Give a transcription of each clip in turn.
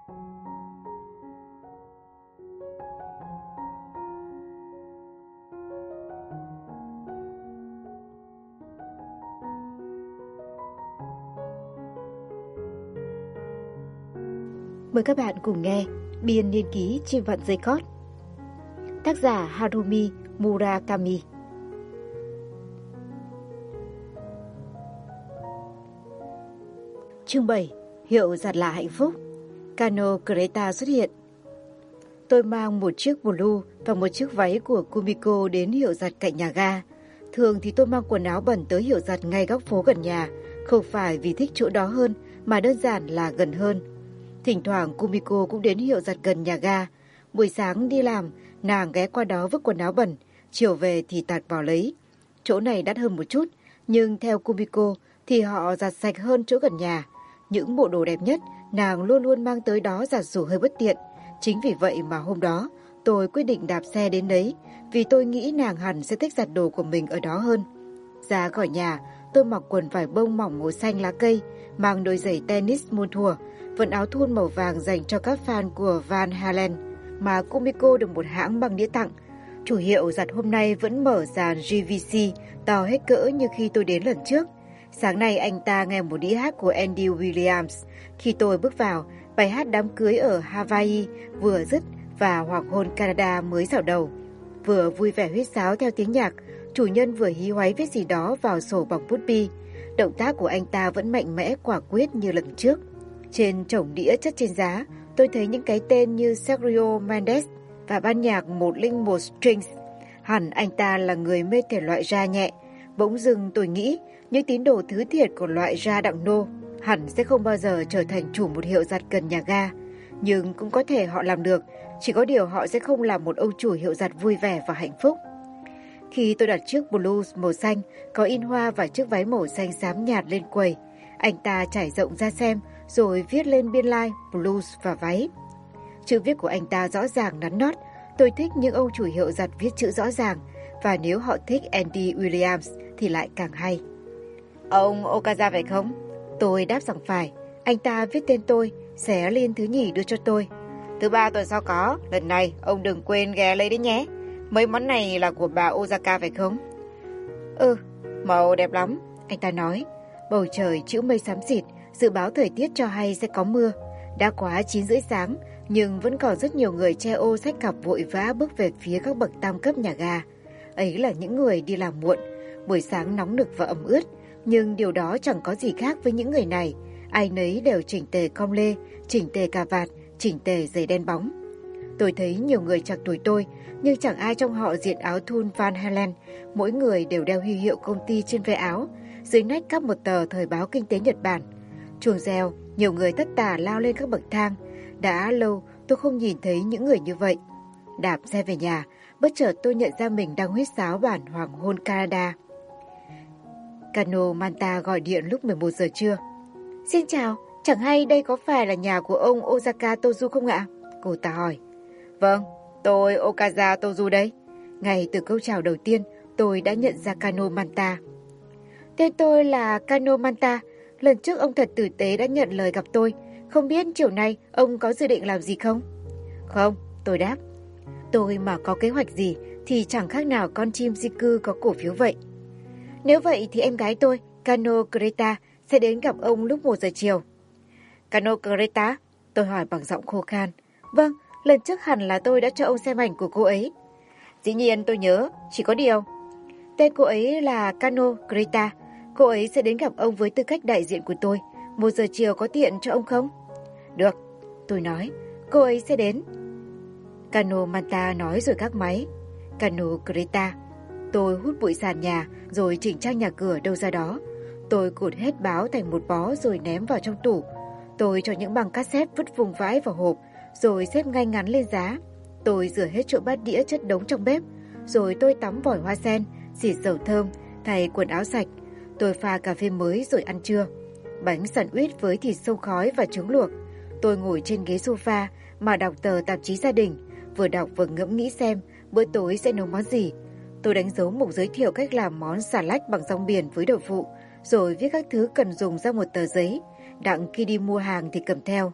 Mời các bạn cùng nghe Biên niên ký chim vặn dây cót. Tác giả Harumi Murakami. Chương 7. Hiệu giặt là hạnh phúc. Kano Greta xuất hiện. Tôi mang một chiếc blue và một chiếc váy của Kumiko đến hiệu giặt cạnh nhà ga. Thường thì tôi mang quần áo bẩn tới hiệu giặt ngay góc phố gần nhà, không phải vì thích chỗ đó hơn mà đơn giản là gần hơn. Thỉnh thoảng Kumiko cũng đến hiệu giặt gần nhà ga. Buổi sáng đi làm, nàng ghé qua đó vứt quần áo bẩn, chiều về thì tạt vào lấy. Chỗ này đắt hơn một chút, nhưng theo Kumiko thì họ giặt sạch hơn chỗ gần nhà. Những bộ đồ đẹp nhất, nàng luôn luôn mang tới đó giặt dù hơi bất tiện. Chính vì vậy mà hôm đó, tôi quyết định đạp xe đến đấy, vì tôi nghĩ nàng hẳn sẽ thích giặt đồ của mình ở đó hơn. Ra khỏi nhà, tôi mặc quần vải bông mỏng màu xanh lá cây, mang đôi giày tennis muôn thuở, vận áo thun màu vàng dành cho các fan của Van Halen mà Kumiko được một hãng băng đĩa tặng. Chủ hiệu giặt hôm nay vẫn mở dàn GVC to hết cỡ như khi tôi đến lần trước. Sáng nay anh ta nghe một đĩa hát của Andy Williams. Khi tôi bước vào, bài hát đám cưới ở Hawaii vừa dứt và hoàng hôn Canada mới dạo đầu. Vừa vui vẻ huýt sáo theo tiếng nhạc, chủ nhân vừa hí hoáy viết gì đó vào sổ bằng bút bi. Động tác của anh ta vẫn mạnh mẽ quả quyết như lần trước. Trên chồng đĩa chất trên giá, tôi thấy những cái tên như Sergio Mendes và ban nhạc 101 Strings. Hẳn anh ta là người mê thể loại jazz nhẹ. Bỗng dưng tôi nghĩ những tín đồ thứ thiệt của loại jazz đặng nô hẳn sẽ không bao giờ trở thành chủ một hiệu giặt gần nhà ga. Nhưng cũng có thể họ làm được, chỉ có điều họ sẽ không là một ông chủ hiệu giặt vui vẻ và hạnh phúc. Khi tôi đặt chiếc blues màu xanh có in hoa và chiếc váy màu xanh xám nhạt lên quầy, anh ta trải rộng ra xem rồi viết lên biên lai blues và váy. Chữ viết của anh ta rõ ràng nắn nót. Tôi thích những ông chủ hiệu giặt viết chữ rõ ràng, và nếu họ thích Andy Williams thì lại càng hay. Ông Okaza phải không? Tôi đáp rằng phải. Anh ta viết tên tôi, xé lên thứ nhì đưa cho tôi. Thứ ba tuần sau có, lần này ông đừng quên ghé lấy đấy nhé. Mấy món này là của bà Ozaka phải không? Ừ, màu đẹp lắm, anh ta nói. Bầu trời chữ mây xám xịt, dự báo thời tiết cho hay sẽ có mưa. Đã quá 9 rưỡi sáng, nhưng vẫn còn rất nhiều người che ô xách cặp vội vã bước về phía các bậc tam cấp nhà ga. Ấy là những người đi làm muộn, buổi sáng nóng nực và ẩm ướt. Nhưng điều đó chẳng có gì khác với những người này. Ai nấy đều chỉnh tề cong lê, chỉnh tề cà vạt, chỉnh tề giày đen bóng. Tôi thấy nhiều người chạc tuổi tôi, nhưng chẳng ai trong họ diện áo thun Van Halen. Mỗi người đều đeo huy hiệu công ty trên ve áo, dưới nách cắp một tờ thời báo kinh tế Nhật Bản. Chuông reo, nhiều người tất tả lao lên các bậc thang. Đã lâu tôi không nhìn thấy những người như vậy. Đạp xe về nhà, bất chợt tôi nhận ra mình đang huýt sáo bản hoàng hôn Canada. Kano Manta gọi điện lúc 11 giờ trưa. Xin chào, chẳng hay đây có phải là nhà của ông Ozaka Tozu không ạ? Cô ta hỏi. Vâng, tôi Okaza Tozu đây. Ngay từ câu chào đầu tiên, tôi đã nhận ra Kano Manta. Tên tôi là Kano Manta. Lần trước ông thật tử tế đã nhận lời gặp tôi. Không biết chiều nay ông có dự định làm gì không? Không, tôi đáp. Tôi mà có kế hoạch gì thì chẳng khác nào con chim di cư có cổ phiếu vậy. Nếu vậy thì em gái tôi, Kano Greta, sẽ đến gặp ông lúc 1 giờ chiều. Kano Greta? Tôi hỏi bằng giọng khô khan. Vâng, lần trước hẳn là tôi đã cho ông xem ảnh của cô ấy. Dĩ nhiên tôi nhớ, chỉ có điều. Tên cô ấy là Kano Greta. Cô ấy sẽ đến gặp ông với tư cách đại diện của tôi. 1 giờ chiều có tiện cho ông không? Được, tôi nói. Cô ấy sẽ đến. Kano Manta nói rồi gác máy. Kano Greta. Tôi hút bụi sàn nhà rồi chỉnh trang nhà cửa đâu ra đó. Tôi cột hết báo thành một bó rồi ném vào trong tủ. Tôi cho những băng cassette vứt vùng vãi vào hộp rồi xếp ngay ngắn lên giá. Tôi rửa hết chỗ bát đĩa chất đống trong bếp. Rồi tôi tắm vòi hoa sen, xịt dầu thơm, thay quần áo sạch. Tôi pha cà phê mới rồi ăn trưa. Bánh sandwich với thịt xông khói và trứng luộc. Tôi ngồi trên ghế sofa mà đọc tờ tạp chí gia đình. Vừa đọc vừa ngẫm nghĩ xem bữa tối sẽ nấu món gì. Tôi đánh dấu mục giới thiệu cách làm món xà lách bằng rong biển với đậu phụ, rồi viết các thứ cần dùng ra một tờ giấy, đặng khi đi mua hàng thì cầm theo.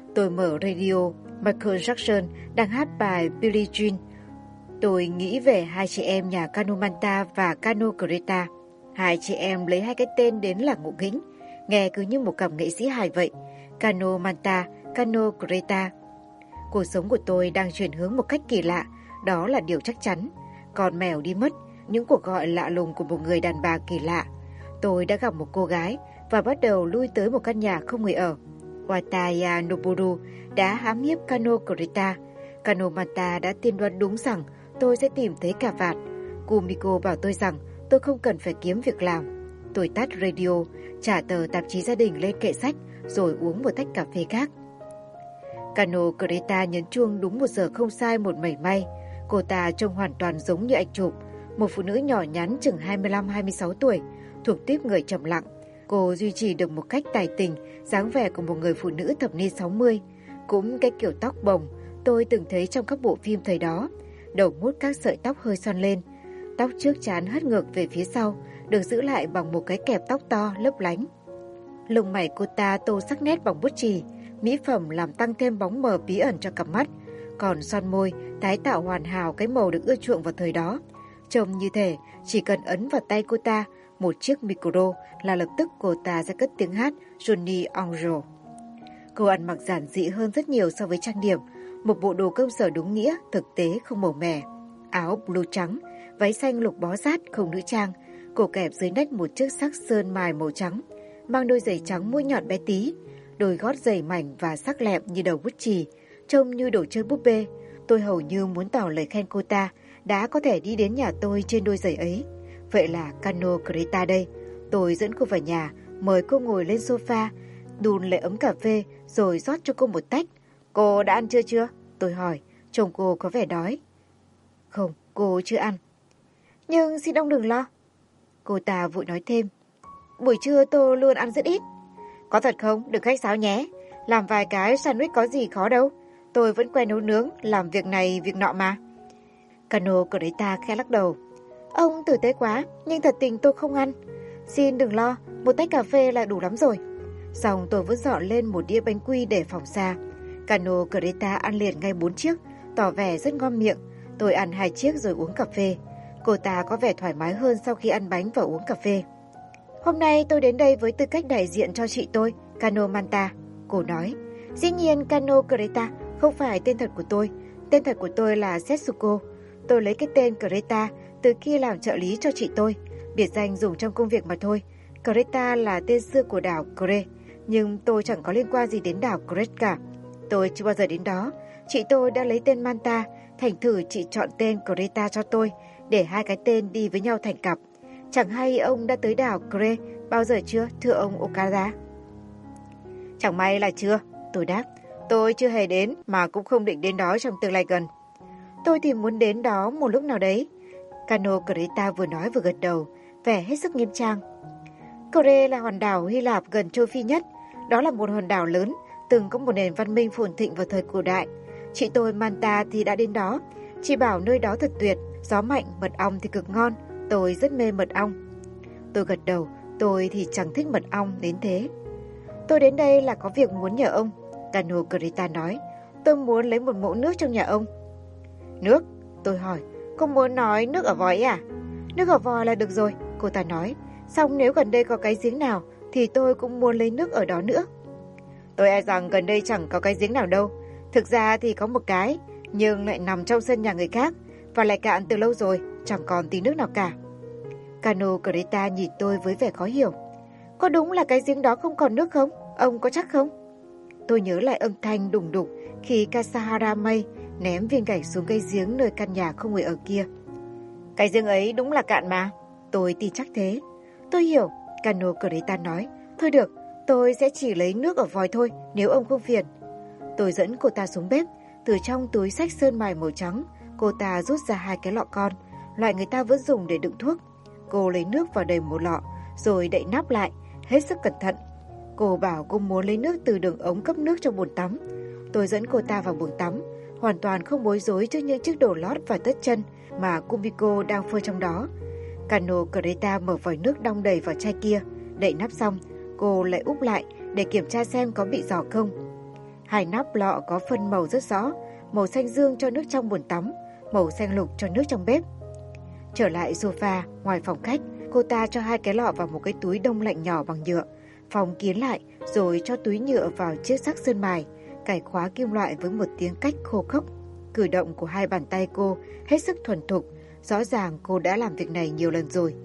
Tôi mở radio, Michael Jackson đang hát bài Billie Jean. Tôi nghĩ về hai chị em nhà Cano Manta và Cano Greta. Hai chị em lấy hai cái tên đến là ngộ nghĩnh, nghe cứ như một cặp nghệ sĩ hài vậy. Cano Manta, Cano Greta. Cuộc sống của tôi đang chuyển hướng một cách kỳ lạ, đó là điều chắc chắn. Con mèo đi mất, những cuộc gọi lạ lùng của một người đàn bà kỳ lạ. Tôi đã gặp một cô gái và bắt đầu lui tới một căn nhà không người ở. Wataya Noboru đã hãm hiếp Cano Greta. Cano Manta đã tiên đoán đúng rằng tôi sẽ tìm thấy cà vạt. Kumiko bảo tôi rằng tôi không cần phải kiếm việc làm. Tôi tắt radio, trả tờ tạp chí gia đình lên kệ sách rồi uống một tách cà phê khác. Cano Greta nhấn chuông đúng 1 giờ không sai một mảy may. Cô ta trông hoàn toàn giống như ảnh chụp, một phụ nữ nhỏ nhắn chừng 25-26 tuổi, thuộc típ người trầm lặng. Cô duy trì được một cách tài tình dáng vẻ của một người phụ nữ thập niên 60, cũng cái kiểu tóc bồng tôi từng thấy trong các bộ phim thời đó, đầu mút các sợi tóc hơi xoăn lên, tóc trước trán hất ngược về phía sau, được giữ lại bằng một cái kẹp tóc to lấp lánh. Lông mày cô ta tô sắc nét bằng bút chì, mỹ phẩm làm tăng thêm bóng mờ bí ẩn cho cặp mắt, còn son môi tái tạo hoàn hảo cái màu được ưa chuộng vào thời đó. Trông như thể chỉ cần ấn vào tay cô ta một chiếc micro là lập tức cô ta sẽ cất tiếng hát Johnny Angel. Cô ăn mặc giản dị hơn rất nhiều so với trang điểm, một bộ đồ công sở đúng nghĩa, thực tế không màu mè. Áo blue trắng, váy xanh lục bó sát không nữ trang, cổ kẹp dưới nách một chiếc sắc sơn mài màu trắng, mang đôi giày trắng mũi nhọn bé tí, đôi gót giày mảnh và sắc lẹm như đầu bút chì, trông như đồ chơi búp bê. Tôi hầu như muốn tỏ lời khen cô ta đã có thể đi đến nhà tôi trên đôi giày ấy. Vậy là Cano Greta đây. Tôi dẫn cô vào nhà, mời cô ngồi lên sofa, đun lấy ấm cà phê rồi rót cho cô một tách. Cô đã ăn chưa? Tôi hỏi, chồng cô có vẻ đói. Không, cô chưa ăn. Nhưng xin ông đừng lo. Cô ta vội nói thêm, buổi trưa tôi luôn ăn rất ít. Có thật không? Đừng khách sáo nhé. Làm vài cái sandwich có gì khó đâu. Tôi vẫn quen nấu nướng, làm việc này việc nọ mà. Cano Greta khẽ lắc đầu. Ông tử tế quá, nhưng thật tình tôi không ăn. Xin đừng lo, một tách cà phê là đủ lắm rồi. Xong tôi vẫn dọn lên một đĩa bánh quy để phòng xa. Cano Greta ăn liền ngay 4 chiếc, tỏ vẻ rất ngon miệng. Tôi ăn 2 chiếc rồi uống cà phê. Cô ta có vẻ thoải mái hơn sau khi ăn bánh và uống cà phê. Hôm nay tôi đến đây với tư cách đại diện cho chị tôi, Cano Manta. Cô nói, dĩ nhiên Cano Greta không phải tên thật của tôi. Tên thật của tôi là Setsuko. Tôi lấy cái tên Greta từ khi làm trợ lý cho chị tôi. Biệt danh dùng trong công việc mà thôi. Greta là tên xưa của đảo Kre, nhưng tôi chẳng có liên quan gì đến đảo Kret cả. Tôi chưa bao giờ đến đó. Chị tôi đã lấy tên Manta, thành thử chị chọn tên Greta cho tôi, để hai cái tên đi với nhau thành cặp. Chẳng hay ông đã tới đảo Kre bao giờ chưa, thưa ông Okada? Chẳng may là chưa, tôi đáp. Tôi chưa hề đến mà cũng không định đến đó trong tương lai gần. Tôi thì muốn đến đó một lúc nào đấy. Cano Greta vừa nói vừa gật đầu, vẻ hết sức nghiêm trang. Kre là hòn đảo Hy Lạp gần châu Phi nhất. Đó là một hòn đảo lớn, từng có một nền văn minh phồn thịnh vào thời cổ đại. Chị tôi Manta thì đã đến đó. Chị bảo nơi đó thật tuyệt, gió mạnh, mật ong thì cực ngon. Tôi rất mê mật ong. Tôi gật đầu, tôi thì chẳng thích mật ong đến thế. Tôi đến đây là có việc muốn nhờ ông, Cano Greta nói. Tôi muốn lấy một mẫu nước trong nhà ông. Nước? Tôi hỏi, cô muốn nói nước ở vòi à? Nước ở vòi là được rồi, cô ta nói. Xong nếu gần đây có cái giếng nào thì tôi cũng muốn lấy nước ở đó nữa. Tôi e rằng gần đây chẳng có cái giếng nào đâu. Thực ra thì có một cái, nhưng lại nằm trong sân nhà người khác và lại cạn từ lâu rồi, chẳng còn tí nước nào cả. Cano Greta nhìn tôi với vẻ khó hiểu. Có đúng là cái giếng đó không còn nước không? Ông có chắc không? Tôi nhớ lại âm thanh đùng đục khi Kasahara May ném viên gạch xuống cái giếng nơi căn nhà không người ở kia. Cái giếng ấy đúng là cạn mà. Tôi tin chắc thế. Tôi hiểu, Cano Greta nói. Thôi được, tôi sẽ chỉ lấy nước ở vòi thôi, nếu ông không phiền. Tôi dẫn cô ta xuống bếp. Từ trong túi xách sơn mài màu trắng, cô ta rút ra 2 cái lọ con, loại người ta vẫn dùng để đựng thuốc. Cô lấy nước vào đầy một lọ, rồi đậy nắp lại, hết sức cẩn thận. Cô bảo cô muốn lấy nước từ đường ống cấp nước trong bồn tắm. Tôi dẫn cô ta vào bồn tắm, hoàn toàn không bối rối trước những chiếc đồ lót và tất chân mà Kumiko đang phơi trong đó. Cano Greta mở vòi nước đong đầy vào chai kia, đậy nắp xong, cô lại úp lại để kiểm tra xem có bị rò không. Hai nắp lọ có phân màu rất rõ, màu xanh dương cho nước trong bồn tắm, màu xanh lục cho nước trong bếp. Trở lại sofa ngoài phòng khách, cô ta cho hai cái lọ vào một cái túi đông lạnh nhỏ bằng nhựa, phòng kín lại rồi cho túi nhựa vào chiếc sắc sơn mài, cài khóa kim loại với một tiếng cách khô khốc. Cử động của hai bàn tay cô hết sức thuần thục, rõ ràng cô đã làm việc này nhiều lần rồi.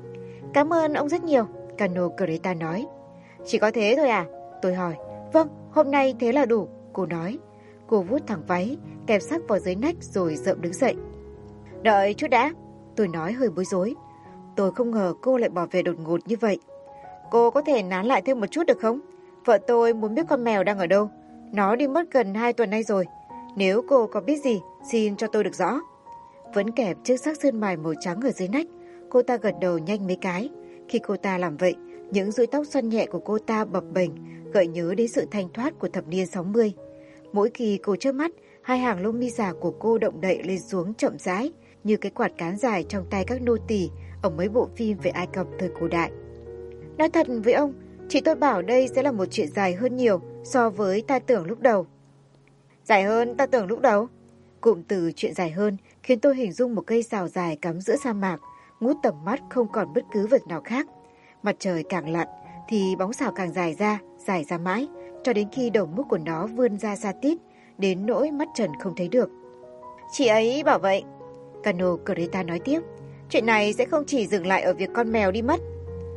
Cảm ơn ông rất nhiều, Cano Greta nói. Chỉ có thế thôi à? Tôi hỏi. Vâng, hôm nay thế là đủ, cô nói. Cô vuốt thẳng váy, kẹp sắc vào dưới nách rồi rợm đứng dậy. Đợi chút đã, tôi nói hơi bối rối. Tôi không ngờ cô lại bỏ về đột ngột như vậy. Cô có thể nán lại thêm một chút được không? Vợ tôi muốn biết con mèo đang ở đâu. Nó đi mất gần 2 tuần nay rồi. Nếu cô có biết gì, xin cho tôi được rõ. Vẫn kẹp chiếc sắc sơn mài màu trắng ở dưới nách, cô ta gật đầu nhanh mấy cái. Khi cô ta làm vậy, những rối tóc xoăn nhẹ của cô ta bập bềnh, gợi nhớ đến sự thanh thoát của thập niên 60. Mỗi khi cô chớp mắt, hai hàng lông mi già của cô động đậy lên xuống chậm rãi, như cái quạt cán dài trong tay các nô tỳ ở mấy bộ phim về Ai Cập thời cổ đại. Nói thật với ông, chị tôi bảo đây sẽ là một chuyện dài hơn nhiều so với ta tưởng lúc đầu. Dài hơn ta tưởng lúc đầu? Cụm từ chuyện dài hơn khiến tôi hình dung một cây sào dài cắm giữa sa mạc, ngút tầm mắt không còn bất cứ vật nào khác. Mặt trời càng lặn thì bóng sào càng dài ra mãi, cho đến khi đầu mút của nó vươn ra xa tít, đến nỗi mắt trần không thấy được. Chị ấy bảo vậy. Cano Greta nói tiếp, chuyện này sẽ không chỉ dừng lại ở việc con mèo đi mất.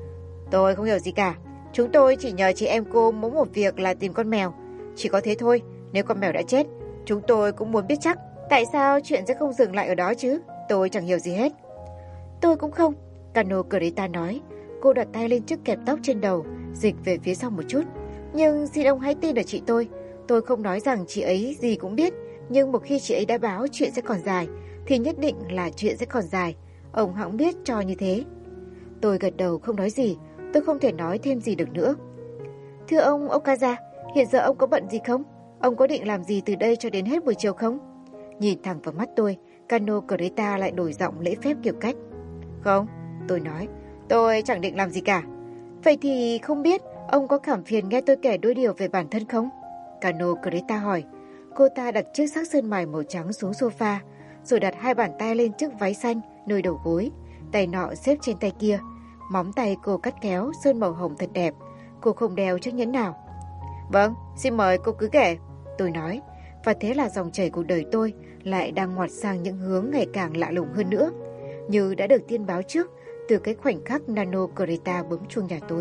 Tôi không hiểu gì cả. Chúng tôi chỉ nhờ chị em cô mỗi một việc là tìm con mèo. Chỉ có thế thôi, nếu con mèo đã chết, chúng tôi cũng muốn biết chắc. Tại sao chuyện sẽ không dừng lại ở đó chứ? Tôi chẳng hiểu gì hết. Tôi cũng không, Cano Greta nói. Cô đặt tay lên chiếc kẹp tóc trên đầu, dịch về phía sau một chút. Nhưng xin ông hãy tin ở chị tôi. Tôi không nói rằng chị ấy gì cũng biết, nhưng một khi chị ấy đã báo chuyện sẽ còn dài, thì nhất định là chuyện sẽ còn dài. Ông hãng biết cho như thế. Tôi gật đầu không nói gì, tôi không thể nói thêm gì được nữa. Thưa ông Okaza, hiện giờ ông có bận gì không? Ông có định làm gì từ đây cho đến hết buổi chiều không? Nhìn thẳng vào mắt tôi, Cano Greta lại đổi giọng lễ phép kiểu cách. Không, tôi nói, tôi chẳng định làm gì cả. Vậy thì không biết ông có cảm phiền nghe tôi kể đôi điều về bản thân không? Cano Greta hỏi. Cô ta đặt chiếc sắc sơn mài màu trắng xuống sofa, rồi đặt hai bàn tay lên chiếc váy xanh nơi đầu gối, tay nọ xếp trên tay kia. Móng tay cô cắt kéo, sơn màu hồng thật đẹp. Cô không đeo chiếc nhẫn nào. Vâng, xin mời cô cứ kể, tôi nói. Và thế là dòng chảy cuộc đời tôi lại đang ngoặt sang những hướng ngày càng lạ lùng hơn nữa, như đã được tiên báo trước từ cái khoảnh khắc Nano Greta bấm chuông nhà tôi.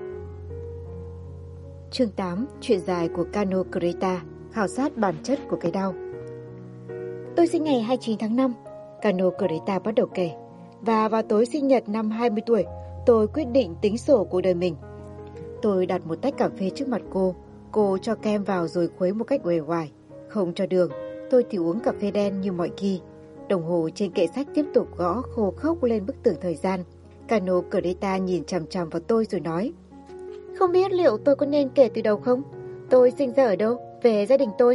Chương 8. Chuyện dài của Cano Greta, khảo sát bản chất của cái đau. Tôi sinh ngày 29 tháng 5, Cano Greta bắt đầu kể. Và vào tối sinh nhật năm 20 tuổi, tôi quyết định tính sổ cuộc đời mình. Tôi đặt một tách cà phê trước mặt cô cho kem vào rồi khuấy một cách uể oải. Không cho đường, tôi thì uống cà phê đen như mọi khi. Đồng hồ trên kệ sách tiếp tục gõ khô khốc lên bức tường thời gian. Cano Greta nhìn chằm chằm vào tôi rồi nói. Không biết liệu tôi có nên kể từ đầu không? Tôi sinh ra ở đâu? Về gia đình tôi.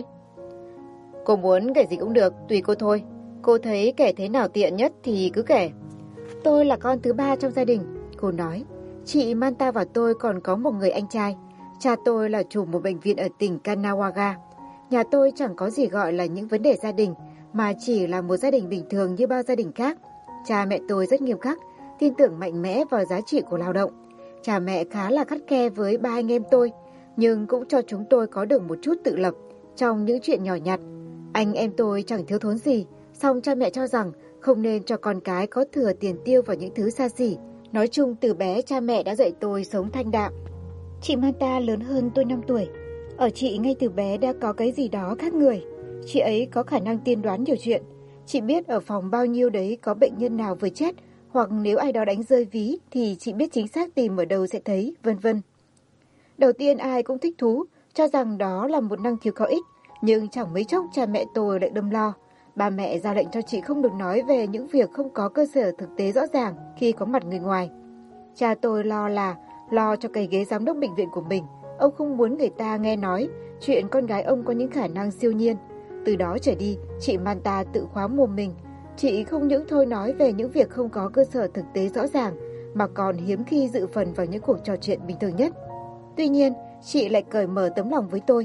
Cô muốn kể gì cũng được, tùy cô thôi. Cô thấy kể thế nào tiện nhất thì cứ kể. Tôi là con thứ 3 trong gia đình, cô nói. Chị Manta và tôi còn có một người anh trai. Cha tôi là chủ một bệnh viện ở tỉnh Kanagawa. Nhà tôi chẳng có gì gọi là những vấn đề gia đình, mà chỉ là một gia đình bình thường như bao gia đình khác. Cha mẹ tôi rất nghiêm khắc, tin tưởng mạnh mẽ vào giá trị của lao động. Cha mẹ khá là khắt khe với 3 anh em tôi, nhưng cũng cho chúng tôi có được một chút tự lập trong những chuyện nhỏ nhặt. Anh em tôi chẳng thiếu thốn gì, song cha mẹ cho rằng không nên cho con cái có thừa tiền tiêu vào những thứ xa xỉ. Nói chung từ bé cha mẹ đã dạy tôi sống thanh đạm. Chị Manta lớn hơn tôi 5 tuổi. Ở chị ngay từ bé đã có cái gì đó khác người. Chị ấy có khả năng tiên đoán nhiều chuyện. Chị biết ở phòng bao nhiêu đấy có bệnh nhân nào vừa chết, hoặc nếu ai đó đánh rơi ví thì chị biết chính xác tìm ở đâu sẽ thấy, vân vân. Đầu tiên ai cũng thích thú, cho rằng đó là một năng khiếu có ích, nhưng chẳng mấy chốc cha mẹ tôi lại đâm lo. Ba mẹ ra lệnh cho chị không được nói về những việc không có cơ sở thực tế rõ ràng khi có mặt người ngoài. Cha tôi lo cho cái ghế giám đốc bệnh viện của mình. Ông không muốn người ta nghe nói chuyện con gái ông có những khả năng siêu nhiên. Từ đó trở đi, chị Manta tự khóa mồm mình. Chị không những thôi nói về những việc không có cơ sở thực tế rõ ràng, mà còn hiếm khi dự phần vào những cuộc trò chuyện bình thường nhất. Tuy nhiên, chị lại cởi mở tấm lòng với tôi.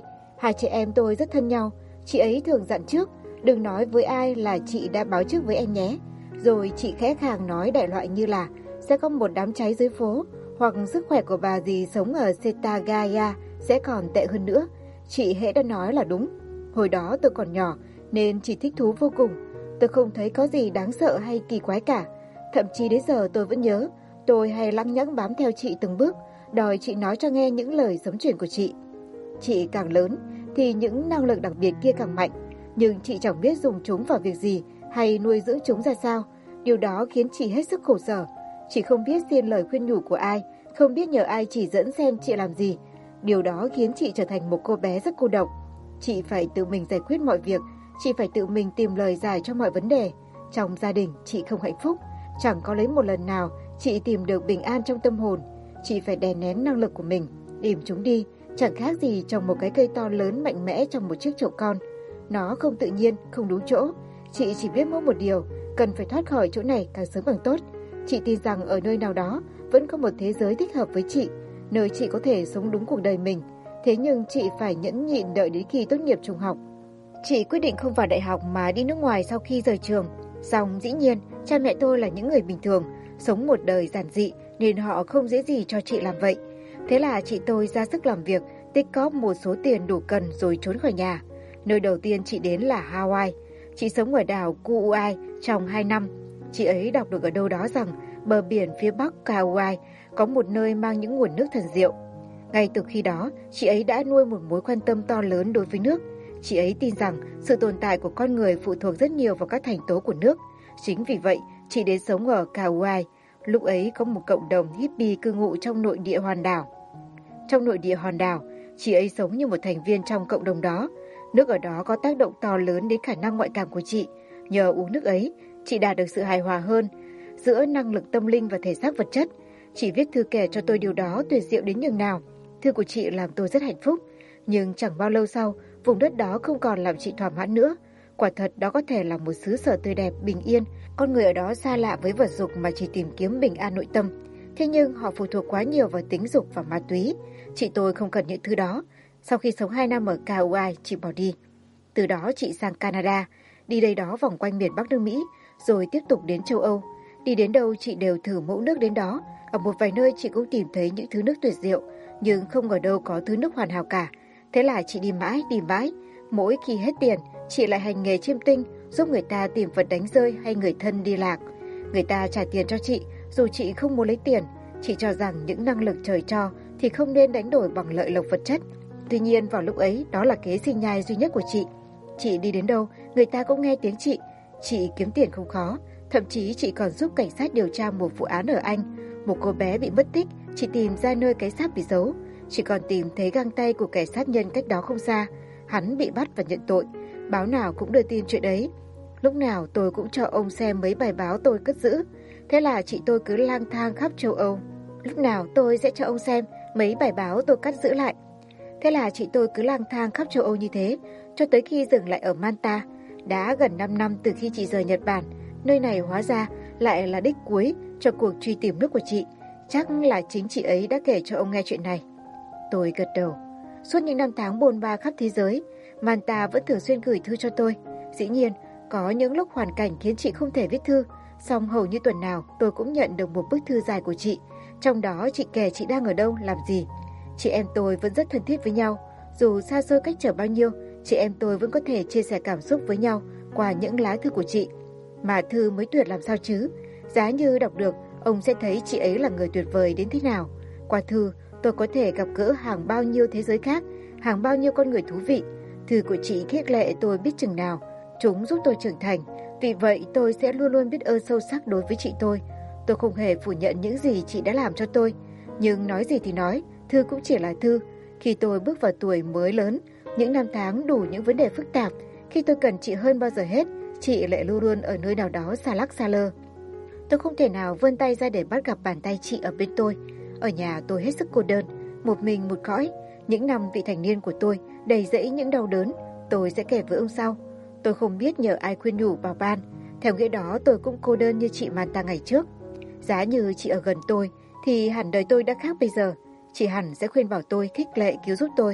Hai chị em tôi rất thân nhau. Chị ấy thường dặn trước, đừng nói với ai là chị đã báo trước với em nhé. Rồi chị khẽ khàng nói đại loại như là sẽ có một đám cháy dưới phố, hoặc sức khỏe của bà dì sống ở Setagaya sẽ còn tệ hơn nữa. Chị hễ đã nói là đúng. Hồi đó tôi còn nhỏ nên chỉ thích thú vô cùng. Tôi không thấy có gì đáng sợ hay kỳ quái cả. Thậm chí đến giờ tôi vẫn nhớ, tôi hay lăng nhăng bám theo chị từng bước, đòi chị nói cho nghe những lời sấm chuyển của chị. Chị càng lớn thì những năng lực đặc biệt kia càng mạnh, nhưng chị chẳng biết dùng chúng vào việc gì hay nuôi dưỡng chúng ra sao. Điều đó khiến chị hết sức khổ sở. Chị không biết xin lời khuyên nhủ của ai, không biết nhờ ai chỉ dẫn xem chị làm gì. Điều đó khiến chị trở thành một cô bé rất cô độc. Chị phải tự mình giải quyết mọi việc, chị phải tự mình tìm lời giải cho mọi vấn đề. Trong gia đình, chị không hạnh phúc. Chẳng có lấy một lần nào chị tìm được bình an trong tâm hồn. Chị phải đè nén năng lực của mình, đìm chúng đi, chẳng khác gì trồng một cái cây to lớn mạnh mẽ trong một chiếc chậu con. Nó không tự nhiên, không đúng chỗ. Chị chỉ biết mỗi một điều, cần phải thoát khỏi chỗ này càng sớm càng tốt. Chị tin rằng ở nơi nào đó vẫn có một thế giới thích hợp với chị, nơi chị có thể sống đúng cuộc đời mình. Thế nhưng chị phải nhẫn nhịn đợi đến khi tốt nghiệp trung học. Chị quyết định không vào đại học mà đi nước ngoài sau khi rời trường. Song dĩ nhiên, cha mẹ tôi là những người bình thường, sống một đời giản dị nên họ không dễ gì cho chị làm vậy. Thế là chị tôi ra sức làm việc, tích cóp một số tiền đủ cần rồi trốn khỏi nhà. Nơi đầu tiên chị đến là Hawaii. Chị sống ở đảo Kauai trong 2 năm. Chị ấy đọc được ở đâu đó rằng bờ biển phía bắc Kauai có một nơi mang những nguồn nước thần diệu. Ngay từ khi đó, chị ấy đã nuôi một mối quan tâm to lớn đối với nước. Chị ấy tin rằng sự tồn tại của con người phụ thuộc rất nhiều vào các thành tố của nước. Chính vì vậy, chị đến sống ở Kauai. Lúc ấy có một cộng đồng hippie cư ngụ trong nội địa hòn đảo. Trong nội địa hòn đảo, chị ấy sống như một thành viên trong cộng đồng đó. Nước ở đó có tác động to lớn đến khả năng ngoại cảm của chị. Nhờ uống nước ấy, chị đạt được sự hài hòa hơn giữa năng lực tâm linh và thể xác vật chất. Chị viết thư kể cho tôi điều đó tuyệt diệu đến nhường nào. Thư của chị làm tôi rất hạnh phúc. Nhưng chẳng bao lâu sau, vùng đất đó không còn làm chị thỏa mãn nữa. Quả thật đó có thể là một xứ sở tươi đẹp, bình yên. Con người ở đó xa lạ với vật dục mà chỉ tìm kiếm bình an nội tâm. Thế nhưng họ phụ thuộc quá nhiều vào tính dục và ma túy. Chị tôi không cần những thứ đó. Sau khi sống 2 năm ở Kauai, chị bỏ đi. Từ đó chị sang Canada, đi đây đó vòng quanh miền Bắc nước Mỹ, rồi tiếp tục đến châu Âu. Đi đến đâu chị đều thử mẫu nước đến đó. Ở một vài nơi chị cũng tìm thấy những thứ nước tuyệt diệu, nhưng không ở đâu có thứ nước hoàn hảo cả. Thế là chị đi mãi. Mỗi khi hết tiền, chị lại hành nghề chiêm tinh, giúp người ta tìm vật đánh rơi hay người thân đi lạc. Người ta trả tiền cho chị, dù chị không muốn lấy tiền. Chị cho rằng những năng lực trời cho thì không nên đánh đổi bằng lợi lộc vật chất. Tuy nhiên vào lúc ấy, đó là kế sinh nhai duy nhất của chị. Chị đi đến đâu, người ta cũng nghe tiếng chị. Chị kiếm tiền không khó. Thậm chí chị còn giúp cảnh sát điều tra một vụ án ở Anh. Một cô bé bị mất tích, chị tìm ra nơi cái xác bị giấu. Chị còn tìm thấy găng tay của kẻ sát nhân cách đó không xa. Hắn bị bắt và nhận tội. Báo nào cũng đưa tin chuyện ấy. Lúc nào tôi cũng cho ông xem mấy bài báo tôi cất giữ. Thế là chị tôi cứ lang thang khắp châu Âu. Lúc nào tôi sẽ cho ông xem mấy bài báo tôi cất giữ lại. Thế là chị tôi cứ lang thang khắp châu Âu như thế, cho tới khi dừng lại ở Malta. Đã gần 5 năm từ khi chị rời Nhật Bản, nơi này hóa ra lại là đích cuối cho cuộc truy tìm nước của chị. Chắc là chính chị ấy đã kể cho ông nghe chuyện này. Tôi gật đầu. Suốt những năm tháng bôn ba khắp thế giới, Malta vẫn thường xuyên gửi thư cho tôi. Dĩ nhiên, có những lúc hoàn cảnh khiến chị không thể viết thư, song hầu như tuần nào tôi cũng nhận được một bức thư dài của chị. Trong đó chị kể chị đang ở đâu, làm gì. Chị em tôi vẫn rất thân thiết với nhau. Dù xa xôi cách trở bao nhiêu, chị em tôi vẫn có thể chia sẻ cảm xúc với nhau qua những lá thư của chị. Mà thư mới tuyệt làm sao chứ. Giá như đọc được, ông sẽ thấy chị ấy là người tuyệt vời đến thế nào. Qua thư, tôi có thể gặp gỡ hàng bao nhiêu thế giới khác, hàng bao nhiêu con người thú vị. Thư của chị khích lệ tôi biết chừng nào. Chúng giúp tôi trưởng thành. Vì vậy tôi sẽ luôn luôn biết ơn sâu sắc đối với chị tôi. Tôi không hề phủ nhận những gì chị đã làm cho tôi. Nhưng nói gì thì nói, thư cũng chỉ là thư. Khi tôi bước vào tuổi mới lớn, những năm tháng đủ những vấn đề phức tạp, khi tôi cần chị hơn bao giờ hết, chị lại luôn luôn ở nơi nào đó xa lắc xa lơ. Tôi không thể nào vươn tay ra để bắt gặp bàn tay chị ở bên tôi. Ở nhà tôi hết sức cô đơn, một mình một cõi. Những năm vị thành niên của tôi đầy dẫy những đau đớn, tôi sẽ kể với ông sau. Tôi không biết nhờ ai khuyên nhủ bảo ban. Theo nghĩa đó tôi cũng cô đơn như chị Manta ngày trước. Giá như chị ở gần tôi thì hẳn đời tôi đã khác bây giờ. Chị hẳn sẽ khuyên bảo tôi, khích lệ cứu giúp tôi.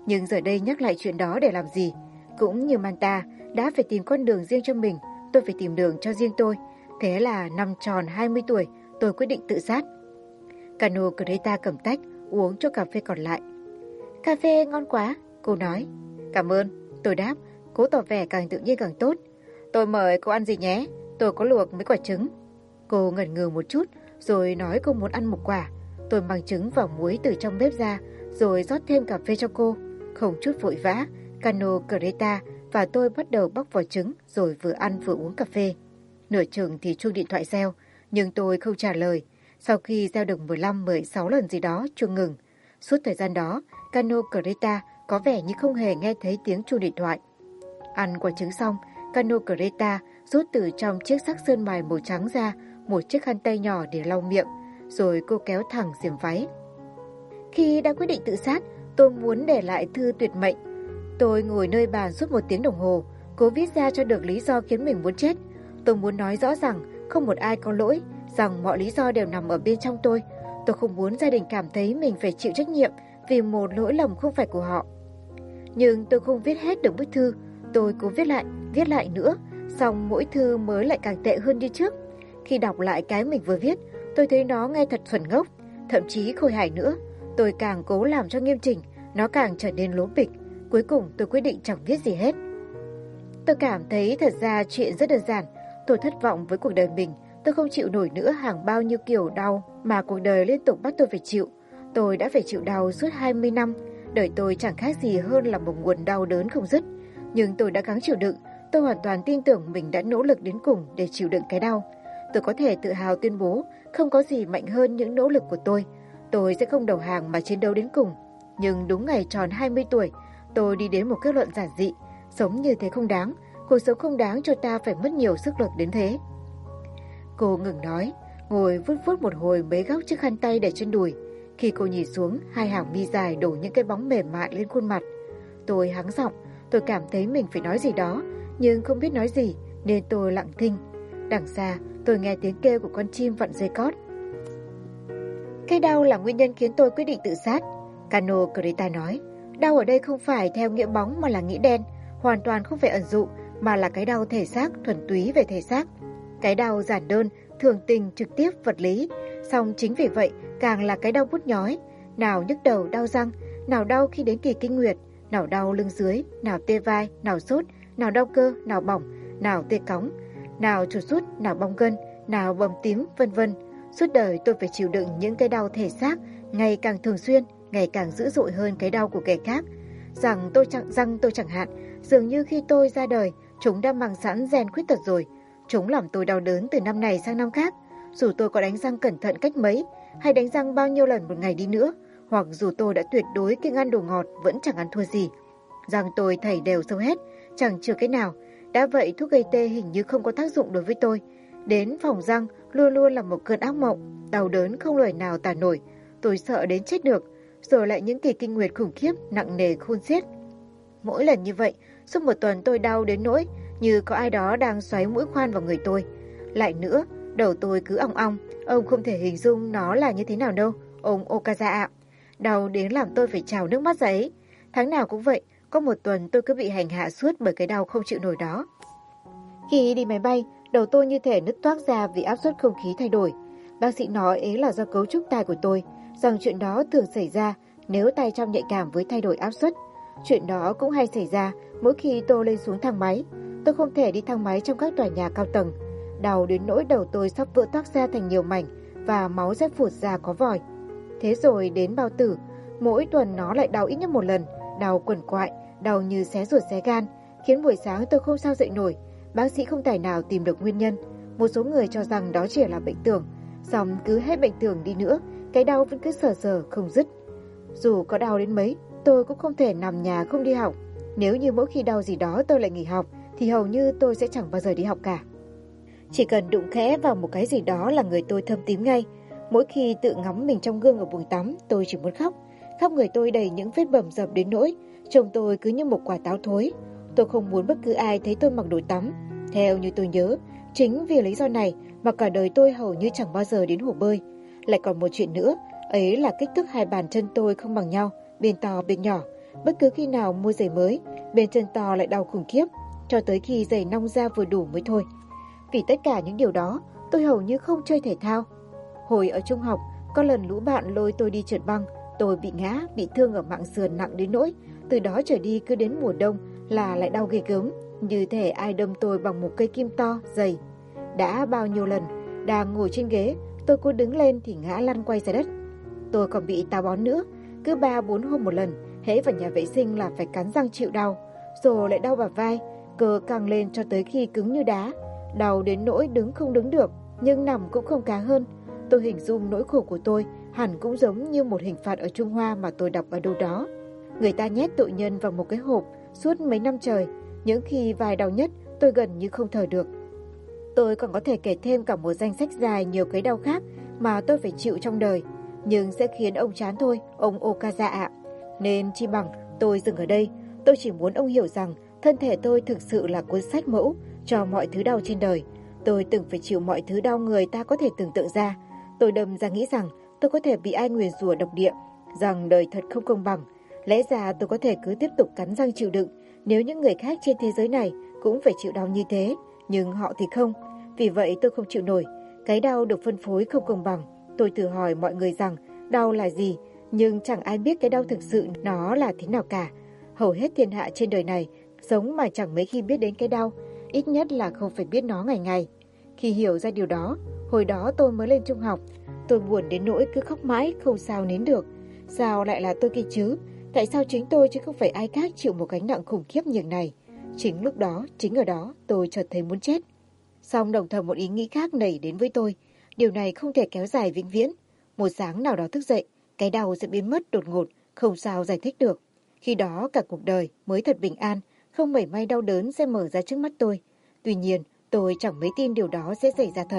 Nhưng giờ đây nhắc lại chuyện đó để làm gì? Cũng như Manta, đã phải tìm con đường riêng cho mình, tôi phải tìm đường cho riêng tôi. Thế là năm tròn 20 tuổi, tôi quyết định tự sát. Cano Greta cầm tách, uống cho cà phê còn lại. Cà phê ngon quá, cô nói. Cảm ơn, tôi đáp, cố tỏ vẻ càng tự nhiên càng tốt. Tôi mời cô ăn gì nhé, tôi có luộc mấy quả trứng. Cô ngẩn ngừ một chút, rồi nói cô muốn ăn một quả. Tôi mang trứng và muối từ trong bếp ra, rồi rót thêm cà phê cho cô. Không chút vội vã, Cano Greta và tôi bắt đầu bóc vỏ trứng, rồi vừa ăn vừa uống cà phê. Nửa chừng thì chuông điện thoại reo, nhưng tôi không trả lời. Sau khi reo được 15-16 lần gì đó, chuông ngừng. Suốt thời gian đó, Cano Greta có vẻ như không hề nghe thấy tiếng chuông điện thoại. Ăn quả trứng xong, Cano Greta rút từ trong chiếc sắc sơn mài màu trắng ra một chiếc khăn tay nhỏ để lau miệng, rồi cô kéo thẳng xiềm váy. Khi đã quyết định tự sát, tôi muốn để lại thư tuyệt mệnh. Tôi ngồi nơi bàn suốt 1 tiếng đồng hồ, cố viết ra cho được lý do khiến mình muốn chết. Tôi muốn nói rõ rằng không một ai có lỗi, rằng mọi lý do đều nằm ở bên trong tôi. Tôi không muốn gia đình cảm thấy mình phải chịu trách nhiệm vì một lỗi lầm không phải của họ. Nhưng tôi không viết hết được bức thư. Tôi cố viết lại nữa, xong mỗi thư mới lại càng tệ hơn như trước. Khi đọc lại cái mình vừa viết, tôi thấy nó nghe thật thuần ngốc, thậm chí khôi hài nữa. Tôi càng cố làm cho nghiêm chỉnh, nó càng trở nên lố bịch. Cuối cùng tôi quyết định chẳng viết gì hết. Tôi cảm thấy thật ra chuyện rất đơn giản. Tôi thất vọng với cuộc đời mình. Tôi không chịu nổi nữa hàng bao nhiêu kiểu đau mà cuộc đời liên tục bắt tôi phải chịu. Tôi đã phải chịu đau suốt 20 năm. Đời tôi chẳng khác gì hơn là một nguồn đau đớn không dứt. Nhưng tôi đã gắng chịu đựng. Tôi hoàn toàn tin tưởng mình đã nỗ lực đến cùng để chịu đựng cái đau. Tôi có thể tự hào tuyên bố không có gì mạnh hơn những nỗ lực của tôi. Tôi sẽ không đầu hàng mà chiến đấu đến cùng. Nhưng đúng ngày tròn 20 tuổi, tôi đi đến một kết luận giản dị. Sống như thế không đáng. Cuộc sống không đáng cho ta phải mất nhiều sức lực đến thế. Cô ngừng nói, ngồi vuốt vuốt một hồi mấy góc chiếc khăn tay để trên đùi. Khi cô nhìn xuống, hai hàng mi dài đổ những cái bóng mềm mại lên khuôn mặt. Tôi hắng giọng, tôi cảm thấy mình phải nói gì đó, nhưng không biết nói gì, nên tôi lặng thinh. Đằng xa, tôi nghe tiếng kêu của con chim vặn dây cót. Cái đau là nguyên nhân khiến tôi quyết định tự sát, Cano Greta nói. Đau ở đây không phải theo nghĩa bóng mà là nghĩa đen, hoàn toàn không phải ẩn dụ, mà là cái đau thể xác, thuần túy về thể xác. Cái đau giản đơn, thường tình, trực tiếp, vật lý. Song chính vì vậy, càng là cái đau bút nhói. Nào nhức đầu, đau răng, nào đau khi đến kỳ kinh nguyệt, nào đau lưng dưới, nào tê vai, nào sốt, nào đau cơ, nào bỏng, nào tê cóng, nào chuột rút, nào bong gân, nào bầm tím, vân vân. Suốt đời tôi phải chịu đựng những cái đau thể xác ngày càng thường xuyên, ngày càng dữ dội hơn cái đau của kẻ khác. Răng tôi chẳng hạn, dường như khi tôi ra đời, chúng đã mang sẵn gen khuyết tật rồi. Chúng làm tôi đau đớn từ năm này sang năm khác. Dù tôi có đánh răng cẩn thận cách mấy, hay đánh răng bao nhiêu lần một ngày đi nữa, hoặc dù tôi đã tuyệt đối kiêng ăn đồ ngọt vẫn chẳng ăn thua gì. Răng tôi thảy đều sâu hết, chẳng chừa cái nào. Đã vậy thuốc gây tê hình như không có tác dụng đối với tôi. Đến phòng răng luôn luôn là một cơn ác mộng, đau đớn không lời nào tả nổi. Tôi sợ đến chết được. Rồi lại những kỳ kinh nguyệt khủng khiếp, nặng nề khôn xiết. Mỗi lần như vậy, suốt một tuần tôi đau đến nỗi như có ai đó đang xoáy mũi khoan vào người tôi. Lại nữa, đầu tôi cứ ong ong, ông không thể hình dung nó là như thế nào đâu, ông Okaza ạ. Đau đến làm tôi phải trào nước mắt ra ấy. Tháng nào cũng vậy, có một tuần tôi cứ bị hành hạ suốt bởi cái đau không chịu nổi đó. Khi đi máy bay, đầu tôi như thể nứt toác ra vì áp suất không khí thay đổi. Bác sĩ nói ấy là do cấu trúc tai của tôi, rằng chuyện đó thường xảy ra nếu tai trong nhạy cảm với thay đổi áp suất. Chuyện đó cũng hay xảy ra mỗi khi tôi lên xuống thang máy. Tôi không thể đi thang máy trong các tòa nhà cao tầng. Đau đến nỗi đầu tôi sắp vỡ toác ra thành nhiều mảnh và máu rét phụt ra có vòi. Thế rồi đến bao tử, mỗi tuần nó lại đau ít nhất một lần, đau quằn quại, đau như xé ruột xé gan, khiến buổi sáng tôi không sao dậy nổi. Bác sĩ không tài nào tìm được nguyên nhân. Một số người cho rằng đó chỉ là bệnh tưởng, song cứ hết bệnh tưởng đi nữa, cái đau vẫn cứ sờ không dứt. Dù có đau đến mấy, tôi cũng không thể nằm nhà không đi học. Nếu như mỗi khi đau gì đó tôi lại nghỉ học, thì hầu như tôi sẽ chẳng bao giờ đi học cả. Chỉ cần đụng khẽ vào một cái gì đó là người tôi thâm tím ngay. Mỗi khi tự ngắm mình trong gương ở buồng tắm, tôi chỉ muốn khóc. Khắp người tôi đầy những vết bầm dập đến nỗi trông tôi cứ như một quả táo thối. Tôi không muốn bất cứ ai thấy tôi mặc đồ tắm. Theo như tôi nhớ, chính vì lý do này mà cả đời tôi hầu như chẳng bao giờ đến hồ bơi. Lại còn một chuyện nữa, ấy là kích thước hai bàn chân tôi không bằng nhau, bên to bên nhỏ. Bất cứ khi nào mua giày mới, bên chân to lại đau khủng khiếp, cho tới khi giày nong ra vừa đủ mới thôi. Vì tất cả những điều đó, tôi hầu như không chơi thể thao. Hồi ở trung học, có lần lũ bạn lôi tôi đi trượt băng, tôi bị ngã, bị thương ở mạng sườn nặng đến nỗi, từ đó trở đi cứ đến mùa đông là lại đau ghê gớm, như thể ai đâm tôi bằng một cây kim to, dày. Đã bao nhiêu lần, đang ngồi trên ghế, tôi cố đứng lên thì ngã lăn quay ra đất. Tôi còn bị táo bón nữa, cứ 3-4 hôm một lần, hễ vào nhà vệ sinh là phải cắn răng chịu đau, rồi lại đau bả vai, cơ căng lên cho tới khi cứng như đá, đau đến nỗi đứng không đứng được, nhưng nằm cũng không khá hơn. Tôi hình dung nỗi khổ của tôi hẳn cũng giống như một hình phạt ở Trung Hoa mà tôi đọc ở đâu đó. Người ta nhét tội nhân vào một cái hộp suốt mấy năm trời, những khi vai đau nhất tôi gần như không thở được. Tôi còn có thể kể thêm cả một danh sách dài nhiều cái đau khác mà tôi phải chịu trong đời, nhưng sẽ khiến ông chán thôi, ông Okaza ạ. Nên chi bằng tôi dừng ở đây. Tôi chỉ muốn ông hiểu rằng thân thể tôi thực sự là cuốn sách mẫu cho mọi thứ đau trên đời. Tôi từng phải chịu mọi thứ đau người ta có thể tưởng tượng ra. Tôi đâm ra nghĩ rằng tôi có thể bị ai nguyền rủa độc địa, rằng đời thật không công bằng. Lẽ ra tôi có thể cứ tiếp tục cắn răng chịu đựng nếu những người khác trên thế giới này cũng phải chịu đau như thế, nhưng họ thì không. Vì vậy tôi không chịu nổi. Cái đau được phân phối không công bằng. Tôi thử hỏi mọi người rằng đau là gì, nhưng chẳng ai biết cái đau thực sự nó là thế nào cả. Hầu hết thiên hạ trên đời này sống mà chẳng mấy khi biết đến cái đau, ít nhất là không phải biết nó ngày ngày. Khi hiểu ra điều đó, hồi đó tôi mới lên trung học, tôi buồn đến nỗi cứ khóc mãi không sao nín được. Sao lại là tôi kia chứ? Tại sao chính tôi chứ không phải ai khác chịu một gánh nặng khủng khiếp như này? Chính lúc đó, chính ở đó, tôi chợt thấy muốn chết. Song đồng thời một ý nghĩ khác nảy đến với tôi. Điều này không thể kéo dài vĩnh viễn. Một sáng nào đó thức dậy, cái đau sẽ biến mất đột ngột, không sao giải thích được. Khi đó cả cuộc đời mới thật bình an, không mảy may đau đớn sẽ mở ra trước mắt tôi. Tuy nhiên, tôi chẳng mấy tin điều đó sẽ xảy ra thật.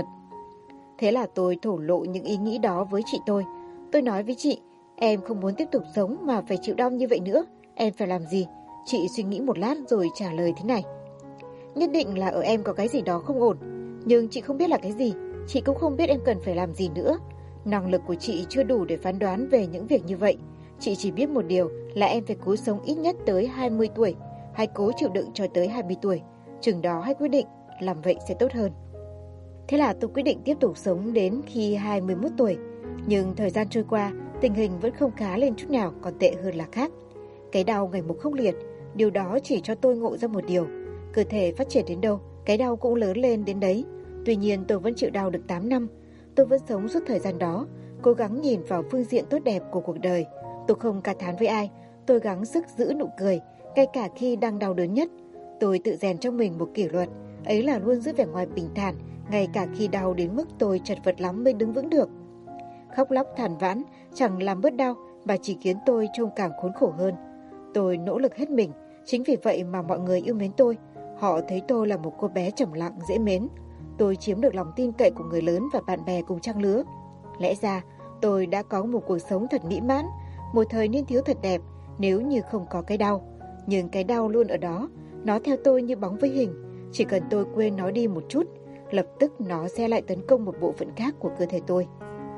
Thế là tôi thổ lộ những ý nghĩ đó với chị tôi. Tôi nói với chị, em không muốn tiếp tục sống mà phải chịu đau như vậy nữa. Em phải làm gì? Chị suy nghĩ một lát rồi trả lời thế này. Nhất định là ở em có cái gì đó không ổn. Nhưng chị không biết là cái gì. Chị cũng không biết em cần phải làm gì nữa. Năng lực của chị chưa đủ để phán đoán về những việc như vậy. Chị chỉ biết một điều là em phải cố sống ít nhất tới 20 tuổi. Hay cố chịu đựng cho tới 20 tuổi. Chừng đó hãy quyết định, làm vậy sẽ tốt hơn. Thế là tôi quyết định tiếp tục sống đến khi 21 tuổi. Nhưng thời gian trôi qua, tình hình vẫn không khá lên chút nào, còn tệ hơn là khác. Cái đau ngày một khốc liệt, điều đó chỉ cho tôi ngộ ra một điều. Cơ thể phát triển đến đâu, cái đau cũng lớn lên đến đấy. Tuy nhiên tôi vẫn chịu đau được 8 năm. Tôi vẫn sống suốt thời gian đó, cố gắng nhìn vào phương diện tốt đẹp của cuộc đời. Tôi không ca thán với ai, tôi gắng sức giữ nụ cười, ngay cả khi đang đau đớn nhất. Tôi tự rèn trong mình một kỷ luật, ấy là luôn giữ vẻ ngoài bình thản, ngay cả khi đau đến mức tôi chật vật lắm mới đứng vững được. Khóc lóc than vãn chẳng làm bớt đau mà chỉ khiến tôi trông càng khốn khổ hơn. Tôi nỗ lực hết mình, chính vì vậy mà mọi người yêu mến tôi. Họ thấy tôi là một cô bé trầm lặng, dễ mến. Tôi chiếm được lòng tin cậy của người lớn và bạn bè cùng trang lứa. Lẽ ra tôi đã có một cuộc sống thật mỹ mãn, một thời niên thiếu thật đẹp nếu như không có cái đau. Nhưng cái đau luôn ở đó, nó theo tôi như bóng với hình. Chỉ cần tôi quên nó đi một chút, lập tức nó sẽ lại tấn công một bộ phận khác của cơ thể tôi.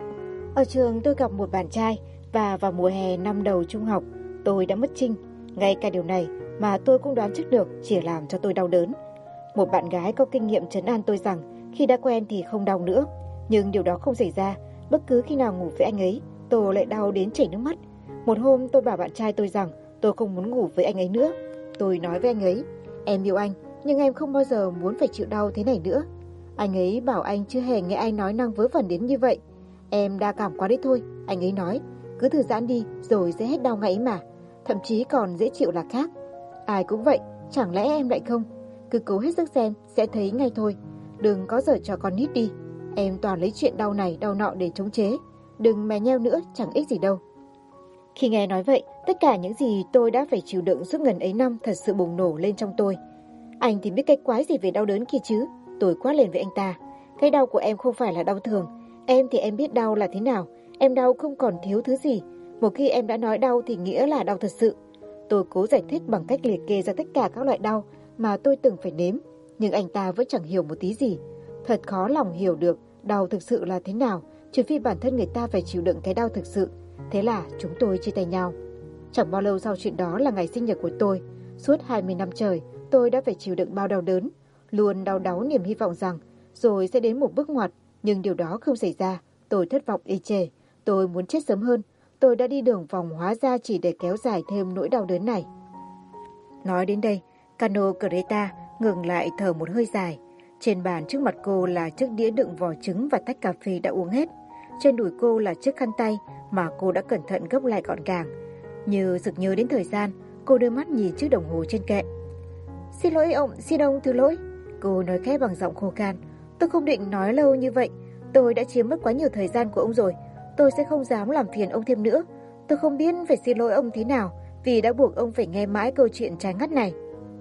Ở trường tôi gặp một bạn trai và vào mùa hè năm đầu trung học tôi đã mất trinh. Ngay cả điều này mà tôi cũng đoán trước được chỉ làm cho tôi đau đớn. Một bạn gái có kinh nghiệm trấn an tôi rằng khi đã quen thì không đau nữa. Nhưng điều đó không xảy ra. Bất cứ khi nào ngủ với anh ấy, tôi lại đau đến chảy nước mắt. Một hôm tôi bảo bạn trai tôi rằng tôi không muốn ngủ với anh ấy nữa. Tôi nói với anh ấy, em yêu anh, nhưng em không bao giờ muốn phải chịu đau thế này nữa. Anh ấy bảo anh chưa hề nghe ai nói năng vớ vẩn đến như vậy. Em đa cảm quá đấy thôi, anh ấy nói. Cứ thư giãn đi rồi sẽ hết đau ngay mà. Thậm chí còn dễ chịu là khác. Ai cũng vậy, chẳng lẽ em lại không? Cứ cố hết sức xem, sẽ thấy ngay thôi. Đừng có giở trò con nít đi. Em toàn lấy chuyện đau này đau nọ để chống chế. Đừng mè nheo nữa, chẳng ích gì đâu. Khi nghe nói vậy, tất cả những gì tôi đã phải chịu đựng suốt ngần ấy năm thật sự bùng nổ lên trong tôi. Anh thì biết cái quái gì về đau đớn kia chứ? Tôi quát lên với anh ta. Cái đau của em không phải là đau thường. Em thì em biết đau là thế nào. Em đau không còn thiếu thứ gì. Một khi em đã nói đau thì nghĩa là đau thật sự. Tôi cố giải thích bằng cách liệt kê ra tất cả các loại đau mà tôi từng phải nếm. Nhưng anh ta vẫn chẳng hiểu một tí gì. Thật khó lòng hiểu được đau thực sự là thế nào, trừ phi bản thân người ta phải chịu đựng cái đau thực sự. Thế là chúng tôi chia tay nhau. Chẳng bao lâu sau chuyện đó là ngày sinh nhật của tôi. Suốt 20 năm trời, tôi đã phải chịu đựng bao đau đớn, luôn đau đáu niềm hy vọng rằng rồi sẽ đến một bước ngoặt, nhưng điều đó không xảy ra. Tôi thất vọng ê chề, tôi muốn chết sớm hơn. Tôi đã đi đường vòng hóa ra chỉ để kéo dài thêm nỗi đau đớn này. Nói đến đây, Cano Greta ngừng lại thở một hơi dài. Trên bàn trước mặt cô là chiếc đĩa đựng vỏ trứng và tách cà phê đã uống hết. Trên đùi cô là chiếc khăn tay mà cô đã cẩn thận gấp lại gọn gàng. Như sực nhớ đến thời gian, cô đưa mắt nhìn chiếc đồng hồ trên kệ. Xin lỗi ông, xin ông thứ lỗi. Cô nói khẽ bằng giọng khô khan. Tôi không định nói lâu như vậy. Tôi đã chiếm mất quá nhiều thời gian của ông rồi. Tôi sẽ không dám làm phiền ông thêm nữa. Tôi không biết phải xin lỗi ông thế nào vì đã buộc ông phải nghe mãi câu chuyện trái ngắt này.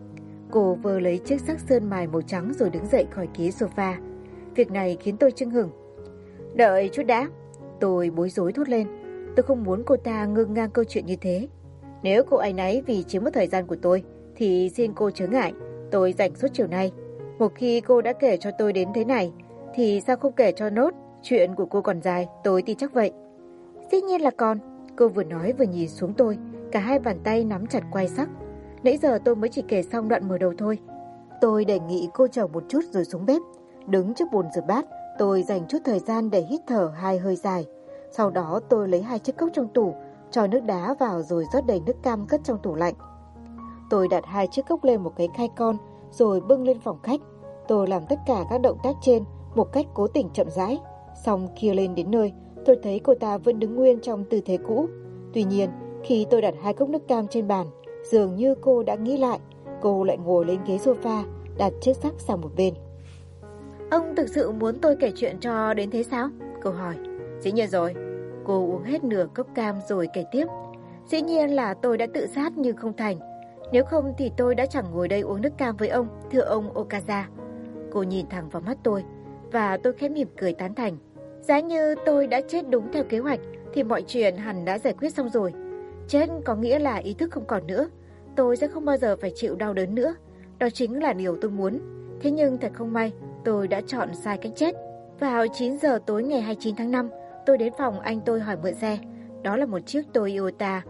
Cô vơ lấy chiếc sắc sơn mài màu trắng rồi đứng dậy khỏi ghế sofa. Việc này khiến tôi chưng hửng. Đợi chút đã. Tôi bối rối thốt lên. Tôi không muốn cô ta ngưng ngang câu chuyện như thế. Nếu cô áy náy vì chiếm mất thời gian của tôi thì xin cô chớ ngại. Tôi rảnh suốt chiều nay. Một khi cô đã kể cho tôi đến thế này thì sao không kể cho nốt. Chuyện của cô còn dài, tôi tin chắc vậy. Dĩ nhiên là còn. Cô vừa nói vừa nhìn xuống tôi. Cả hai bàn tay nắm chặt quai sắc. Nãy giờ tôi mới chỉ kể xong đoạn mở đầu thôi. Tôi đề nghị cô chờ một chút rồi xuống bếp. Đứng trước bồn rửa bát, tôi dành chút thời gian để hít thở 2 hơi dài. Sau đó tôi lấy 2 chiếc cốc trong tủ, cho nước đá vào rồi rót đầy nước cam cất trong tủ lạnh. Tôi đặt 2 chiếc cốc lên một cái khay con rồi bưng lên phòng khách. Tôi làm tất cả các động tác trên một cách cố tình chậm rãi. Xong khi lên đến nơi, tôi thấy cô ta vẫn đứng nguyên trong tư thế cũ. Tuy nhiên, khi tôi đặt 2 cốc nước cam trên bàn, dường như cô đã nghĩ lại. Cô lại ngồi lên ghế sofa, đặt chiếc sắc sang một bên. Ông thực sự muốn tôi kể chuyện cho đến thế sao? Cô hỏi. Dĩ nhiên rồi. Cô uống hết nửa cốc cam rồi kể tiếp. Dĩ nhiên là tôi đã tự sát nhưng không thành. Nếu không thì tôi đã chẳng ngồi đây uống nước cam với ông, thưa ông Okaza. Cô nhìn thẳng vào mắt tôi và tôi khẽ mỉm cười tán thành. Giá như tôi đã chết đúng theo kế hoạch thì mọi chuyện hẳn đã giải quyết xong rồi. Chết có nghĩa là ý thức không còn nữa. Tôi sẽ không bao giờ phải chịu đau đớn nữa. Đó chính là điều tôi muốn. Thế nhưng thật không may, tôi đã chọn sai cách chết. Vào 9 giờ tối ngày 29 tháng 5, tôi đến phòng anh tôi hỏi mượn xe. Đó là một chiếc Toyota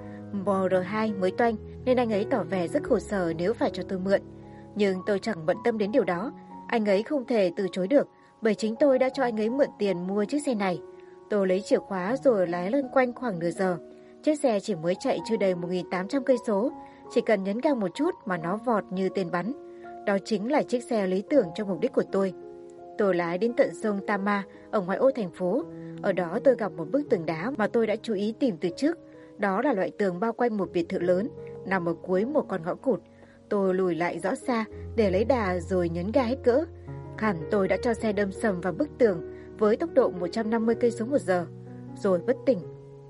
MR2 mới toanh nên anh ấy tỏ vẻ rất khổ sở nếu phải cho tôi mượn. Nhưng tôi chẳng bận tâm đến điều đó. Anh ấy không thể từ chối được bởi chính tôi đã cho anh ấy mượn tiền mua chiếc xe này. Tôi lấy chìa khóa rồi lái loanh quanh khoảng nửa giờ. Chiếc xe chỉ mới chạy chưa đầy 1.800 cây số, chỉ cần nhấn ga một chút mà nó vọt như tên bắn. Đó chính là chiếc xe lý tưởng cho mục đích của tôi. Tôi lái đến tận sông Tama ở ngoại ô thành phố. Ở đó tôi gặp một bức tường đá mà tôi đã chú ý tìm từ trước. Đó là loại tường bao quanh một biệt thự lớn, nằm ở cuối một con ngõ cụt. Tôi lùi lại rõ xa để lấy đà rồi nhấn ga hết cỡ. Hẳn tôi đã cho xe đâm sầm vào bức tường với tốc độ 150 cây số một giờ, rồi bất tỉnh.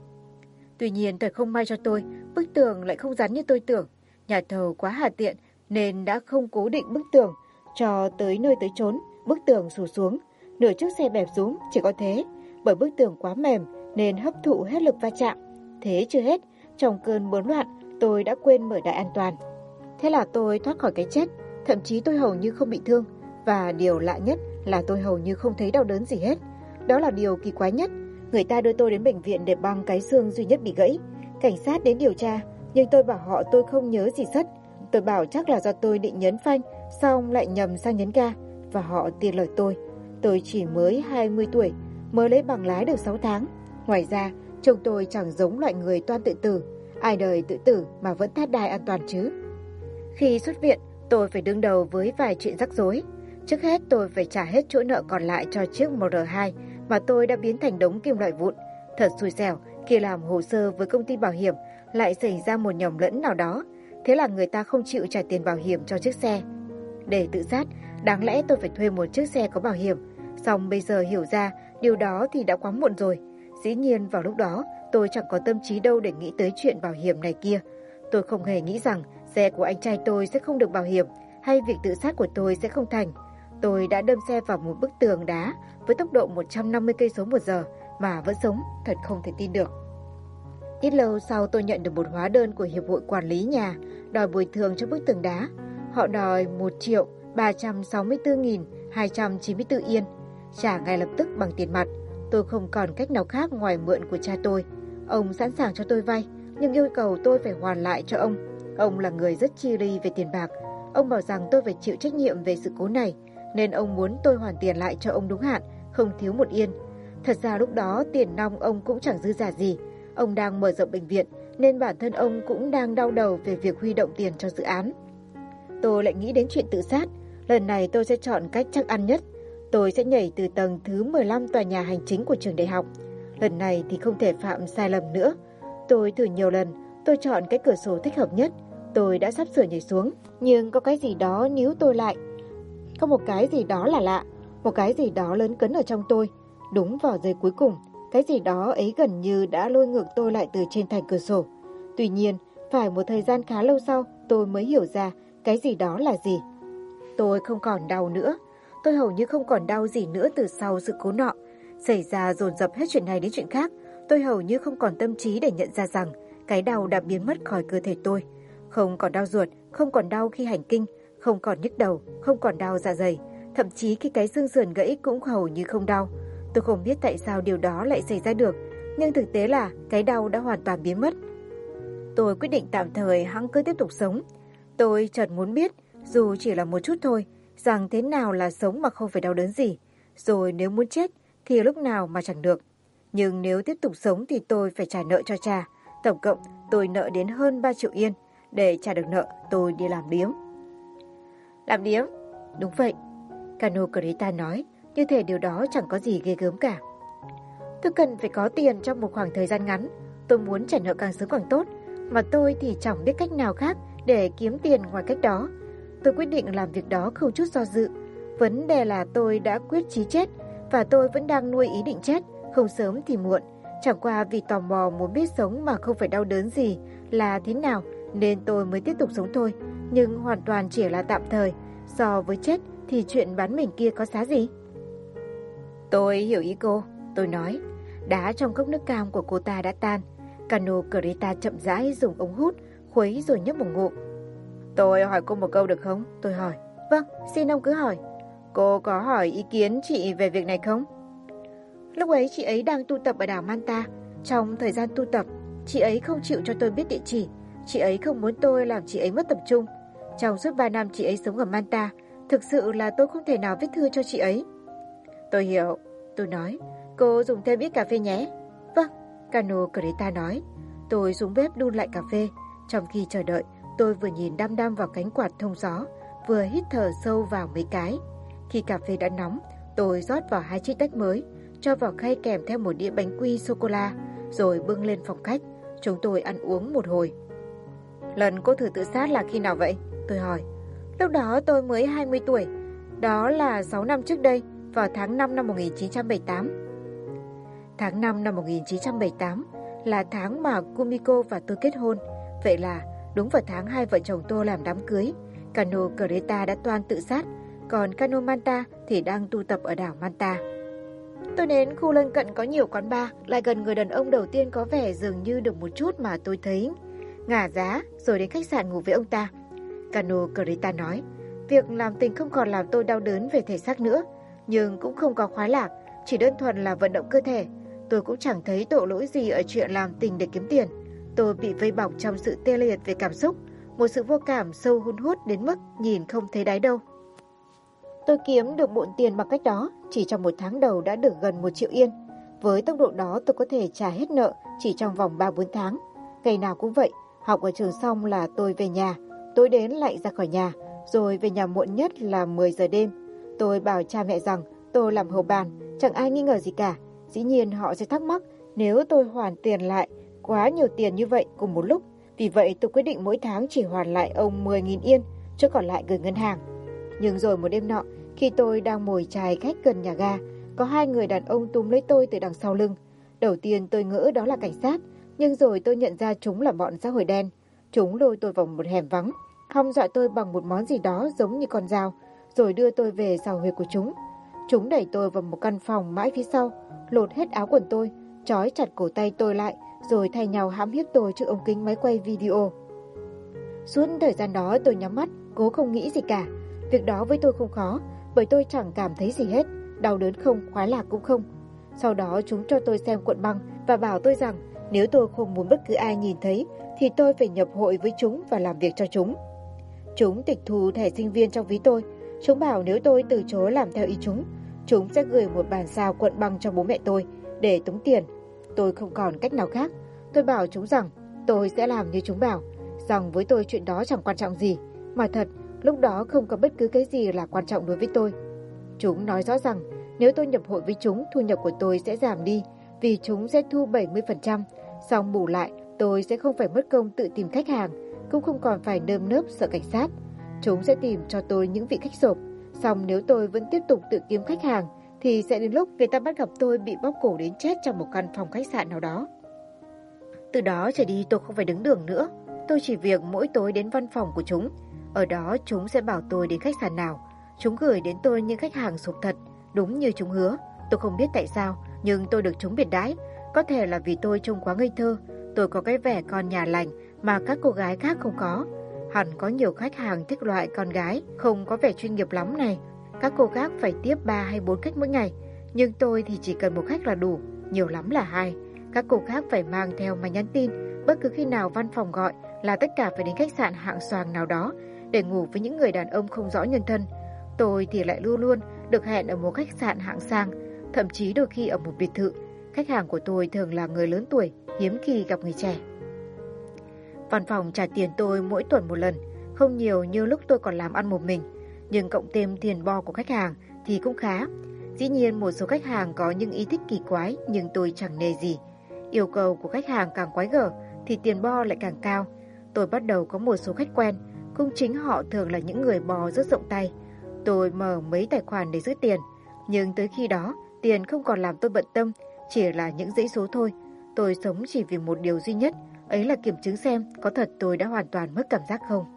Tuy nhiên thật không may cho tôi, bức tường lại không rắn như tôi tưởng. Nhà thầu quá hà tiện nên đã không cố định bức tường cho tới nơi tới chốn. Bức tường xù xuống, nửa chiếc xe bẹp rúm, chỉ có thế. Bởi bức tường quá mềm nên hấp thụ hết lực va chạm. Thế chưa hết, trong cơn bấn loạn tôi đã quên mở đai an toàn. Thế là tôi thoát khỏi cái chết. Thậm chí tôi hầu như không bị thương. Và điều lạ nhất là tôi hầu như không thấy đau đớn gì hết. Đó là điều kỳ quái nhất. Người ta đưa tôi đến bệnh viện để băng cái xương duy nhất bị gãy. Cảnh sát đến điều tra, nhưng tôi bảo họ tôi không nhớ gì sất. Tôi bảo chắc là do tôi định nhấn phanh, xong lại nhầm sang nhấn ga. Và họ tin lời tôi. Tôi chỉ mới 20 tuổi, mới lấy bằng lái được 6 tháng. Ngoài ra, trông tôi chẳng giống loại người toan tự tử. Ai đời tự tử mà vẫn thắt đai an toàn chứ. Khi xuất viện, tôi phải đương đầu với vài chuyện rắc rối. Trước hết tôi phải trả hết chỗ nợ còn lại cho chiếc MR2 mà tôi đã biến thành đống kim loại vụn. Thật xui xẻo, khi làm hồ sơ với công ty bảo hiểm lại xảy ra một nhầm lẫn nào đó. Thế là người ta không chịu trả tiền bảo hiểm cho chiếc xe. Để tự sát, đáng lẽ tôi phải thuê một chiếc xe có bảo hiểm. Xong bây giờ hiểu ra điều đó thì đã quá muộn rồi. Dĩ nhiên vào lúc đó tôi chẳng có tâm trí đâu để nghĩ tới chuyện bảo hiểm này kia. Tôi không hề nghĩ rằng xe của anh trai tôi sẽ không được bảo hiểm hay việc tự sát của tôi sẽ không thành. Tôi đã đâm xe vào một bức tường đá với tốc độ 150 cây số một giờ mà vẫn sống, thật không thể tin được. Ít lâu sau tôi nhận được một hóa đơn của Hiệp hội Quản lý Nhà đòi bồi thường cho bức tường đá. Họ đòi 1.364.294 yên, trả ngay lập tức bằng tiền mặt. Tôi không còn cách nào khác ngoài mượn của cha tôi. Ông sẵn sàng cho tôi vay, nhưng yêu cầu tôi phải hoàn lại cho ông. Ông là người rất chi ly về tiền bạc. Ông bảo rằng tôi phải chịu trách nhiệm về sự cố này, nên ông muốn tôi hoàn tiền lại cho ông đúng hạn, không thiếu một yên. Thật ra lúc đó tiền nong ông cũng chẳng dư giả gì. Ông đang mở rộng bệnh viện, nên bản thân ông cũng đang đau đầu về việc huy động tiền cho dự án. Tôi lại nghĩ đến chuyện tự sát. Lần này tôi sẽ chọn cách chắc ăn nhất. Tôi sẽ nhảy từ tầng thứ 15 tòa nhà hành chính của trường đại học. Lần này thì không thể phạm sai lầm nữa. Tôi thử nhiều lần, tôi chọn cái cửa sổ thích hợp nhất. Tôi đã sắp sửa nhảy xuống, nhưng có cái gì đó níu tôi lại. Có một cái gì đó là lạ, một cái gì đó lớn cấn ở trong tôi. Đúng vào giây cuối cùng, cái gì đó ấy gần như đã lôi ngược tôi lại từ trên thành cửa sổ. Tuy nhiên, phải một thời gian khá lâu sau, tôi mới hiểu ra cái gì đó là gì. Tôi không còn đau nữa. Tôi hầu như không còn đau gì nữa từ sau sự cố nọ. Xảy ra dồn dập hết chuyện này đến chuyện khác. Tôi hầu như không còn tâm trí để nhận ra rằng cái đau đã biến mất khỏi cơ thể tôi. Không còn đau ruột, không còn đau khi hành kinh, không còn nhức đầu, không còn đau dạ dày. Thậm chí khi cái xương sườn gãy cũng hầu như không đau. Tôi không biết tại sao điều đó lại xảy ra được, nhưng thực tế là cái đau đã hoàn toàn biến mất. Tôi quyết định tạm thời hẵng cứ tiếp tục sống. Tôi chợt muốn biết, dù chỉ là một chút thôi, rằng thế nào là sống mà không phải đau đớn gì. Rồi nếu muốn chết thì lúc nào mà chẳng được. Nhưng nếu tiếp tục sống thì tôi phải trả nợ cho cha. Tổng cộng tôi nợ đến hơn 3 triệu yên. Để trả được nợ, tôi đi làm điếm. Làm điếm? Đúng vậy, Kano Kurita nói, như thể điều đó chẳng có gì ghê gớm cả. Tôi cần phải có tiền trong một khoảng thời gian ngắn. Tôi muốn trả nợ càng sớm càng tốt, mà tôi thì chẳng biết cách nào khác để kiếm tiền ngoài cách đó. Tôi quyết định làm việc đó không chút do dự. Vấn đề là tôi đã quyết chí chết, và tôi vẫn đang nuôi ý định chết, không sớm thì muộn. Chẳng qua vì tò mò muốn biết sống mà không phải đau đớn gì là thế nào, nên tôi mới tiếp tục sống thôi, nhưng hoàn toàn chỉ là tạm thời. So với chết thì chuyện bán mình kia có giá gì? Tôi hiểu ý cô, tôi nói. Đá trong cốc nước cam của cô ta đã tan. Kano Kurita chậm rãi dùng ống hút, khuấy rồi nhấp một ngụm. Tôi hỏi cô một câu được không? Tôi hỏi. Vâng, xin ông cứ hỏi. Cô có hỏi ý kiến chị về việc này không? Lúc ấy chị ấy đang tu tập ở đảo Manta. Trong thời gian tu tập, chị ấy không chịu cho tôi biết địa chỉ. Chị ấy không muốn tôi làm chị ấy mất tập trung. Trong suốt 3 năm chị ấy sống ở Manta, thực sự là tôi không thể nào viết thư cho chị ấy. Tôi hiểu, tôi nói. Cô dùng thêm ít cà phê nhé. Vâng, Kano Kurita nói. Tôi xuống bếp đun lại cà phê. Trong khi chờ đợi, tôi vừa nhìn đăm đăm vào cánh quạt thông gió, vừa hít thở sâu vào mấy cái. Khi cà phê đã nóng, tôi rót vào 2 chiếc tách mới, cho vào khay kèm theo một đĩa bánh quy sô-cô-la, rồi bưng lên phòng khách. Chúng tôi ăn uống một hồi. Lần cô thử tự sát là khi nào vậy? Tôi hỏi. Lúc đó tôi mới 20 tuổi. Đó là 6 năm trước đây, vào tháng 5 năm 1978. Tháng 5 năm 1978 là tháng mà Kumiko và tôi kết hôn. Vậy là đúng vào tháng 2 vợ chồng tôi làm đám cưới. Kano Kurita đã toan tự sát, còn Kano Manta thì đang tu tập ở đảo Manta. Tôi đến khu lân cận có nhiều quán bar, lại gần người đàn ông đầu tiên có vẻ dường như được một chút mà tôi thấy ngả giá, rồi đến khách sạn ngủ với ông ta. Kano Kurita nói, việc làm tình không còn làm tôi đau đớn về thể xác nữa, nhưng cũng không có khoái lạc, chỉ đơn thuần là vận động cơ thể. Tôi cũng chẳng thấy tội lỗi gì ở chuyện làm tình để kiếm tiền. Tôi bị vây bọc trong sự tê liệt về cảm xúc, một sự vô cảm sâu hun hút đến mức nhìn không thấy đáy đâu. Tôi kiếm được bộn tiền bằng cách đó, chỉ trong một tháng đầu đã được gần 1 triệu yên. Với tốc độ đó tôi có thể trả hết nợ chỉ trong vòng 3-4 tháng. Ngày nào cũng vậy, học ở trường xong là tôi về nhà, tối đến lại ra khỏi nhà, rồi về nhà muộn nhất là 10 giờ đêm. Tôi bảo cha mẹ rằng tôi làm hầu bàn, chẳng ai nghi ngờ gì cả. Dĩ nhiên họ sẽ thắc mắc nếu tôi hoàn tiền lại quá nhiều tiền như vậy cùng một lúc. Vì vậy tôi quyết định mỗi tháng chỉ hoàn lại ông 10.000 yên, chứ còn lại gửi ngân hàng. Nhưng rồi một đêm nọ, khi tôi đang ngồi chài khách gần nhà ga, có 2 người đàn ông túm lấy tôi từ đằng sau lưng. Đầu tiên tôi ngỡ đó là cảnh sát, nhưng rồi tôi nhận ra chúng là bọn xã hội đen. Chúng lôi tôi vào một hẻm vắng, hăm dọa tôi bằng một món gì đó giống như con dao, rồi đưa tôi về sào huyệt của chúng. Chúng đẩy tôi vào một căn phòng mãi phía sau, lột hết áo quần tôi, trói chặt cổ tay tôi lại, rồi thay nhau hãm hiếp tôi trước ống kính máy quay video. Suốt thời gian đó tôi nhắm mắt, cố không nghĩ gì cả. Việc đó với tôi không khó, bởi tôi chẳng cảm thấy gì hết, đau đớn không, khoái lạc cũng không. Sau đó chúng cho tôi xem cuộn băng và bảo tôi rằng Nếu tôi không muốn bất cứ ai nhìn thấy thì tôi phải nhập hội với chúng và làm việc cho chúng. Chúng tịch thu thẻ sinh viên trong ví tôi. Chúng bảo nếu tôi từ chối làm theo ý chúng sẽ gửi một bản sao cuộn băng cho bố mẹ tôi để tống tiền. Tôi không còn cách nào khác. Tôi bảo chúng rằng tôi sẽ làm như chúng bảo, rằng với tôi chuyện đó chẳng quan trọng gì. Mà thật, lúc đó không có bất cứ cái gì là quan trọng đối với tôi. Chúng nói rõ rằng nếu tôi nhập hội với chúng, thu nhập của tôi sẽ giảm đi vì chúng sẽ thu 70%. Xong bù lại, tôi sẽ không phải mất công tự tìm khách hàng, cũng không còn phải nơm nớp sợ cảnh sát. Chúng sẽ tìm cho tôi những vị khách sộp. Xong nếu tôi vẫn tiếp tục tự kiếm khách hàng thì sẽ đến lúc người ta bắt gặp tôi bị bóp cổ đến chết trong một căn phòng khách sạn nào đó. Từ đó trở đi tôi không phải đứng đường nữa. Tôi chỉ việc mỗi tối đến văn phòng của chúng. Ở đó chúng sẽ bảo tôi đến khách sạn nào. Chúng gửi đến tôi những khách hàng sộp thật, đúng như chúng hứa. Tôi không biết tại sao, nhưng tôi được chúng biệt đãi. Có thể là vì tôi trông quá ngây thơ. Tôi có cái vẻ con nhà lành mà các cô gái khác không có. Hẳn có nhiều khách hàng thích loại con gái không có vẻ chuyên nghiệp lắm này. Các cô khác phải tiếp 3 hay 4 khách mỗi ngày, nhưng tôi thì chỉ cần một khách là đủ, nhiều lắm là 2. Các cô khác phải mang theo máy nhắn tin, bất cứ khi nào văn phòng gọi là tất cả phải đến khách sạn hạng xoàng nào đó để ngủ với những người đàn ông không rõ nhân thân. Tôi thì lại luôn luôn được hẹn ở một khách sạn hạng sang, thậm chí đôi khi ở một biệt thự. Khách hàng của tôi thường là người lớn tuổi, hiếm khi gặp người trẻ. Văn phòng trả tiền tôi mỗi tuần một lần, không nhiều như lúc tôi còn làm ăn một mình, nhưng cộng thêm tiền bo của khách hàng thì cũng khá. Dĩ nhiên một số khách hàng có những ý thích kỳ quái nhưng tôi chẳng nề gì. Yêu cầu của khách hàng càng quái gở thì tiền bo lại càng cao. Tôi bắt đầu có một số khách quen, cũng chính họ thường là những người bo rất rộng tay. Tôi mở mấy tài khoản để giữ tiền, nhưng tới khi đó tiền không còn làm tôi bận tâm, chỉ là những dãy số thôi. Tôi sống chỉ vì một điều duy nhất, ấy là kiểm chứng xem có thật tôi đã hoàn toàn mất cảm giác không.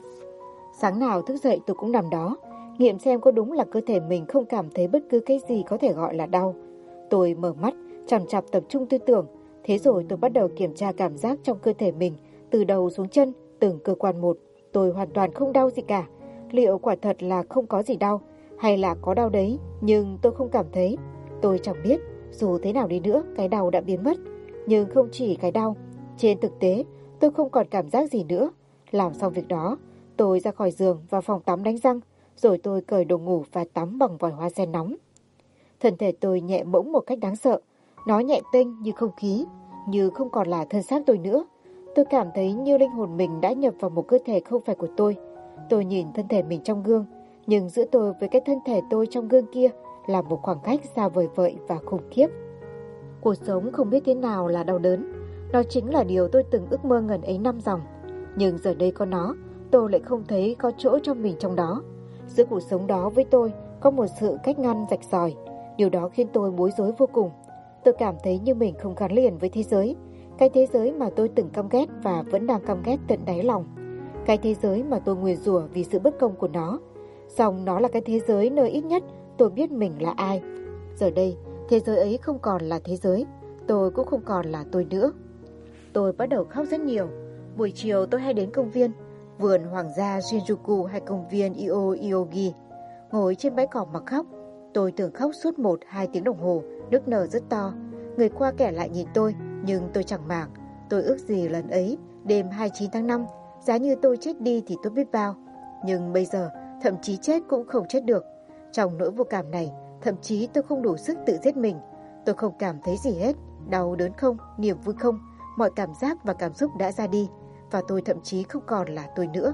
Sáng nào thức dậy tôi cũng nằm đó, nghiệm xem có đúng là cơ thể mình không cảm thấy bất cứ cái gì có thể gọi là đau. Tôi mở mắt, chằm chằm tập trung tư tưởng. Thế rồi tôi bắt đầu kiểm tra cảm giác trong cơ thể mình, từ đầu xuống chân, từng cơ quan một. Tôi hoàn toàn không đau gì cả. Liệu quả thật là không có gì đau, hay là có đau đấy, nhưng tôi không cảm thấy. Tôi chẳng biết, dù thế nào đi nữa, cái đau đã biến mất. Nhưng không chỉ cái đau, trên thực tế, tôi không còn cảm giác gì nữa. Làm xong việc đó, tôi ra khỏi giường vào phòng tắm đánh răng, rồi tôi cởi đồ ngủ và tắm bằng vòi hoa sen nóng. Thân thể tôi nhẹ bỗng một cách đáng sợ. Nó nhẹ tênh như không khí, như không còn là thân xác tôi nữa. Tôi cảm thấy như linh hồn mình đã nhập vào một cơ thể không phải của tôi. Tôi nhìn thân thể mình trong gương, nhưng giữa tôi với cái thân thể tôi trong gương kia là một khoảng cách xa vời vợi và khủng khiếp. Cuộc sống không biết thế nào là đau đớn. Nó chính là điều tôi từng ước mơ ngần ấy năm dòng. Nhưng giờ đây có nó, tôi lại không thấy có chỗ cho mình trong đó. Giữa cuộc sống đó với tôi có một sự cách ngăn rạch ròi. Điều đó khiến tôi bối rối vô cùng. Tôi cảm thấy như mình không gắn liền với thế giới. Cái thế giới mà tôi từng căm ghét và vẫn đang căm ghét tận đáy lòng. Cái thế giới mà tôi nguyền rủa vì sự bất công của nó. Song nó là cái thế giới nơi ít nhất tôi biết mình là ai. Giờ đây, thế giới ấy không còn là thế giới. Tôi cũng không còn là tôi nữa. Tôi bắt đầu khóc rất nhiều. Buổi chiều tôi hay đến công viên, vườn hoàng gia Shinjuku hay công viên Ioyogi. Ngồi trên bãi cỏ mà khóc. Tôi thường khóc suốt 1-2 tiếng đồng hồ, nức nở rất to. Người qua kẻ lại nhìn tôi, nhưng tôi chẳng màng. Tôi ước gì lần ấy, đêm 29 tháng 5, giá như tôi chết đi thì tôi biết bao. Nhưng bây giờ, thậm chí chết cũng không chết được. Trong nỗi vô cảm này, thậm chí tôi không đủ sức tự giết mình. Tôi không cảm thấy gì hết, đau đớn không, niềm vui không. Mọi cảm giác và cảm xúc đã ra đi, và tôi thậm chí không còn là tôi nữa.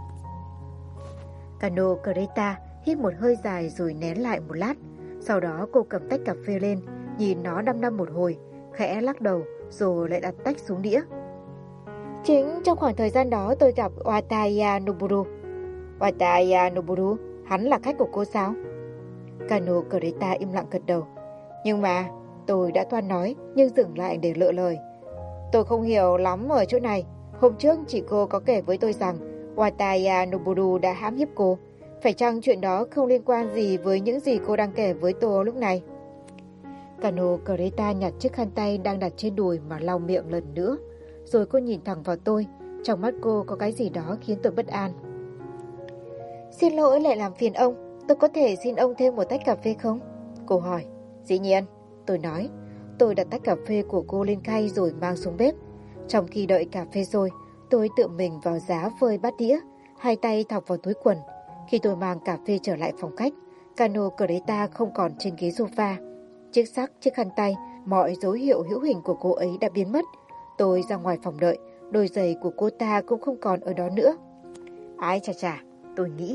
Kano Greta hít một hơi dài rồi nén lại một lát. Sau đó cô cầm tách cà phê lên, nhìn nó đăm đăm một hồi, khẽ lắc đầu rồi lại đặt tách xuống đĩa. Chính trong khoảng thời gian đó tôi gặp Wataya Noburu. Wataya Noburu, hắn là khách của cô sao? Kano Greta im lặng gật đầu. Nhưng mà, tôi đã toan nói, nhưng dừng lại để lựa lời. Tôi không hiểu lắm ở chỗ này. Hôm trước chị cô có kể với tôi rằng Wataya Noburu đã hãm hiếp cô. Phải chăng chuyện đó không liên quan gì với những gì cô đang kể với tôi lúc này? Kano Greta nhặt chiếc khăn tay đang đặt trên đùi mà lau miệng lần nữa. Rồi cô nhìn thẳng vào tôi. Trong mắt cô có cái gì đó khiến tôi bất an. Xin lỗi lại làm phiền ông. Tôi có thể xin ông thêm một tách cà phê không? Cô hỏi. Dĩ nhiên, tôi nói. Tôi đặt tách cà phê của cô lên khay rồi mang xuống bếp. Trong khi đợi cà phê sôi, tôi tự mình vào giá phơi bát đĩa, hai tay thọc vào túi quần. Khi tôi mang cà phê trở lại phòng khách, Cano Greta không còn trên ghế sofa. Chiếc xắc, chiếc khăn tay, mọi dấu hiệu hữu hình của cô ấy đã biến mất. Tôi ra ngoài phòng đợi, đôi giày của cô ta cũng không còn ở đó nữa. Ái chà chà, tôi nghĩ.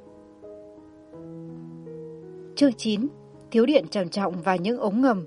Chương 9. Thiếu điện trầm trọng và những ống ngầm.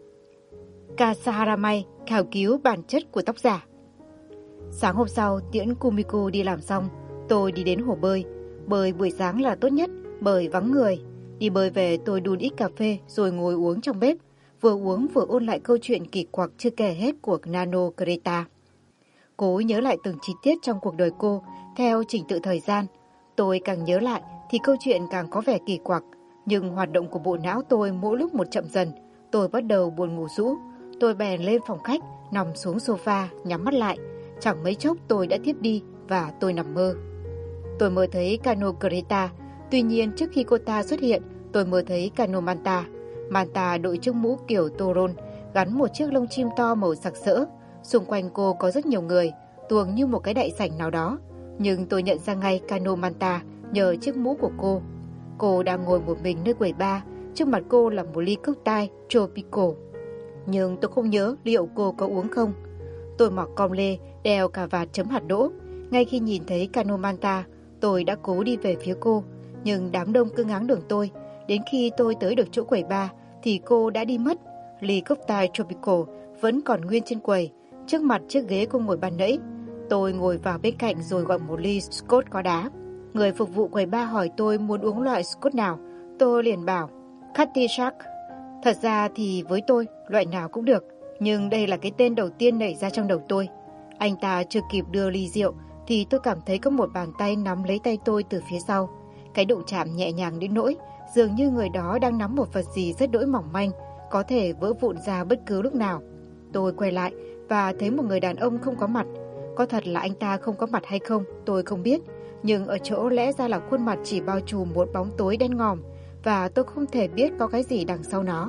Kasaharamai khảo cứu bản chất của tóc giả. Sáng hôm sau, tiễn Kumiko đi làm xong, tôi đi đến hồ bơi. Bơi buổi sáng là tốt nhất, bởi vắng người. Đi bơi về tôi đun ít cà phê rồi ngồi uống trong bếp. Vừa uống vừa ôn lại câu chuyện kỳ quặc chưa kể hết của Nano Greta. Cố nhớ lại từng chi tiết trong cuộc đời cô theo trình tự thời gian. Tôi càng nhớ lại thì câu chuyện càng có vẻ kỳ quặc. Nhưng hoạt động của bộ não tôi mỗi lúc một chậm dần. Tôi bắt đầu buồn ngủ rũ. Tôi bèn lên phòng khách, nằm xuống sofa, nhắm mắt lại. Chẳng mấy chốc tôi đã thiếp đi và tôi nằm mơ. Tôi mơ thấy Cano Greta. Tuy nhiên trước khi cô ta xuất hiện, tôi mơ thấy Cano Manta. Manta đội chiếc mũ kiểu Toron, gắn một chiếc lông chim to màu sặc sỡ. Xung quanh cô có rất nhiều người, tuồng như một cái đại sảnh nào đó. Nhưng tôi nhận ra ngay Cano Manta nhờ chiếc mũ của cô. Cô đang ngồi một mình nơi quầy bar, trước mặt cô là một ly cốc tai Tropico. Nhưng tôi không nhớ liệu cô có uống không. Tôi mặc com lê, đeo cà vạt chấm hạt đỗ. Ngay khi nhìn thấy Cano Manta, tôi đã cố đi về phía cô. Nhưng đám đông cứ ngáng đường tôi. Đến khi tôi tới được chỗ quầy bar thì cô đã đi mất. Ly cốc tai Tropico vẫn còn nguyên trên quầy, trước mặt chiếc ghế cô ngồi ban nãy. Tôi ngồi vào bên cạnh rồi gọi một ly Scotch có đá. Người phục vụ quầy bar hỏi tôi muốn uống loại Scotch nào. Tôi liền bảo Cutty Shark. Thật ra thì với tôi, loại nào cũng được. Nhưng đây là cái tên đầu tiên nảy ra trong đầu tôi. Anh ta chưa kịp đưa ly rượu thì tôi cảm thấy có một bàn tay nắm lấy tay tôi từ phía sau. Cái đụng chạm nhẹ nhàng đến nỗi dường như người đó đang nắm một vật gì rất đỗi mỏng manh, có thể vỡ vụn ra bất cứ lúc nào. Tôi quay lại và thấy một người đàn ông không có mặt. Có thật là anh ta không có mặt hay không, tôi không biết. Nhưng ở chỗ lẽ ra là khuôn mặt chỉ bao trùm một bóng tối đen ngòm, và tôi không thể biết có cái gì đằng sau nó.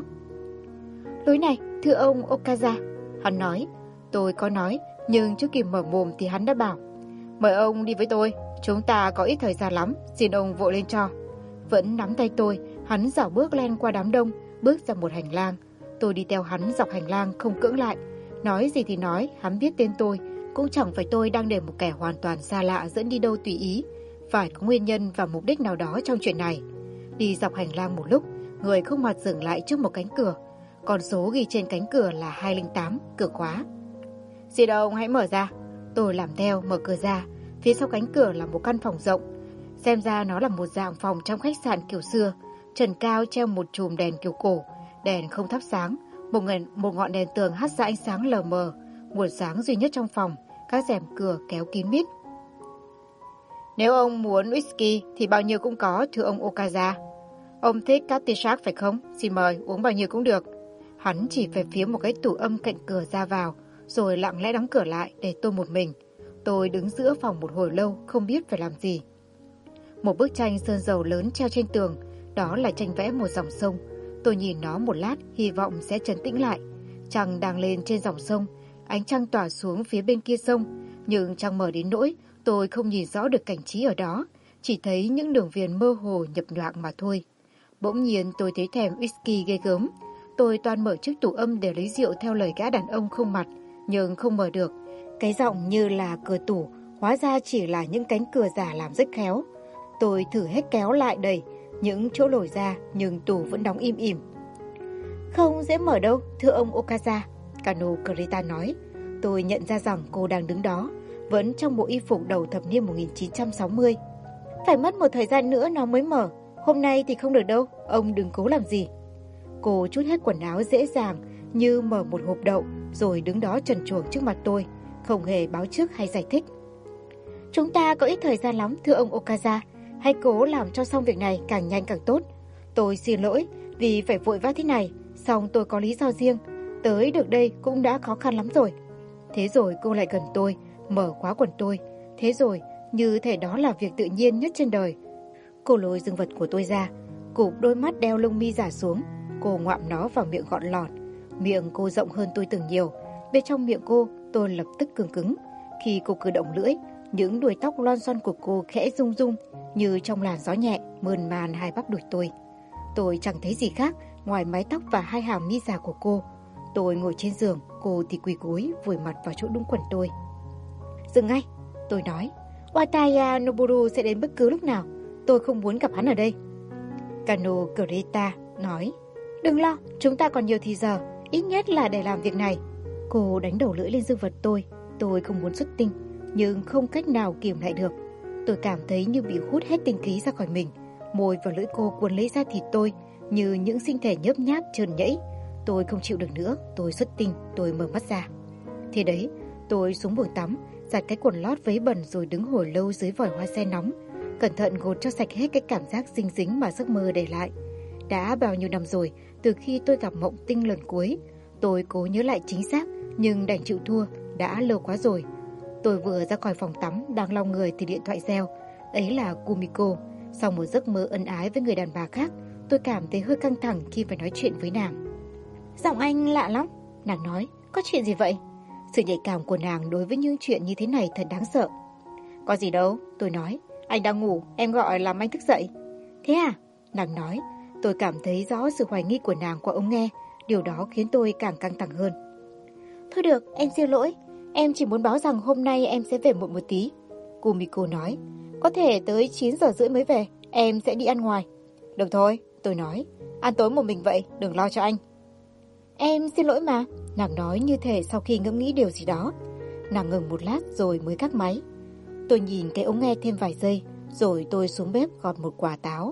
Lối này, thưa ông Okaza, hắn nói. Tôi có nói, nhưng trước kịp mở mồm thì hắn đã bảo, mời ông đi với tôi, chúng ta có ít thời gian lắm, xin ông vội lên cho. Vẫn nắm tay tôi, hắn dạo bước len qua đám đông, bước ra một hành lang. Tôi đi theo hắn dọc hành lang không cưỡng lại. Nói gì thì nói, hắn biết tên tôi, cũng chẳng phải tôi đang để một kẻ hoàn toàn xa lạ dẫn đi đâu tùy ý. Phải có nguyên nhân và mục đích nào đó trong chuyện này. Đi dọc hành lang một lúc, người không mặt dừng lại trước một cánh cửa. Con số ghi trên cánh cửa là 208, cửa khóa. Xin ông hãy mở ra. Tôi làm theo, mở cửa ra. Phía sau cánh cửa là một căn phòng rộng. Xem ra nó là một dạng phòng trong khách sạn kiểu xưa. Trần cao treo một chùm đèn kiểu cổ. Đèn không thắp sáng. Một ngọn đèn tường hắt ra ánh sáng lờ mờ. Nguồn sáng duy nhất trong phòng. Các rèm cửa kéo kín mít. Nếu ông muốn whisky thì bao nhiêu cũng có, thưa ông Okaza. Ông thích Cutty Shark phải không? Xin mời, uống bao nhiêu cũng được. Hắn chỉ về phía một cái tủ âm cạnh cửa ra vào, rồi lặng lẽ đóng cửa lại để tôi một mình. Tôi đứng giữa phòng một hồi lâu, không biết phải làm gì. Một bức tranh sơn dầu lớn treo trên tường, đó là tranh vẽ một dòng sông. Tôi nhìn nó một lát, hy vọng sẽ trấn tĩnh lại. Trăng đang lên trên dòng sông, ánh trăng tỏa xuống phía bên kia sông, nhưng trăng mờ đến nỗi tôi không nhìn rõ được cảnh trí ở đó, chỉ thấy những đường viền mơ hồ nhập nhoạng mà thôi. Bỗng nhiên tôi thấy thèm whisky ghê gớm. Tôi toan mở chiếc tủ âm để lấy rượu theo lời gã đàn ông không mặt, nhưng không mở được. Cái giọng như là cửa tủ, hóa ra chỉ là những cánh cửa giả làm rất khéo. Tôi thử hết kéo lại đẩy, những chỗ lồi ra, nhưng tủ vẫn đóng im ỉm. Không dễ mở đâu, thưa ông Okaza, Cano Greta nói. Tôi nhận ra rằng cô đang đứng đó, vẫn trong bộ y phục đầu thập niên 1960. Phải mất một thời gian nữa nó mới mở, hôm nay thì không được đâu, ông đừng cố làm gì. Cô trút hết quần áo dễ dàng như mở một hộp đậu, rồi đứng đó trần truồng trước mặt tôi, không hề báo trước hay giải thích. Chúng ta có ít thời gian lắm, thưa ông Okaza, hãy cố làm cho xong việc này càng nhanh càng tốt. Tôi xin lỗi vì phải vội vã thế này, song tôi có lý do riêng, tới được đây cũng đã khó khăn lắm rồi. Thế rồi cô lại gần tôi, mở khóa quần tôi, thế rồi như thể đó là việc tự nhiên nhất trên đời. Cô lôi dương vật của tôi ra, cụp đôi mắt đeo lông mi giả xuống, cô ngoạm nó vào miệng gọn lọt. Miệng cô rộng hơn tôi tưởng nhiều. Bên trong miệng cô, tôi lập tức cứng cứng. Khi cô cử động lưỡi, những đuôi tóc lon xoăn của cô khẽ rung rung như trong làn gió nhẹ mơn man hai bắp đùi tôi. Tôi chẳng thấy gì khác ngoài mái tóc và hai hàm mi già của cô. Tôi ngồi trên giường, cô thì quỳ gối vùi mặt vào chỗ đúng quần tôi. Dừng ngay, tôi nói. Wataya Noboru sẽ đến bất cứ lúc nào. Tôi không muốn gặp hắn ở đây. Kano Greta nói. Đừng lo, chúng ta còn nhiều thì giờ, ít nhất là để làm việc này. Cô đánh đầu lưỡi lên dương vật tôi không muốn xuất tinh, nhưng không cách nào kiềm lại được. Tôi cảm thấy như bị hút hết tinh khí ra khỏi mình. Môi và lưỡi cô cuốn lấy da thịt tôi như những sinh thể nhớp nháp trơn nhẫy. Tôi không chịu được nữa, tôi xuất tinh, tôi mở mắt ra. Thế đấy, tôi xuống buồng tắm, giặt cái quần lót vấy bẩn rồi đứng hồi lâu dưới vòi hoa sen nóng, cẩn thận gột cho sạch hết cái cảm giác dinh dính mà giấc mơ để lại. Đã bao nhiêu năm rồi từ khi tôi gặp mộng tinh lần cuối. Tôi cố nhớ lại chính xác, nhưng đành chịu thua, đã lâu quá rồi. Tôi vừa ra khỏi phòng tắm, đang lau người thì điện thoại reo. Ấy là Kumiko. Sau một giấc mơ ân ái với người đàn bà khác, tôi cảm thấy hơi căng thẳng khi phải nói chuyện với nàng. Giọng anh lạ lắm, nàng nói. Có chuyện gì vậy? Sự nhạy cảm của nàng đối với những chuyện như thế này thật đáng sợ. Có gì đâu, tôi nói. Anh đang ngủ, em gọi làm anh thức dậy. Thế à? Nàng nói. Tôi cảm thấy rõ sự hoài nghi của nàng qua ống nghe. Điều đó khiến tôi càng căng thẳng hơn. Thôi được, em xin lỗi. Em chỉ muốn báo rằng hôm nay em sẽ về muộn một tí. Kumiko nói. Có thể tới 9 giờ rưỡi mới về. Em sẽ đi ăn ngoài. Được thôi, tôi nói. Ăn tối một mình vậy, đừng lo cho anh. Em xin lỗi mà. Nàng nói như thể sau khi ngẫm nghĩ điều gì đó. Nàng ngừng một lát rồi mới cắt máy. Tôi nhìn cái ống nghe thêm vài giây, rồi tôi xuống bếp gọt một quả táo.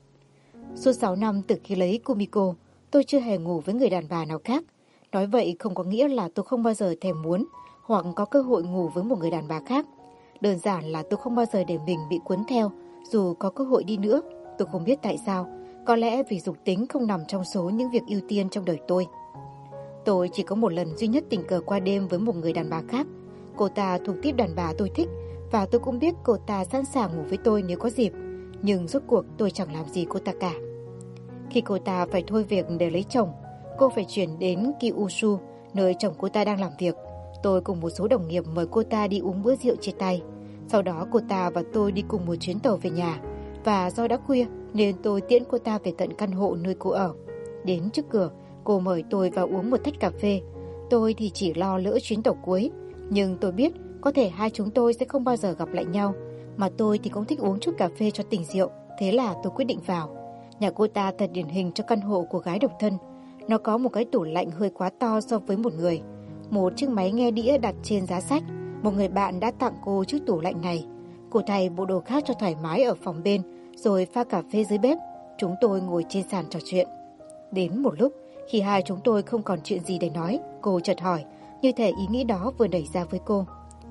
Suốt 6 năm từ khi lấy Kumiko, tôi chưa hề ngủ với người đàn bà nào khác. Nói vậy không có nghĩa là tôi không bao giờ thèm muốn hoặc có cơ hội ngủ với một người đàn bà khác. Đơn giản là tôi không bao giờ để mình bị cuốn theo, dù có cơ hội đi nữa. Tôi không biết tại sao, có lẽ vì dục tính không nằm trong số những việc ưu tiên trong đời tôi. Tôi chỉ có một lần duy nhất tình cờ qua đêm với một người đàn bà khác. Cô ta thuộc tiếp đàn bà tôi thích, và tôi cũng biết cô ta sẵn sàng ngủ với tôi nếu có dịp. Nhưng rốt cuộc tôi chẳng làm gì cô ta cả. Khi cô ta phải thôi việc để lấy chồng, cô phải chuyển đến Kyushu, nơi chồng cô ta đang làm việc. Tôi cùng một số đồng nghiệp mời cô ta đi uống bữa rượu chia tay. Sau đó cô ta và tôi đi cùng một chuyến tàu về nhà. Và do đã khuya nên tôi tiễn cô ta về tận căn hộ nơi cô ở. Đến trước cửa, cô mời tôi vào uống một tách cà phê. Tôi thì chỉ lo lỡ chuyến tàu cuối. Nhưng tôi biết có thể hai chúng tôi sẽ không bao giờ gặp lại nhau. Mà tôi thì cũng thích uống chút cà phê cho tỉnh rượu. Thế là tôi quyết định vào. Nhà cô ta thật điển hình cho căn hộ của gái độc thân. Nó có một cái tủ lạnh hơi quá to so với một người. Một chiếc máy nghe đĩa đặt trên giá sách. Một người bạn đã tặng cô chiếc tủ lạnh này. Cô thay bộ đồ khác cho thoải mái ở phòng bên, rồi pha cà phê dưới bếp. Chúng tôi ngồi trên sàn trò chuyện. Đến một lúc, khi hai chúng tôi không còn chuyện gì để nói, cô chợt hỏi, như thể ý nghĩ đó vừa nảy ra với cô.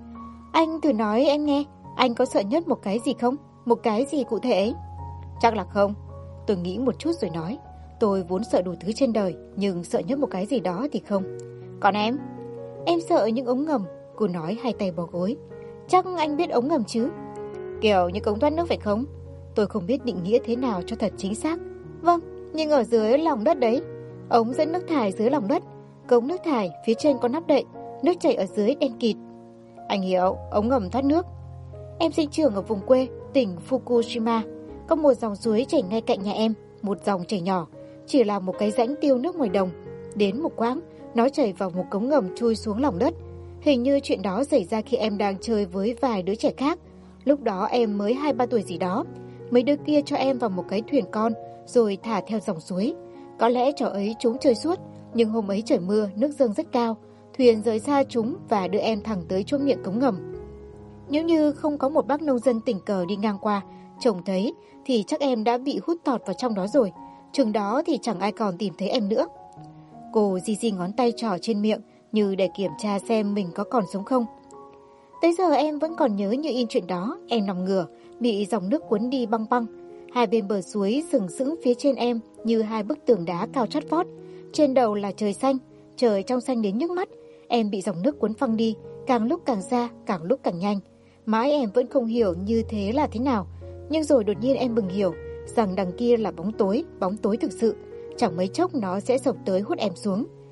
Anh thử nói em nghe, anh có sợ nhất một cái gì không? Một cái gì cụ thể ấy? Chắc là không. Tôi nghĩ một chút rồi nói. Tôi vốn sợ đủ thứ trên đời, nhưng sợ nhất một cái gì đó thì không. Còn em? Em sợ những ống ngầm, cô nói hai tay bó gối. Chắc anh biết ống ngầm chứ? Kiểu như cống thoát nước phải không? Tôi không biết định nghĩa thế nào cho thật chính xác. Vâng, nhưng ở dưới lòng đất đấy. Ống dẫn nước thải dưới lòng đất. Cống nước thải phía trên có nắp đậy. Nước chảy ở dưới đen kịt. Anh hiểu, ống ngầm thoát nước. Em sinh trưởng ở vùng quê, tỉnh Fukushima. Có một dòng suối chảy ngay cạnh nhà em. Một dòng chảy nhỏ, chỉ là một cái rãnh tiêu nước ngoài đồng. Đến một quãng, nó chảy vào một cống ngầm chui xuống lòng đất. Hình như chuyện đó xảy ra khi em đang chơi với vài đứa trẻ khác. Lúc đó em mới 2-3 tuổi gì đó. Mấy đứa kia cho em vào một cái thuyền con, rồi thả theo dòng suối. Có lẽ trò ấy chúng chơi suốt, nhưng hôm ấy trời mưa, nước dâng rất cao. Thuyền rời xa chúng và đưa em thẳng tới chỗ miệng cống ngầm. Nếu như không có một bác nông dân tình cờ đi ngang qua, trông thấy, thì chắc em đã bị hút tọt vào trong đó rồi. Chừng đó thì chẳng ai còn tìm thấy em nữa. Cô di ngón tay trỏ trên miệng, như để kiểm tra xem mình có còn sống không. Tới giờ em vẫn còn nhớ như in chuyện đó. Em nằm ngửa, bị dòng nước cuốn đi băng băng. Hai bên bờ suối sừng sững phía trên em như hai bức tường đá cao chót vót. Trên đầu là trời xanh, trời trong xanh đến nhức mắt. Em bị dòng nước cuốn phăng đi, càng lúc càng xa, càng lúc càng nhanh. Mãi em vẫn không hiểu như thế là thế nào. Nhưng rồi đột nhiên em bừng hiểu rằng đằng kia là bóng tối thực sự. Chẳng mấy chốc nó sẽ sộc tới hút em xuống.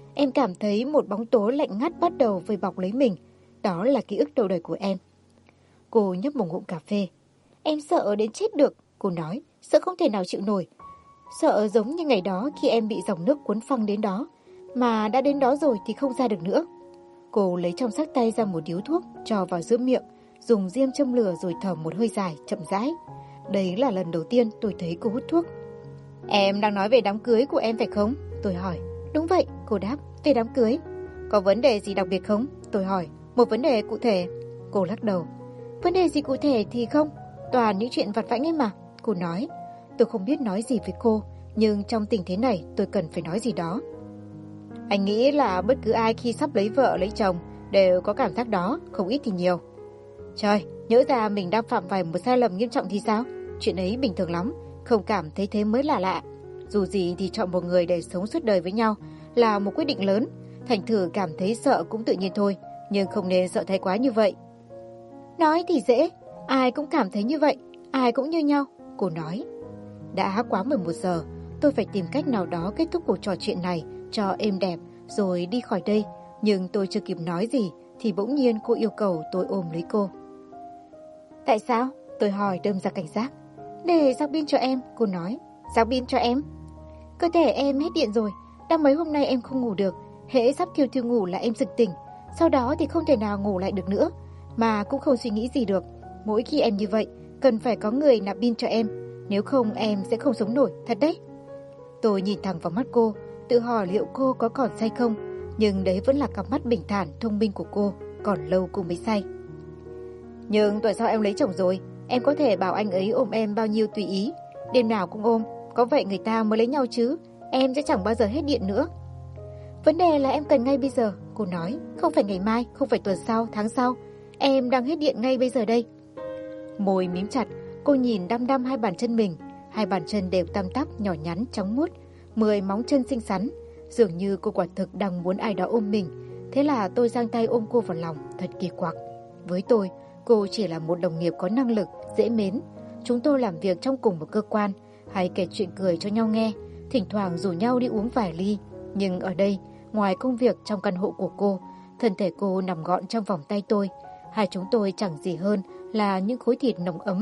em cảm thấy một bóng tối lạnh ngắt bắt đầu vây bọc lấy mình. Đó là ký ức đầu đời của em. Cô nhấp một ngụm cà phê. Em sợ đến chết được, cô nói, sợ không thể nào chịu nổi. Sợ giống như ngày đó khi em bị dòng nước cuốn phăng đến đó, mà đã đến đó rồi thì không ra được nữa. Cô lấy trong xách tay ra một điếu thuốc, cho vào giữa miệng, dùng diêm châm lửa rồi thở một hơi dài, chậm rãi. Đấy là lần đầu tiên tôi thấy cô hút thuốc. Em đang nói về đám cưới của em phải không? Tôi hỏi. Đúng vậy, cô đáp, về đám cưới. Có vấn đề gì đặc biệt không? Tôi hỏi. Một vấn đề cụ thể. Cô lắc đầu. Vấn đề gì cụ thể thì không, toàn những chuyện vặt vãnh ấy mà, cô nói. Tôi không biết nói gì với cô, nhưng trong tình thế này tôi cần phải nói gì đó. Anh nghĩ là bất cứ ai khi sắp lấy vợ lấy chồng đều có cảm giác đó, không ít thì nhiều. Trời, nhỡ ra mình đang phạm phải một sai lầm nghiêm trọng thì sao? Chuyện ấy bình thường lắm, không cảm thấy thế mới là lạ. Dù gì thì chọn một người để sống suốt đời với nhau là một quyết định lớn, thành thử cảm thấy sợ cũng tự nhiên thôi, nhưng không nên sợ thái quá như vậy. Nói thì dễ, ai cũng cảm thấy như vậy, ai cũng như nhau, cô nói. Đã quá 11 giờ, tôi phải tìm cách nào đó kết thúc cuộc trò chuyện này cho êm đẹp rồi đi khỏi đây. Nhưng tôi chưa kịp nói gì thì bỗng nhiên cô yêu cầu tôi ôm lấy cô. Tại sao? Tôi hỏi đâm ra cảnh giác. Để sạc pin cho em, cô nói. Sạc pin cho em? Cơ thể em hết điện rồi, đã mấy hôm nay em không ngủ được. Hễ sắp thiêu ngủ là em giật tỉnh, sau đó thì không thể nào ngủ lại được nữa, mà cũng không suy nghĩ gì được. Mỗi khi em như vậy, cần phải có người nạp pin cho em, nếu không em sẽ không sống nổi, thật đấy. Tôi nhìn thẳng vào mắt cô, tự hỏi liệu cô có còn say không, nhưng đấy vẫn là cặp mắt bình thản, thông minh của cô, còn lâu cô mới say. Nhưng tại sao em lấy chồng rồi, em có thể bảo anh ấy ôm em bao nhiêu tùy ý, đêm nào cũng ôm, có vậy người ta mới lấy nhau chứ, em sẽ chẳng bao giờ hết điện nữa. Vấn đề là em cần ngay bây giờ, cô nói, không phải ngày mai, không phải tuần sau, tháng sau, em đang hết điện ngay bây giờ đây. Môi mím chặt, cô nhìn đăm đăm hai bàn chân mình, hai bàn chân đều tăm tắp, nhỏ nhắn, trắng muốt, 10 móng chân xinh xắn, dường như cô quả thực đang muốn ai đó ôm mình. Thế là tôi giang tay ôm cô vào lòng, thật kỳ quặc. Với tôi, cô chỉ là một đồng nghiệp có năng lực, dễ mến. Chúng tôi làm việc trong cùng một cơ quan, hay kể chuyện cười cho nhau nghe, thỉnh thoảng rủ nhau đi uống vài ly. Nhưng ở đây, ngoài công việc trong căn hộ của cô, thân thể cô nằm gọn trong vòng tay tôi. Hai chúng tôi chẳng gì hơn là những khối thịt nồng ấm.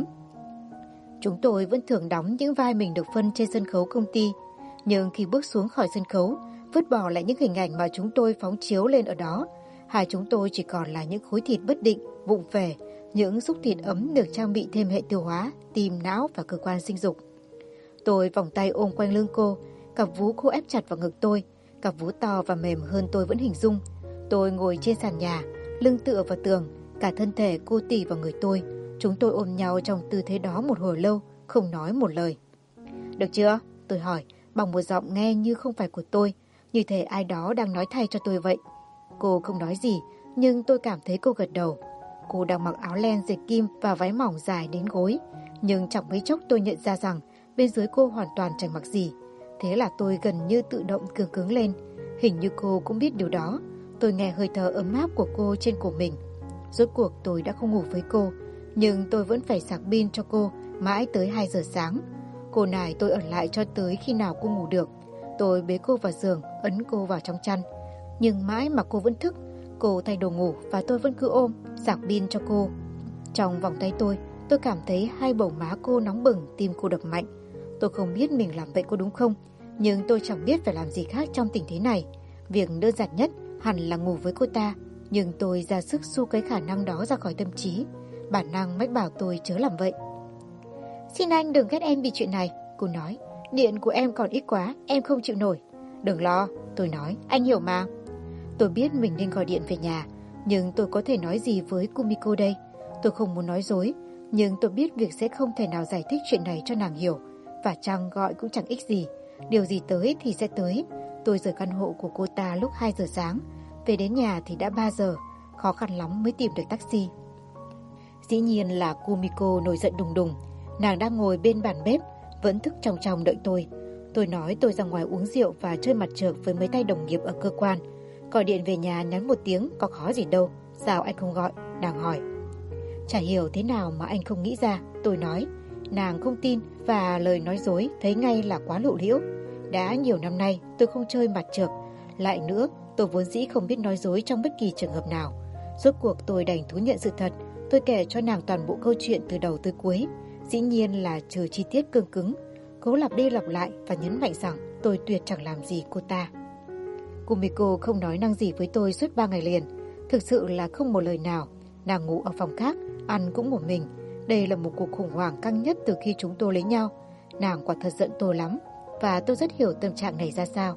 Chúng tôi vẫn thường đóng những vai mình được phân trên sân khấu công ty. Nhưng khi bước xuống khỏi sân khấu, vứt bỏ lại những hình ảnh mà chúng tôi phóng chiếu lên ở đó, hai chúng tôi chỉ còn là những khối thịt bất định, vụng về, những xúc thịt ấm được trang bị thêm hệ tiêu hóa, tim, não và cơ quan sinh dục. Tôi vòng tay ôm quanh lưng cô, cặp vú cô ép chặt vào ngực tôi, cặp vú to và mềm hơn tôi vẫn hình dung. Tôi ngồi trên sàn nhà, lưng tựa vào tường, cả thân thể cô tì vào người tôi. Chúng tôi ôm nhau trong tư thế đó một hồi lâu, không nói một lời. Được chưa? Tôi hỏi, bằng một giọng nghe như không phải của tôi, như thể ai đó đang nói thay cho tôi vậy. Cô không nói gì, nhưng tôi cảm thấy cô gật đầu. Cô đang mặc áo len dệt kim và váy mỏng dài đến gối, nhưng chẳng mấy chốc tôi nhận ra rằng bên dưới cô hoàn toàn chẳng mặc gì. Thế là tôi gần như tự động cương cứng lên. Hình như cô cũng biết điều đó. Tôi nghe hơi thở ấm áp của cô trên cổ mình. Rốt cuộc tôi đã không ngủ với cô, nhưng tôi vẫn phải sạc pin cho cô mãi tới 2 giờ sáng. Cô nài tôi ở lại cho tới khi nào cô ngủ được. Tôi bế cô vào giường, ấn cô vào trong chăn. Nhưng mãi mà cô vẫn thức. Cô thay đồ ngủ và tôi vẫn cứ ôm, sạc pin cho cô. Trong vòng tay tôi cảm thấy hai bầu má cô nóng bừng, tim cô đập mạnh. Tôi không biết mình làm vậy có đúng không, nhưng tôi chẳng biết phải làm gì khác trong tình thế này. Việc đơn giản nhất hẳn là ngủ với cô ta, nhưng tôi ra sức xua cái khả năng đó ra khỏi tâm trí. Bản năng mách bảo tôi chớ làm vậy. Xin anh đừng ghét em vì chuyện này, cô nói. Điện của em còn ít quá, em không chịu nổi. Đừng lo, tôi nói, anh hiểu mà. Tôi biết mình nên gọi điện về nhà, nhưng tôi có thể nói gì với Kumiko đây? Tôi không muốn nói dối, nhưng tôi biết việc sẽ không thể nào giải thích chuyện này cho nàng hiểu. Và chăng gọi cũng chẳng ích gì. Điều gì tới thì sẽ tới. Tôi rời căn hộ của cô ta lúc 2 giờ sáng. Về đến nhà thì đã 3 giờ. Khó khăn lắm mới tìm được taxi. Dĩ nhiên là Kumiko nổi giận đùng đùng. Nàng đang ngồi bên bàn bếp, vẫn thức trong trong đợi tôi. Tôi nói tôi ra ngoài uống rượu và chơi mặt trược với mấy tay đồng nghiệp ở cơ quan. Gọi điện về nhà nhắn một tiếng có khó gì đâu. Sao anh không gọi? Nàng hỏi. Chả hiểu thế nào mà anh không nghĩ ra, tôi nói. Nàng không tin và lời nói dối thấy ngay là quá lộ liễu. Đã nhiều năm nay tôi không chơi mặt trược, Lại nữa, tôi vốn dĩ không biết nói dối trong bất kỳ trường hợp nào. Rốt cuộc tôi đành thú nhận sự thật. Tôi kể cho nàng toàn bộ câu chuyện từ đầu tới cuối. Dĩ nhiên là trừ chi tiết cương cứng. Cố lặp đi lặp lại và nhấn mạnh rằng tôi tuyệt chẳng làm gì cô ta. Kumiko không nói năng gì với tôi suốt 3 ngày liền. Thực sự là không một lời nào. Nàng ngủ ở phòng khác, ăn cũng một mình. Đây là một cuộc khủng hoảng căng nhất từ khi chúng tôi lấy nhau. Nàng quả thật giận tôi lắm, và tôi rất hiểu tâm trạng này ra sao.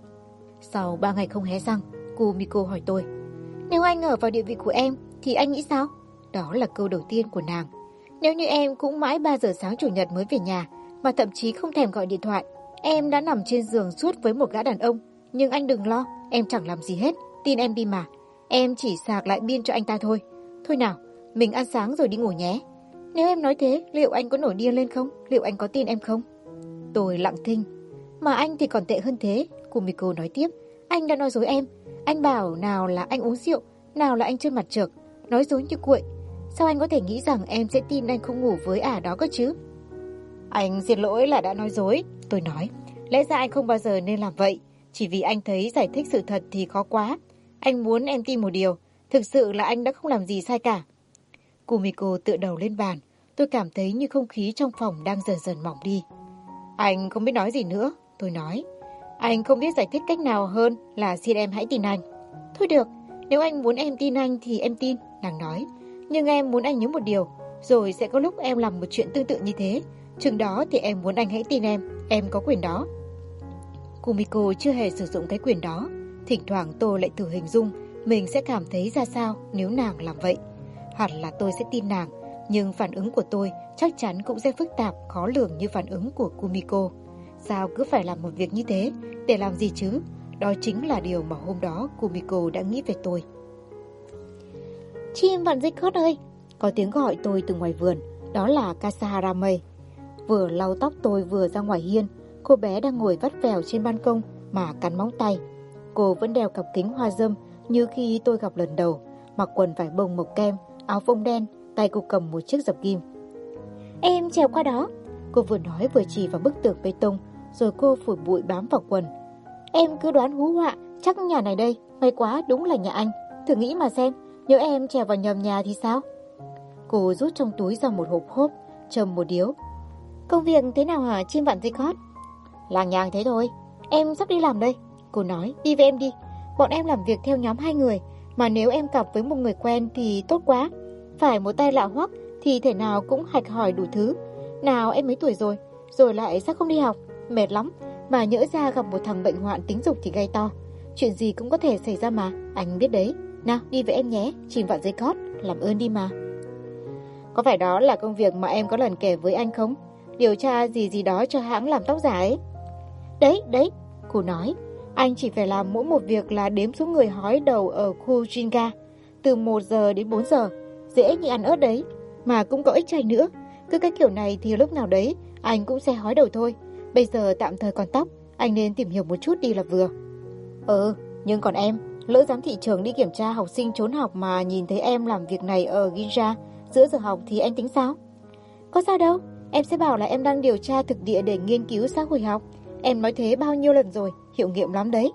Sau 3 ngày không hé răng, Kumiko hỏi tôi, nếu anh ở vào địa vị của em, thì anh nghĩ sao? Đó là câu đầu tiên của nàng. Nếu như em cũng mãi 3 giờ sáng chủ nhật mới về nhà, mà thậm chí không thèm gọi điện thoại, em đã nằm trên giường suốt với một gã đàn ông. Nhưng anh đừng lo, em chẳng làm gì hết, tin em đi mà. Em chỉ sạc lại pin cho anh ta thôi. Thôi nào, mình ăn sáng rồi đi ngủ nhé. Nếu em nói thế, liệu anh có nổi điên lên không? Liệu anh có tin em không? Tôi lặng thinh. Mà anh thì còn tệ hơn thế, Kumiko nói tiếp. Anh đã nói dối em. Anh bảo nào là anh uống rượu, nào là anh chơi mặt trược, nói dối như cuội. Sao anh có thể nghĩ rằng em sẽ tin anh không ngủ với ả đó cơ chứ? Anh xin lỗi là đã nói dối, tôi nói. Lẽ ra anh không bao giờ nên làm vậy. Chỉ vì anh thấy giải thích sự thật thì khó quá. Anh muốn em tin một điều, thực sự là anh đã không làm gì sai cả. Kumiko tựa đầu lên bàn. Tôi cảm thấy như không khí trong phòng đang dần dần mỏng đi. Anh không biết nói gì nữa, tôi nói. Anh không biết giải thích cách nào hơn là xin em hãy tin anh. Thôi được, nếu anh muốn em tin anh thì em tin, nàng nói. Nhưng em muốn anh nhớ một điều, rồi sẽ có lúc em làm một chuyện tương tự như thế. Chừng đó thì em muốn anh hãy tin em có quyền đó. Kumiko chưa hề sử dụng cái quyền đó. Thỉnh thoảng tôi lại thử hình dung mình sẽ cảm thấy ra sao nếu nàng làm vậy. Hẳn là tôi sẽ tin nàng, nhưng phản ứng của tôi chắc chắn cũng sẽ phức tạp, khó lường như phản ứng của Kumiko. Sao cứ phải làm một việc như thế? Để làm gì chứ? Đó chính là điều mà hôm đó Kumiko đã nghĩ về tôi. Chim vạn dây cót ơi! Có tiếng gọi tôi từ ngoài vườn. Đó là Kasaharamei. Vừa lau tóc tôi vừa ra ngoài hiên. Cô bé đang ngồi vắt vẻo trên ban công mà cắn móng tay. Cô vẫn đeo cặp kính hoa râm như khi tôi gặp lần đầu, mặc quần vải bông màu kem, áo phông đen, tay cô cầm một chiếc dập ghim. Em trèo qua đó. Cô vừa nói vừa chỉ vào bức tường bê tông, rồi cô phủi bụi bám vào quần. Em cứ đoán hú họa, chắc nhà này đây, may quá đúng là nhà anh. Thử nghĩ mà xem, nếu em trèo vào nhầm nhà thì sao? Cô rút trong túi ra một hộp hốp, châm một điếu. Công việc thế nào hả chim vạn dây cót? Làng nhàng thế thôi. Em sắp đi làm đây. Cô nói, đi với em đi. Bọn em làm việc theo nhóm 2 người, mà nếu em cặp với một người quen thì tốt quá. Phải một tay lạ hoắc thì thể nào cũng hạch hỏi đủ thứ. Nào em mấy tuổi rồi? Rồi lại sao không đi học? Mệt lắm. Mà nhỡ ra gặp một thằng bệnh hoạn tính dục thì gây to. Chuyện gì cũng có thể xảy ra mà, anh biết đấy. Nào đi với em nhé, chim vạn dây cót, làm ơn đi mà. Có phải đó là công việc mà em có lần kể với anh không? Điều tra gì đó cho hãng làm tóc giả ấy. Đấy, cô nói. Anh chỉ phải làm mỗi một việc là đếm số người hói đầu ở khu Jinga. Từ 1 giờ đến 4 giờ. Dễ như ăn ớt đấy. Mà cũng có ích chay nữa. Cứ cái kiểu này thì lúc nào đấy anh cũng sẽ hói đầu thôi. Bây giờ tạm thời còn tóc, anh nên tìm hiểu một chút đi là vừa. Nhưng còn em, lỡ giám thị trường đi kiểm tra học sinh trốn học mà nhìn thấy em làm việc này ở Ginza giữa giờ học thì anh tính sao? Có sao đâu, em sẽ bảo là em đang điều tra thực địa để nghiên cứu xã hội học. Em nói thế bao nhiêu lần rồi, hiệu nghiệm lắm đấy.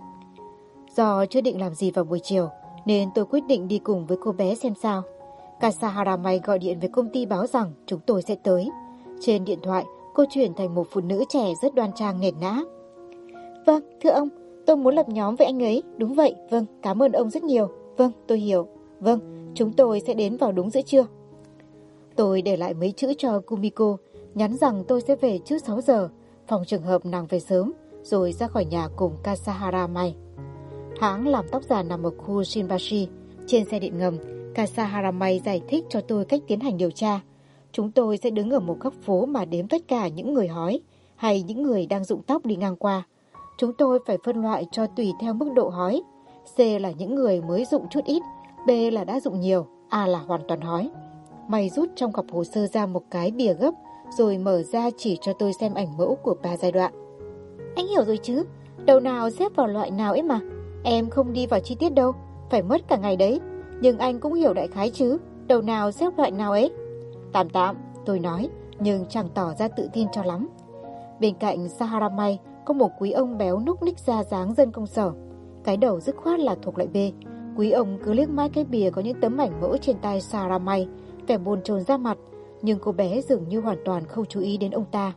Do chưa định làm gì vào buổi chiều, nên tôi quyết định đi cùng với cô bé xem sao. Kasaharamei gọi điện với công ty báo rằng chúng tôi sẽ tới. Trên điện thoại, cô chuyển thành một phụ nữ trẻ rất đoan trang nền nã. Vâng, thưa ông, tôi muốn lập nhóm với anh ấy. Đúng vậy, vâng, cảm ơn ông rất nhiều. Vâng, tôi hiểu. Vâng, chúng tôi sẽ đến vào đúng giữa trưa. Tôi để lại mấy chữ cho Kumiko, nhắn rằng tôi sẽ về trước 6 giờ, phòng trường hợp nàng về sớm, rồi ra khỏi nhà cùng Kasaharamei. Hãng làm tóc giả nằm ở khu Shinbashi. Trên xe điện ngầm, Kasaharamei giải thích cho tôi cách tiến hành điều tra. Chúng tôi sẽ đứng ở một góc phố mà đếm tất cả những người hói hay những người đang rụng tóc đi ngang qua. Chúng tôi phải phân loại cho tùy theo mức độ hói. C là những người mới rụng chút ít, B là đã rụng nhiều, A là hoàn toàn hói. Mày rút trong cặp hồ sơ ra một cái bìa gấp, rồi mở ra chỉ cho tôi xem ảnh mẫu của 3 giai đoạn. Anh hiểu rồi chứ, đầu nào xếp vào loại nào ấy mà. Em không đi vào chi tiết đâu, phải mất cả ngày đấy. Nhưng anh cũng hiểu đại khái chứ, đầu nào xếp loại nào ấy. Tạm, tôi nói, nhưng chẳng tỏ ra tự tin cho lắm. Bên cạnh Saharamei có một quý ông béo núc ních ra dáng dân công sở. Cái đầu dứt khoát là thuộc loại B. Quý ông cứ liếc mãi cái bìa có những tấm ảnh mỡ trên tay Sarah May, vẻ bồn chồn ra mặt, nhưng cô bé dường như hoàn toàn không chú ý đến ông ta.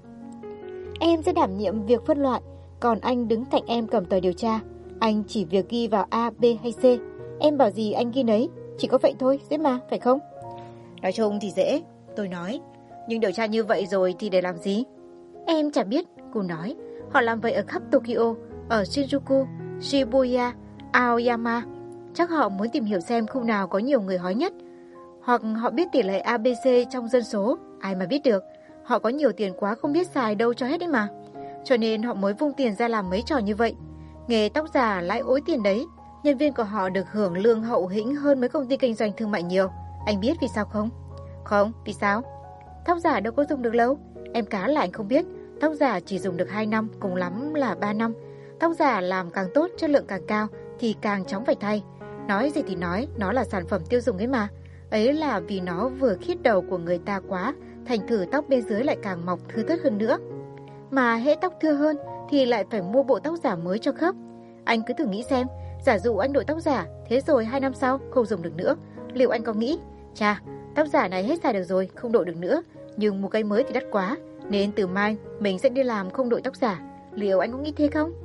Em sẽ đảm nhiệm việc phân loại, còn anh đứng cạnh em cầm tờ điều tra. Anh chỉ việc ghi vào A, B hay C. Em bảo gì anh ghi nấy, chỉ có vậy thôi, dễ mà, phải không? Nói chung thì dễ, tôi nói. Nhưng điều tra như vậy rồi thì để làm gì? Em chả biết, cô nói. Họ làm vậy ở khắp Tokyo, ở Shinjuku, Shibuya, Aoyama. Chắc họ muốn tìm hiểu xem khu nào có nhiều người hói nhất. Hoặc họ biết tỷ lệ ABC trong dân số, ai mà biết được. Họ có nhiều tiền quá không biết xài đâu cho hết đấy mà. Cho nên họ mới vung tiền ra làm mấy trò như vậy. Nghề tóc giả lãi ối tiền đấy. Nhân viên của họ được hưởng lương hậu hĩnh hơn mấy công ty kinh doanh thương mại nhiều. Anh biết vì sao không? Không, vì sao? Tóc giả đâu có dùng được lâu. Em cá là anh không biết. Tóc giả chỉ dùng được 2 năm, cùng lắm là 3 năm. Tóc giả làm càng tốt, chất lượng càng cao thì càng chóng phải thay. Nói gì thì nói, nó là sản phẩm tiêu dùng ấy mà. Ấy là vì nó vừa khiết đầu của người ta quá, thành thử tóc bên dưới lại càng mọc thưa thớt hơn nữa. Mà hễ tóc thưa hơn thì lại phải mua bộ tóc giả mới cho khớp. Anh cứ thử nghĩ xem, giả dụ anh đội tóc giả, thế rồi 2 năm sau không dùng được nữa, liệu anh có nghĩ, chà, tóc giả này hết xài được rồi, không đội được nữa, nhưng mua cái mới thì đắt quá, nên từ mai mình sẽ đi làm không đội tóc giả, liệu anh có nghĩ thế không?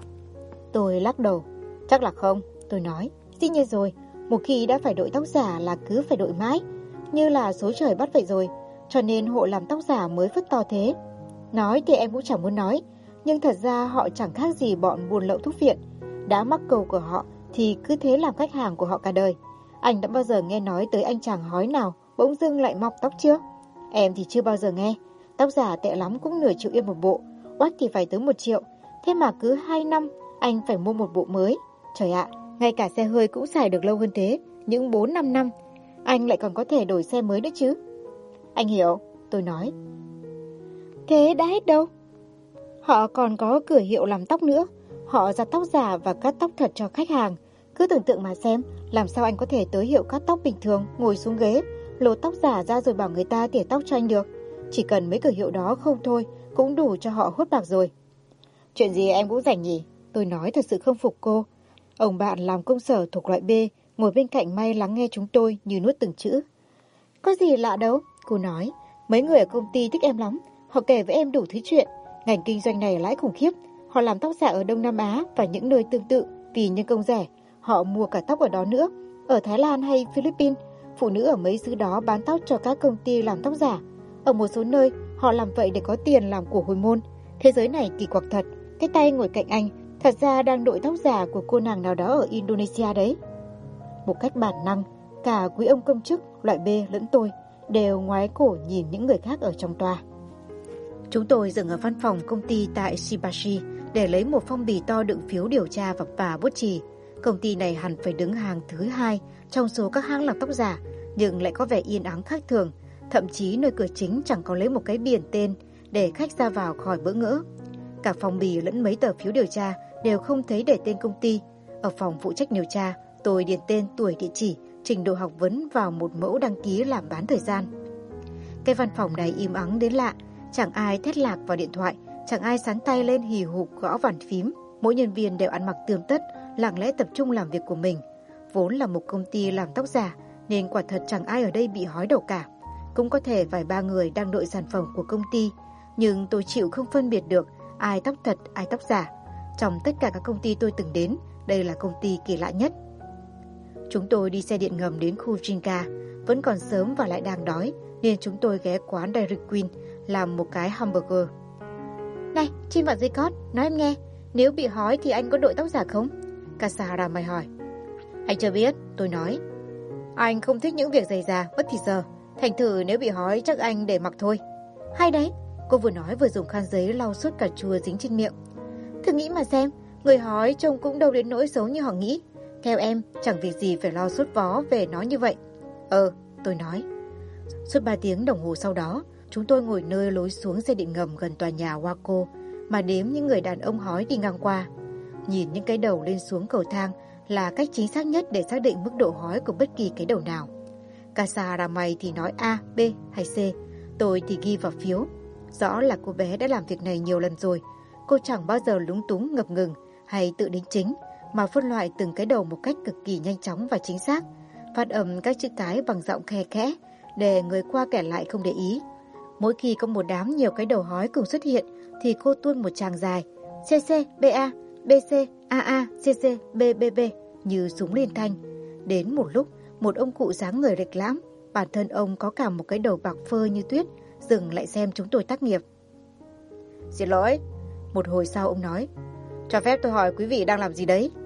Tôi lắc đầu, chắc là không, tôi nói, dĩ nhiên rồi, một khi đã phải đội tóc giả là cứ phải đội mãi, như là số trời bắt vậy rồi, cho nên hộ làm tóc giả mới phất to thế. Nói thì em cũng chẳng muốn nói, nhưng thật ra họ chẳng khác gì bọn buôn lậu thuốc viện. Đã mắc cầu của họ thì cứ thế làm khách hàng của họ cả đời. Anh đã bao giờ nghe nói tới anh chàng hói nào bỗng dưng lại mọc tóc chưa? Em thì chưa bao giờ nghe. Tóc giả tệ lắm cũng nửa triệu yên một bộ, oách thì phải tới 1 triệu. Thế mà cứ 2 năm anh phải mua một bộ mới. Trời ạ, ngay cả xe hơi cũng xài được lâu hơn thế, những 4-5 năm. Anh lại còn có thể đổi xe mới nữa chứ. Anh hiểu, tôi nói. Thế đã hết đâu. Họ còn có cửa hiệu làm tóc nữa. Họ giặt tóc giả và cắt tóc thật cho khách hàng. Cứ tưởng tượng mà xem, làm sao anh có thể tới hiệu cắt tóc bình thường, ngồi xuống ghế, lột tóc giả ra rồi bảo người ta tỉa tóc cho anh được. Chỉ cần mấy cửa hiệu đó không thôi, cũng đủ cho họ hốt bạc rồi. Chuyện gì em cũng rảnh nhỉ? Tôi nói thật sự không phục cô. Ông bạn làm công sở thuộc loại B, ngồi bên cạnh May lắng nghe chúng tôi như nuốt từng chữ. Có gì lạ đâu, cô nói. Mấy người ở công ty thích em lắm. Họ kể với em đủ thứ chuyện. Ngành kinh doanh này lãi khủng khiếp. Họ làm tóc giả ở Đông Nam Á và những nơi tương tự vì nhân công rẻ. Họ mua cả tóc ở đó nữa. Ở Thái Lan hay Philippines, phụ nữ ở mấy xứ đó bán tóc cho các công ty làm tóc giả. Ở một số nơi, họ làm vậy để có tiền làm của hồi môn. Thế giới này kỳ quặc thật. Cái tay ngồi cạnh anh thật ra đang đội tóc giả của cô nàng nào đó ở Indonesia đấy. Một cách bản năng, cả quý ông công chức loại B lẫn tôi đều ngoái cổ nhìn những người khác ở trong tòa. Chúng tôi dừng ở văn phòng công ty tại Shibashi để lấy một phong bì to đựng phiếu điều tra và bút chì. Công ty này hẳn phải đứng hàng thứ 2 trong số các hãng làm tóc giả, nhưng lại có vẻ yên ắng khác thường. Thậm chí nơi cửa chính chẳng có lấy một cái biển tên để khách ra vào khỏi bỡ ngỡ. Cả phong bì lẫn mấy tờ phiếu điều tra đều không thấy để tên công ty. Ở phòng phụ trách điều tra, tôi điền tên, tuổi, địa chỉ, trình độ học vấn vào một mẫu đăng ký làm bán thời gian. Cái văn phòng này im ắng đến lạ, chẳng ai thét lạc vào điện thoại, chẳng ai sắn tay lên hì hục gõ bàn phím. Mỗi nhân viên đều ăn mặc tươm tất, lặng lẽ tập trung làm việc của mình. Vốn là một công ty làm tóc giả, nên quả thật chẳng ai ở đây bị hói đầu cả. Cũng có thể vài ba người đang đội sản phẩm của công ty, nhưng tôi chịu không phân biệt được ai tóc thật, ai tóc giả. Trong tất cả các công ty tôi từng đến, đây là công ty kỳ lạ nhất. Chúng tôi đi xe điện ngầm đến khu Jinka, vẫn còn sớm và lại đang đói, nên chúng tôi ghé quán Dairy Queen làm một cái hamburger. Này, chim và dây cót, nói em nghe, nếu bị hói thì anh có đội tóc giả không? Kasahara mày hỏi. Anh chưa biết, tôi nói. Anh không thích những việc dày dà, mất thì giờ. Thành thử nếu bị hói chắc anh để mặc thôi. Hay đấy, cô vừa nói vừa dùng khăn giấy lau suốt cà chua dính trên miệng. Thử nghĩ mà xem, người hói trông cũng đâu đến nỗi xấu như họ nghĩ. Theo em, chẳng việc gì phải lo sốt vó về nó như vậy. Tôi nói. Suốt 3 tiếng đồng hồ sau đó, chúng tôi ngồi nơi lối xuống xe điện ngầm gần tòa nhà Waco mà đếm những người đàn ông hói đi ngang qua. Nhìn những cái đầu lên xuống cầu thang là cách chính xác nhất để xác định mức độ hói của bất kỳ cái đầu nào. Kasahara mày thì nói A, B hay C, tôi thì ghi vào phiếu. Rõ là cô bé đã làm việc này nhiều lần rồi. Cô chẳng bao giờ lúng túng ngập ngừng hay tự đính chính, mà phân loại từng cái đầu một cách cực kỳ nhanh chóng và chính xác, phát âm các chữ cái bằng giọng khe khẽ để người qua kẻ lại không để ý. Mỗi khi có một đám nhiều cái đầu hói cùng xuất hiện thì cô tuôn một tràng dài CC, BA, BC, AA, CC, BBB như súng liên thanh. Đến một lúc, một ông cụ dáng người rịch lãm, bản thân ông có cả một cái đầu bạc phơ như tuyết, dừng lại xem chúng tôi tác nghiệp. Xin lỗi, một hồi sau ông nói, cho phép tôi hỏi quý vị đang làm gì đấy?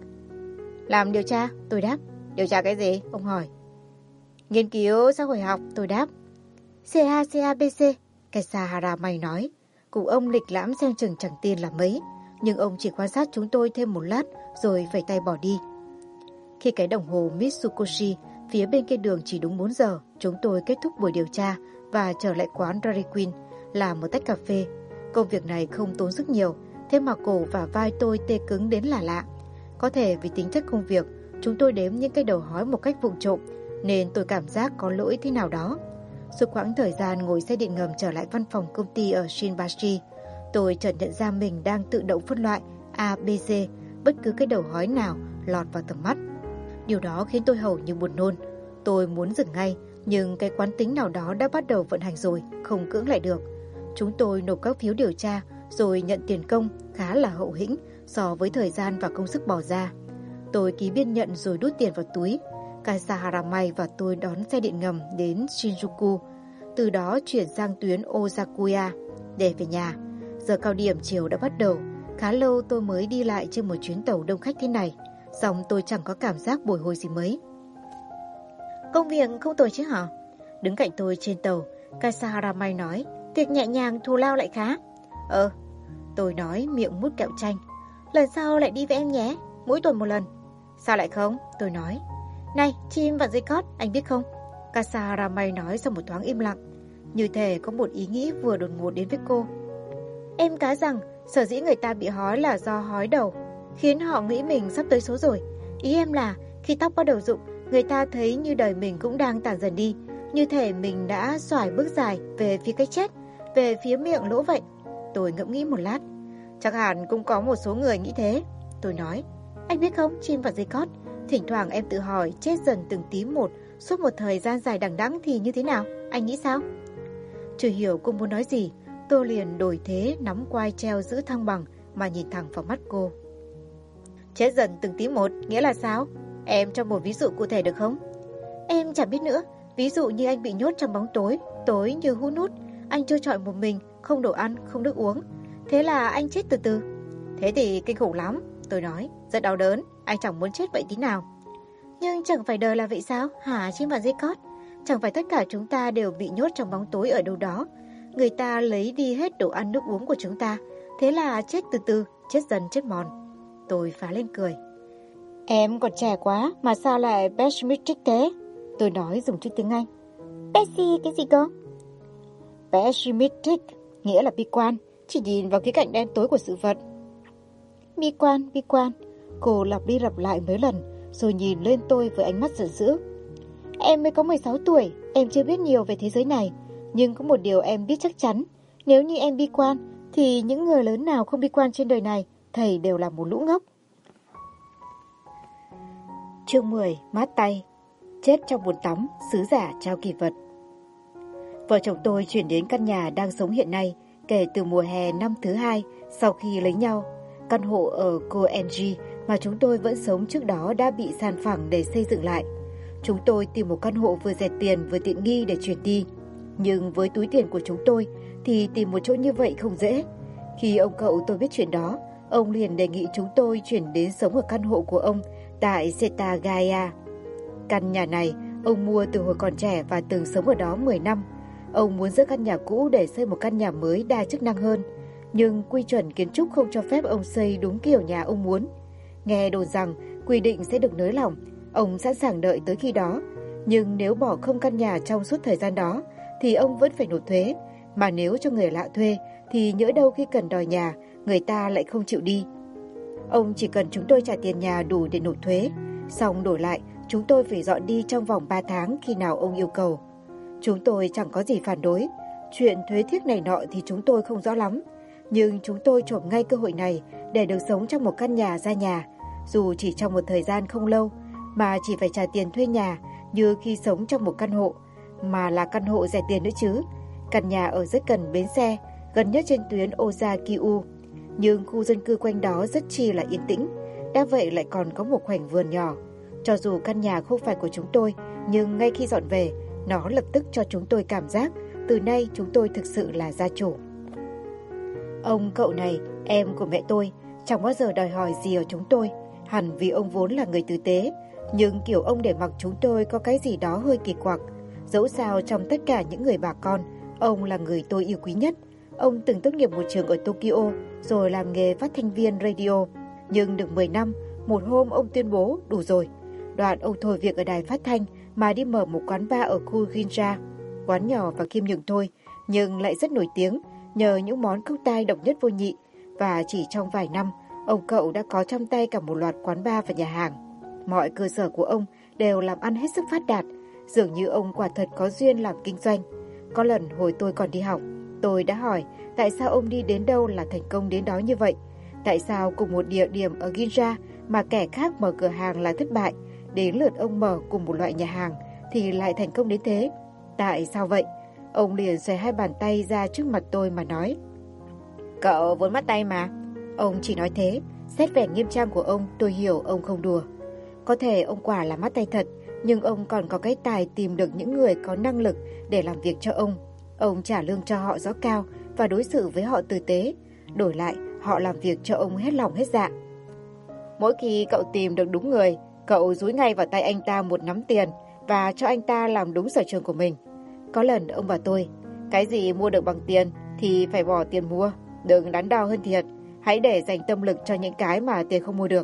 Làm điều tra, tôi đáp. Điều tra cái gì? Ông hỏi. Nghiên cứu xã hội học, tôi đáp. CACABC, cái Sahara mày nói. Cùng ông lịch lãm xem chừng chẳng tin là mấy, nhưng ông chỉ quan sát chúng tôi thêm một lát rồi vẫy tay bỏ đi. Khi cái đồng hồ Mitsukoshi phía bên kia đường chỉ đúng 4 giờ, chúng tôi kết thúc buổi điều tra và trở lại quán Dairy Queen làm một tách cà phê. Công việc này không tốn sức nhiều, thế mà cổ và vai tôi tê cứng đến là lạ. Có thể vì tính chất công việc, chúng tôi đếm những cái đầu hói một cách vụng trộm, nên tôi cảm giác có lỗi thế nào đó. Suốt quãng thời gian ngồi xe điện ngầm trở lại văn phòng công ty ở Shinbashi, tôi chợt nhận ra mình đang tự động phân loại A, B, C, bất cứ cái đầu hói nào lọt vào tầm mắt. Điều đó khiến tôi hầu như buồn nôn. Tôi muốn dừng ngay, nhưng cái quán tính nào đó đã bắt đầu vận hành rồi, không cưỡng lại được. Chúng tôi nộp các phiếu điều tra rồi nhận tiền công khá là hậu hĩnh so với thời gian và công sức bỏ ra. Tôi ký biên nhận rồi đút tiền vào túi. Kasahara Mai và tôi đón xe điện ngầm đến Shinjuku, từ đó chuyển sang tuyến Ozakuya để về nhà. Giờ cao điểm chiều đã bắt đầu, khá lâu tôi mới đi lại trên một chuyến tàu đông khách thế này, song tôi chẳng có cảm giác bồi hồi gì mấy. Công việc không tồi chứ hả? Đứng cạnh tôi trên tàu, Kasahara Mai nói, việc nhẹ nhàng thù lao lại khá. Tôi nói miệng mút kẹo chanh. Lần sau lại đi với em nhé, mỗi tuần một lần. Sao lại không? Tôi nói. Này, chim và dây cót, anh biết không? Kasahara Mai nói sau một thoáng im lặng, như thể có một ý nghĩ vừa đột ngột đến với cô. Em cá rằng sở dĩ người ta bị hói là do hói đầu, khiến họ nghĩ mình sắp tới số rồi. Ý em là khi tóc bắt đầu rụng, người ta thấy như đời mình cũng đang tàn dần đi, như thể mình đã xoải bước dài về phía cái chết, về phía miệng lỗ vậy. Tôi ngẫm nghĩ một lát. Chắc hẳn cũng có một số người nghĩ thế. Tôi nói, anh biết không, chim và dây cót, thỉnh thoảng em tự hỏi chết dần từng tí một suốt một thời gian dài đằng đẵng thì như thế nào, anh nghĩ sao? Chưa hiểu cô muốn nói gì, tôi liền đổi thế nắm quai treo giữ thăng bằng mà nhìn thẳng vào mắt cô. Chết dần từng tí một nghĩa là sao? Em cho một ví dụ cụ thể được không? Em chẳng biết nữa. Ví dụ như anh bị nhốt trong bóng tối, tối như hun hút, anh trơ trọi một mình, không đồ ăn, không nước uống. Thế là anh chết từ từ. Thế thì kinh khủng lắm, tôi nói, rất đau đớn, anh chẳng muốn chết vậy tí nào. Nhưng chẳng phải đời là vậy sao, hả chim và dây cót? Chẳng phải tất cả chúng ta đều bị nhốt trong bóng tối ở đâu đó. Người ta lấy đi hết đồ ăn nước uống của chúng ta, thế là chết từ từ, chết dần chết mòn. Tôi phá lên cười. Em còn trẻ quá mà sao lại pessimistic thế? Tôi nói dùng chữ tiếng Anh. Pessi cái gì cơ? Pessimistic nghĩa là bi quan, chỉ nhìn vào khía cạnh đen tối của sự vật. Bi quan. Cô lặp đi lặp lại mấy lần, rồi nhìn lên tôi với ánh mắt giận dữ. Em mới có 16 tuổi, em chưa biết nhiều về thế giới này, nhưng có một điều em biết chắc chắn, nếu như em bi quan, thì những người lớn nào không bi quan trên đời này, thầy đều là một lũ ngốc. Chương 10. Mát tay. Chết trong bồn tắm, sứ giả trao kỳ vật. Vợ chồng tôi chuyển đến căn nhà đang sống hiện nay kể từ mùa hè năm thứ 2 sau khi lấy nhau. Căn hộ ở Koenji mà chúng tôi vẫn sống trước đó đã bị san phẳng để xây dựng lại. Chúng tôi tìm một căn hộ vừa rẻ tiền vừa tiện nghi để chuyển đi. Nhưng với túi tiền của chúng tôi thì tìm một chỗ như vậy không dễ. Khi ông cậu tôi biết chuyện đó, ông liền đề nghị chúng tôi chuyển đến sống ở căn hộ của ông tại Setagaya. Căn nhà này ông mua từ hồi còn trẻ và từng sống ở đó 10 năm. Ông muốn dỡ căn nhà cũ để xây một căn nhà mới đa chức năng hơn, nhưng quy chuẩn kiến trúc không cho phép ông xây đúng kiểu nhà ông muốn. Nghe đồn rằng quy định sẽ được nới lỏng, ông sẵn sàng đợi tới khi đó. Nhưng nếu bỏ không căn nhà trong suốt thời gian đó thì ông vẫn phải nộp thuế, mà nếu cho người lạ thuê thì nhỡ đâu khi cần đòi nhà, người ta lại không chịu đi. Ông chỉ cần chúng tôi trả tiền nhà đủ để nộp thuế, xong đổi lại chúng tôi phải dọn đi trong vòng 3 tháng khi nào ông yêu cầu. Chúng tôi chẳng có gì phản đối, chuyện thuế thiếc này nọ thì chúng tôi không rõ lắm, nhưng chúng tôi chộp ngay cơ hội này để được sống trong một căn nhà ra nhà, dù chỉ trong một thời gian không lâu, mà chỉ phải trả tiền thuê nhà như khi sống trong một căn hộ, mà là căn hộ rẻ tiền nữa chứ. Căn nhà ở rất gần bến xe, gần nhất trên tuyến Oza-Kyu, nhưng khu dân cư quanh đó rất chi là yên tĩnh, đã vậy lại còn có một khoảnh vườn nhỏ. Cho dù căn nhà không phải của chúng tôi, nhưng ngay khi dọn về, nó lập tức cho chúng tôi cảm giác từ nay chúng tôi thực sự là gia chủ. Ông cậu này, em của mẹ tôi, chẳng bao giờ đòi hỏi gì ở chúng tôi, hẳn vì ông vốn là người tử tế, nhưng kiểu ông để mặc chúng tôi có cái gì đó hơi kỳ quặc. Dẫu sao trong tất cả những người bà con, ông là người tôi yêu quý nhất. Ông từng tốt nghiệp một trường ở Tokyo, rồi làm nghề phát thanh viên radio. Nhưng được 10 năm, một hôm ông tuyên bố đủ rồi. Đoạn ông thôi việc ở đài phát thanh mà đi mở một quán bar ở khu Ginza. Quán nhỏ và khiêm nhường thôi, nhưng lại rất nổi tiếng nhờ những món cocktail độc nhất vô nhị. Và chỉ trong vài năm, ông cậu đã có trong tay cả một loạt quán bar và nhà hàng. Mọi cơ sở của ông đều làm ăn hết sức phát đạt, dường như ông quả thật có duyên làm kinh doanh. Có lần hồi tôi còn đi học, tôi đã hỏi tại sao ông đi đến đâu là thành công đến đó như vậy. Tại sao cùng một địa điểm ở Ginza mà kẻ khác mở cửa hàng là thất bại, đến lượt ông mở cùng một loại nhà hàng thì lại thành công đến thế? Tại sao vậy? Ông liền xòe hai bàn tay ra trước mặt tôi mà nói: Cậu vốn mắt tay mà. Ông chỉ nói thế, xét vẻ nghiêm trang của ông tôi hiểu ông không đùa. Có thể ông quả là mắt tay thật, nhưng ông còn có cái tài tìm được những người có năng lực để làm việc cho ông. Ông trả lương cho họ rõ cao và đối xử với họ tử tế. Đổi lại, họ làm việc cho ông hết lòng hết dạ. Mỗi khi cậu tìm được đúng người, cậu dúi ngay vào tay anh ta một nắm tiền và cho anh ta làm đúng sở trường của mình. Có lần ông bảo tôi, cái gì mua được bằng tiền thì phải bỏ tiền mua, đừng đắn đo hơn thiệt, hãy để dành tâm lực cho những cái mà tiền không mua được.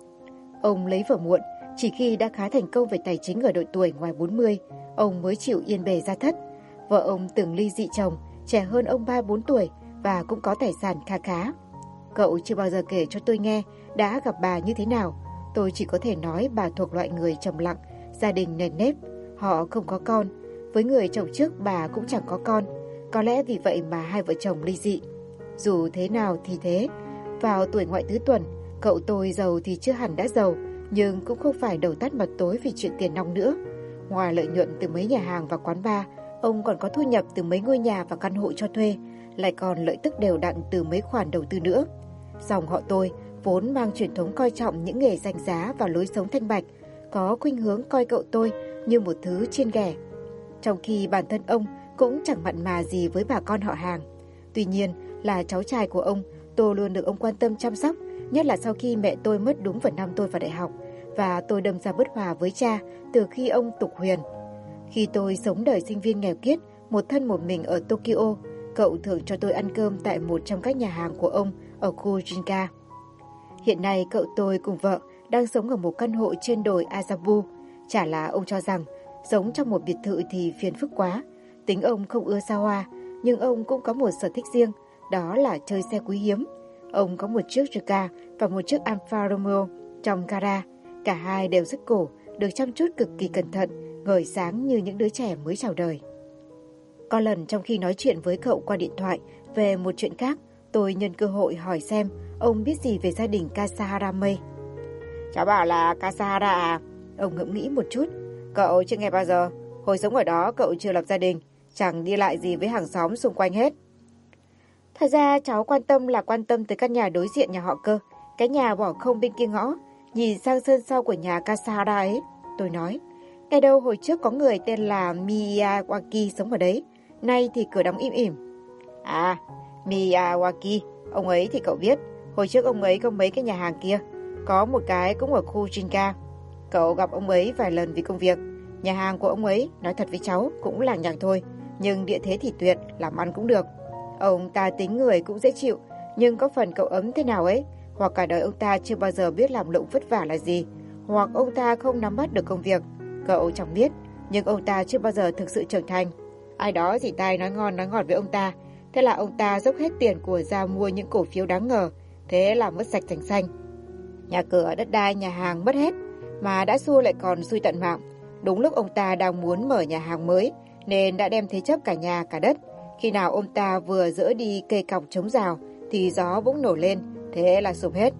Ông lấy vợ muộn, chỉ khi đã khá thành công về tài chính ở độ tuổi ngoài 40, ông mới chịu yên bề gia thất. Vợ ông từng ly dị chồng, trẻ hơn ông 3-4 tuổi và cũng có tài sản kha khá. Cậu chưa bao giờ kể cho tôi nghe đã gặp bà như thế nào. Tôi chỉ có thể nói bà thuộc loại người trầm lặng, gia đình nền nếp. Họ không có con. Với người chồng trước bà cũng chẳng có con. Có lẽ vì vậy mà hai vợ chồng ly dị. Dù thế nào thì thế, vào tuổi ngoại tứ tuần, cậu tôi giàu thì chưa hẳn đã giàu, nhưng cũng không phải đầu tắt mặt tối vì chuyện tiền nong nữa. Ngoài lợi nhuận từ mấy nhà hàng và quán bar, ông còn có thu nhập từ mấy ngôi nhà và căn hộ cho thuê, lại còn lợi tức đều đặn từ mấy khoản đầu tư nữa. Dòng họ tôi vốn mang truyền thống coi trọng những nghề danh giá và lối sống thanh bạch, có khuynh hướng coi cậu tôi như một thứ chiên ghẻ. Trong khi bản thân ông cũng chẳng mặn mà gì với bà con họ hàng. Tuy nhiên, là cháu trai của ông, tôi luôn được ông quan tâm chăm sóc, nhất là sau khi mẹ tôi mất đúng vào năm tôi vào đại học, và tôi đâm ra bất hòa với cha từ khi ông tục huyền. Khi tôi sống đời sinh viên nghèo kiết, một thân một mình ở Tokyo, cậu thường cho tôi ăn cơm tại một trong các nhà hàng của ông ở khu Jinka. Hiện nay cậu tôi cùng vợ đang sống ở một căn hộ trên đồi Azabu. Chả là ông cho rằng sống trong một biệt thự thì phiền phức quá. Tính ông không ưa xa hoa, nhưng ông cũng có một sở thích riêng, đó là chơi xe quý hiếm. Ông có một chiếc Juka và một chiếc Alfa Romeo trong gara. Cả hai đều rất cổ, được chăm chút cực kỳ cẩn thận, ngời sáng như những đứa trẻ mới chào đời. Có lần trong khi nói chuyện với cậu qua điện thoại về một chuyện khác, tôi nhân cơ hội hỏi xem ông biết gì về gia đình Kasahara Mei. Cháu bảo là Kasahara à? Ông ngẫm nghĩ một chút. Cậu chưa nghe bao giờ. Hồi sống ở đó cậu chưa lập gia đình, chẳng đi lại gì với hàng xóm xung quanh hết. Thật ra cháu quan tâm là quan tâm tới căn nhà đối diện nhà họ cơ. Cái nhà bỏ không bên kia ngõ, nhìn sang sân sau của nhà Kasahara ấy. Tôi nói, ngày đâu hồi trước có người tên là Miyawaki sống ở đấy, nay thì cửa đóng im ỉm. À, Miyawaki, ông ấy thì cậu biết, hồi trước ông ấy có mấy cái nhà hàng kia, có một cái cũng ở khu Jinka. Cậu gặp ông ấy vài lần vì công việc. Nhà hàng của ông ấy, nói thật với cháu, cũng làng nhàng thôi, nhưng địa thế thì tuyệt, làm ăn cũng được. Ông ta tính người cũng dễ chịu, nhưng có phần cậu ấm thế nào ấy, hoặc cả đời ông ta chưa bao giờ biết làm lụng vất vả là gì, hoặc ông ta không nắm bắt được công việc. Cậu chẳng biết, nhưng ông ta chưa bao giờ thực sự trưởng thành. Ai đó dỉ tai nói ngon nói ngọt với ông ta, thế là ông ta dốc hết tiền của ra mua những cổ phiếu đáng ngờ, thế là mất sạch sành xanh. Nhà cửa, đất đai, nhà hàng mất hết, mà đã xui lại còn xui tận mạng. Đúng lúc ông ta đang muốn mở nhà hàng mới, nên đã đem thế chấp cả nhà cả đất. Khi nào ông ta vừa dỡ đi cây cọc chống rào, thì gió bỗng nổi lên, thế là sụp hết.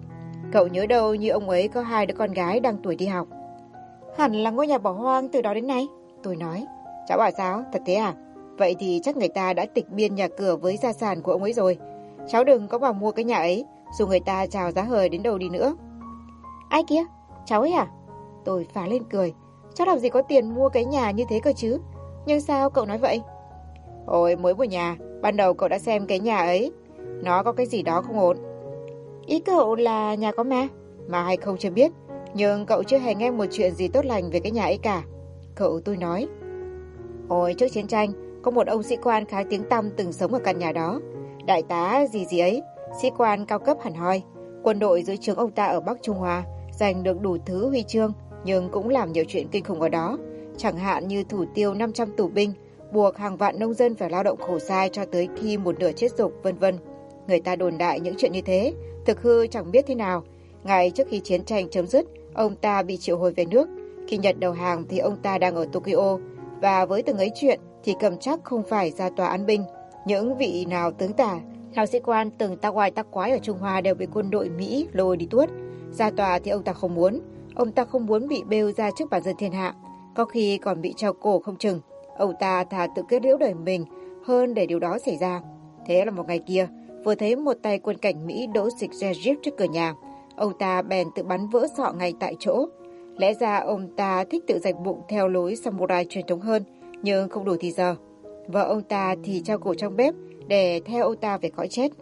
Cậu nhớ đâu như ông ấy có 2 đứa con gái đang tuổi đi học. Hẳn là ngôi nhà bỏ hoang từ đó đến nay, tôi nói. Cháu bảo sao? Thật thế à? Vậy thì chắc người ta đã tịch biên nhà cửa với gia sản của ông ấy rồi. Cháu đừng có vào mua cái nhà ấy, dù người ta chào giá hời đến đâu đi nữa. Ai kia? Cháu ấy à? Tôi phá lên cười. Cháu làm gì có tiền mua cái nhà như thế cơ chứ? Nhưng sao cậu nói vậy? Ôi, mới mua nhà, ban đầu cậu đã xem cái nhà ấy. Nó có cái gì đó không ổn. Ý cậu là nhà có ma? Mà hay không chưa biết, nhưng cậu chưa hề nghe một chuyện gì tốt lành về cái nhà ấy cả. Cậu tôi nói. Ôi, trước chiến tranh, có một ông sĩ quan khá tiếng tăm từng sống ở căn nhà đó. Đại tá gì ấy, sĩ quan cao cấp hẳn hoi. Quân đội dưới trướng ông ta ở Bắc Trung Hoa, giành được đủ thứ huy chương, nhưng cũng làm nhiều chuyện kinh khủng ở đó. Chẳng hạn như thủ tiêu 500 tù binh, buộc hàng vạn nông dân phải lao động khổ sai cho tới khi một nửa chết rục, vân vân. Người ta đồn đại những chuyện như thế, thực hư chẳng biết thế nào. Ngay trước khi chiến tranh chấm dứt, ông ta bị triệu hồi về nước. Khi Nhật đầu hàng thì ông ta đang ở Tokyo, và với từng ấy chuyện thì cầm chắc không phải ra tòa án binh. Những vị nào tướng tả, nào sĩ quan từng tác oai tác quái ở Trung Hoa đều bị quân đội Mỹ lôi đi tuốt. Ra tòa thì ông ta không muốn bị bêu ra trước bản dân thiên hạ, có khi còn bị treo cổ không chừng. Ông ta thà tự kết liễu đời mình hơn để điều đó xảy ra. Thế là một ngày kia, vừa thấy một tay quân cảnh Mỹ đỗ xịch xe Jeep trước cửa nhà, ông ta bèn tự bắn vỡ sọ ngay tại chỗ. Lẽ ra ông ta thích tự rạch bụng theo lối samurai truyền thống hơn, nhưng không đủ thì giờ. Vợ ông ta thì treo cổ trong bếp để theo ông ta về cõi chết.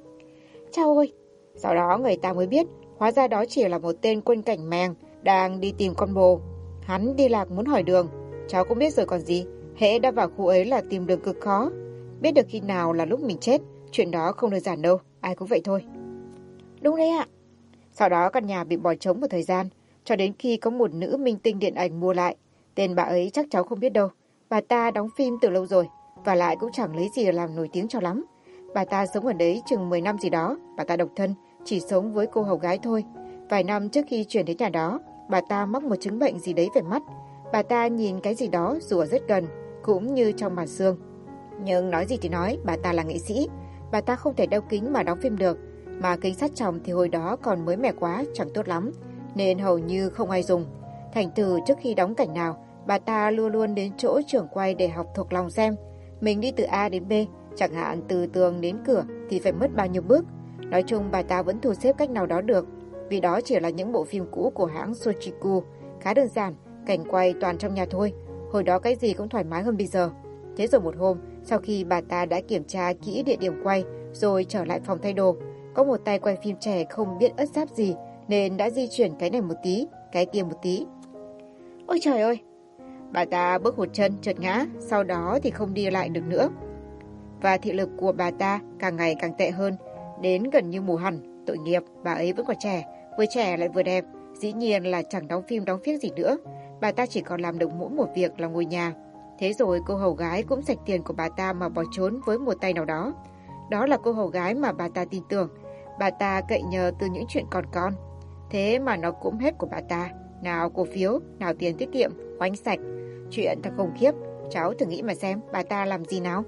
Chao ơi! Sau đó người ta mới biết, hóa ra đó chỉ là một tên quân cảnh mèng đang đi tìm con bồ. Hắn đi lạc muốn hỏi đường. Cháu cũng biết rồi còn gì, hễ đã vào khu ấy là tìm đường cực khó. Biết được khi nào là lúc mình chết, chuyện đó không đơn giản đâu, ai cũng vậy thôi. Đúng đấy ạ. Sau đó căn nhà bị bỏ trống một thời gian, cho đến khi có một nữ minh tinh điện ảnh mua lại. Tên bà ấy chắc cháu không biết đâu. Bà ta đóng phim từ lâu rồi, và lại cũng chẳng lấy gì làm nổi tiếng cho lắm. Bà ta sống ở đấy chừng 10 năm gì đó, bà ta độc thân, chỉ sống với cô hầu gái thôi. Vài năm trước khi chuyển đến nhà đó, bà ta mắc một chứng bệnh gì đấy về mắt. Bà ta nhìn cái gì đó dù ở rất gần, cũng như trong màn xương. Nhưng nói gì thì nói, bà ta là nghệ sĩ. Bà ta không thể đeo kính mà đóng phim được, mà kính sát tròng thì hồi đó còn mới mẻ quá, chẳng tốt lắm, nên hầu như không ai dùng. Thành thử trước khi đóng cảnh nào, bà ta luôn luôn đến chỗ trưởng quay để học thuộc lòng xem mình đi từ A đến B, chẳng hạn từ tường đến cửa thì phải mất bao nhiêu bước. Nói chung bà ta vẫn thu xếp cách nào đó được, vì đó chỉ là những bộ phim cũ của hãng Sochiku, khá đơn giản, cảnh quay toàn trong nhà thôi. Hồi đó cái gì cũng thoải mái hơn bây giờ. Thế rồi một hôm, sau khi bà ta đã kiểm tra kỹ địa điểm quay rồi trở lại phòng thay đồ, có một tay quay phim trẻ không biết ất giáp gì nên đã di chuyển cái này một tí, cái kia một tí. Ôi trời ơi! Bà ta bước một chân trượt ngã, sau đó thì không đi lại được nữa. Và thị lực của bà ta càng ngày càng tệ hơn, đến gần như mù hẳn. Tội nghiệp, bà ấy vẫn còn trẻ lại vừa đẹp, dĩ nhiên là chẳng đóng phim đóng phiếc gì nữa. Bà ta chỉ còn làm được mỗi một việc là ngồi nhà. Thế rồi cô hầu gái cũng sạch tiền của bà ta mà bỏ trốn với một tay nào đó. Đó là cô hầu gái mà bà ta tin tưởng. Bà ta cậy nhờ từ những chuyện còn con. Thế mà nó cũng hết của bà ta. Nào cổ phiếu, nào tiền tiết kiệm, oánh sạch. Chuyện thật khủng khiếp. Cháu thử nghĩ mà xem bà ta làm gì nào.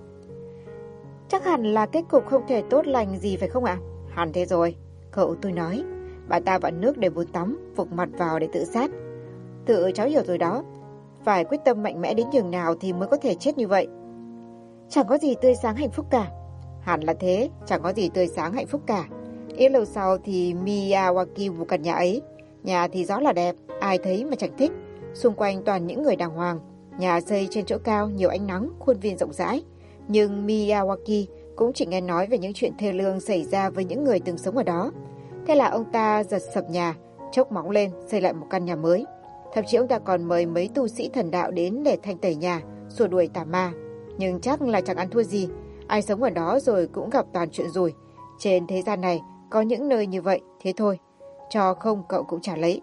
Chắc hẳn là kết cục không thể tốt lành gì phải không ạ? Hẳn thế rồi, cậu tôi nói. Bà ta vặn nước để bồn tắm, vụt mặt vào để tự sát. Tự cháu hiểu rồi đó. Phải quyết tâm mạnh mẽ đến nhường nào thì mới có thể chết như vậy. Chẳng có gì tươi sáng hạnh phúc cả. Hẳn là thế, chẳng có gì tươi sáng hạnh phúc cả. Ít lâu sau thì Miyawaki vụ căn nhà ấy. Nhà thì rõ là đẹp, ai thấy mà chẳng thích. Xung quanh toàn những người đàng hoàng. Nhà xây trên chỗ cao, nhiều ánh nắng, khuôn viên rộng rãi. Nhưng Miyawaki cũng chỉ nghe nói về những chuyện thê lương xảy ra với những người từng sống ở đó. Thế là ông ta giật sập nhà, chốc móng lên, xây lại một căn nhà mới. Thậm chí ông ta còn mời mấy tu sĩ thần đạo đến để thanh tẩy nhà, xua đuổi tà ma. Nhưng chắc là chẳng ăn thua gì. Ai sống ở đó rồi cũng gặp toàn chuyện rủi. Trên thế gian này có những nơi như vậy, thế thôi. Cho không cậu cũng trả lấy.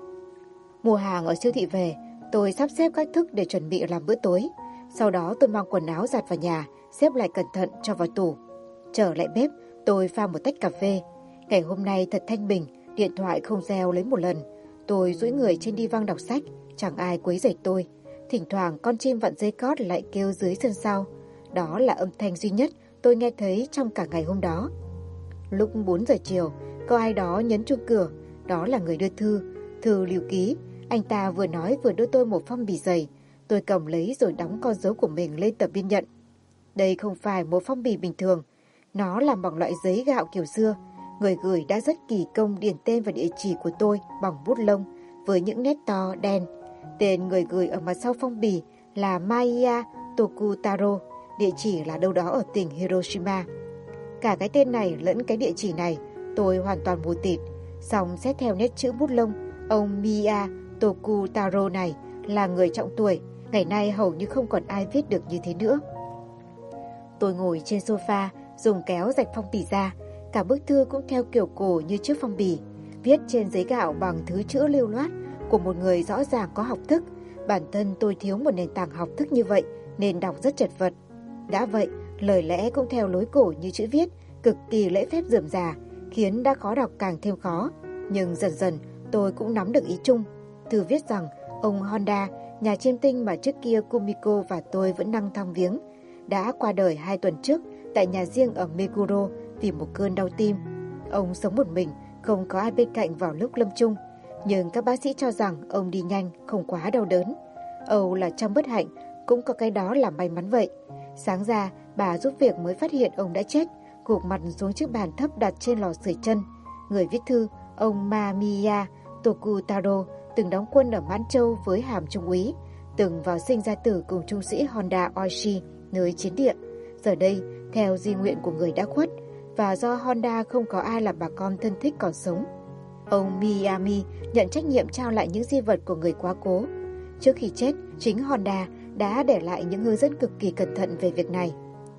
Mua hàng ở siêu thị về, tôi sắp xếp các thức để chuẩn bị làm bữa tối. Sau đó tôi mang quần áo giặt vào nhà, xếp lại cẩn thận cho vào tủ. Trở lại bếp, tôi pha một tách cà phê. Ngày hôm nay thật thanh bình, điện thoại không reo lấy một lần. Tôi duỗi người trên đi văng đọc sách, chẳng ai quấy rầy tôi. Thỉnh thoảng con chim vặn dây cót lại kêu dưới sân sau. Đó là âm thanh duy nhất tôi nghe thấy trong cả ngày hôm đó. Lúc 4 giờ chiều, có ai đó nhấn chuông cửa. đó là người đưa thư, thư lưu ký. Anh ta vừa nói vừa đưa tôi một phong bì dày. Tôi cầm lấy rồi đóng con dấu của mình lên tập biên nhận. Đây không phải một phong bì bình thường. Nó làm bằng loại giấy gạo kiểu xưa. Người gửi đã rất kỳ công điền tên và địa chỉ của tôi bằng bút lông với những nét to đen. Tên người gửi ở mặt sau phong bì là Maya Tokutaro, địa chỉ là đâu đó ở tỉnh Hiroshima. Cả cái tên này lẫn cái địa chỉ này tôi hoàn toàn mù tịt. Xong xét theo nét chữ bút lông, ông Maya Tokutaro này là người trọng tuổi. Ngày nay hầu như không còn ai viết được như thế nữa. Tôi ngồi trên sofa, dùng kéo rạch phong bì ra. Cả bức thư cũng theo kiểu cổ như trước phong bì, viết trên giấy gạo bằng thứ chữ lưu loát của một người rõ ràng có học thức. Bản thân tôi thiếu một nền tảng học thức như vậy nên đọc rất chật vật. Đã vậy, lời lẽ cũng theo lối cổ như chữ viết, cực kỳ lễ phép rườm rà, khiến đã khó đọc càng thêm khó. Nhưng dần dần tôi cũng nắm được ý chung. Thư viết rằng ông Honda, nhà chiêm tinh mà trước kia Kumiko và tôi vẫn năng thăm viếng, đã qua đời 2 tuần trước tại nhà riêng ở Meguro vì một cơn đau tim. Ông sống một mình, không có ai bên cạnh vào lúc lâm chung. Nhưng các bác sĩ cho rằng ông đi nhanh, không quá đau đớn. Âu là trong bất hạnh, cũng có cái đó là may mắn vậy. Sáng ra, bà giúp việc mới phát hiện ông đã chết, gục mặt xuống chiếc bàn thấp đặt trên lò sưởi chân. Người viết thư, ông Mamiya Tokutaro, từng đóng quân ở Mãn Châu với hàm trung úy, từng vào sinh ra tử cùng trung sĩ Honda Oishi nơi chiến địa. Giờ đây, theo di nguyện của người đã khuất, và do Honda không có ai là bà con thân thích còn sống, ông Miyami nhận trách nhiệm trao lại những di vật của người quá cố. Trước khi chết, chính Honda đã để lại những hướng dẫn cực kỳ cẩn thận về việc này.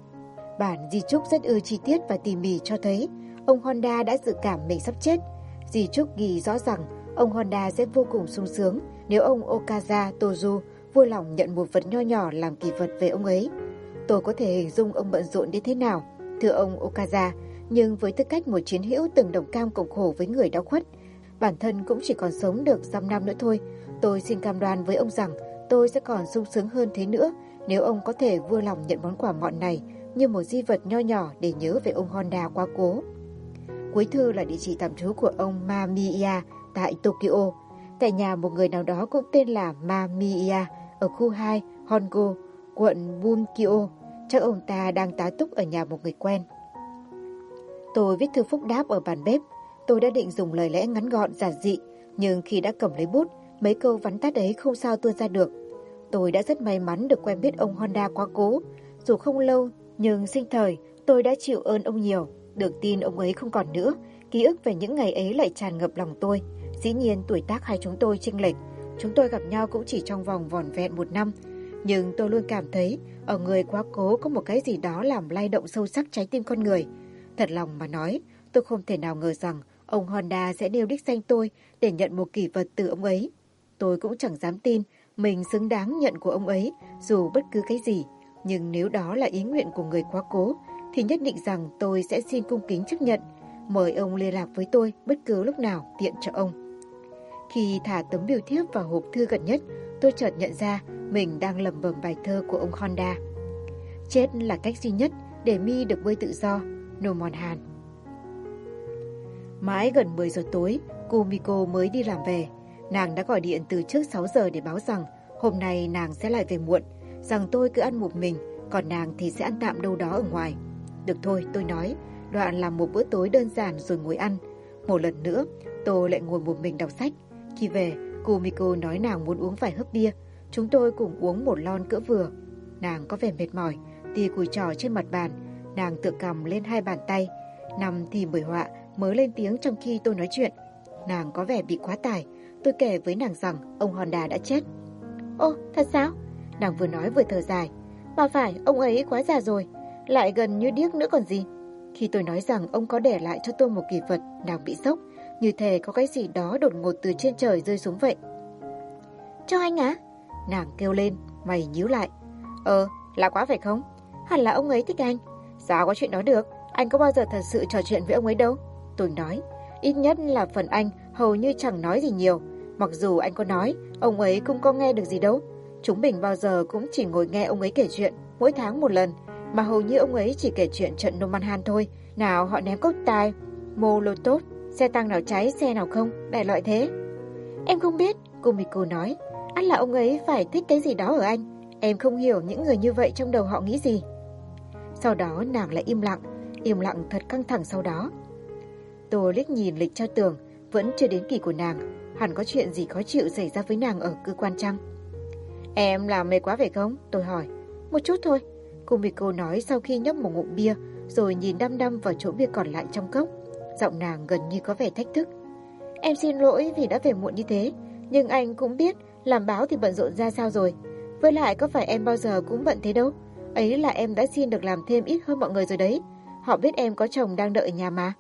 Bản di chúc rất chi tiết và tỉ mỉ cho thấy ông Honda đã dự cảm mình sắp chết. Di chúc ghi rõ rằng ông Honda sẽ vô cùng sung sướng nếu ông Okaza Tozu vui lòng nhận một vật nho nhỏ làm kỷ vật về ông ấy. Tôi có thể hình dung ông bận rộn đến thế nào, thưa ông Okaza, nhưng với tư cách một chiến hữu từng đồng cam cộng khổ với người đã khuất, bản thân cũng chỉ còn sống được dăm năm nữa thôi, tôi xin cam đoan với ông rằng tôi sẽ còn sung sướng hơn thế nữa nếu ông có thể vui lòng nhận món quà mọn này như một di vật nho nhỏ để nhớ về ông Honda quá cố. Cuối thư là địa chỉ tạm trú của ông Mamiya tại Tokyo, tại nhà một người nào đó cũng tên là Mamiya ở khu 2 Hongo, quận Bunkyo. Chắc ông ta đang tá túc ở nhà một người quen. Tôi viết thư phúc đáp ở bàn bếp. Tôi đã định dùng lời lẽ ngắn gọn giản dị, nhưng khi đã cầm lấy bút, mấy câu vắn tắt ấy không sao tuôn ra được. Tôi đã rất may mắn được quen biết ông Honda quá cố. Dù không lâu, nhưng sinh thời tôi đã chịu ơn ông nhiều. Được tin ông ấy không còn nữa, ký ức về những ngày ấy lại tràn ngập lòng tôi. Dĩ nhiên tuổi tác hai chúng tôi chênh lệch. Chúng tôi gặp nhau cũng chỉ trong vòng vỏn vẹn 1 năm. Nhưng tôi luôn cảm thấy ở người quá cố có một cái gì đó làm lay động sâu sắc trái tim con người. Thật lòng mà nói, tôi không thể nào ngờ rằng ông Honda sẽ nêu đích danh tôi để nhận một kỷ vật từ ông ấy. Tôi cũng chẳng dám tin mình xứng đáng nhận của ông ấy dù bất cứ cái gì. Nhưng nếu đó là ý nguyện của người quá cố thì nhất định rằng tôi sẽ xin cung kính chấp nhận. Mời ông liên lạc với tôi bất cứ lúc nào tiện cho ông. Khi thả tấm bưu thiếp vào hộp thư gần nhất, tôi chợt nhận ra mình đang lẩm bẩm bài thơ của ông Honda. Chết là cách duy nhất để mi được bơi tự do. Nomon Hàn. Mãi gần 10 giờ tối, Kumiko mới đi làm về. Nàng đã gọi điện từ trước 6 giờ để báo rằng hôm nay nàng sẽ lại về muộn, rằng tôi cứ ăn một mình, còn nàng thì sẽ ăn tạm đâu đó ở ngoài. Được thôi, tôi nói, đoạn làm một bữa tối đơn giản rồi ngồi ăn. Một lần nữa, tôi lại ngồi một mình đọc sách. Khi về, Kumiko nói nàng muốn uống vài hớp bia. Chúng tôi cùng uống một lon cỡ vừa. Nàng có vẻ mệt mỏi, tì cùi trò trên mặt bàn. Nàng tựa cằm lên 2 bàn tay, nằm thì bởi họa mới lên tiếng trong khi tôi nói chuyện. Nàng có vẻ bị quá tải. Tôi kể với nàng rằng ông Honda đã chết. Ô, thật sao? Nàng vừa nói vừa thở dài. Mà phải, ông ấy quá già rồi, lại gần như điếc nữa còn gì. Khi tôi nói rằng ông có để lại cho tôi một kỷ vật, nàng bị sốc, như thể có cái gì đó đột ngột từ trên trời rơi xuống vậy. Cho anh á? Nàng kêu lên, mày nhíu lại. Lạ quá phải không? Hẳn là ông ấy thích anh. Sao có chuyện đó được? Anh có bao giờ thật sự trò chuyện với ông ấy đâu. Tôi nói, ít nhất là phần anh hầu như chẳng nói gì nhiều. Mặc dù anh có nói, ông ấy cũng có nghe được gì đâu. Chúng mình bao giờ cũng chỉ ngồi nghe ông ấy kể chuyện, mỗi tháng một lần. Mà hầu như ông ấy chỉ kể chuyện trận Normanhan thôi. Nào họ ném cốc tài Molotov xe tăng nào cháy xe nào không, đại loại thế. Em không biết, Kumiko nói. Ăn là ông ấy phải thích cái gì đó ở anh. Em không hiểu những người như vậy trong đầu họ nghĩ gì. Sau đó nàng lại im lặng thật căng thẳng sau đó. Tôi liếc nhìn lịch treo tường, vẫn chưa đến kỳ của nàng. Hẳn có chuyện gì khó chịu xảy ra với nàng ở cơ quan chăng? Em làm mệt quá phải không? Tôi hỏi. Một chút thôi, Kumiko nói sau khi nhấp một ngụm bia, rồi nhìn đăm đăm vào chỗ bia còn lại trong cốc. Giọng nàng gần như có vẻ thách thức. Em xin lỗi vì đã về muộn như thế, nhưng anh cũng biết làm báo thì bận rộn ra sao rồi. Với lại có phải em bao giờ cũng bận thế đâu. Ấy là em đã xin được làm thêm ít hơn mọi người rồi đấy. Họ biết em có chồng đang đợi ở nhà mà.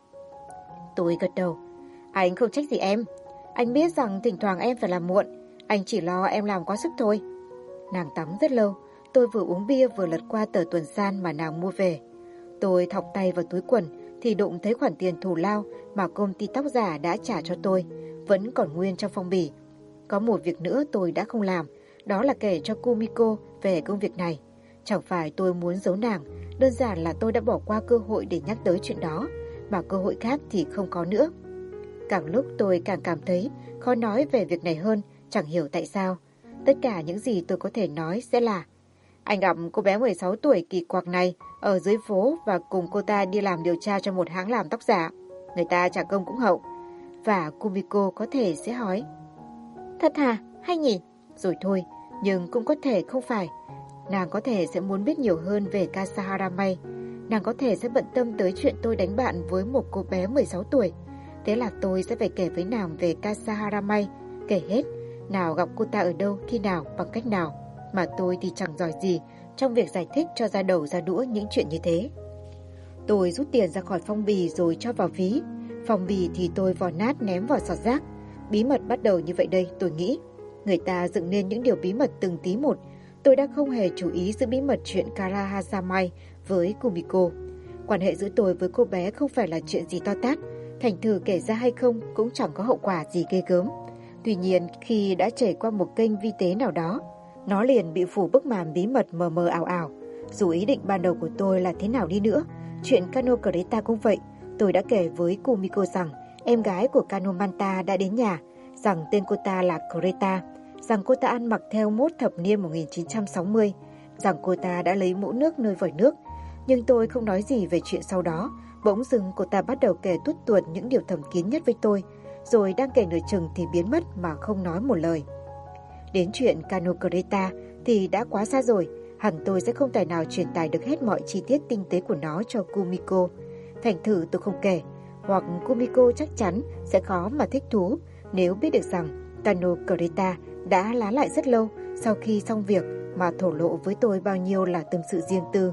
Tôi gật đầu. Anh không trách gì em. Anh biết rằng thỉnh thoảng em phải làm muộn. Anh chỉ lo em làm quá sức thôi. Nàng tắm rất lâu. Tôi vừa uống bia vừa lật qua tờ tuần san mà nàng mua về. Tôi thọc tay vào túi quần thì đụng thấy khoản tiền thù lao mà công ty tóc giả đã trả cho tôi, vẫn còn nguyên trong phong bì. Có một việc nữa tôi đã không làm, đó là kể cho Kumiko về công việc này. Chẳng phải tôi muốn giấu nàng, đơn giản là tôi đã bỏ qua cơ hội để nhắc tới chuyện đó, mà cơ hội khác thì không có nữa. Càng lúc tôi càng cảm thấy khó nói về việc này hơn, chẳng hiểu tại sao. Tất cả những gì tôi có thể nói sẽ là: anh gặp cô bé 16 tuổi kỳ quặc này ở dưới phố và cùng cô ta đi làm điều tra cho một hãng làm tóc giả. Người ta trả công cũng hậu. Và Kumiko có thể sẽ hỏi: thật hả? Hay nhỉ? Rồi thôi, nhưng cũng có thể không phải. Nàng có thể sẽ muốn biết nhiều hơn về Casa Haramay. Nàng có thể sẽ bận tâm tới chuyện tôi đánh bạn với một cô bé 16 tuổi. Thế là tôi sẽ phải kể với nàng về Casa Haramay, kể hết. Nào gặp cô ta ở đâu, khi nào, bằng cách nào. Mà tôi thì chẳng giỏi gì trong việc giải thích cho ra đầu ra đũa những chuyện như thế. Tôi rút tiền ra khỏi phong bì rồi cho vào ví. Phong bì thì tôi vò nát ném vào sọt rác. Bí mật bắt đầu như vậy đây, tôi nghĩ. Người ta dựng nên những điều bí mật từng tí một. Tôi đã không hề chú ý giữ bí mật chuyện Kara Hazamai với Kumiko. Quan hệ giữa tôi với cô bé không phải là chuyện gì to tát. Thành thử kể ra hay không cũng chẳng có hậu quả gì ghê gớm. Tuy nhiên khi đã chảy qua một kênh vi tế nào đó, nó liền bị phủ bức màn bí mật mờ mờ ảo ảo. Dù ý định ban đầu của tôi là thế nào đi nữa, chuyện Kano Greta cũng vậy. Tôi đã kể với Kumiko rằng em gái của Kano Manta đã đến nhà, rằng tên cô ta là Greta, rằng cô ta ăn mặc theo mốt thập niên 1960, rằng cô ta đã lấy mũ nước nơi vòi nước. Nhưng tôi không nói gì về chuyện sau đó. Bỗng dưng cô ta bắt đầu kể tuốt tuột những điều thầm kín nhất với tôi, rồi đang kể nửa chừng thì biến mất mà không nói một lời. Đến chuyện Kano Greta thì đã quá xa rồi, hẳn tôi sẽ không tài nào truyền tải được hết mọi chi tiết tinh tế của nó cho Kumiko. Thành thử tôi không kể, hoặc Kumiko chắc chắn sẽ khó mà thích thú nếu biết được rằng Kano Greta đã lá lại rất lâu sau khi xong việc mà thổ lộ với tôi bao nhiêu là tâm sự riêng tư.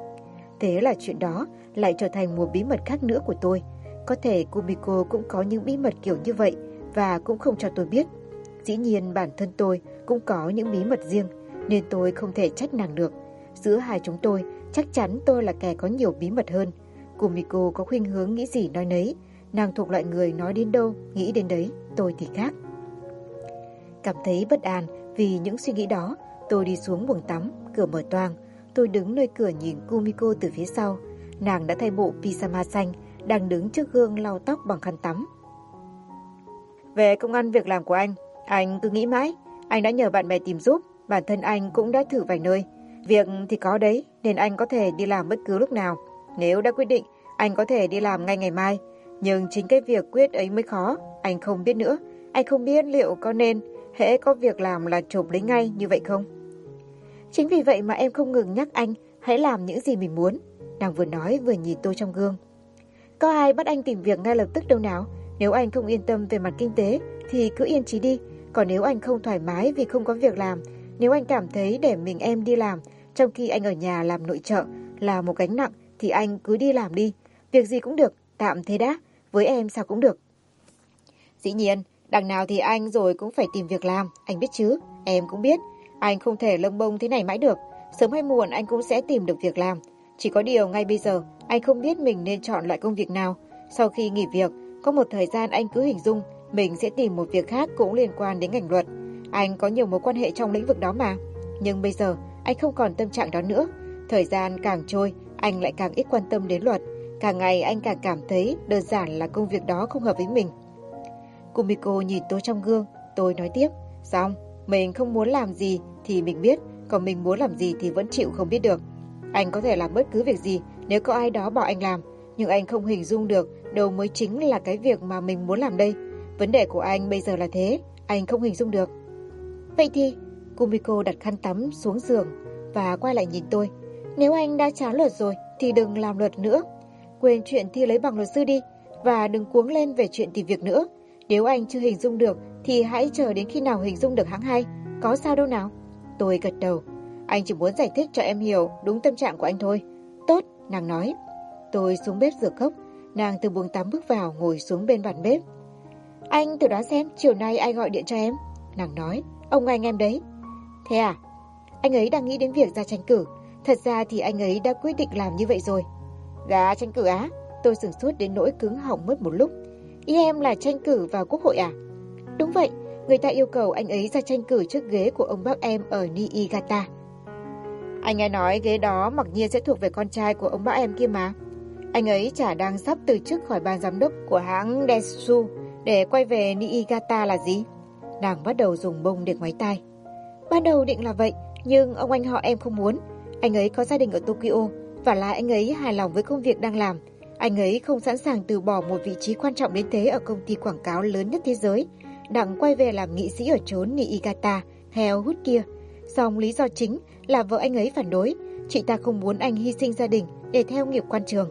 Thế là chuyện đó lại trở thành một bí mật khác nữa của tôi. Có thể Kumiko cũng có những bí mật kiểu như vậy và cũng không cho tôi biết. Dĩ nhiên bản thân tôi cũng có những bí mật riêng, nên tôi không thể trách nàng được. Giữa hai chúng tôi, chắc chắn tôi là kẻ có nhiều bí mật hơn. Kumiko có khuynh hướng nghĩ gì nói nấy. Nàng thuộc loại người nói đến đâu, nghĩ đến đấy, tôi thì khác. Cảm thấy bất an vì những suy nghĩ đó, tôi đi xuống buồng tắm, cửa mở toang. Tôi đứng nơi cửa nhìn Kumiko từ phía sau. Nàng đã thay bộ pyjama xanh, đang đứng trước gương lau tóc bằng khăn tắm. Về công ăn việc làm của anh cứ nghĩ mãi. Anh đã nhờ bạn bè tìm giúp, bản thân anh cũng đã thử vài nơi. Việc thì có đấy, nên anh có thể đi làm bất cứ lúc nào. Nếu đã quyết định, anh có thể đi làm ngay ngày mai. Nhưng chính cái việc quyết ấy mới khó, anh không biết nữa. Anh không biết liệu có nên hễ có việc làm là chộp lấy ngay như vậy không? Chính vì vậy mà em không ngừng nhắc anh hãy làm những gì mình muốn. Nàng vừa nói vừa nhìn tôi trong gương. Có ai bắt anh tìm việc ngay lập tức đâu nào. Nếu anh không yên tâm về mặt kinh tế thì cứ yên trí đi. Còn nếu anh không thoải mái vì không có việc làm, nếu anh cảm thấy để mình em đi làm trong khi anh ở nhà làm nội trợ là một gánh nặng thì anh cứ đi làm đi. Việc gì cũng được, tạm thế đã, với em sao cũng được. Dĩ nhiên, đằng nào thì anh rồi cũng phải tìm việc làm, anh biết chứ, em cũng biết. Anh không thể lông bông thế này mãi được, sớm hay muộn anh cũng sẽ tìm được việc làm. Chỉ có điều ngay bây giờ, anh không biết mình nên chọn loại công việc nào. Sau khi nghỉ việc, có một thời gian anh cứ hình dung mình sẽ tìm một việc khác cũng liên quan đến ngành luật. Anh có nhiều mối quan hệ trong lĩnh vực đó mà. Nhưng bây giờ, anh không còn tâm trạng đó nữa. Thời gian càng trôi, anh lại càng ít quan tâm đến luật. Càng ngày anh càng cảm thấy đơn giản là công việc đó không hợp với mình. Kumiko nhìn tôi trong gương, tôi nói tiếp. Xong, mình không muốn làm gì thì mình biết, còn mình muốn làm gì thì vẫn chịu không biết được. Anh có thể làm bất cứ việc gì nếu có ai đó bảo anh làm, nhưng anh không hình dung được đâu mới chính là cái việc mà mình muốn làm đây. Vấn đề của anh bây giờ là thế, anh không hình dung được. Vậy thì, Kumiko đặt khăn tắm xuống giường và quay lại nhìn tôi. Nếu anh đã trả luật rồi thì đừng làm luật nữa. Quên chuyện thi lấy bằng luật sư đi và đừng cuống lên về chuyện tìm việc nữa. Nếu anh chưa hình dung được thì hãy chờ đến khi nào hình dung được hẵng hay. Có sao đâu nào? Tôi gật đầu. Anh chỉ muốn giải thích cho em hiểu đúng tâm trạng của anh thôi. Tốt, nàng nói. Tôi xuống bếp rửa cốc. Nàng từ buồng tắm bước vào ngồi xuống bên bàn bếp. Anh thử đoán xem chiều nay ai gọi điện cho em? Nàng nói. Ông anh em đấy. Thế à? Anh ấy đang nghĩ đến việc ra tranh cử. Thật ra thì anh ấy đã quyết định làm như vậy rồi. Ra tranh cử á? Tôi sửng sốt đến nỗi cứng họng mất một lúc. Ý em là tranh cử vào quốc hội à? Đúng vậy, người ta yêu cầu anh ấy ra tranh cử trước ghế của ông bác em ở Niigata. Anh nghe nói ghế đó mặc nhiên sẽ thuộc về con trai của ông bác em kia mà. Anh ấy chả đang sắp từ chức khỏi ban giám đốc của hãng Dentsu để quay về Niigata là gì? Nàng bắt đầu dùng bông để ngoáy tai. Ban đầu định là vậy, nhưng ông anh họ em không muốn. Anh ấy có gia đình ở Tokyo, và là anh ấy hài lòng với công việc đang làm. Anh ấy không sẵn sàng từ bỏ một vị trí quan trọng đến thế ở công ty quảng cáo lớn nhất thế giới, đặng quay về làm nghị sĩ ở chốn Niigata, heo hút kia. Song lý do chính là vợ anh ấy phản đối, chị ta không muốn anh hy sinh gia đình để theo nghiệp quan trường.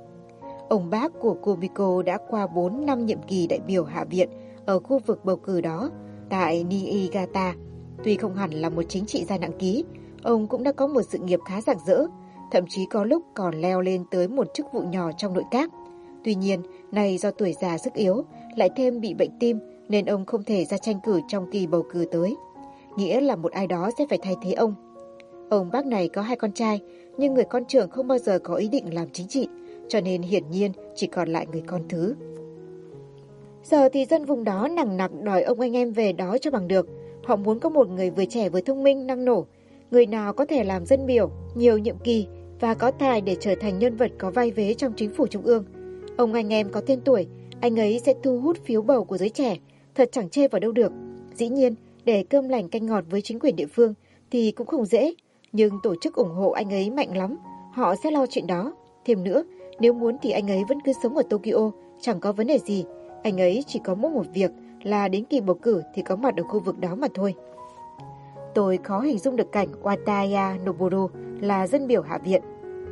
Ông bác của Kumiko đã qua 4 năm nhiệm kỳ đại biểu Hạ viện ở khu vực bầu cử đó tại Niigata. Tuy không hẳn là một chính trị gia nặng ký, ông cũng đã có một sự nghiệp khá rạng rỡ, thậm chí có lúc còn leo lên tới một chức vụ nhỏ trong nội các. Tuy nhiên, nay do tuổi già sức yếu, lại thêm bị bệnh tim nên ông không thể ra tranh cử trong kỳ bầu cử tới. Nghĩa là một ai đó sẽ phải thay thế ông. Ông bác này có 2 con trai, nhưng người con trưởng không bao giờ có ý định làm chính trị, cho nên hiển nhiên chỉ còn lại người con thứ. Giờ thì dân vùng đó nằng nặc đòi ông anh em về đó cho bằng được. Họ muốn có một người vừa trẻ vừa thông minh, năng nổ, người nào có thể làm dân biểu nhiều nhiệm kỳ và có tài để trở thành nhân vật có vai vế trong chính phủ trung ương. Ông anh em có tên tuổi, anh ấy sẽ thu hút phiếu bầu của giới trẻ, thật chẳng chê vào đâu được. Dĩ nhiên, để cơm lành canh ngọt với chính quyền địa phương thì cũng không dễ, nhưng tổ chức ủng hộ anh ấy mạnh lắm, họ sẽ lo chuyện đó. Thêm nữa, nếu muốn thì anh ấy vẫn cứ sống ở Tokyo, chẳng có vấn đề gì. Anh ấy chỉ có mỗi một việc là đến kỳ bầu cử thì có mặt ở khu vực đó mà thôi. Tôi khó hình dung được cảnh Wataya Noboru là dân biểu Hạ viện.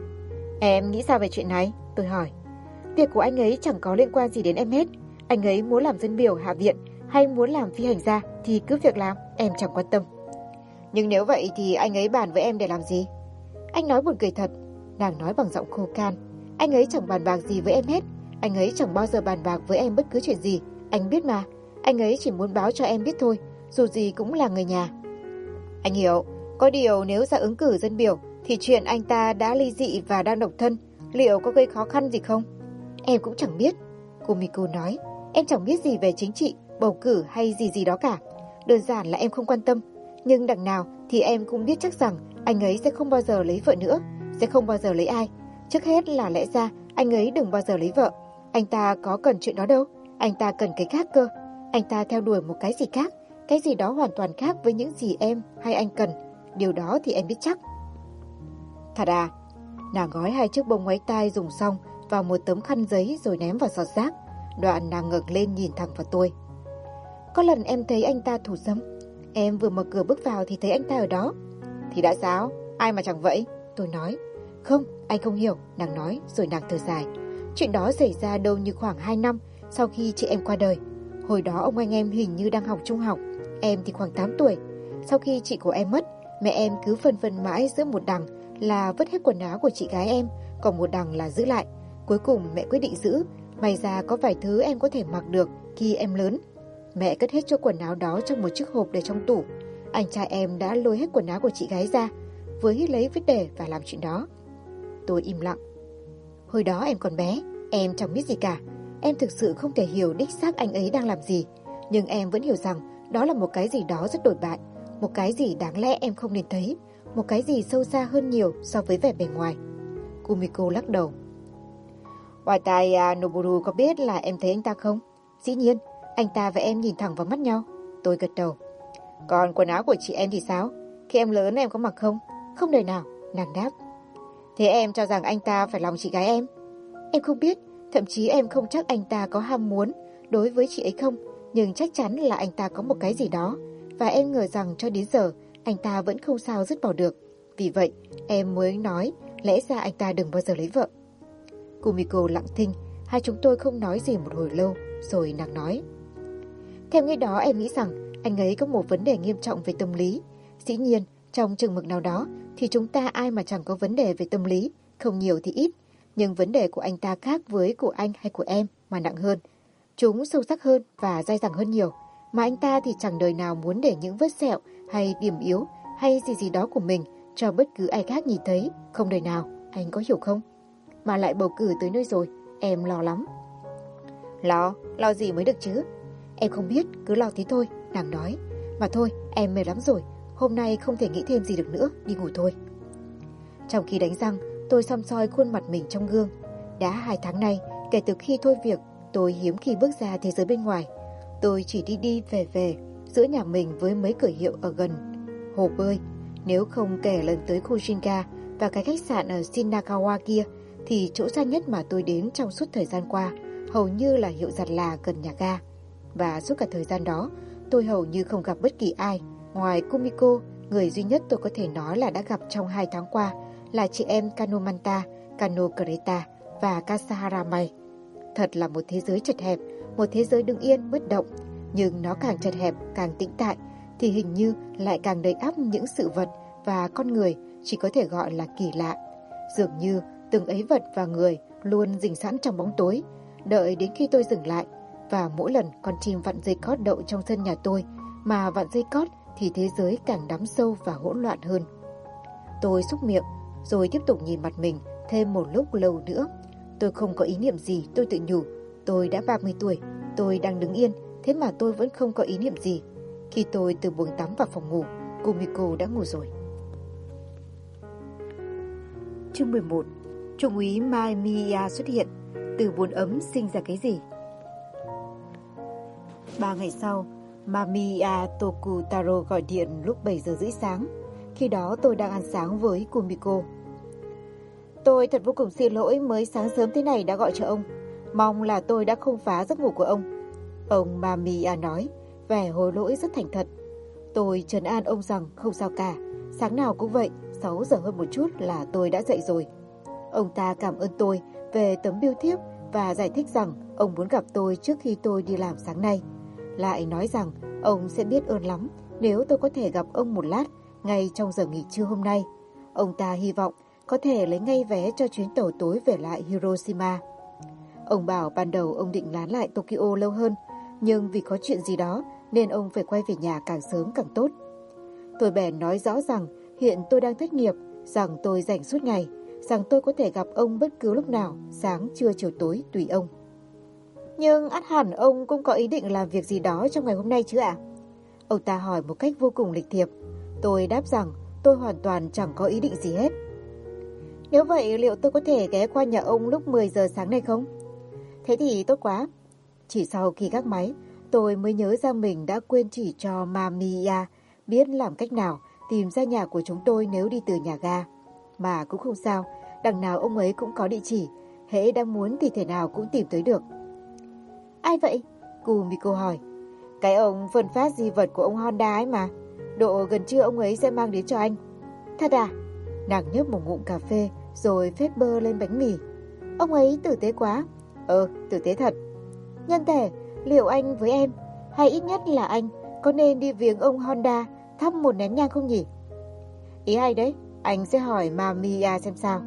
Em nghĩ sao về chuyện này? Tôi hỏi. Việc của anh ấy chẳng có liên quan gì đến em hết. Anh ấy muốn làm dân biểu Hạ viện hay muốn làm phi hành gia thì cứ việc làm, em chẳng quan tâm. Nhưng nếu vậy thì anh ấy bàn với em để làm gì? Anh nói buồn cười thật. Nàng nói bằng giọng khô khan. Anh ấy chẳng bàn bạc gì với em hết. Anh ấy chẳng bao giờ bàn bạc với em bất cứ chuyện gì. Anh biết mà. Anh ấy chỉ muốn báo cho em biết thôi. Dù gì cũng là người nhà. Anh hiểu. Có điều nếu ra ứng cử dân biểu thì chuyện anh ta đã ly dị và đang độc thân liệu có gây khó khăn gì không? Em cũng chẳng biết. Kumiko nói. Em chẳng biết gì về chính trị, bầu cử hay gì đó cả. Đơn giản là em không quan tâm. Nhưng đằng nào thì em cũng biết chắc rằng anh ấy sẽ không bao giờ lấy vợ nữa. Sẽ không bao giờ lấy ai. Trước hết là lẽ ra anh ấy đừng bao giờ lấy vợ. Anh ta có cần chuyện đó đâu. Anh ta cần cái khác cơ. Anh ta theo đuổi một cái gì khác. Cái gì đó hoàn toàn khác với những gì em hay anh cần. Điều đó thì em biết chắc. Thật à? Nàng gói 2 chiếc bông ngoáy tai dùng xong vào một tấm khăn giấy rồi ném vào giọt rác. Đoạn nàng ngẩng lên nhìn thẳng vào tôi. Có lần em thấy anh ta thủ dâm. Em vừa mở cửa bước vào thì thấy anh ta ở đó. Thì đã sao? Ai mà chẳng vậy? Tôi nói. Không, anh không hiểu, nàng nói rồi nàng thở dài. Chuyện đó xảy ra đâu như khoảng 2 năm sau khi chị em qua đời. Hồi đó ông anh em hình như đang học trung học, em thì khoảng 8 tuổi. Sau khi chị của em mất, mẹ em cứ phân vân mãi giữa một đằng là vứt hết quần áo của chị gái em, còn một đằng là giữ lại. Cuối cùng mẹ quyết định giữ, may ra có vài thứ em có thể mặc được khi em lớn. Mẹ cất hết chỗ quần áo đó trong một chiếc hộp để trong tủ. Anh trai em đã lôi hết quần áo của chị gái ra, vừa hít lấy vứt để và làm chuyện đó. Tôi im lặng. Hồi đó em còn bé, em chẳng biết gì cả. Em thực sự không thể hiểu đích xác anh ấy đang làm gì. Nhưng em vẫn hiểu rằng đó là một cái gì đó rất đồi bại. Một cái gì đáng lẽ em không nên thấy. Một cái gì sâu xa hơn nhiều so với vẻ bề ngoài. Kumiko lắc đầu. Wataya Noboru có biết là em thấy anh ta không? Dĩ nhiên, anh ta và em nhìn thẳng vào mắt nhau. Tôi gật đầu. Còn quần áo của chị em thì sao? Khi em lớn em có mặc không? Không đời nào, nàng đáp. Thế em cho rằng anh ta phải lòng chị gái em? Em không biết, thậm chí em không chắc anh ta có ham muốn đối với chị ấy không, nhưng chắc chắn là anh ta có một cái gì đó, và em ngờ rằng cho đến giờ anh ta vẫn không sao dứt bỏ được. Vì vậy, em mới nói lẽ ra anh ta đừng bao giờ lấy vợ. Kumiko lặng thinh, hai chúng tôi không nói gì một hồi lâu, rồi nàng nói. Theo nghĩ đó em nghĩ rằng anh ấy có một vấn đề nghiêm trọng về tâm lý. Dĩ nhiên, trong chừng mực nào đó thì chúng ta ai mà chẳng có vấn đề về tâm lý, không nhiều thì ít. Nhưng vấn đề của anh ta khác với của anh hay của em mà nặng hơn. Chúng sâu sắc hơn và dai dẳng hơn nhiều. Mà anh ta thì chẳng đời nào muốn để những vết sẹo hay điểm yếu hay gì gì đó của mình cho bất cứ ai khác nhìn thấy. Không đời nào, anh có hiểu không? Mà lại bầu cử tới nơi rồi, em lo lắm. Lo gì mới được chứ? Em không biết, cứ lo thế thôi, nàng nói. Mà thôi, em mệt lắm rồi, hôm nay không thể nghĩ thêm gì được nữa, đi ngủ thôi. Trong khi đánh răng, tôi săm soi khuôn mặt mình trong gương. Đã 2 tháng nay, kể từ khi thôi việc, tôi hiếm khi bước ra thế giới bên ngoài. Tôi chỉ đi đi về giữa nhà mình với mấy cửa hiệu ở gần hồ bơi. Nếu không kể lần tới khu Shinga và cái khách sạn ở Shinagawa kia, thì chỗ xa nhất mà tôi đến trong suốt thời gian qua hầu như là hiệu giặt là gần nhà ga. Và suốt cả thời gian đó, tôi hầu như không gặp bất kỳ ai. Ngoài Kumiko, người duy nhất tôi có thể nói là đã gặp trong 2 tháng qua là chị em Kanomanta, Kano Greta và Kasahara Mai. Thật là một thế giới chật hẹp, một thế giới đứng yên bất động. Nhưng nó càng chật hẹp, càng tĩnh tại, thì hình như lại càng đầy ắp những sự vật và con người chỉ có thể gọi là kỳ lạ. Dường như từng ấy vật và người luôn rình sẵn trong bóng tối, đợi đến khi tôi dừng lại. Và mỗi lần con chim vặn dây cót đậu trong sân nhà tôi, mà vặn dây cót thì thế giới càng đắm sâu và hỗn loạn hơn. Tôi xúc miệng, rồi tiếp tục nhìn mặt mình thêm một lúc lâu nữa. Tôi không có ý niệm gì, tôi tự nhủ. Tôi đã 30 tuổi, tôi đang đứng yên, thế mà tôi vẫn không có ý niệm gì. Khi tôi từ buồng tắm vào phòng ngủ, Kumiko đã ngủ rồi. Chương 11. Trung úy Mai Miya xuất hiện. Từ buồn ấm sinh ra cái gì? 3 ngày sau, Mamiya Tokutaro gọi điện lúc 7 giờ rưỡi sáng. Khi đó tôi đang ăn sáng với Kumiko. Tôi thật vô cùng xin lỗi mới sáng sớm thế này đã gọi cho ông. Mong là tôi đã không phá giấc ngủ của ông. Ông Mamiya nói, vẻ hối lỗi rất thành thật. Tôi trấn an ông rằng không sao cả. Sáng nào cũng vậy, 6 giờ hơn một chút là tôi đã dậy rồi. Ông ta cảm ơn tôi về tấm bưu thiếp và giải thích rằng ông muốn gặp tôi trước khi tôi đi làm sáng nay. Lại nói rằng ông sẽ biết ơn lắm nếu tôi có thể gặp ông một lát ngay trong giờ nghỉ trưa hôm nay. Ông ta hy vọng có thể lấy ngay vé cho chuyến tàu tối về lại Hiroshima. Ông bảo ban đầu ông định lán lại Tokyo lâu hơn, nhưng vì có chuyện gì đó nên ông phải quay về nhà càng sớm càng tốt. Tôi bèn nói rõ rằng hiện tôi đang thất nghiệp, rằng tôi rảnh suốt ngày, rằng tôi có thể gặp ông bất cứ lúc nào, sáng, trưa, chiều, tối, tùy ông. Nhưng ắt hẳn ông cũng có ý định làm việc gì đó trong ngày hôm nay chứ ạ? Ông ta hỏi một cách vô cùng lịch thiệp. Tôi đáp rằng tôi hoàn toàn chẳng có ý định gì hết. Nếu vậy liệu tôi có thể ghé qua nhà ông lúc 10 giờ sáng nay không? Thế thì tốt quá. Chỉ sau khi gác máy, tôi mới nhớ ra mình đã quên chỉ cho Mamiya biết làm cách nào tìm ra nhà của chúng tôi nếu đi từ nhà ga. Mà cũng không sao, đằng nào ông ấy cũng có địa chỉ, hễ đang muốn thì thể nào cũng tìm tới được. Ai vậy? Kumiko hỏi. Cái ông phân phát di vật của ông Honda ấy mà. Độ gần trưa ông ấy sẽ mang đến cho anh. Thật à? Nàng nhấp một ngụm cà phê rồi phết bơ lên bánh mì. Ông ấy tử tế quá. Tử tế thật. Nhân thể, liệu anh với em, hay ít nhất là anh, có nên đi viếng ông Honda thắp một nén nhang không nhỉ? Ý hay đấy, anh sẽ hỏi Mamiya xem sao.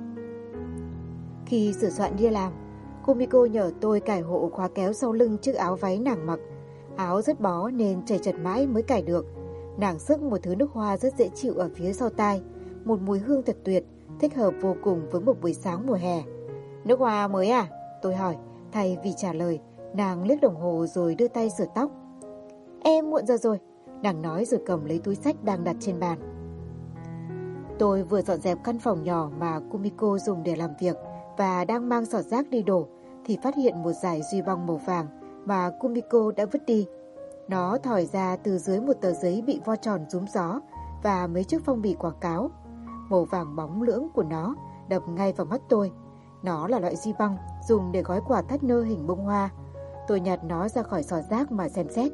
Khi sửa soạn đi làm, Kumiko nhờ tôi cài hộ khóa kéo sau lưng chiếc áo váy nàng mặc. Áo rất bó nên chảy chật mãi mới cài được. Nàng xức một thứ nước hoa rất dễ chịu ở phía sau tai, một mùi hương thật tuyệt, thích hợp vô cùng với một buổi sáng mùa hè. Nước hoa mới à? Tôi hỏi, thay vì trả lời, nàng liếc đồng hồ rồi đưa tay sửa tóc. Em muộn giờ rồi, nàng nói rồi cầm lấy túi xách đang đặt trên bàn. Tôi vừa dọn dẹp căn phòng nhỏ mà Kumiko dùng để làm việc và đang mang giỏ rác đi đổ, thì phát hiện một dải duy băng màu vàng mà Kumiko đã vứt đi. Nó thỏi ra từ dưới một tờ giấy bị vo tròn rúm gió và mấy chiếc phong bì quảng cáo. Màu vàng bóng lưỡng của nó đập ngay vào mắt tôi. Nó là loại duy băng dùng để gói quà thắt nơ hình bông hoa. Tôi nhặt nó ra khỏi giỏ rác mà xem xét.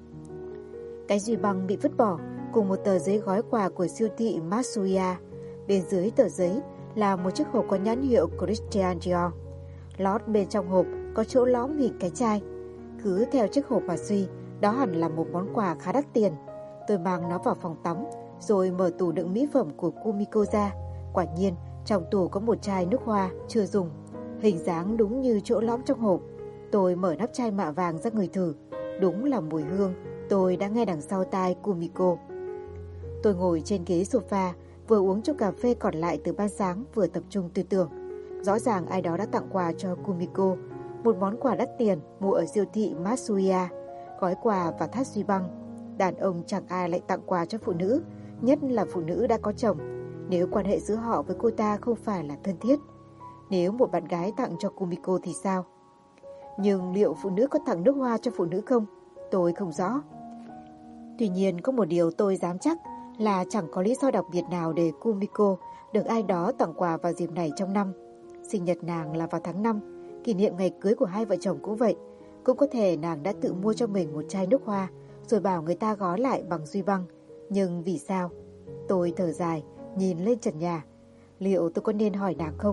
Cái duy băng bị vứt bỏ cùng một tờ giấy gói quà của siêu thị Matsuya. Bên dưới tờ giấy là một chiếc hộp có nhãn hiệu Christian Dior. Lót bên trong hộp có chỗ lõm hình cái chai. Cứ theo chiếc hộp mà suy, đó hẳn là một món quà khá đắt tiền. Tôi mang nó vào phòng tắm, rồi mở tủ đựng mỹ phẩm của Kumiko ra. Quả nhiên, trong tủ có một chai nước hoa chưa dùng, hình dáng đúng như chỗ lõm trong hộp. Tôi mở nắp chai mạ vàng ra ngửi thử. Đúng là mùi hương tôi đã nghe đằng sau tai Kumiko. Tôi ngồi trên ghế sofa, vừa uống chút cà phê còn lại từ ban sáng, vừa tập trung tư tưởng. Rõ ràng ai đó đã tặng quà cho Kumiko, một món quà đắt tiền mua ở siêu thị Matsuya, gói quà và thắt duy băng. Đàn ông chẳng ai lại tặng quà cho phụ nữ, nhất là phụ nữ đã có chồng, nếu quan hệ giữa họ với cô ta không phải là thân thiết. Nếu một bạn gái tặng cho Kumiko thì sao? Nhưng liệu phụ nữ có tặng nước hoa cho phụ nữ không? Tôi không rõ. Tuy nhiên có một điều tôi dám chắc là chẳng có lý do đặc biệt nào để Kumiko được ai đó tặng quà vào dịp này trong năm. Sinh nhật nàng là vào tháng 5, kỷ niệm ngày cưới của hai vợ chồng cũng vậy. Cũng có thể nàng đã tự mua cho mình một chai nước hoa rồi bảo người ta gói lại bằng duy băng. Nhưng vì sao? Tôi thở dài, nhìn lên trần nhà. Liệu tôi có nên hỏi nàng không?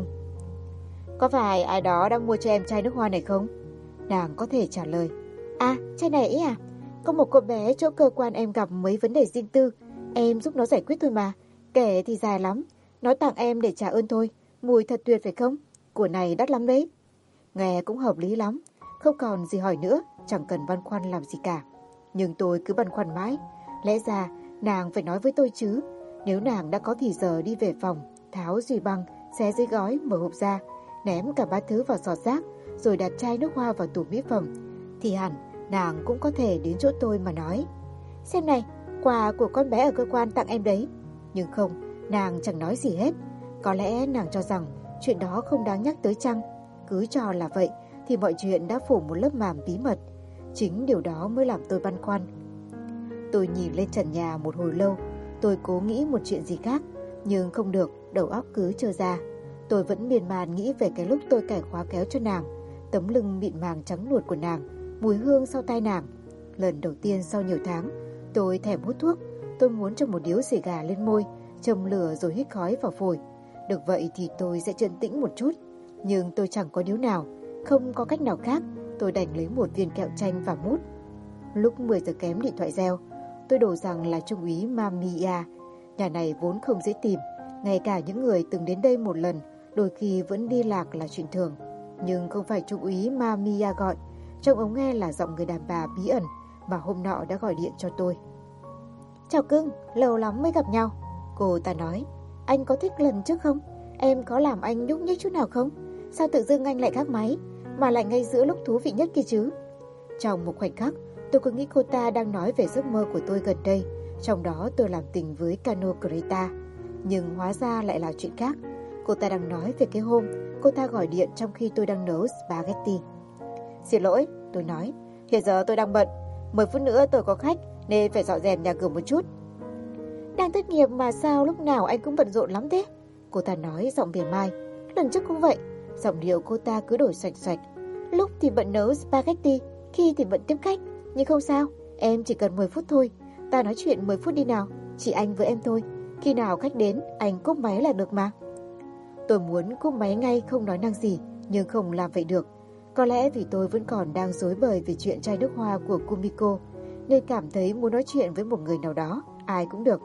Có phải ai đó đã mua cho em chai nước hoa này không? Nàng có thể trả lời. À, chai này ấy à? Có một cô bé chỗ cơ quan em gặp mấy vấn đề riêng tư. Em giúp nó giải quyết thôi mà. Kể thì dài lắm. Nó tặng em để trả ơn thôi. Mùi thật tuyệt phải không? Của này đắt lắm đấy. Nghe cũng hợp lý lắm. Không còn gì hỏi nữa, chẳng cần băn khoăn làm gì cả. Nhưng tôi cứ băn khoăn mãi. Lẽ ra nàng phải nói với tôi chứ. Nếu nàng đã có thì giờ đi về phòng, tháo duy băng, xé giấy gói, mở hộp ra, ném cả ba thứ vào giỏ rác, rồi đặt chai nước hoa vào tủ mỹ phẩm, thì hẳn nàng cũng có thể đến chỗ tôi mà nói: xem này, quà của con bé ở cơ quan tặng em đấy. Nhưng không, nàng chẳng nói gì hết. Có lẽ nàng cho rằng chuyện đó không đáng nhắc tới chăng? Cứ cho là vậy thì mọi chuyện đã phủ một lớp màng bí mật. Chính điều đó mới làm tôi băn khoăn. Tôi nhìn lên trần nhà một hồi lâu. Tôi cố nghĩ một chuyện gì khác, nhưng không được, đầu óc cứ trơ ra. Tôi vẫn miên man nghĩ về cái lúc tôi cài khóa kéo cho nàng, tấm lưng mịn màng trắng nuột của nàng, mùi hương sau tai nàng. Lần đầu tiên sau nhiều tháng, tôi thèm hút thuốc. Tôi muốn cho một điếu xì gà lên môi, châm lửa rồi hít khói vào phổi. Được vậy thì tôi sẽ trấn tĩnh một chút. Nhưng tôi chẳng có điếu nào. Không có cách nào khác, tôi đành lấy một viên kẹo chanh và mút. Lúc 10 giờ kém điện thoại reo. Tôi đổ rằng là trung úy Mamiya. Nhà này vốn không dễ tìm, ngay cả những người từng đến đây một lần đôi khi vẫn đi lạc là chuyện thường. Nhưng không phải trung úy Mamiya gọi. Trong ống nghe là giọng người đàn bà bí ẩn mà hôm nọ đã gọi điện cho tôi. Chào cưng, lâu lắm mới gặp nhau. Cô ta nói, anh có thích lần trước không? Em có làm anh nhúc nhích chút nào không? Sao tự dưng anh lại gác máy, mà lại ngay giữa lúc thú vị nhất kia chứ? Trong một khoảnh khắc, tôi cứ nghĩ cô ta đang nói về giấc mơ của tôi gần đây, trong đó tôi làm tình với Kano Greta. Nhưng hóa ra lại là chuyện khác. Cô ta đang nói về cái hôm cô ta gọi điện trong khi tôi đang nấu spaghetti. Xin lỗi, tôi nói, hiện giờ tôi đang bận, 10 phút nữa tôi có khách nên phải dọn dẹp nhà cửa một chút. Đang tốt nghiệp mà sao lúc nào anh cũng bận rộn lắm thế? Cô ta nói giọng mỉa mai. Lần trước cũng vậy. Giọng điệu cô ta cứ đổi xoạch xoạch. Lúc thì bận nấu spaghetti, khi thì bận tiếp khách. Nhưng không sao, em chỉ cần 10 phút thôi. Ta nói chuyện 10 phút đi nào, chỉ anh với em thôi. Khi nào khách đến, anh cúp máy là được mà. Tôi muốn cúp máy ngay không nói năng gì, nhưng không làm vậy được. Có lẽ vì tôi vẫn còn đang rối bời về chuyện chai nước hoa của Kumiko, nên cảm thấy muốn nói chuyện với một người nào đó, ai cũng được.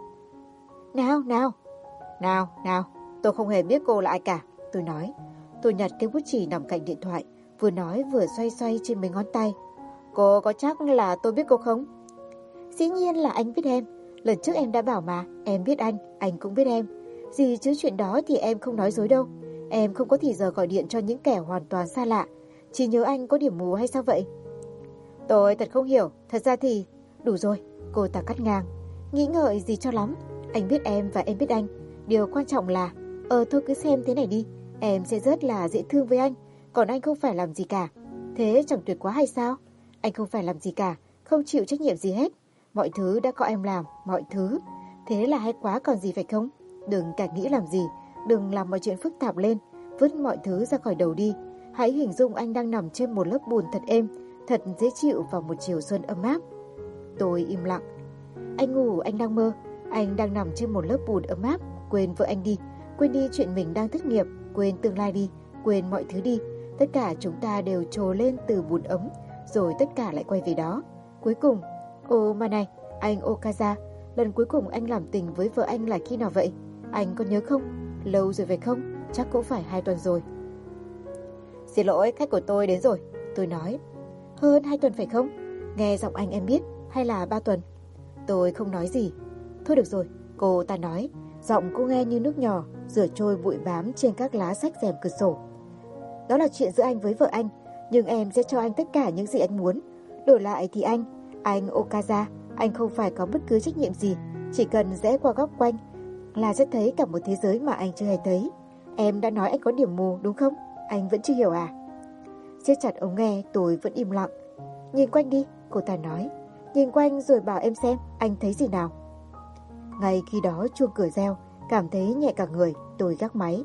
Nào, tôi không hề biết cô là ai cả, tôi nói. Tôi nhặt cái bút chì nằm cạnh điện thoại, vừa nói vừa xoay xoay trên mấy ngón tay. Cô có chắc là tôi biết cô không? Dĩ nhiên là anh biết em. Lần trước em đã bảo mà, em biết anh cũng biết em. Gì chứ chuyện đó thì em không nói dối đâu. Em không có thì giờ gọi điện cho những kẻ hoàn toàn xa lạ. Chỉ nhớ anh có điểm mù hay sao vậy? Tôi thật không hiểu, thật ra thì... Đủ rồi, cô ta cắt ngang. Nghĩ ngợi gì cho lắm. Anh biết em và em biết anh. Điều quan trọng là... thôi cứ xem thế này đi. Em sẽ rất là dễ thương với anh. Còn anh không phải làm gì cả. Thế chẳng tuyệt quá hay sao? Anh không phải làm gì cả, không chịu trách nhiệm gì hết. Mọi thứ đã có em làm, mọi thứ. Thế là hay quá còn gì phải không? Đừng cả nghĩ làm gì, đừng làm mọi chuyện phức tạp lên. Vứt mọi thứ ra khỏi đầu đi. Hãy hình dung anh đang nằm trên một lớp bùn thật êm, thật dễ chịu vào một chiều xuân ấm áp. Tôi im lặng. Anh ngủ, anh đang mơ. Anh đang nằm trên một lớp bùn ấm áp. Quên vợ anh đi. Quên đi chuyện mình đang thất nghiệp. Quên tương lai đi. Quên mọi thứ đi. Tất cả chúng ta đều trồi lên từ bùn ấm, rồi tất cả lại quay về đó. Cuối cùng, ồ mà này, anh Okaza, lần cuối cùng anh làm tình với vợ anh là khi nào vậy? Anh có nhớ không? Lâu rồi phải không? Chắc cũng phải 2 tuần rồi. Xin lỗi, khách của tôi đến rồi. Tôi nói. Hơn 2 tuần phải không? Nghe giọng anh em biết, hay là 3 tuần? Tôi không nói gì. Thôi được rồi, cô ta nói. Giọng cô nghe như nước nhỏ, rửa trôi bụi bám trên các lá sách rèm cửa sổ. Đó là chuyện giữa anh với vợ anh, nhưng em sẽ cho anh tất cả những gì anh muốn. Đổi lại thì anh Okaza, anh không phải có bất cứ trách nhiệm gì. Chỉ cần rẽ qua góc quanh là sẽ thấy cả một thế giới mà anh chưa hề thấy. Em đã nói anh có điểm mù đúng không? Anh vẫn chưa hiểu à? Siết chặt ống nghe, tôi vẫn im lặng. Nhìn quanh đi, cô ta nói. Nhìn quanh rồi bảo em xem anh thấy gì nào. Ngay khi đó chuông cửa reo, cảm thấy nhẹ cả người, tôi gác máy.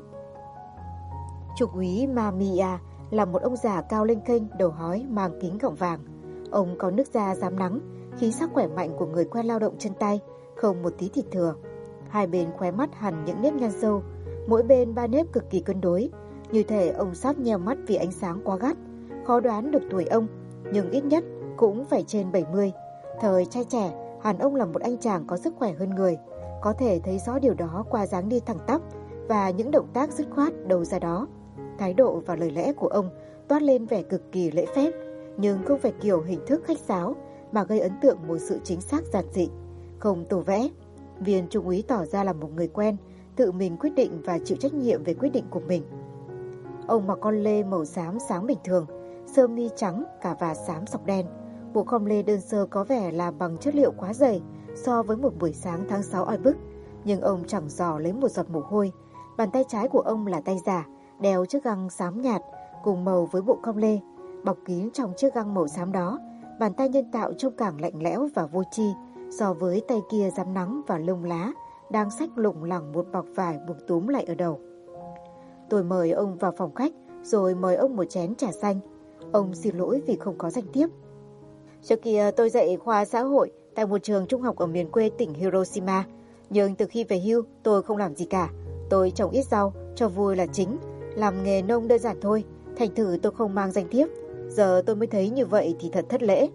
Trung úy Mamiya là một ông già cao lênh kênh, đầu hói, mang kính gọng vàng. Ông có nước da rám nắng, khí sắc khỏe mạnh của người quen lao động chân tay, không một tí thịt thừa. Hai bên khóe mắt hằn những nếp nhăn sâu, mỗi bên 3 nếp cực kỳ cân đối. Như thể ông sắp nheo mắt vì ánh sáng quá gắt. Khó đoán được tuổi ông, nhưng ít nhất cũng phải trên 70. Thời trai trẻ, hẳn ông là một anh chàng có sức khỏe hơn người. Có thể thấy rõ điều đó qua dáng đi thẳng tắp và những động tác dứt khoát đầu ra đó. Thái độ và lời lẽ của ông toát lên vẻ cực kỳ lễ phép, nhưng không phải kiểu hình thức khách sáo mà gây ấn tượng một sự chính xác giản dị, không tô vẽ. Viên trung úy tỏ ra là một người quen, tự mình quyết định và chịu trách nhiệm về quyết định của mình. Ông mặc con lê màu xám sáng bình thường, sơ mi trắng, cà vạt xám sọc đen. Bộ com lê đơn sơ có vẻ là bằng chất liệu quá dày so với một buổi sáng tháng 6 oi bức, nhưng ông chẳng dò lấy một giọt mồ hôi. Bàn tay trái của ông là tay giả, đeo chiếc găng xám nhạt cùng màu với bộ com lê, bọc kín trong chiếc găng màu xám đó. Bàn tay nhân tạo trông càng lạnh lẽo và vô tri so với tay kia rám nắng và lông lá đang xách lủng lẳng một bọc vải buộc túm lại ở đầu. Tôi mời ông vào phòng khách rồi mời ông một chén trà xanh. Ông xin lỗi vì không có danh thiếp. Trước kia tôi dạy khoa xã hội tại một trường trung học ở miền quê tỉnh Hiroshima, nhưng từ khi về hưu tôi không làm gì cả. Tôi trồng ít rau, cho vui là chính, làm nghề nông đơn giản thôi, thành thử tôi không mang danh thiếp. Giờ tôi mới thấy như vậy thì thật thất lễ.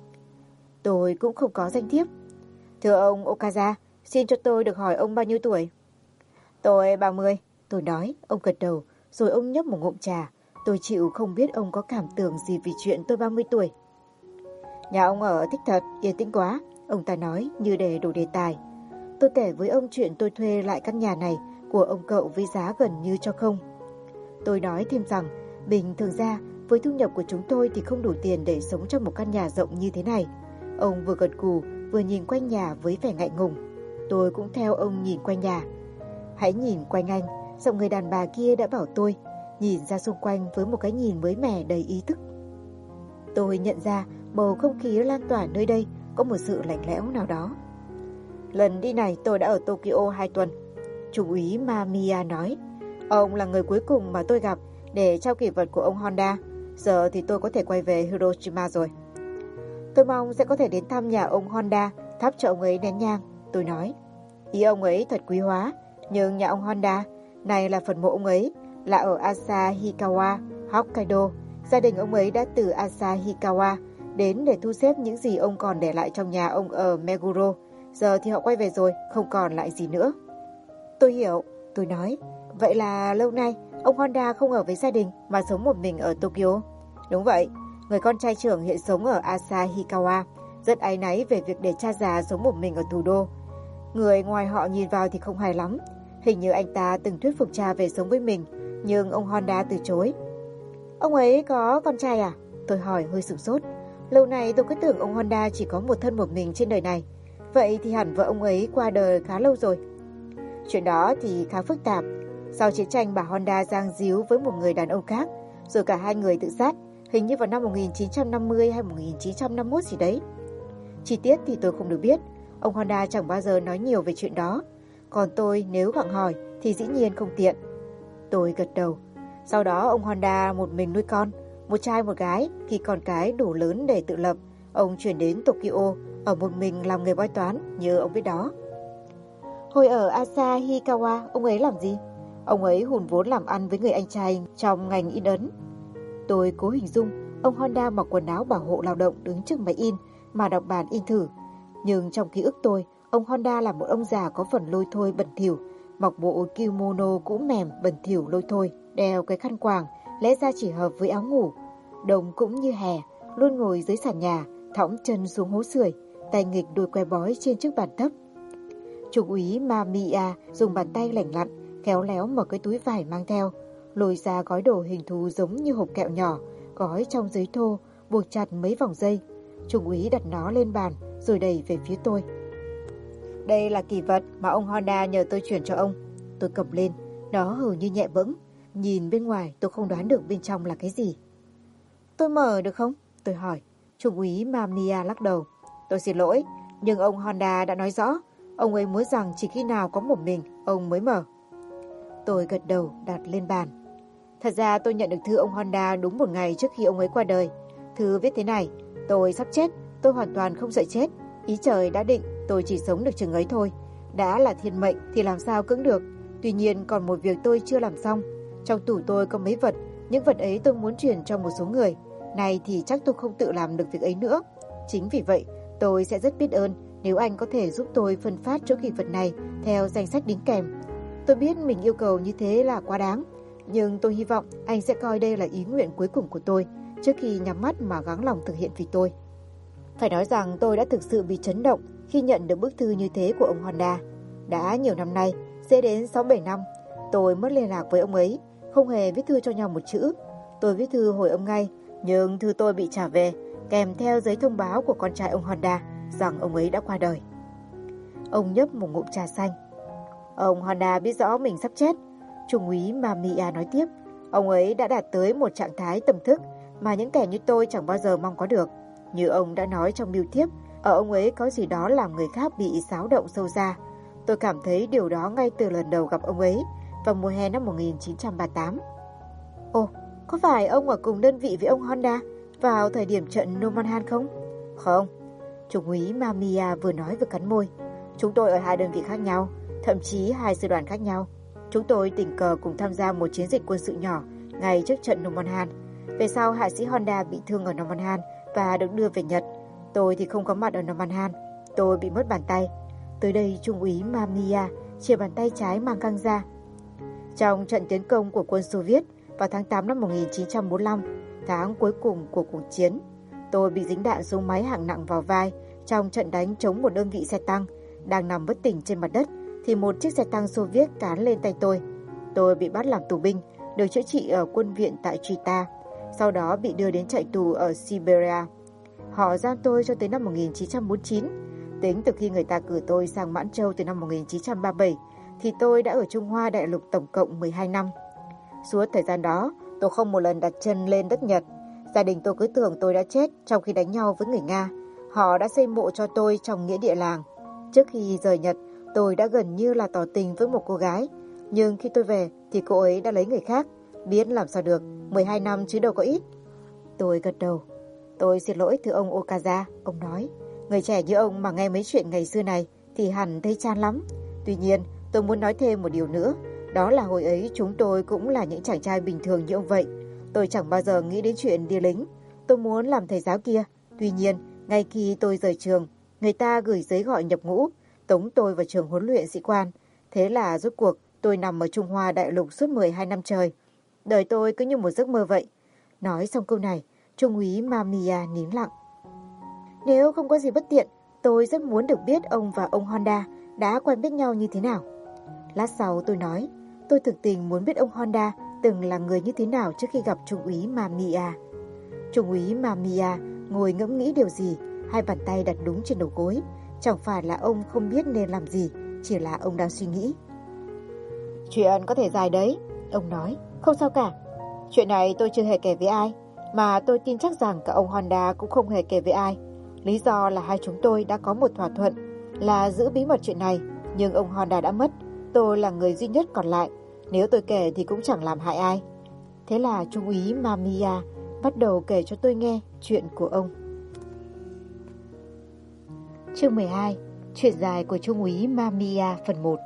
Tôi cũng không có danh thiếp. Thưa ông Okaza, xin cho tôi được hỏi ông bao nhiêu tuổi? Tôi 30, tôi nói. Ông gật đầu, rồi ông nhấp một ngụm trà. Tôi chịu không biết ông có cảm tưởng gì vì chuyện tôi 30 tuổi. Nhà ông ở thích thật, yên tĩnh quá, ông ta nói như để đổi đề tài. Tôi kể với ông chuyện tôi thuê lại căn nhà này của ông cậu với giá gần như cho không. Tôi nói thêm rằng, bình thường ra, với thu nhập của chúng tôi thì không đủ tiền để sống trong một căn nhà rộng như thế này. Ông vừa gật gù, vừa nhìn quanh nhà với vẻ ngại ngùng. Tôi cũng theo ông nhìn quanh nhà. Hãy nhìn quanh anh, giọng người đàn bà kia đã bảo tôi, nhìn ra xung quanh với một cái nhìn mới mẻ đầy ý thức. Tôi nhận ra bầu không khí lan tỏa nơi đây có một sự lạnh lẽo nào đó. Lần đi này tôi đã ở Tokyo 2 tuần. Trung úy Mamiya nói. Ông là người cuối cùng mà tôi gặp để trao kỷ vật của ông Honda. Giờ thì tôi có thể quay về Hiroshima rồi. Tôi mong sẽ có thể đến thăm nhà ông Honda, thắp cho ông ấy nén nhang. Tôi nói. Ý ông ấy thật quý hóa. Nhưng nhà ông Honda, này là phần mộ ông ấy, là ở Asahikawa, Hokkaido. Gia đình ông ấy đã từ Asahikawa đến để thu xếp những gì ông còn để lại trong nhà ông ở Meguro. Giờ thì họ quay về rồi, không còn lại gì nữa. Tôi hiểu, tôi nói. Vậy là lâu nay ông Honda không ở với gia đình mà sống một mình ở Tokyo. Đúng vậy, người con trai trưởng hiện sống ở Asahikawa, rất áy náy về việc để cha già sống một mình ở thủ đô. Người ngoài họ nhìn vào thì không hài lắm. Hình như anh ta từng thuyết phục cha về sống với mình, nhưng ông Honda từ chối. Ông ấy có con trai à? Tôi hỏi hơi sửng sốt. Lâu nay tôi cứ tưởng ông Honda chỉ có một thân một mình trên đời này. Vậy thì hẳn vợ ông ấy qua đời khá lâu rồi. Chuyện đó thì khá phức tạp. Sau chiến tranh bà Honda giang díu với một người đàn ông khác. rồi cả hai người tự sát, hình như vào năm 1950 hay 1951 gì đấy. Chi tiết thì tôi không được biết, ông Honda chẳng bao giờ nói nhiều về chuyện đó. Còn tôi nếu gặng hỏi thì dĩ nhiên không tiện. Tôi gật đầu. Sau đó ông Honda một mình nuôi con, một trai một gái. Khi con cái đủ lớn để tự lập, ông chuyển đến Tokyo, ở một mình làm nghề bói toán như ông biết đó. Hồi ở Asahikawa, ông ấy làm gì? Ông ấy hùn vốn làm ăn với người anh trai trong ngành in ấn. Tôi cố hình dung ông Honda mặc quần áo bảo hộ lao động đứng trước máy in mà đọc bản in thử. Nhưng trong ký ức tôi, ông Honda là một ông già có phần lôi thôi bẩn thỉu, mặc bộ kimono cũ mềm bẩn thỉu lôi thôi, đeo cái khăn quàng, lẽ ra chỉ hợp với áo ngủ. Đông cũng như hè, luôn ngồi dưới sàn nhà, thõng chân xuống hố sưởi, tay nghịch đôi que bói trên chiếc bàn thấp. Trung úy Mamiya dùng bàn tay lành lặn, khéo léo mở cái túi vải mang theo, lôi ra gói đồ hình thù giống như hộp kẹo nhỏ, gói trong giấy thô, buộc chặt mấy vòng dây. Trung úy đặt nó lên bàn rồi đẩy về phía tôi. Đây là kỷ vật mà ông Honda nhờ tôi chuyển cho ông. Tôi cầm lên, nó hầu như nhẹ bẫng. Nhìn bên ngoài tôi không đoán được bên trong là cái gì. Tôi mở được không? Tôi hỏi. Trung úy Mamiya lắc đầu. Tôi xin lỗi, nhưng ông Honda đã nói rõ, ông ấy muốn rằng chỉ khi nào có một mình, ông mới mở. Tôi gật đầu đặt lên bàn. Thật ra tôi nhận được thư ông Honda đúng một ngày trước khi ông ấy qua đời. Thư viết thế này: tôi sắp chết, tôi hoàn toàn không sợ chết. Ý trời đã định, tôi chỉ sống được chừng ấy thôi. Đã là thiên mệnh thì làm sao cưỡng được. Tuy nhiên còn một việc tôi chưa làm xong. Trong tủ tôi có mấy vật, những vật ấy tôi muốn chuyển cho một số người. Này thì chắc tôi không tự làm được việc ấy nữa. Chính vì vậy, tôi sẽ rất biết ơn nếu anh có thể giúp tôi phân phát chỗ kỷ vật này theo danh sách đính kèm. Tôi biết mình yêu cầu như thế là quá đáng, nhưng tôi hy vọng anh sẽ coi đây là ý nguyện cuối cùng của tôi trước khi nhắm mắt mà gắng lòng thực hiện vì tôi. Phải nói rằng tôi đã thực sự bị chấn động khi nhận được bức thư như thế của ông Honda. Đã nhiều năm nay, sẽ đến 6-7 năm, tôi mất liên lạc với ông ấy, không hề viết thư cho nhau một chữ. Tôi viết thư hồi âm ngay, nhưng thư tôi bị trả về, kèm theo giấy thông báo của con trai ông Honda rằng ông ấy đã qua đời. Ông nhấp một ngụm trà xanh. Ông Honda biết rõ mình sắp chết. Trung úy Mamiya nói tiếp, ông ấy đã đạt tới một trạng thái tâm thức mà những kẻ như tôi chẳng bao giờ mong có được. Như ông đã nói trong bưu thiếp, ở ông ấy có gì đó làm người khác bị xáo động sâu xa. Tôi cảm thấy điều đó ngay từ lần đầu gặp ông ấy vào mùa hè năm 1938. Ồ, có phải ông ở cùng đơn vị với ông Honda vào thời điểm trận Normandy không? Không, Trung úy Mamiya vừa nói vừa cắn môi. Chúng tôi ở hai đơn vị khác nhau, thậm chí hai sư đoàn khác nhau. Chúng tôi tình cờ cùng tham gia một chiến dịch quân sự nhỏ ngay trước trận Normandy. Về sau, hạ sĩ Honda bị thương ở Normandy và được đưa về Nhật. Tôi thì không có mặt ở Normandy. Tôi bị mất bàn tay. Tới đây, Trung úy Mamiya chìa bàn tay trái mang căng ra. Trong trận tiến công của quân Xô Viết vào tháng 8 năm 1945, tháng cuối cùng của cuộc chiến, tôi bị dính đạn súng máy hạng nặng vào vai trong trận đánh chống một đơn vị xe tăng đang nằm bất tỉnh trên mặt đất, thì một chiếc xe tăng Xô Viết cán lên tay tôi. Tôi bị bắt làm tù binh, được chữa trị ở quân viện tại Chita, sau đó bị đưa đến trại tù ở Siberia. Họ giam tôi cho tới năm 1949. Tính từ khi người ta cử tôi sang Mãn Châu từ năm 1937, thì tôi đã ở Trung Hoa đại lục tổng cộng 12 năm. Suốt thời gian đó, tôi không một lần đặt chân lên đất Nhật. Gia đình tôi cứ tưởng tôi đã chết trong khi đánh nhau với người Nga. Họ đã xây mộ cho tôi trong nghĩa địa làng. Trước khi rời Nhật, tôi đã gần như là tỏ tình với một cô gái. Nhưng khi tôi về thì cô ấy đã lấy người khác. Biết làm sao được, 12 năm chứ đâu có ít. Tôi gật đầu. Tôi xin lỗi thưa ông Okaza, ông nói. Người trẻ như ông mà nghe mấy chuyện ngày xưa này thì hẳn thấy chán lắm. Tuy nhiên, tôi muốn nói thêm một điều nữa. Đó là hồi ấy chúng tôi cũng là những chàng trai bình thường như ông vậy. Tôi chẳng bao giờ nghĩ đến chuyện đi lính. Tôi muốn làm thầy giáo kia. Tuy nhiên, ngay khi tôi rời trường, người ta gửi giấy gọi nhập ngũ, tống tôi vào trường huấn luyện sĩ quan. Thế là rốt cuộc tôi nằm ở Trung Hoa đại lục suốt 12 năm trời. Đời tôi cứ như một giấc mơ vậy. Nói xong câu này, Trung úy Mamiya nín lặng. Nếu không có gì bất tiện, tôi rất muốn được biết ông và ông Honda đã quen biết nhau như thế nào. Lát sau tôi nói, tôi thực tình muốn biết ông Honda từng là người như thế nào trước khi gặp Trung úy Mamiya. Trung úy Mamiya ngồi ngẫm nghĩ điều gì, hai bàn tay đặt đúng trên đầu gối. Chẳng phải là ông không biết nên làm gì, chỉ là ông đang suy nghĩ. Chuyện có thể dài đấy, ông nói, không sao cả. Chuyện này tôi chưa hề kể với ai, mà tôi tin chắc rằng cả ông Honda cũng không hề kể với ai. Lý do là hai chúng tôi đã có một thỏa thuận là giữ bí mật chuyện này, nhưng ông Honda đã mất, tôi là người duy nhất còn lại. Nếu tôi kể thì cũng chẳng làm hại ai. Thế là Trung úy Mamiya bắt đầu kể cho tôi nghe chuyện của ông. Chương 12. Chuyện dài của Trung úy Mamiya phần 1.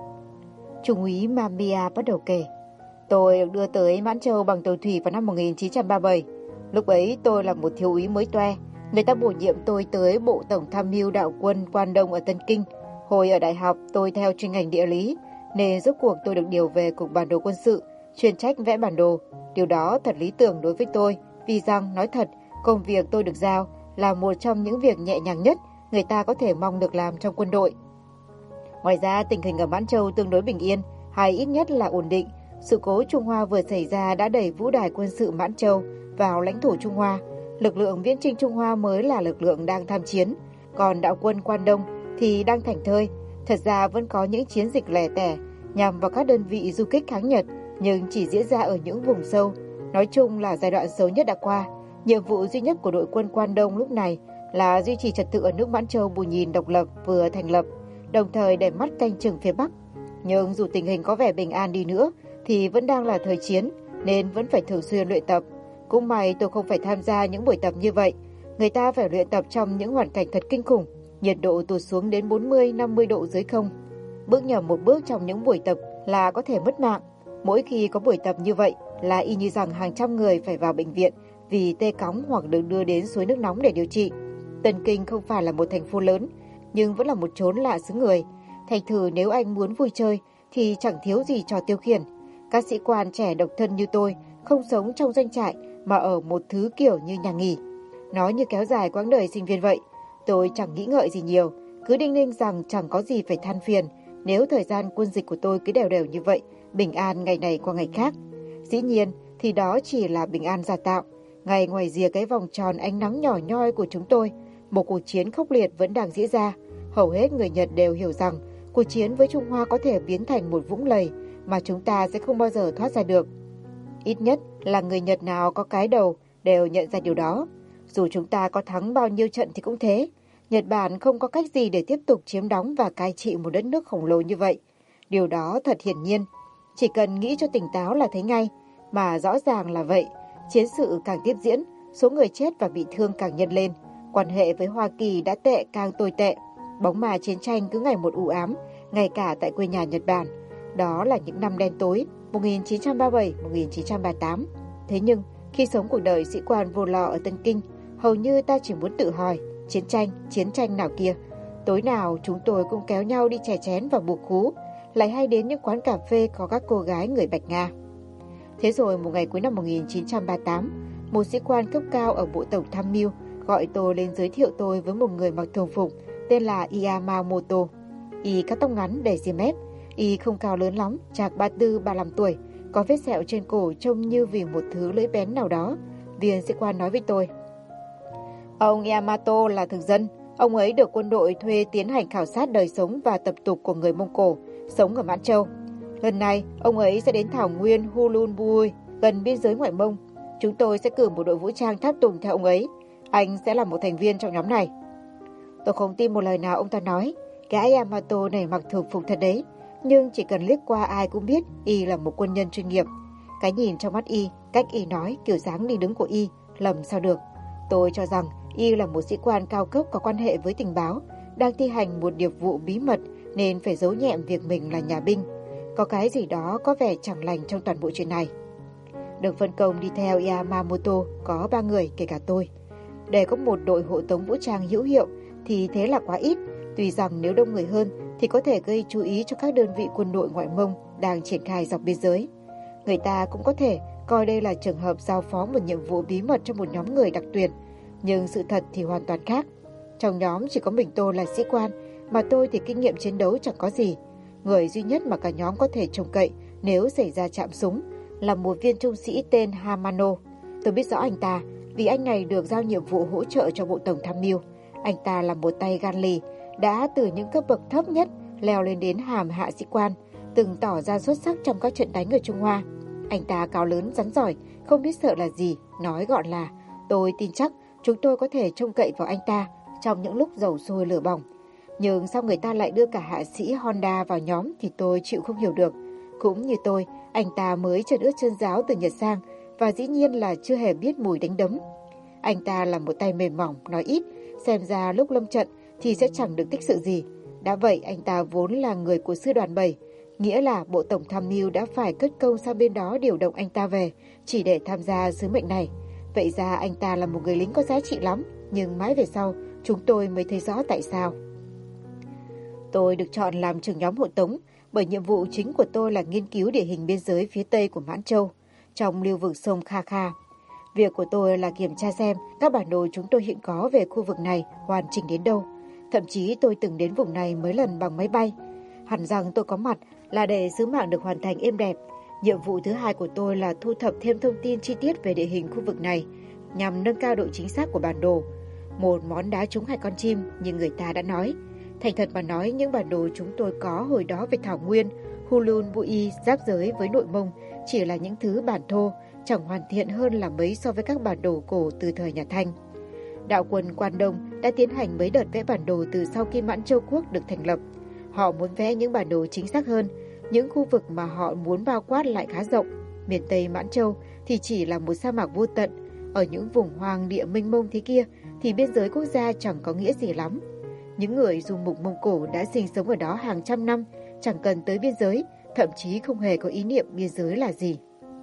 Trung úy Mamiya bắt đầu kể. Tôi được đưa tới Mãn Châu bằng tàu thủy vào năm 1937. Lúc ấy tôi là một thiếu úy mới toe. Người ta bổ nhiệm tôi tới Bộ Tổng tham mưu đạo quân Quan Đông ở Tân Kinh. Hồi ở đại học tôi theo chuyên ngành địa lý, nên rốt cuộc tôi được điều về Cục Bản đồ quân sự, chuyên trách vẽ bản đồ. Điều đó thật lý tưởng đối với tôi, vì rằng nói thật, công việc tôi được giao là một trong những việc nhẹ nhàng nhất người ta có thể mong được làm trong quân đội. Ngoài ra, tình hình ở Mãn Châu tương đối bình yên, hay ít nhất là ổn định. Sự cố Trung Hoa vừa xảy ra đã đẩy vũ đài quân sự Mãn Châu vào lãnh thổ Trung Hoa. Lực lượng viễn chinh Trung Hoa mới là lực lượng đang tham chiến, còn đạo quân Quan Đông thì đang thảnh thơi. Thật ra vẫn có những chiến dịch lẻ tẻ nhằm vào các đơn vị du kích kháng Nhật, nhưng chỉ diễn ra ở những vùng sâu. Nói chung là giai đoạn xấu nhất đã qua. Nhiệm vụ duy nhất của đội quân Quan Đông lúc này là duy trì trật tự ở nước Mãn Châu Bù Nhìn độc lập vừa thành lập, đồng thời để mắt canh chừng phía Bắc. Nhưng dù tình hình có vẻ bình an đi nữa thì vẫn đang là thời chiến, nên vẫn phải thường xuyên luyện tập. Cũng may tôi không phải tham gia những buổi tập như vậy. Người ta phải luyện tập trong những hoàn cảnh thật kinh khủng, nhiệt độ tụt xuống đến 40-50 độ dưới không. Bước nhầm một bước trong những buổi tập là có thể mất mạng. Mỗi khi có buổi tập như vậy là y như rằng hàng trăm người phải vào bệnh viện vì tê cóng hoặc được đưa đến suối nước nóng để điều trị. Tân Kinh không phải là một thành phố lớn, nhưng vẫn là một chốn lạ xứ người. Thành thử nếu anh muốn vui chơi thì chẳng thiếu gì trò tiêu khiển. Các sĩ quan trẻ độc thân như tôi không sống trong doanh trại mà ở một thứ kiểu như nhà nghỉ. Nó như kéo dài quãng đời sinh viên vậy. Tôi chẳng nghĩ ngợi gì nhiều, cứ đinh ninh rằng chẳng có gì phải than phiền nếu thời gian quân dịch của tôi cứ đều đều như vậy, bình an ngày này qua ngày khác. Dĩ nhiên thì đó chỉ là bình an giả tạo. Ngay ngoài rìa cái vòng tròn ánh nắng nhỏ nhoi của chúng tôi, một cuộc chiến khốc liệt vẫn đang diễn ra. Hầu hết người Nhật đều hiểu rằng cuộc chiến với Trung Hoa có thể biến thành một vũng lầy mà chúng ta sẽ không bao giờ thoát ra được. Ít nhất là người Nhật nào có cái đầu đều nhận ra điều đó. Dù chúng ta có thắng bao nhiêu trận thì cũng thế. Nhật Bản không có cách gì để tiếp tục chiếm đóng và cai trị một đất nước khổng lồ như vậy. Điều đó thật hiển nhiên. Chỉ cần nghĩ cho tỉnh táo là thấy ngay. Mà rõ ràng là vậy. Chiến sự càng tiếp diễn, số người chết và bị thương càng nhân lên. Quan hệ với Hoa Kỳ đã tệ càng tồi tệ. Bóng ma chiến tranh cứ ngày một u ám, ngay cả tại quê nhà Nhật Bản. Đó là những năm đen tối, 1937-1938. Thế nhưng, khi sống cuộc đời sĩ quan vô lo ở Tân Kinh, hầu như ta chỉ muốn tự hỏi, chiến tranh nào kia. Tối nào chúng tôi cũng kéo nhau đi chè chén và buộc khú, lại hay đến những quán cà phê có các cô gái người Bạch Nga. Thế rồi một ngày cuối năm 1938, một sĩ quan cấp cao ở Bộ Tổng tham mưu gọi tôi lên giới thiệu tôi với một người mặc thường phục tên là Yamamoto. Y cắt tóc ngắn để ria mép. Y không cao lớn lắm, chạc 34-35 tuổi, có vết sẹo trên cổ trông như vì một thứ lưỡi bén nào đó. Viên sĩ quan nói với tôi: Ông Yamato là thực dân. Ông ấy được quân đội thuê tiến hành khảo sát đời sống và tập tục của người Mông Cổ sống ở Mãn Châu. Lần này, ông ấy sẽ đến thảo nguyên Hulunbuy, gần biên giới ngoại Mông. Chúng tôi sẽ cử một đội vũ trang tháp tùng theo ông ấy. Anh sẽ là một thành viên trong nhóm này. Tôi không tin một lời nào ông ta nói. Cái Yamato này mặc thường phục thật đấy. Nhưng chỉ cần liếc qua ai cũng biết y là một quân nhân chuyên nghiệp. Cái nhìn trong mắt y, cách y nói, kiểu dáng đi đứng của y, lầm sao được. Tôi cho rằng y là một sĩ quan cao cấp có quan hệ với tình báo, đang thi hành một nhiệm vụ bí mật nên phải giấu nhẹm việc mình là nhà binh. Có cái gì đó có vẻ chẳng lành trong toàn bộ chuyện này. Được phân công đi theo Yamamoto có 3 người kể cả tôi. Để có một đội hộ tống vũ trang hữu hiệu thì thế là quá ít. Tuy rằng nếu đông người hơn thì có thể gây chú ý cho các đơn vị quân đội ngoại Mông đang triển khai dọc biên giới. Người ta cũng có thể coi đây là trường hợp giao phó một nhiệm vụ bí mật cho một nhóm người đặc tuyển. Nhưng sự thật thì hoàn toàn khác. Trong nhóm chỉ có mình tôi là sĩ quan, mà tôi thì kinh nghiệm chiến đấu chẳng có gì. Người duy nhất mà cả nhóm có thể trông cậy nếu xảy ra chạm súng là một viên trung sĩ tên Hamano. Tôi biết rõ anh ta vì anh này được giao nhiệm vụ hỗ trợ cho Bộ Tổng tham mưu. Anh ta là một tay gan lì, đã từ những cấp bậc thấp nhất leo lên đến hàm hạ sĩ quan, từng tỏ ra xuất sắc trong các trận đánh ở Trung Hoa. Anh ta cao lớn, rắn giỏi, không biết sợ là gì, nói gọn là tôi tin chắc chúng tôi có thể trông cậy vào anh ta trong những lúc dầu sôi lửa bỏng. Nhưng sao người ta lại đưa cả hạ sĩ Honda vào nhóm thì tôi chịu không hiểu được. Cũng như tôi, anh ta mới chân ướt chân ráo từ Nhật sang và dĩ nhiên là chưa hề biết mùi đánh đấm. Anh ta là một tay mềm mỏng, nói ít, xem ra lúc lâm trận thì sẽ chẳng được tích sự gì. Đã vậy anh ta vốn là người của sư đoàn 7, nghĩa là Bộ Tổng Tham mưu đã phải cất công sang bên đó điều động anh ta về chỉ để tham gia sứ mệnh này. Vậy ra anh ta là một người lính có giá trị lắm, nhưng mãi về sau chúng tôi mới thấy rõ tại sao. Tôi được chọn làm trưởng nhóm hộ tống bởi nhiệm vụ chính của tôi là nghiên cứu địa hình biên giới phía tây của Mãn Châu, trong lưu vực sông Kha Kha. Việc của tôi là kiểm tra xem các bản đồ chúng tôi hiện có về khu vực này hoàn chỉnh đến đâu. Thậm chí tôi từng đến vùng này mấy lần bằng máy bay. Hẳn rằng tôi có mặt là để sứ mạng được hoàn thành êm đẹp. Nhiệm vụ thứ hai của tôi là thu thập thêm thông tin chi tiết về địa hình khu vực này nhằm nâng cao độ chính xác của bản đồ. Một món đá trúng hai con chim như người ta đã nói. Thành thật mà nói, những bản đồ chúng tôi có hồi đó về Thảo Nguyên, Hulun Bui giáp giới với Nội Mông chỉ là những thứ bản thô, chẳng hoàn thiện hơn là mấy so với các bản đồ cổ từ thời nhà Thanh. Đạo quân Quan Đông đã tiến hành mấy đợt vẽ bản đồ từ sau khi Mãn Châu Quốc được thành lập. Họ muốn vẽ những bản đồ chính xác hơn, những khu vực mà họ muốn bao quát lại khá rộng. Miền Tây Mãn Châu thì chỉ là một sa mạc vô tận, ở những vùng hoang địa mênh mông thế kia thì biên giới quốc gia chẳng có nghĩa gì lắm. Những người dùng mục Mông Cổ đã sinh sống ở đó hàng trăm năm, chẳng cần tới biên giới, thậm chí không hề có ý niệm biên giới là gì.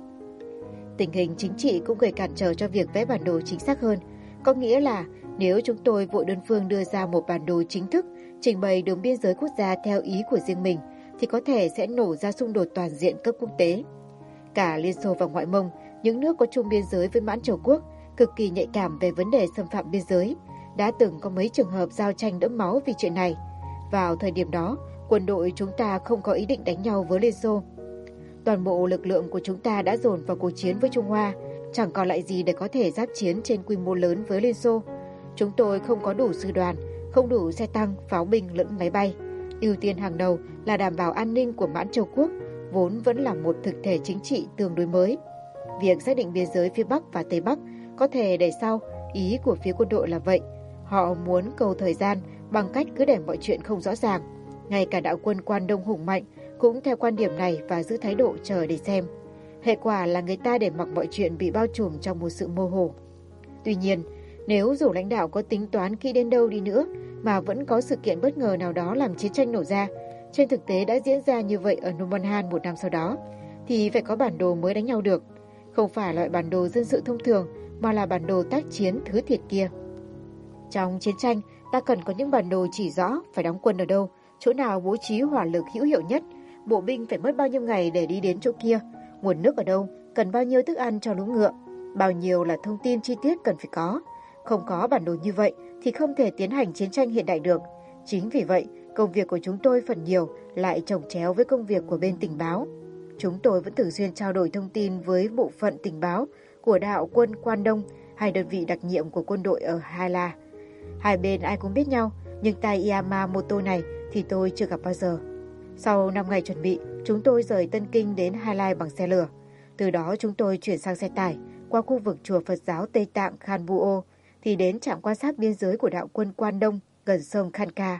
Tình hình chính trị cũng gây cản trở cho việc vẽ bản đồ chính xác hơn. Có nghĩa là nếu chúng tôi vội đơn phương đưa ra một bản đồ chính thức, trình bày đường biên giới quốc gia theo ý của riêng mình, thì có thể sẽ nổ ra xung đột toàn diện cấp quốc tế. Cả Liên Xô và Ngoại Mông, những nước có chung biên giới với Mãn Châu Quốc, cực kỳ nhạy cảm về vấn đề xâm phạm biên giới. Đã từng có mấy trường hợp giao tranh đẫm máu vì chuyện này. Vào thời điểm đó, quân đội chúng ta không có ý định đánh nhau với Liên Xô. Toàn bộ lực lượng của chúng ta đã dồn vào cuộc chiến với Trung Hoa, chẳng còn lại gì để có thể giáp chiến trên quy mô lớn với Liên Xô. Chúng tôi không có đủ sư đoàn, không đủ xe tăng, pháo binh lẫn máy bay. Ưu tiên hàng đầu là đảm bảo an ninh của Mãn Châu Quốc, vốn vẫn là một thực thể chính trị tương đối mới. Việc xác định biên giới phía Bắc và Tây Bắc có thể để sau, ý của phía quân đội là vậy. Họ muốn cầu thời gian bằng cách cứ để mọi chuyện không rõ ràng. Ngay cả đạo quân Quan Đông hùng mạnh cũng theo quan điểm này và giữ thái độ chờ để xem. Hệ quả là người ta để mặc mọi chuyện bị bao trùm trong một sự mơ hồ. Tuy nhiên, nếu dù lãnh đạo có tính toán kỹ đến đâu đi nữa mà vẫn có sự kiện bất ngờ nào đó làm chiến tranh nổ ra, trên thực tế đã diễn ra như vậy ở Normanhan một năm sau đó, thì phải có bản đồ mới đánh nhau được. Không phải loại bản đồ dân sự thông thường mà là bản đồ tác chiến thứ thiệt kia. Trong chiến tranh, ta cần có những bản đồ chỉ rõ phải đóng quân ở đâu, chỗ nào bố trí hỏa lực hữu hiệu nhất, bộ binh phải mất bao nhiêu ngày để đi đến chỗ kia, nguồn nước ở đâu, cần bao nhiêu thức ăn cho lũ ngựa, bao nhiêu là thông tin chi tiết cần phải có. Không có bản đồ như vậy thì không thể tiến hành chiến tranh hiện đại được. Chính vì vậy, công việc của chúng tôi phần nhiều lại chồng chéo với công việc của bên tình báo. Chúng tôi vẫn thường xuyên trao đổi thông tin với bộ phận tình báo của đạo quân Quan Đông hay đơn vị đặc nhiệm của quân đội ở Hai La. Hai bên ai cũng biết nhau, nhưng tại Yamamoto này thì tôi chưa gặp bao giờ. Sau 5 ngày chuẩn bị, chúng tôi rời Tân Kinh đến Hai Lai bằng xe lửa. Từ đó chúng tôi chuyển sang xe tải, qua khu vực chùa Phật giáo Tây Tạng Khan Buo, thì đến trạm quan sát biên giới của đạo quân Quan Đông gần sông Khanka.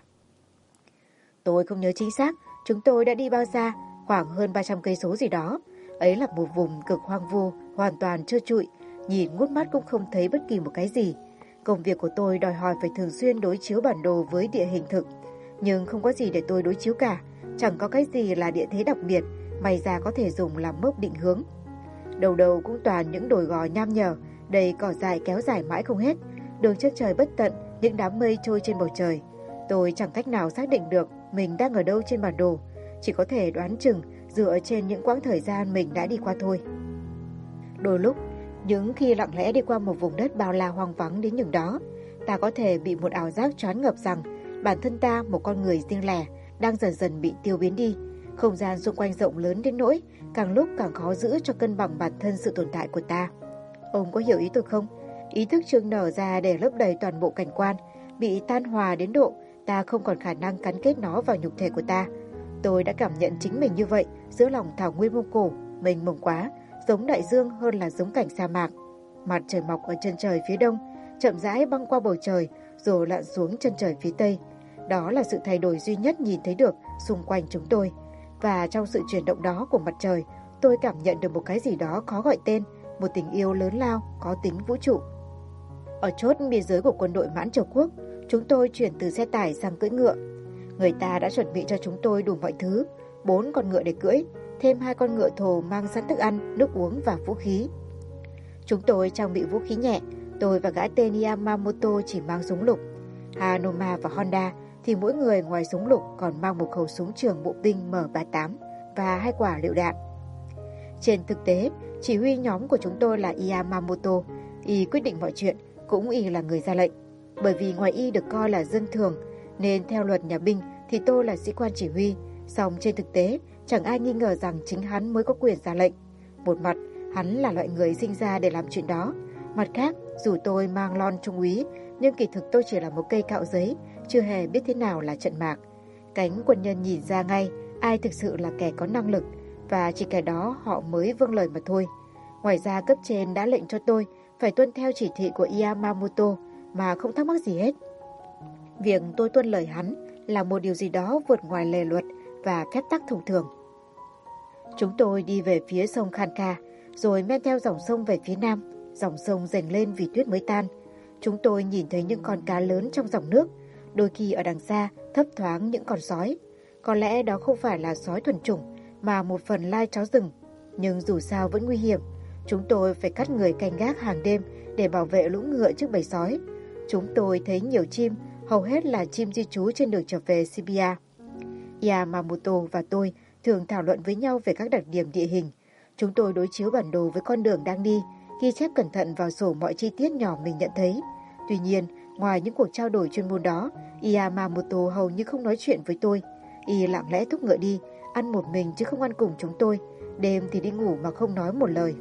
Tôi không nhớ chính xác chúng tôi đã đi bao xa, khoảng hơn 300 cây số gì đó. Ấy là một vùng cực hoang vu, hoàn toàn trơ trụi, nhìn ngút mắt cũng không thấy bất kỳ một cái gì. Công việc của tôi đòi hỏi phải thường xuyên đối chiếu bản đồ với địa hình thực, nhưng không có gì để tôi đối chiếu cả, chẳng có cái gì là địa thế đặc biệt, may ra có thể dùng làm mốc định hướng. Đầu đầu cũng toàn những đồi gò nham nhở, đầy cỏ dại kéo dài mãi không hết, đường chân trời bất tận, những đám mây trôi trên bầu trời. Tôi chẳng cách nào xác định được mình đang ở đâu trên bản đồ, chỉ có thể đoán chừng dựa trên những quãng thời gian mình đã đi qua thôi. Đôi lúc, những khi lặng lẽ đi qua một vùng đất bao la hoang vắng đến nhường đó, ta có thể bị một ảo giác choáng ngợp rằng bản thân ta, một con người riêng lẻ, đang dần dần bị tiêu biến đi. Không gian xung quanh rộng lớn đến nỗi càng lúc càng khó giữ cho cân bằng bản thân sự tồn tại của ta. Ông có hiểu ý tôi không? Ý thức chưng nở ra để lấp đầy toàn bộ cảnh quan, bị tan hòa đến độ ta không còn khả năng gắn kết nó vào nhục thể của ta. Tôi đã cảm nhận chính mình như vậy giữa lòng thảo nguyên Mông Cổ, mênh mông quá, giống đại dương hơn là giống cảnh sa mạc. Mặt trời mọc ở chân trời phía đông, chậm rãi băng qua bầu trời rồi lặn xuống chân trời phía tây. Đó là sự thay đổi duy nhất nhìn thấy được xung quanh chúng tôi. Và trong sự chuyển động đó của mặt trời, tôi cảm nhận được một cái gì đó khó gọi tên, một tình yêu lớn lao, có tính vũ trụ. Ở chốt biên giới của quân đội Mãn Châu Quốc, chúng tôi chuyển từ xe tải sang cưỡi ngựa. Người ta đã chuẩn bị cho chúng tôi đủ mọi thứ, 4 con ngựa để cưỡi, thêm 2 con ngựa thồ mang sẵn thức ăn, nước uống và vũ khí. Chúng tôi trang bị vũ khí nhẹ, tôi và gã tên Yamamoto chỉ mang súng lục. Hanoma và Honda thì mỗi người ngoài súng lục còn mang một khẩu súng trường bộ binh M38 và 2 quả lựu đạn. Trên thực tế, chỉ huy nhóm của chúng tôi là Yamamoto, y quyết định mọi chuyện, cũng y là người ra lệnh. Bởi vì ngoài y được coi là dân thường, nên theo luật nhà binh thì tôi là sĩ quan chỉ huy, song trên thực tế chẳng ai nghi ngờ rằng chính hắn mới có quyền ra lệnh. Một mặt, hắn là loại người sinh ra để làm chuyện đó. Mặt khác, dù tôi mang lon trung úy, nhưng kỳ thực tôi chỉ là một cây cạo giấy, chưa hề biết thế nào là trận mạc. Cánh quân nhân nhìn ra ngay ai thực sự là kẻ có năng lực, và chỉ kẻ đó họ mới vâng lời mà thôi. Ngoài ra cấp trên đã lệnh cho tôi phải tuân theo chỉ thị của Yamamoto mà không thắc mắc gì hết. Việc tôi tuân lời hắn là một điều gì đó vượt ngoài lề luật và phép tắc thông thường. Chúng tôi đi về phía sông Khanka, rồi men theo dòng sông về phía nam. Dòng sông dần lên vì tuyết mới tan. Chúng tôi nhìn thấy những con cá lớn trong dòng nước, đôi khi ở đằng xa thấp thoáng những con sói. Có lẽ đó không phải là sói thuần chủng, mà một phần lai chó rừng. Nhưng dù sao vẫn nguy hiểm. Chúng tôi phải cắt người canh gác hàng đêm để bảo vệ lũ ngựa trước bầy sói. Chúng tôi thấy nhiều chim, hầu hết là chim di trú trên đường trở về Shibuya. Yamamoto và tôi thường thảo luận với nhau về các đặc điểm địa hình. Chúng tôi đối chiếu bản đồ với con đường đang đi, ghi chép cẩn thận vào sổ mọi chi tiết nhỏ mình nhận thấy. Tuy nhiên, ngoài những cuộc trao đổi chuyên môn đó, Yamamoto hầu như không nói chuyện với tôi. Y lặng lẽ thúc ngựa đi, ăn một mình chứ không ăn cùng chúng tôi. Đêm thì đi ngủ mà không nói một lời.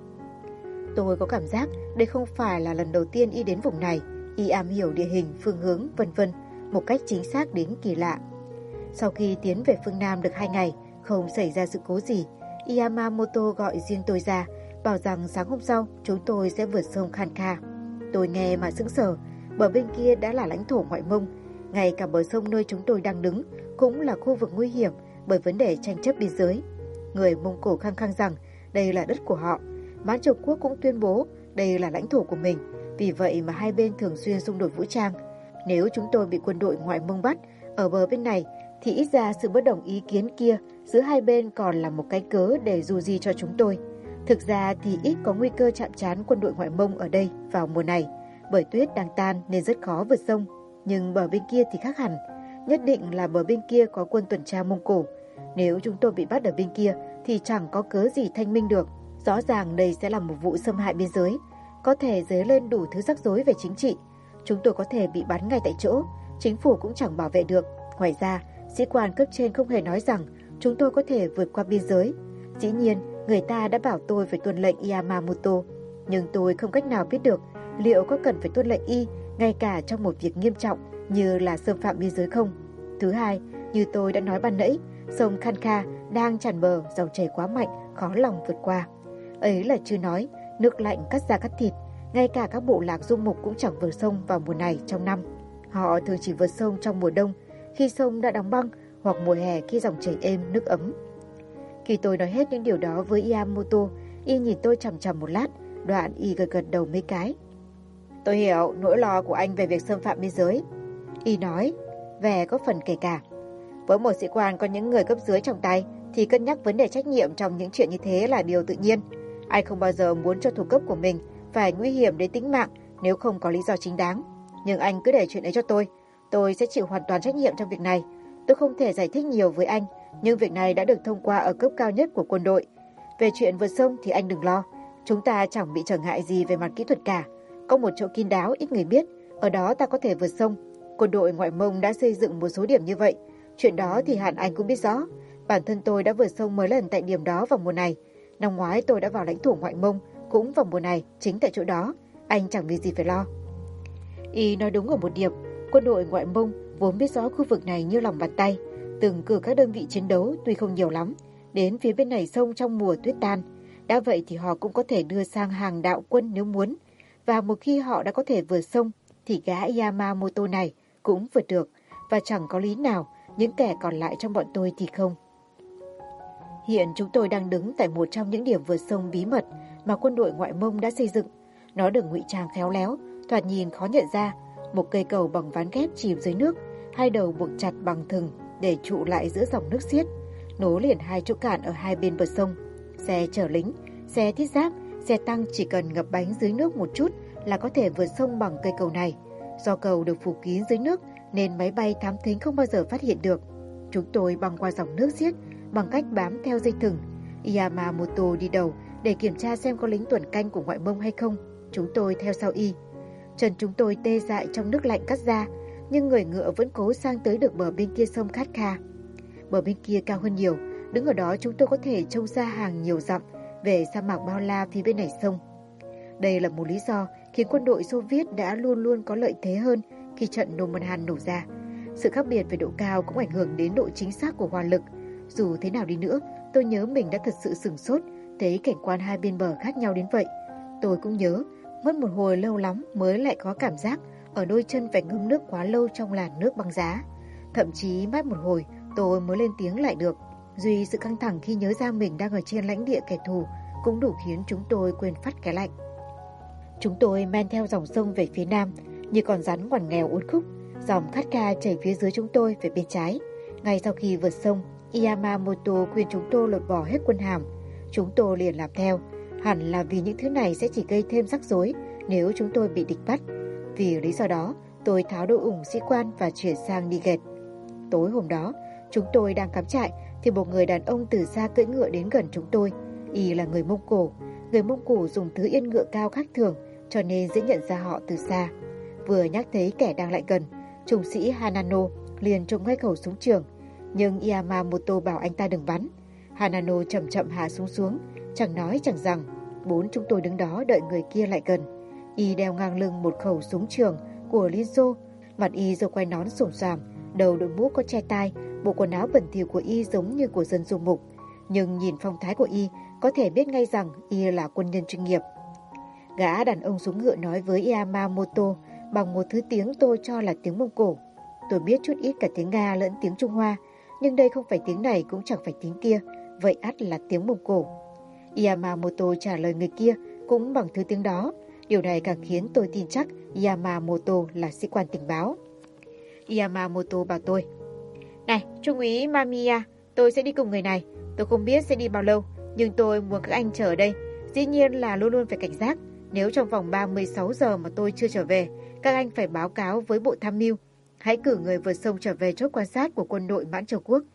Tôi có cảm giác đây không phải là lần đầu tiên Y đến vùng này. Y am hiểu địa hình, phương hướng, vân vân một cách chính xác đến kỳ lạ. Sau khi tiến về phương Nam được 2 ngày, không xảy ra sự cố gì, Yamamoto gọi riêng tôi ra, bảo rằng sáng hôm sau chúng tôi sẽ vượt sông Khanka. Tôi nghe mà sững sờ, bờ bên kia đã là lãnh thổ ngoại Mông. Ngay cả bờ sông nơi chúng tôi đang đứng cũng là khu vực nguy hiểm bởi vấn đề tranh chấp biên giới. Người Mông Cổ khăng khăng rằng đây là đất của họ. Mãn Châu Quốc cũng tuyên bố đây là lãnh thổ của mình. Vì vậy mà hai bên thường xuyên xung đột vũ trang. Nếu chúng tôi bị quân đội ngoại Mông bắt ở bờ bên này, thì ít ra sự bất đồng ý kiến kia giữa hai bên còn là một cái cớ để dù gì cho chúng tôi. Thực ra thì ít có nguy cơ chạm trán quân đội ngoại Mông ở đây vào mùa này, bởi tuyết đang tan nên rất khó vượt sông. Nhưng bờ bên kia thì khác hẳn, nhất định là bờ bên kia có quân tuần tra Mông Cổ. Nếu chúng tôi bị bắt ở bên kia thì chẳng có cớ gì thanh minh được. Rõ ràng đây sẽ là một vụ xâm hại biên giới, có thể dấy lên đủ thứ rắc rối về chính trị. Chúng tôi có thể bị bắn ngay tại chỗ, chính phủ cũng chẳng bảo vệ được. Ngoài ra, sĩ quan cấp trên không hề nói rằng chúng tôi có thể vượt qua biên giới. Dĩ nhiên, người ta đã bảo tôi phải tuân lệnh Yamamoto, nhưng tôi không cách nào biết được liệu có cần phải tuân lệnh y ngay cả trong một việc nghiêm trọng như là xâm phạm biên giới không. Thứ hai, như tôi đã nói ban nãy, sông Khanka đang tràn bờ, dòng chảy quá mạnh, khó lòng vượt qua. Ấy là chưa nói, nước lạnh cắt da cắt thịt, ngay cả các bộ lạc du mục cũng chẳng vượt sông vào mùa này trong năm. Họ thường chỉ vượt sông trong mùa đông, khi sông đã đóng băng, hoặc mùa hè khi dòng chảy êm, nước ấm. Khi tôi nói hết những điều đó với Yamamoto, y nhìn tôi chằm chằm một lát, đoạn y gật gật đầu mấy cái. Tôi hiểu nỗi lo của anh về việc xâm phạm biên giới. Y nói, vẻ có phần kể cả. Với một sĩ quan có những người cấp dưới trong tay, thì cân nhắc vấn đề trách nhiệm trong những chuyện như thế là điều tự nhiên. Anh không bao giờ muốn cho thủ cấp của mình phải nguy hiểm đến tính mạng nếu không có lý do chính đáng. Nhưng anh cứ để chuyện ấy cho tôi sẽ chịu hoàn toàn trách nhiệm trong việc này. Tôi không thể giải thích nhiều với anh, nhưng việc này đã được thông qua ở cấp cao nhất của quân đội. Về chuyện vượt sông thì anh đừng lo, chúng ta chẳng bị trở ngại gì về mặt kỹ thuật cả. Có một chỗ kín đáo ít người biết, ở đó ta có thể vượt sông. Quân đội ngoại Mông đã xây dựng một số điểm như vậy. Chuyện đó thì hẳn anh cũng biết rõ. Bản thân tôi đã vượt sông mấy lần tại điểm đó vào mùa này. Năm ngoái tôi đã vào lãnh thổ ngoại Mông cũng vào mùa này, chính tại chỗ đó. Anh chẳng vì gì phải lo. Y nói đúng ở một điểm, quân đội ngoại Mông vốn biết rõ khu vực này như lòng bàn tay, từng cử các đơn vị chiến đấu tuy không nhiều lắm đến phía bên này sông trong mùa tuyết tan. Đã vậy thì họ cũng có thể đưa sang hàng đạo quân nếu muốn. Và một khi họ đã có thể vượt sông thì gã Yamamoto này cũng vượt được. Và chẳng có lý nào những kẻ còn lại trong bọn tôi thì không. Hiện chúng tôi đang đứng tại một trong những điểm vượt sông bí mật mà quân đội ngoại Mông đã xây dựng. Nó được ngụy trang khéo léo, thoạt nhìn khó nhận ra. Một cây cầu bằng ván ghép chìm dưới nước, hai đầu buộc chặt bằng thừng để trụ lại giữa dòng nước xiết, nối liền hai chỗ cạn ở hai bên bờ sông. Xe chở lính, xe thiết giáp, xe tăng chỉ cần ngập bánh dưới nước một chút là có thể vượt sông bằng cây cầu này. Do cầu được phủ kín dưới nước nên máy bay thám thính không bao giờ phát hiện được. Chúng tôi băng qua dòng nước xiết bằng cách bám theo dây thừng. Yamamoto đi đầu để kiểm tra xem có lính tuần canh của ngoại Mông hay không. Chúng tôi theo sau y. Chân chúng tôi tê dại trong nước lạnh cắt ra, nhưng người ngựa vẫn cố sang tới được bờ bên kia sông Khát Kha. Bờ bên kia cao hơn nhiều, đứng ở đó chúng tôi có thể trông ra hàng nhiều dặm về sa mạc bao la phía bên này sông. Đây là một lý do khiến quân đội Xô Viết đã luôn luôn có lợi thế hơn khi trận Normanhan nổ ra. Sự khác biệt về độ cao cũng ảnh hưởng đến độ chính xác của hỏa lực. Dù thế nào đi nữa, tôi nhớ mình đã thật sự sửng sốt thấy cảnh quan hai bên bờ khác nhau đến vậy. Tôi cũng nhớ, mất một hồi lâu lắm mới lại có cảm giác ở đôi chân phải ngâm nước quá lâu trong làn nước băng giá. Thậm chí mất một hồi tôi mới lên tiếng lại được. Duy sự căng thẳng khi nhớ ra mình đang ở trên lãnh địa kẻ thù cũng đủ khiến chúng tôi quên phát cái lạnh. Chúng tôi men theo dòng sông về phía nam, như con rắn ngoằn nghèo uốn khúc. Dòng Khát Kha chảy phía dưới chúng tôi về bên trái. Ngay sau khi vượt sông, Yamamoto khuyên chúng tôi lột bỏ hết quân hàm. Chúng tôi liền làm theo. Hẳn là vì những thứ này sẽ chỉ gây thêm rắc rối nếu chúng tôi bị địch bắt. Vì lý do đó, tôi tháo đội ủng sĩ quan và chuyển sang đi ghẹt. Tối hôm đó, chúng tôi đang cắm trại thì một người đàn ông từ xa cưỡi ngựa đến gần chúng tôi. Y là người Mông Cổ. Người Mông Cổ dùng thứ yên ngựa cao khác thường, cho nên dễ nhận ra họ từ xa. Vừa nhắc thấy kẻ đang lại gần, trung sĩ Hanano liền trông ngay khẩu súng trường, nhưng Yamamoto bảo anh ta đừng bắn. Hanano chậm chậm hạ súng xuống, chẳng nói chẳng rằng. Bốn chúng tôi đứng đó đợi người kia lại gần. Y đeo ngang lưng một khẩu súng trường của Liên Xô, mặt Y giơ quai nón xồm xoàm, đầu đội mũ có che tai, bộ quần áo bẩn thỉu của Y giống như của dân du mục, nhưng nhìn phong thái của Y có thể biết ngay rằng Y là quân nhân chuyên nghiệp. Gã đàn ông xuống ngựa nói với Yamamoto bằng một thứ tiếng tôi cho là tiếng Mông Cổ. Tôi biết chút ít cả tiếng Nga lẫn tiếng Trung Hoa, nhưng đây không phải tiếng này cũng chẳng phải tiếng kia, vậy ắt là tiếng Mông Cổ. Yamamoto trả lời người kia cũng bằng thứ tiếng đó. Điều này càng khiến tôi tin chắc Yamamoto là sĩ quan tình báo. Yamamoto bảo tôi: "Này, Trung úy Mamiya, tôi sẽ đi cùng người này. Tôi không biết sẽ đi bao lâu, nhưng tôi muốn các anh chờ ở đây. Dĩ nhiên là luôn luôn phải cảnh giác. Nếu trong vòng 36 giờ mà tôi chưa trở về, các anh phải báo cáo với Bộ Tham mưu. Hãy cử người vượt sông trở về chốt quan sát của quân đội Mãn Châu Quốc."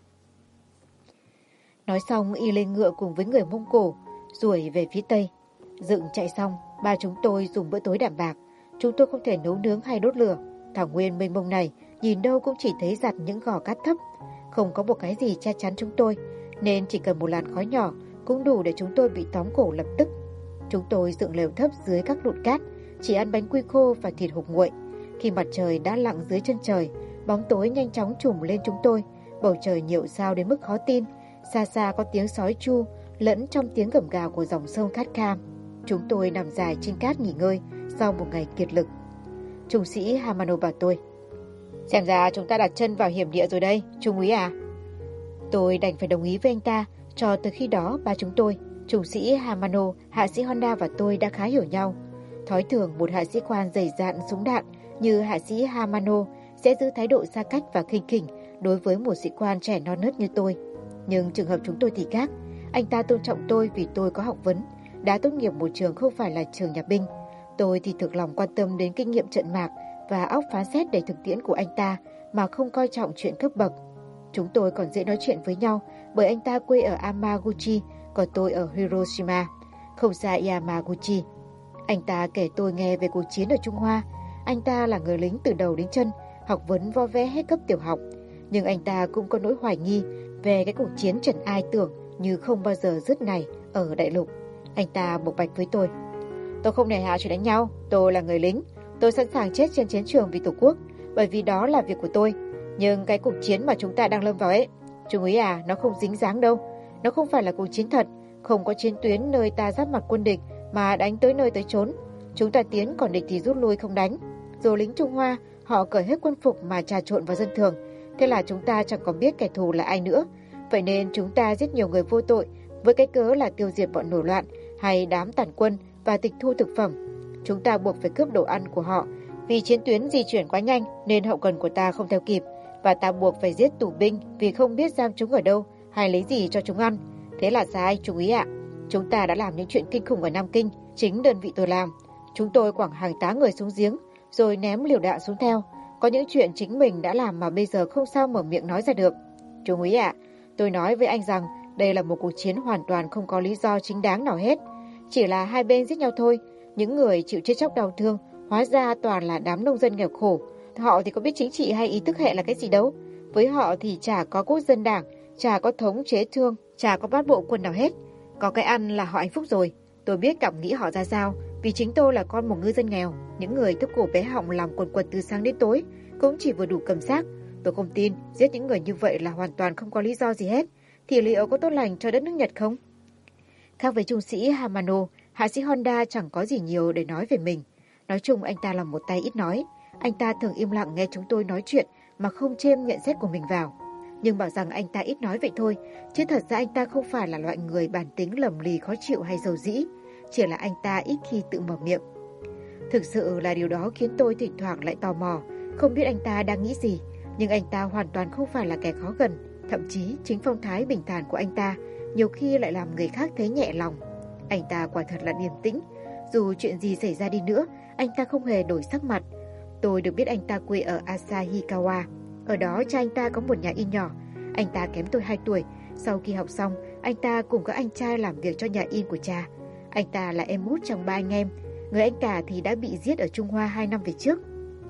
Nói xong, Y lên ngựa cùng với người Mông Cổ, ruổi về phía tây. Dựng chạy xong, ba chúng tôi dùng bữa tối đạm bạc. Chúng tôi không thể nấu nướng hay đốt lửa. Thảo nguyên mênh mông này, nhìn đâu cũng chỉ thấy giặt những gò cát thấp. Không có một cái gì che chắn chúng tôi, nên chỉ cần một làn khói nhỏ cũng đủ để chúng tôi bị tóm cổ lập tức. Chúng tôi dựng lều thấp dưới các đụn cát, chỉ ăn bánh quy khô và thịt hộp nguội. Khi mặt trời đã lặn dưới chân trời, bóng tối nhanh chóng trùm lên chúng tôi. Bầu trời nhiều sao đến mức khó tin. Xa xa có tiếng sói chu lẫn trong tiếng gầm gào của dòng sông Khát Kha. Chúng tôi nằm dài trên cát nghỉ ngơi sau một ngày kiệt lực. Trung sĩ Hamano bảo tôi: "Xem ra chúng ta đặt chân vào hiểm địa rồi đây, Trung úy à." Tôi đành phải đồng ý với anh ta. Cho từ khi đó ba chúng tôi, Trung sĩ Hamano, hạ sĩ Honda và tôi đã khá hiểu nhau. Thói thường một hạ sĩ quan dày dạn súng đạn như hạ sĩ Hamano sẽ giữ thái độ xa cách và khinh khỉnh đối với một sĩ quan trẻ non nớt như tôi. Nhưng trường hợp chúng tôi thì khác. Anh ta tôn trọng tôi vì tôi có học vấn, đã tốt nghiệp một trường không phải là trường nhà binh. Tôi thì thực lòng quan tâm đến kinh nghiệm trận mạc và óc phán xét đầy thực tiễn của anh ta mà không coi trọng chuyện cấp bậc. Chúng tôi còn dễ nói chuyện với nhau bởi anh ta quê ở Yamaguchi, còn tôi ở Hiroshima, không xa Yamaguchi. Anh ta kể tôi nghe về cuộc chiến ở Trung Hoa. Anh ta là người lính từ đầu đến chân, học vấn vo vẽ hết cấp tiểu học. Nhưng anh ta cũng có nỗi hoài nghi về cái cuộc chiến Trần Ai Tưởng như không bao giờ dứt này ở đại lục. Anh ta bộc bạch với tôi: "Tôi không nề hà chuyện đánh nhau, tôi là người lính. Tôi sẵn sàng chết trên chiến trường vì Tổ quốc, bởi vì đó là việc của tôi. Nhưng cái cuộc chiến mà chúng ta đang lâm vào ấy, Trung úy à, nó không dính dáng đâu. Nó không phải là cuộc chiến thật, Không có chiến tuyến nơi ta giáp mặt quân địch mà đánh tới nơi tới chốn. Chúng ta tiến còn địch thì rút lui không đánh. Rồi lính Trung Hoa họ cởi hết quân phục mà trà trộn vào dân thường. Thế là chúng ta chẳng còn biết kẻ thù là ai nữa. Vậy nên chúng ta giết nhiều người vô tội với cái cớ là tiêu diệt bọn nổi loạn hay đám tàn quân và tịch thu thực phẩm. Chúng ta buộc phải cướp đồ ăn của họ. Vì chiến tuyến di chuyển quá nhanh nên hậu cần của ta không theo kịp. Và ta buộc phải giết tù binh vì không biết giam chúng ở đâu hay lấy gì cho chúng ăn. Thế là sai, Trung úy ạ. Chúng ta đã làm những chuyện kinh khủng ở Nam Kinh. Chính đơn vị tôi làm. Chúng tôi quẳng hàng tá người xuống giếng rồi ném liều đạn xuống theo. Có những chuyện chính mình đã làm mà bây giờ không sao mở miệng nói ra được. Trung úy ạ, tôi nói với anh rằng đây là một cuộc chiến hoàn toàn không có lý do chính đáng nào hết. Chỉ là hai bên giết nhau thôi. Những người chịu chết chóc đau thương hóa ra toàn là đám nông dân nghèo khổ. Họ thì có biết chính trị hay ý thức hệ là cái gì đâu. Với họ thì chả có quốc dân đảng, chả có thống chế thương, chả có bát bộ quân nào hết. Có cái ăn là họ hạnh phúc rồi. Tôi biết cảm nghĩ họ ra sao, vì chính tôi là con một ngư dân nghèo. Những người thức cổ bé họng làm quần quật từ sáng đến tối cũng chỉ vừa đủ cầm xác. Tôi không tin giết những người như vậy là hoàn toàn không có lý do gì hết. Thì liệu có tốt lành cho đất nước Nhật không? Khác với trung sĩ Hamano, hạ sĩ Honda chẳng có gì nhiều để nói về mình. Nói chung anh ta là một tay ít nói. Anh ta thường im lặng nghe chúng tôi nói chuyện mà không chêm nhận xét của mình vào. Nhưng bảo rằng anh ta ít nói vậy thôi, chứ thật ra anh ta không phải là loại người bản tính lầm lì khó chịu hay dầu dĩ. Chỉ là anh ta ít khi tự mở miệng. Thực sự là điều đó khiến tôi thỉnh thoảng lại tò mò, không biết anh ta đang nghĩ gì. Nhưng anh ta hoàn toàn không phải là kẻ khó gần. Thậm chí chính phong thái bình thản của anh ta nhiều khi lại làm người khác thấy nhẹ lòng. Anh ta quả thật là điềm tĩnh. Dù chuyện gì xảy ra đi nữa, anh ta không hề đổi sắc mặt. Tôi được biết anh ta quê ở Asahikawa. Ở đó cha anh ta có một nhà in nhỏ. Anh ta kém tôi 2 tuổi. Sau khi học xong, anh ta cùng các anh trai làm việc cho nhà in của cha. Anh ta là em út trong 3 anh em. Người anh cả thì đã bị giết ở Trung Hoa 2 năm về trước.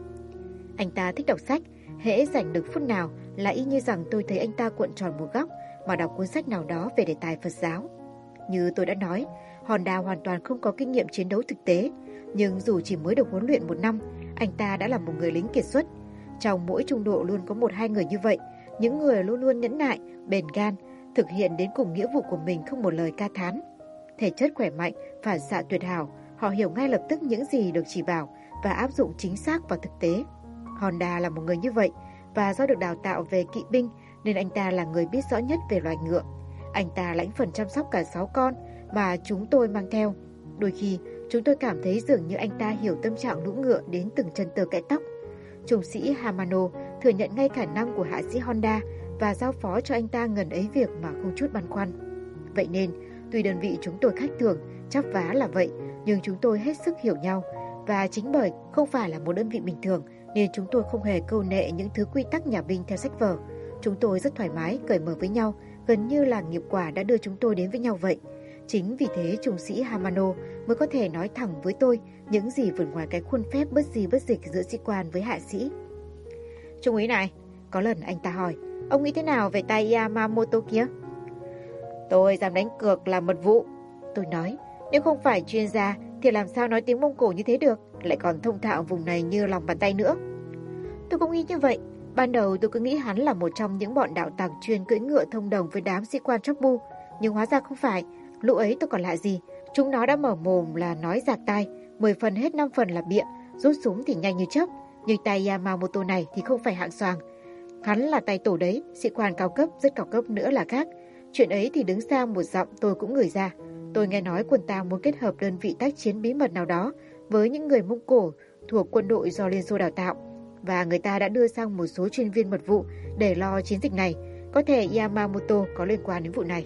Anh ta thích đọc sách. Hễ rảnh được phút nào là y như rằng tôi thấy anh ta cuộn tròn một góc mà đọc cuốn sách nào đó về đề tài Phật giáo. Như tôi đã nói, Honda hoàn toàn không có kinh nghiệm chiến đấu thực tế. Nhưng dù chỉ mới được huấn luyện 1 năm, anh ta đã là một người lính kiệt xuất. Trong mỗi trung đội luôn có 1-2 người như vậy. Những người luôn luôn nhẫn nại, bền gan, thực hiện đến cùng nghĩa vụ của mình không một lời ca thán. Thể chất khỏe mạnh, phản xạ tuyệt hảo, họ hiểu ngay lập tức những gì được chỉ bảo và áp dụng chính xác vào thực tế. Honda là một người như vậy, và do được đào tạo về kỵ binh nên anh ta là người biết rõ nhất về loài ngựa. Anh ta lãnh phần chăm sóc cả 6 con mà chúng tôi mang theo. Đôi khi chúng tôi cảm thấy dường như anh ta hiểu tâm trạng lũ ngựa đến từng chân tơ kẽ tóc. Trung sĩ Hamano thừa nhận ngay khả năng của hạ sĩ Honda và giao phó cho anh ta ngần ấy việc mà không chút băn khoăn. Vậy nên, tuy đơn vị chúng tôi khách thường, chắp vá là vậy, nhưng chúng tôi hết sức hiểu nhau. Và chính bởi không phải là một đơn vị bình thường nên chúng tôi không hề câu nệ những thứ quy tắc nhà binh theo sách vở. Chúng tôi rất thoải mái, cởi mở với nhau, gần như là nghiệp quả đã đưa chúng tôi đến với nhau vậy. Chính vì thế trung sĩ Hamano mới có thể nói thẳng với tôi những gì vượt ngoài cái khuôn phép bất di bất dịch giữa sĩ quan với hạ sĩ. Trung úy này, có lần anh ta hỏi, ông nghĩ thế nào về tay Yamamoto kia? Tôi dám đánh cược là mật vụ. Tôi nói, nếu không phải chuyên gia thì làm sao nói tiếng Mông Cổ như thế được, lại còn thông thạo vùng này như lòng bàn tay nữa. Tôi cũng nghĩ như vậy. Ban đầu tôi cứ nghĩ hắn là một trong những bọn đạo tặc chuyên cưỡi ngựa thông đồng với đám sĩ quan chóc bu, nhưng hóa ra không phải. Lũ ấy tôi còn lạ gì, chúng nó đã mở mồm là nói giạt tai, 10 phần hết 5 phần là bịa, rút súng thì nhanh như chớp. Nhưng tay Yamamoto này thì không phải hạng xoàng. Hắn là tay tổ đấy, sĩ quan cao cấp, rất cao cấp nữa là khác. Chuyện ấy thì đứng sang một giọng tôi cũng ngửi ra. Tôi nghe nói quân ta muốn kết hợp đơn vị tác chiến bí mật nào đó với những người Mông Cổ thuộc quân đội do Liên Xô đào tạo. Và người ta đã đưa sang một số chuyên viên mật vụ để lo chiến dịch này. Có thể Yamamoto có liên quan đến vụ này.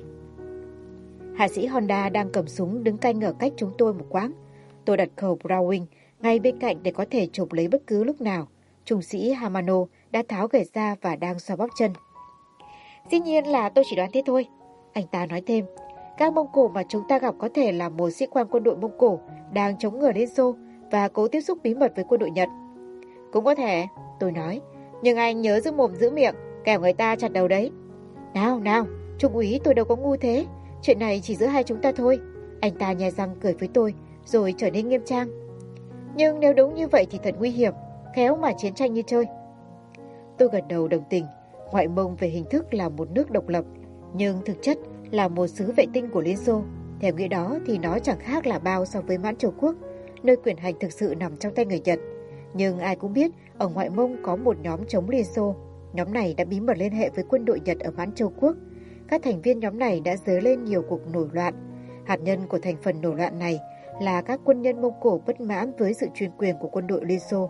Hạ sĩ Honda đang cầm súng đứng canh ở cách chúng tôi một quãng. Tôi đặt khẩu Browning ngay bên cạnh để có thể chộp lấy bất cứ lúc nào. Trung sĩ Hamano đã tháo gậy ra và đang xoa bóp chân. Dĩ nhiên là tôi chỉ đoán thế thôi. Anh ta nói thêm, các Mông Cổ mà chúng ta gặp có thể là một sĩ quan quân đội Mông Cổ đang chống ngừa Liên Xô và cố tiếp xúc bí mật với quân đội Nhật. Cũng có thể, tôi nói, nhưng anh nhớ giữ mồm giữ miệng, kẻo người ta chặt đầu đấy. Nào, Trung úy, tôi đâu có ngu thế. Chuyện này chỉ giữa hai chúng ta thôi. Anh ta nhè răng cười với tôi, rồi trở nên nghiêm trang. Nhưng nếu đúng như vậy thì thật nguy hiểm, khéo mà chiến tranh như chơi. Tôi gật đầu đồng tình. Ngoại Mông về hình thức là một nước độc lập, nhưng thực chất là một xứ vệ tinh của Liên Xô. Theo nghĩa đó thì nó chẳng khác là bao so với Mãn Châu Quốc, nơi quyền hành thực sự nằm trong tay người Nhật. Nhưng ai cũng biết ở ngoại Mông có một nhóm chống Liên Xô. Nhóm này đã bí mật liên hệ với quân đội Nhật ở Mãn Châu Quốc. Các thành viên nhóm này đã dấy lên nhiều cuộc nổi loạn. Hạt nhân của thành phần nổi loạn này là các quân nhân Mông Cổ bất mãn với sự chuyên quyền của quân đội Liên Xô.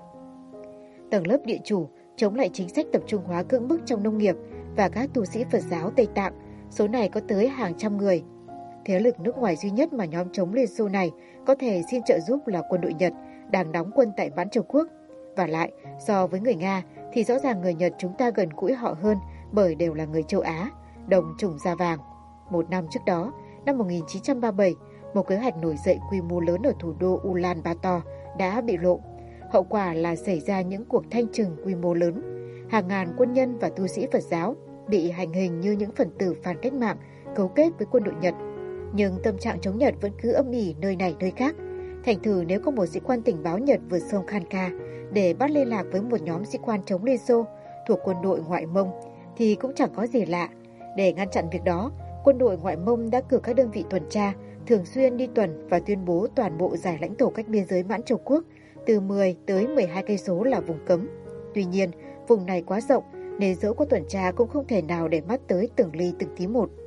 Tầng lớp địa chủ chống lại chính sách tập trung hóa cưỡng bức trong nông nghiệp và các tu sĩ Phật giáo Tây Tạng, số này có tới hàng trăm người. Thế lực nước ngoài duy nhất mà nhóm chống Liên Xô này có thể xin trợ giúp là quân đội Nhật đang đóng quân tại Mãn Châu Quốc. Và lại, so với người Nga thì rõ ràng người Nhật chúng ta gần gũi họ hơn bởi đều là người châu Á, đồng chủng da vàng. Một năm trước đó, năm 1937, một kế hoạch nổi dậy quy mô lớn ở thủ đô Ulaanbaatar đã bị lộ. Hậu quả là xảy ra những cuộc thanh trừng quy mô lớn. Hàng ngàn quân nhân và tu sĩ Phật giáo bị hành hình như những phần tử phản cách mạng cấu kết với quân đội Nhật. Nhưng tâm trạng chống Nhật vẫn cứ âm ỉ nơi này nơi khác. Thành thử nếu có một sĩ quan tình báo Nhật vượt sông Khanka để bắt liên lạc với một nhóm sĩ quan chống Liên Xô thuộc quân đội ngoại Mông thì cũng chẳng có gì lạ. Để ngăn chặn việc đó, quân đội ngoại Mông đã cử các đơn vị tuần tra thường xuyên đi tuần và tuyên bố toàn bộ giải lãnh thổ cách biên giới Mãn Châu Quốc từ 10 tới 12 cây số là vùng cấm. Tuy nhiên, vùng này quá rộng nên dẫu có tuần tra cũng không thể nào để mắt tới từng ly từng tí một.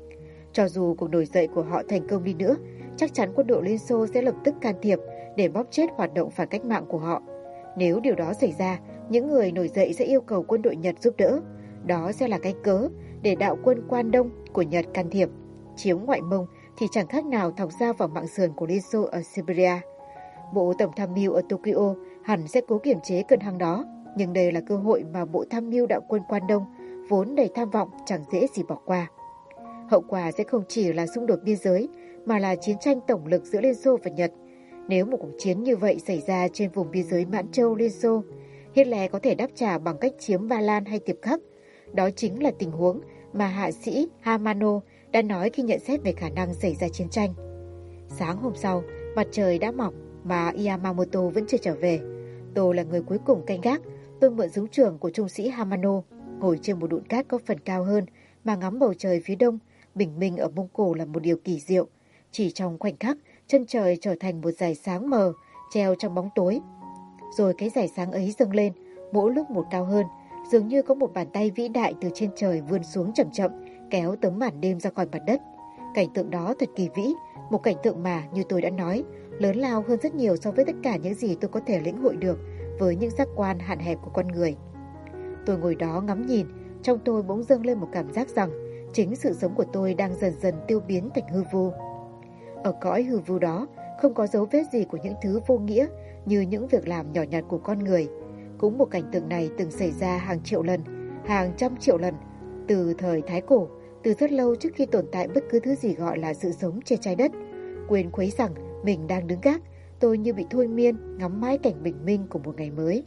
Cho dù cuộc nổi dậy của họ thành công đi nữa, chắc chắn quân đội Liên Xô sẽ lập tức can thiệp để bóp chết hoạt động phản cách mạng của họ. Nếu điều đó xảy ra, những người nổi dậy sẽ yêu cầu quân đội Nhật giúp đỡ. Đó sẽ là cái cớ để đạo quân Quan Đông của Nhật can thiệp. Chiếm ngoại Mông thì chẳng khác nào thọc dao vào mạn sườn của Liên Xô ở Siberia. Bộ Tổng tham mưu ở Tokyo hẳn sẽ cố kiềm chế cơn hăng đó, nhưng đây là cơ hội mà Bộ Tham mưu đạo quân Quan Đông vốn đầy tham vọng chẳng dễ gì bỏ qua. Hậu quả sẽ không chỉ là xung đột biên giới, mà là chiến tranh tổng lực giữa Liên Xô và Nhật. Nếu một cuộc chiến như vậy xảy ra trên vùng biên giới Mãn Châu Liên Xô, Hitler có thể đáp trả bằng cách chiếm Ba Lan hay Tiệp Khắc. Đó chính là tình huống mà hạ sĩ Hamano đã nói khi nhận xét về khả năng xảy ra chiến tranh. Sáng hôm sau, mặt trời đã mọc mà Yamamoto vẫn chưa trở về. Tôi là người cuối cùng canh gác. Tôi mượn súng trường của trung sĩ Hamano, ngồi trên một đụn cát có phần cao hơn mà ngắm bầu trời phía đông. Bình minh ở Mông Cổ là một điều kỳ diệu. Chỉ trong khoảnh khắc, chân trời trở thành một dải sáng mờ, treo trong bóng tối. Rồi cái dải sáng ấy dâng lên, mỗi lúc một cao hơn, dường như có một bàn tay vĩ đại từ trên trời vươn xuống chậm chậm, kéo tấm màn đêm ra khỏi mặt đất. Cảnh tượng đó thật kỳ vĩ, một cảnh tượng mà, như tôi đã nói, lớn lao hơn rất nhiều so với tất cả những gì tôi có thể lĩnh hội được với những giác quan hạn hẹp của con người. Tôi ngồi đó ngắm nhìn, trong tôi bỗng dâng lên một cảm giác rằng chính sự sống của tôi đang dần dần tiêu biến thành hư vô. Ở cõi hư vô đó, không có dấu vết gì của những thứ vô nghĩa như những việc làm nhỏ nhặt của con người. Cũng một cảnh tượng này từng xảy ra hàng triệu lần, hàng trăm triệu lần, từ thời Thái Cổ, từ rất lâu trước khi tồn tại bất cứ thứ gì gọi là sự sống trên trái đất. Quên khuấy rằng mình đang đứng gác, tôi như bị thôi miên ngắm mãi cảnh bình minh của một ngày mới.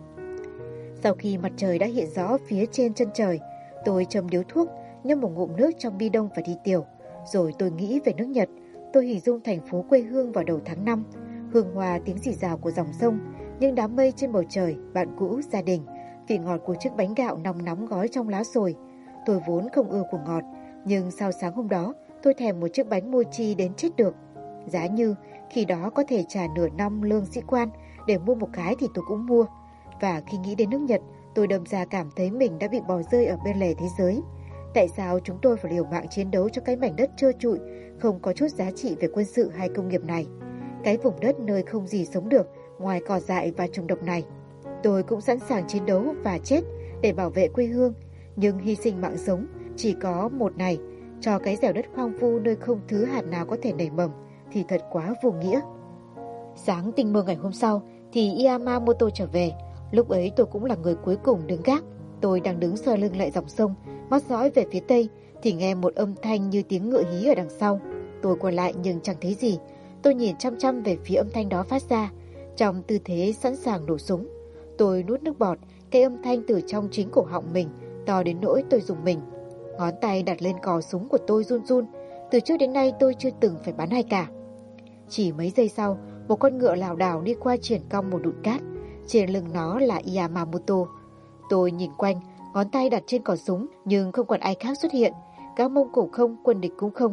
Sau khi mặt trời đã hiện rõ phía trên chân trời, tôi châm điếu thuốc, nhâm một ngụm nước trong bi đông và đi tiểu. Rồi tôi nghĩ về nước Nhật. Tôi hình dung thành phố quê hương vào đầu tháng 5, hương hoa tiếng rì rào của dòng sông, những đám mây trên bầu trời, bạn cũ, gia đình, vị ngọt của chiếc bánh gạo nóng nóng gói trong lá xồi. Tôi vốn không ưa của ngọt, nhưng sau sáng hôm đó, tôi thèm một chiếc bánh mochi đến chết được. Giá như khi đó có thể trả nửa năm lương sĩ quan để mua một cái thì tôi cũng mua. Và khi nghĩ đến nước Nhật, tôi đâm ra cảm thấy mình đã bị bỏ rơi ở bên lề thế giới. Tại sao chúng tôi phải liều mạng chiến đấu cho cái mảnh đất trơ trụi, không có chút giá trị về quân sự hay công nghiệp này? Cái vùng đất nơi không gì sống được ngoài cỏ dại và trùng độc này. Tôi cũng sẵn sàng chiến đấu và chết để bảo vệ quê hương, nhưng hy sinh mạng sống chỉ có một này, cho cái dẻo đất hoang vu nơi không thứ hạt nào có thể nảy mầm thì thật quá vô nghĩa. Sáng tinh mơ ngày hôm sau thì Yamamoto trở về. Lúc ấy tôi cũng là người cuối cùng đứng gác. Tôi đang đứng xoay lưng lại dòng sông, mắt dõi về phía tây thì nghe một âm thanh như tiếng ngựa hí ở đằng sau. Tôi quay lại nhưng chẳng thấy gì. Tôi nhìn chăm chăm về phía âm thanh đó phát ra, trong tư thế sẵn sàng nổ súng. Tôi nuốt nước bọt, cái âm thanh từ trong chính cổ họng mình, to đến nỗi tôi rùng mình. Ngón tay đặt lên cò súng của tôi run run. Từ trước đến nay tôi chưa từng phải bắn ai cả. Chỉ mấy giây sau, một con ngựa lảo đảo đi qua triển cong một đụn cát. Trên lưng nó là Yamamoto. Tôi nhìn quanh, ngón tay đặt trên cò súng nhưng không còn ai khác xuất hiện. Các Mông Cổ không, quân địch cũng không.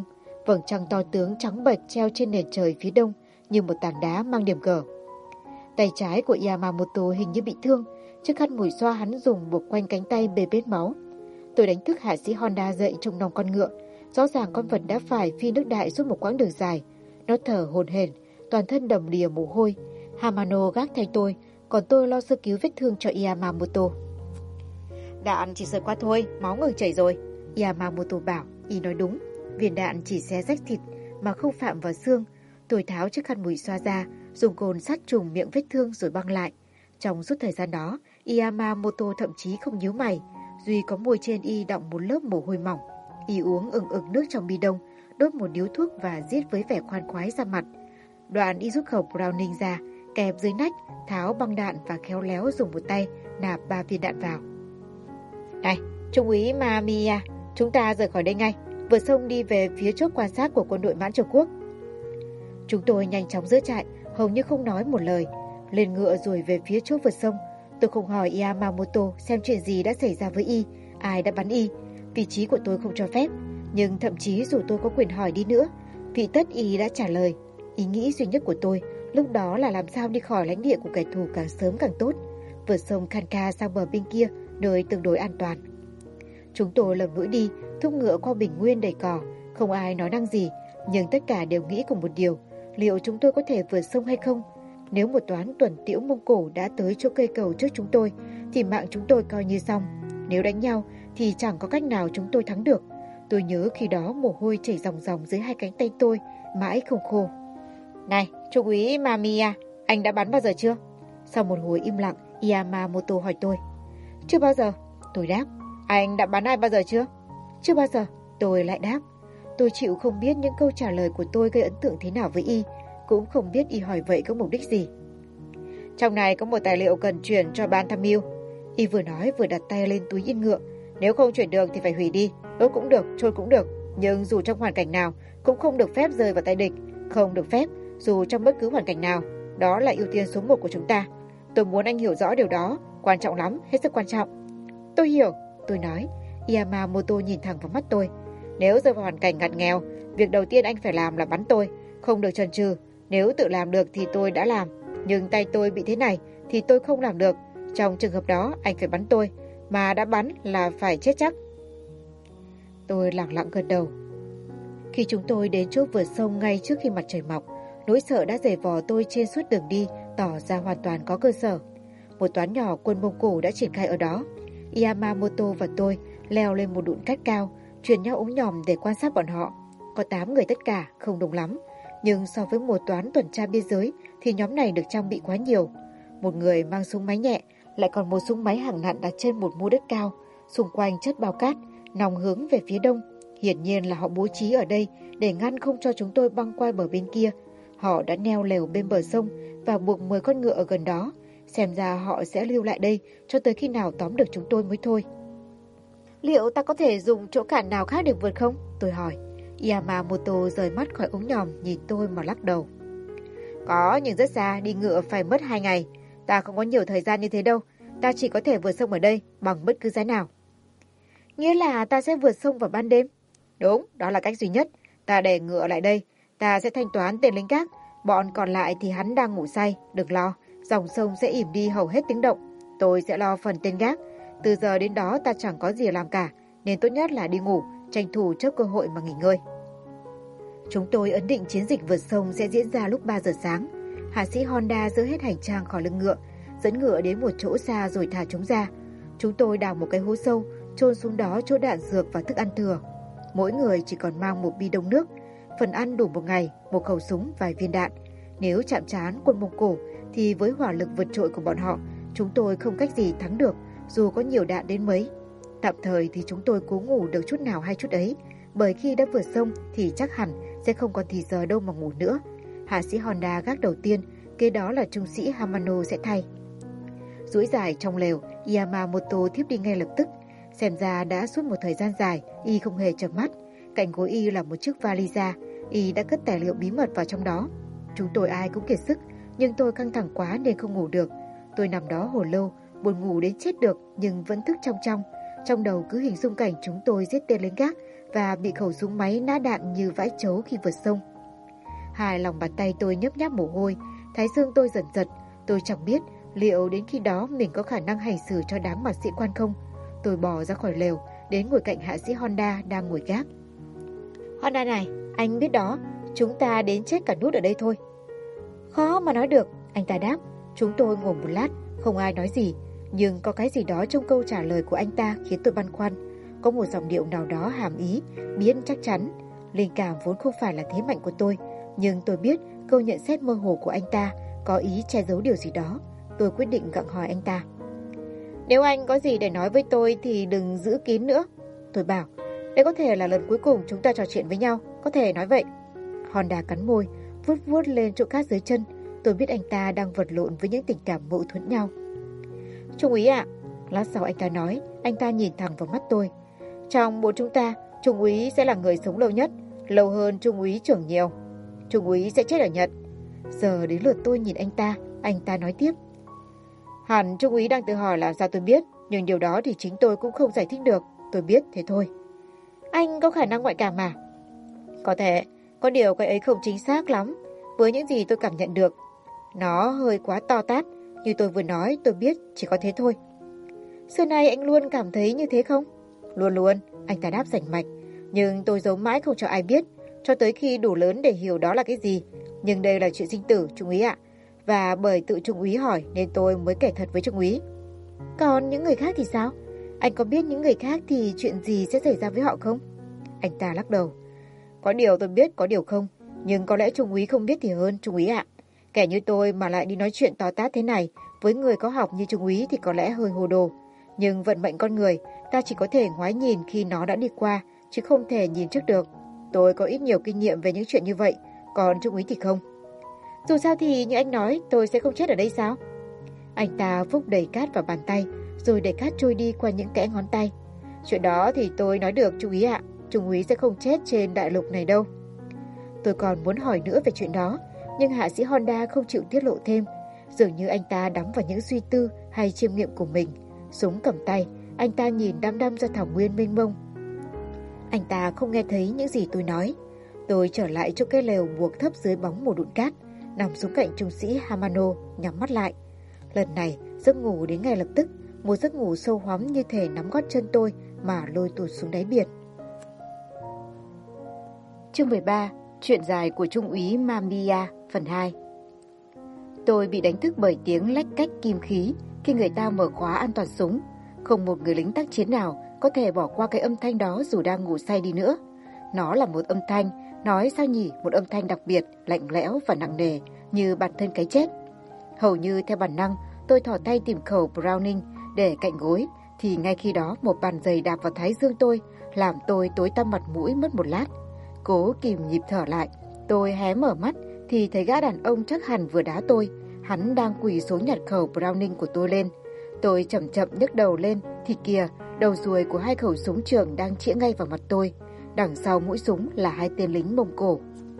Vầng trăng to tướng trắng bệch treo trên nền trời phía đông như một tảng đá mang điểm G. Tay trái của Yamamoto hình như bị thương, chiếc khăn mùi xoa hắn dùng buộc quanh cánh tay bê bết máu. Tôi đánh thức hạ sĩ Honda dậy trong lòng con ngựa. Rõ ràng con vật đã phải phi nước đại suốt một quãng đường dài. Nó thở hổn hển, toàn thân đầm đìa mồ hôi. Hamano gác thay tôi, còn tôi lo sơ cứu vết thương cho Yamamoto. Đạn chỉ sượt qua thôi, máu ngừng chảy rồi. Yamamoto bảo, y nói đúng. Viên đạn chỉ xé rách thịt mà không phạm vào xương. Tôi tháo chiếc khăn mùi xoa ra, dùng cồn sát trùng miệng vết thương rồi băng lại. Trong suốt thời gian đó, Yamamoto thậm chí không nhíu mày. Duy có môi trên y đọng một lớp mồ hôi mỏng. Y uống ừng ực nước trong bi đông, đốt một điếu thuốc và giết với vẻ khoan khoái ra mặt. Đoạn y rút khẩu Browning ra, kẹp dưới nách, tháo băng đạn và khéo léo dùng một tay nạp 3 viên đạn vào. Này, Trung úy Mamiya, chúng ta rời khỏi đây ngay, vượt sông đi về phía chốt quan sát của quân đội Mãn Châu Quốc. Chúng tôi nhanh chóng giữa trại, hầu như không nói một lời, lên ngựa rồi về phía chốt vượt sông. Tôi không hỏi Yamamoto xem chuyện gì đã xảy ra với y, ai đã bắn y. Vị trí của tôi không cho phép, nhưng thậm chí dù tôi có quyền hỏi đi nữa, vị tất y đã trả lời. Ý nghĩ duy nhất của tôi lúc đó là làm sao đi khỏi lãnh địa của kẻ thù càng sớm càng tốt, vượt sông Kanka sang bờ bên kia, nơi tương đối an toàn. Chúng tôi lầm lũi đi, thúc ngựa qua bình nguyên đầy cỏ, không ai nói năng gì, nhưng tất cả đều nghĩ cùng một điều, liệu chúng tôi có thể vượt sông hay không? Nếu một toán tuần tiễu Mông Cổ đã tới chỗ cây cầu trước chúng tôi, thì mạng chúng tôi coi như xong. Nếu đánh nhau, thì chẳng có cách nào chúng tôi thắng được. Tôi nhớ khi đó mồ hôi chảy ròng ròng dưới hai cánh tay tôi, mãi không khô. Này, Trung úy Mamiya, anh đã bắn bao giờ chưa? Sau một hồi im lặng, Yamamoto hỏi tôi. Chưa bao giờ, tôi đáp. Anh đã bắn ai bao giờ chưa? Chưa bao giờ, tôi lại đáp. Tôi chịu không biết những câu trả lời của tôi gây ấn tượng thế nào với y, cũng không biết y hỏi vậy có mục đích gì. Trong này có một tài liệu cần chuyển cho ban tham mưu. Y vừa nói vừa đặt tay lên túi yên ngựa. Nếu không chuyển được thì phải hủy đi, đốt cũng được, trôi cũng được. Nhưng dù trong hoàn cảnh nào cũng không được phép rơi vào tay địch. Không được phép, dù trong bất cứ hoàn cảnh nào. Đó là ưu tiên số 1 của chúng ta. Tôi muốn anh hiểu rõ điều đó, quan trọng lắm, hết sức quan trọng. Tôi hiểu, tôi nói. Yamamoto nhìn thẳng vào mắt tôi. Nếu rơi vào hoàn cảnh ngặt nghèo, việc đầu tiên anh phải làm là bắn tôi, không được chần chừ. Nếu tự làm được thì tôi đã làm, nhưng tay tôi bị thế này thì tôi không làm được. Trong trường hợp đó anh phải bắn tôi, mà đã bắn là phải chết chắc. Tôi lặng lặng gật đầu. Khi chúng tôi đến chốt vượt sông ngay trước khi mặt trời mọc, nỗi sợ đã giày vò tôi trên suốt đường đi tỏ ra hoàn toàn có cơ sở. Một toán nhỏ quân Mông Cổ đã triển khai ở đó. Yamamoto và tôi leo lên một đụn cát cao, truyền nhau ống nhòm để quan sát bọn họ. Có 8 người tất cả, không đông lắm. Nhưng so với một toán tuần tra biên giới thì nhóm này được trang bị quá nhiều. Một người mang súng máy nhẹ, lại còn một súng máy hạng nặng đặt trên một mô đất cao. Xung quanh chất bao cát, nòng hướng về phía đông. Hiển nhiên là họ bố trí ở đây để ngăn không cho chúng tôi băng qua bờ bên kia. Họ đã neo lều bên bờ sông và buộc 10 con ngựa ở gần đó. Xem ra họ sẽ lưu lại đây cho tới khi nào tóm được chúng tôi mới thôi. Liệu ta có thể dùng chỗ cản nào khác để vượt không? Tôi hỏi. Yamamoto rời mắt khỏi ống nhòm nhìn tôi mà lắc đầu. Có, nhưng rất xa, đi ngựa phải mất 2 ngày. Ta không có nhiều thời gian như thế đâu. Ta chỉ có thể vượt sông ở đây bằng bất cứ giá nào. Nghĩa là ta sẽ vượt sông vào ban đêm? Đúng, đó là cách duy nhất. Ta để ngựa lại đây. Ta sẽ thanh toán tên lính gác. Bọn còn lại thì hắn đang ngủ say. Đừng lo, dòng sông sẽ ỉm đi hầu hết tiếng động. Tôi sẽ lo phần tên gác. Từ giờ đến đó ta chẳng có gì làm cả, nên tốt nhất là đi ngủ, tranh thủ trước cơ hội mà nghỉ ngơi. Chúng tôi ấn định chiến dịch vượt sông sẽ diễn ra lúc 3 giờ sáng. Hạ sĩ Honda dỡ hết hành trang khỏi lưng ngựa, dẫn ngựa đến một chỗ xa rồi thả chúng ra. Chúng tôi đào một cái hố sâu, chôn xuống đó chỗ đạn dược và thức ăn thừa. Mỗi người chỉ còn mang một bi đông nước, phần ăn đủ một ngày, một khẩu súng, vài viên đạn. Nếu chạm trán quân Mông Cổ thì với hỏa lực vượt trội của bọn họ, chúng tôi không cách gì thắng được, dù có nhiều đạn đến mấy. Tạm thời thì chúng tôi cố ngủ được chút nào hay chút ấy, bởi khi đã vượt sông thì chắc hẳn sẽ không còn thì giờ đâu mà ngủ nữa. Hạ sĩ Honda gác đầu tiên, kế đó là trung sĩ Hamano sẽ thay. Duỗi dài trong lều, Yamamoto thiếp đi ngay lập tức. Xem ra đã suốt một thời gian dài, y không hề chợp mắt. Cạnh gối y là một chiếc vali da, y đã cất tài liệu bí mật vào trong đó. Chúng tôi ai cũng kiệt sức, nhưng tôi căng thẳng quá nên không ngủ được. Tôi nằm đó hồi lâu, buồn ngủ đến chết được nhưng vẫn thức trong. Trong đầu cứ hình dung cảnh chúng tôi giết tên lính gác và bị khẩu súng máy nã đạn như vãi trấu khi vượt sông. Hai lòng bàn tay tôi nhấp nháp mồ hôi, thái dương tôi dần giật. Tôi chẳng biết liệu đến khi đó mình có khả năng hành xử cho đám mạc sĩ quan không. Tôi bò ra khỏi lều, đến ngồi cạnh hạ sĩ Honda đang ngồi gác. Honda này, anh biết đó, chúng ta đến chết cả nút ở đây thôi. Khó mà nói được, anh ta đáp. Chúng tôi ngồi một lát, không ai nói gì. Nhưng có cái gì đó trong câu trả lời của anh ta khiến tôi băn khoăn. Có một giọng điệu nào đó hàm ý, biết chắc chắn. Linh cảm vốn không phải là thế mạnh của tôi, nhưng tôi biết câu nhận xét mơ hồ của anh ta có ý che giấu điều gì đó. Tôi quyết định gặng hỏi anh ta. Nếu anh có gì để nói với tôi thì đừng giữ kín nữa. Tôi bảo, đây có thể là lần cuối cùng chúng ta trò chuyện với nhau, có thể nói vậy. Honda cắn môi, vuốt vuốt lên chỗ cát dưới chân. Tôi biết anh ta đang vật lộn với những tình cảm mâu thuẫn nhau. Trung úy ạ, lát sau anh ta nói, anh ta nhìn thẳng vào mắt tôi. Trong bốn chúng ta, Trung úy sẽ là người sống lâu nhất, lâu hơn Trung úy trưởng nhiều. Trung úy sẽ chết ở Nhật. Giờ đến lượt tôi nhìn anh ta nói tiếp. Hẳn Trung úy đang tự hỏi làm sao tôi biết, nhưng điều đó thì chính tôi cũng không giải thích được. Tôi biết thế thôi. Anh có khả năng ngoại cảm mà? Có thể, có điều cái ấy không chính xác lắm. Với những gì tôi cảm nhận được, nó hơi quá to tát. Như tôi vừa nói, tôi biết chỉ có thế thôi. Xưa nay anh luôn cảm thấy như thế không? Luôn luôn, anh ta đáp rành mạch. Nhưng tôi giấu mãi không cho ai biết, cho tới khi đủ lớn để hiểu đó là cái gì. Nhưng đây là chuyện sinh tử, Trung úy ạ. Và bởi tự Trung úy hỏi nên tôi mới kể thật với Trung úy. Còn những người khác thì sao? Anh có biết những người khác thì chuyện gì sẽ xảy ra với họ không? Anh ta lắc đầu. Có điều tôi biết, có điều không. Nhưng có lẽ Trung úy không biết thì hơn, Trung úy ạ. Kẻ như tôi mà lại đi nói chuyện to tát thế này với người có học như Trung úy thì có lẽ hơi hồ đồ. Nhưng vận mệnh con người, ta chỉ có thể ngoái nhìn khi nó đã đi qua, chứ không thể nhìn trước được. Tôi có ít nhiều kinh nghiệm về những chuyện như vậy, còn Trung úy thì không. Dù sao thì như anh nói, tôi sẽ không chết ở đây sao? Anh ta phúc đầy cát vào bàn tay, rồi để cát trôi đi qua những kẽ ngón tay. Chuyện đó thì tôi nói được, Trung úy ạ. Trung úy sẽ không chết trên đại lục này đâu. Tôi còn muốn hỏi nữa về chuyện đó, nhưng hạ sĩ Honda không chịu tiết lộ thêm. Dường như anh ta đắm vào những suy tư hay chiêm nghiệm của mình. Súng cầm tay, anh ta nhìn đăm đăm ra thảo nguyên mênh mông. Anh ta không nghe thấy những gì tôi nói. Tôi trở lại chỗ cái lều buộc thấp dưới bóng một đụn cát, nằm xuống cạnh trung sĩ Hamano, nhắm mắt lại. Lần này, giấc ngủ đến ngay lập tức, một giấc ngủ sâu hoắm như thể nắm gót chân tôi mà lôi tụt xuống đáy biển. Chương 13. Chuyện dài của Trung úy Mamiya, phần 2. Tôi bị đánh thức bởi tiếng lách cách kim khí khi người ta mở khóa an toàn súng. Không một người lính tác chiến nào có thể bỏ qua cái âm thanh đó dù đang ngủ say đi nữa. Nó là một âm thanh, nói sao nhỉ, một âm thanh đặc biệt, lạnh lẽo và nặng nề như bản thân cái chết. Hầu như theo bản năng, tôi thò tay tìm khẩu Browning để cạnh gối, thì ngay khi đó một bàn giày đạp vào thái dương tôi, làm tôi tối tăm mặt mũi mất một lát. Cố kìm nhịp thở lại, tôi hé mở mắt thì thấy gã đàn ông chắc hẳn vừa đá tôi. Hắn đang quỳ xuống nhặt khẩu Browning của tôi lên. Tôi chậm chậm nhấc đầu lên thì kìa, đầu ruồi của hai khẩu súng trường đang chĩa ngay vào mặt tôi. Đằng sau mũi súng là hai tên lính Mông Cổ.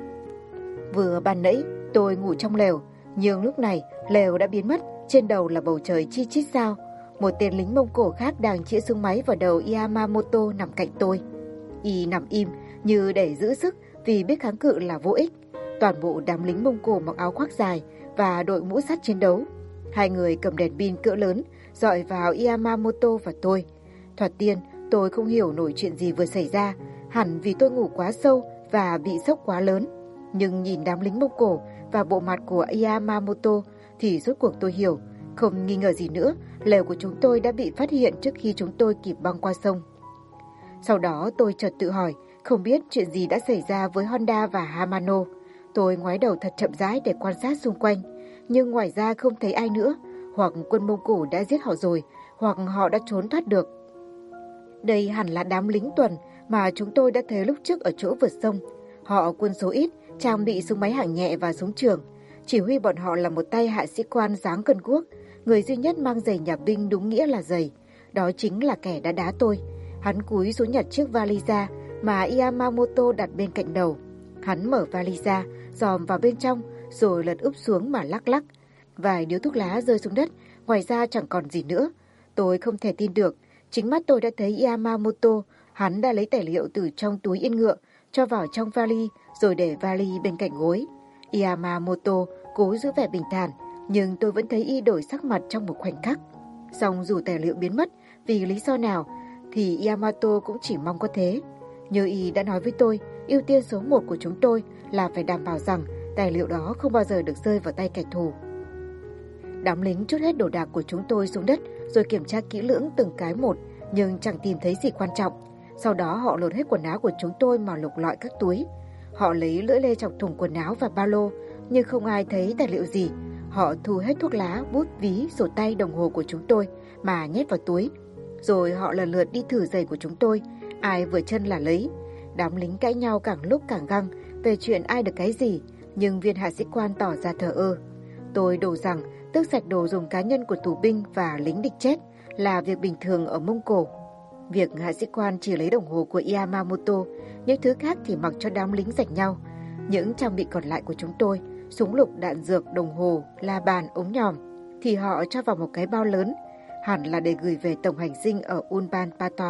Vừa ban nãy tôi ngủ trong lều, nhưng lúc này lều đã biến mất, trên đầu là bầu trời chi chít sao. Một tên lính Mông Cổ khác đang chĩa súng máy vào đầu Yamamoto nằm cạnh tôi. Y nằm im như để giữ sức vì biết kháng cự là vô ích. Toàn bộ đám lính Mông Cổ mặc áo khoác dài và đội mũ sắt chiến đấu. Hai người cầm đèn pin cỡ lớn dọi vào Yamamoto và tôi. Thoạt tiên tôi không hiểu nổi chuyện gì vừa xảy ra, hẳn vì tôi ngủ quá sâu và bị sốc quá lớn. Nhưng nhìn đám lính Mông Cổ và bộ mặt của Yamamoto thì rốt cuộc tôi hiểu. Không nghi ngờ gì nữa, lều của chúng tôi đã bị phát hiện trước khi chúng tôi kịp băng qua sông. Sau đó tôi chợt tự hỏi, không biết chuyện gì đã xảy ra với Honda và Hamano. Tôi ngoái đầu thật chậm rãi để quan sát xung quanh, nhưng ngoài ra không thấy ai nữa. Hoặc quân Mông Cổ đã giết họ rồi, hoặc họ đã trốn thoát được. Đây hẳn là đám lính tuần mà chúng tôi đã thấy lúc trước ở chỗ vượt sông. Họ quân số ít, trang bị súng máy hạng nhẹ và súng trường. Chỉ huy bọn họ là một tay hạ sĩ quan dáng cân cuốc, người duy nhất mang giày nhà binh đúng nghĩa là giày. Đó chính là kẻ đã đá tôi. Hắn cúi xuống nhặt chiếc vali ra mà Yamamoto đặt bên cạnh đầu. Hắn mở vali ra, dòm vào bên trong, rồi lật úp xuống mà lắc lắc. Vài điếu thuốc lá rơi xuống đất, ngoài ra chẳng còn gì nữa. Tôi không thể tin được, chính mắt tôi đã thấy Yamamoto Hắn đã lấy tài liệu từ trong túi yên ngựa, cho vào trong vali rồi để vali bên cạnh gối. Yamamoto cố giữ vẻ bình thản, nhưng tôi vẫn thấy y đổi sắc mặt trong một khoảnh khắc. Song dù tài liệu biến mất vì lý do nào thì Yamamoto cũng chỉ mong có thế. Như y đã nói với tôi, ưu tiên số 1 của chúng tôi là phải đảm bảo rằng tài liệu đó không bao giờ được rơi vào tay kẻ thù. Đám lính trút hết đồ đạc của chúng tôi xuống đất rồi kiểm tra kỹ lưỡng từng cái một, nhưng chẳng tìm thấy gì quan trọng. Sau đó họ lột hết quần áo của chúng tôi mà lục lọi các túi. Họ lấy lưỡi lê chọc thùng quần áo và ba lô, nhưng không ai thấy tài liệu gì. Họ thu hết thuốc lá, bút, ví, sổ tay, đồng hồ của chúng tôi mà nhét vào túi. Rồi họ lần lượt đi thử giày của chúng tôi, ai vừa chân là lấy. Đám lính cãi nhau càng lúc càng găng về chuyện ai được cái gì, nhưng viên hạ sĩ quan tỏ ra thờ ơ. Tôi đổ rằng tước sạch đồ dùng cá nhân của tù binh và lính địch chết là việc bình thường ở Mông Cổ. Việc hạ sĩ quan chỉ lấy đồng hồ của Yamamoto, những thứ khác thì mặc cho đám lính giành nhau. Những trang bị còn lại của chúng tôi, súng lục, đạn dược, đồng hồ, la bàn, ống nhòm, thì họ cho vào một cái bao lớn, hẳn là để gửi về tổng hành dinh ở Ulaanbaatar.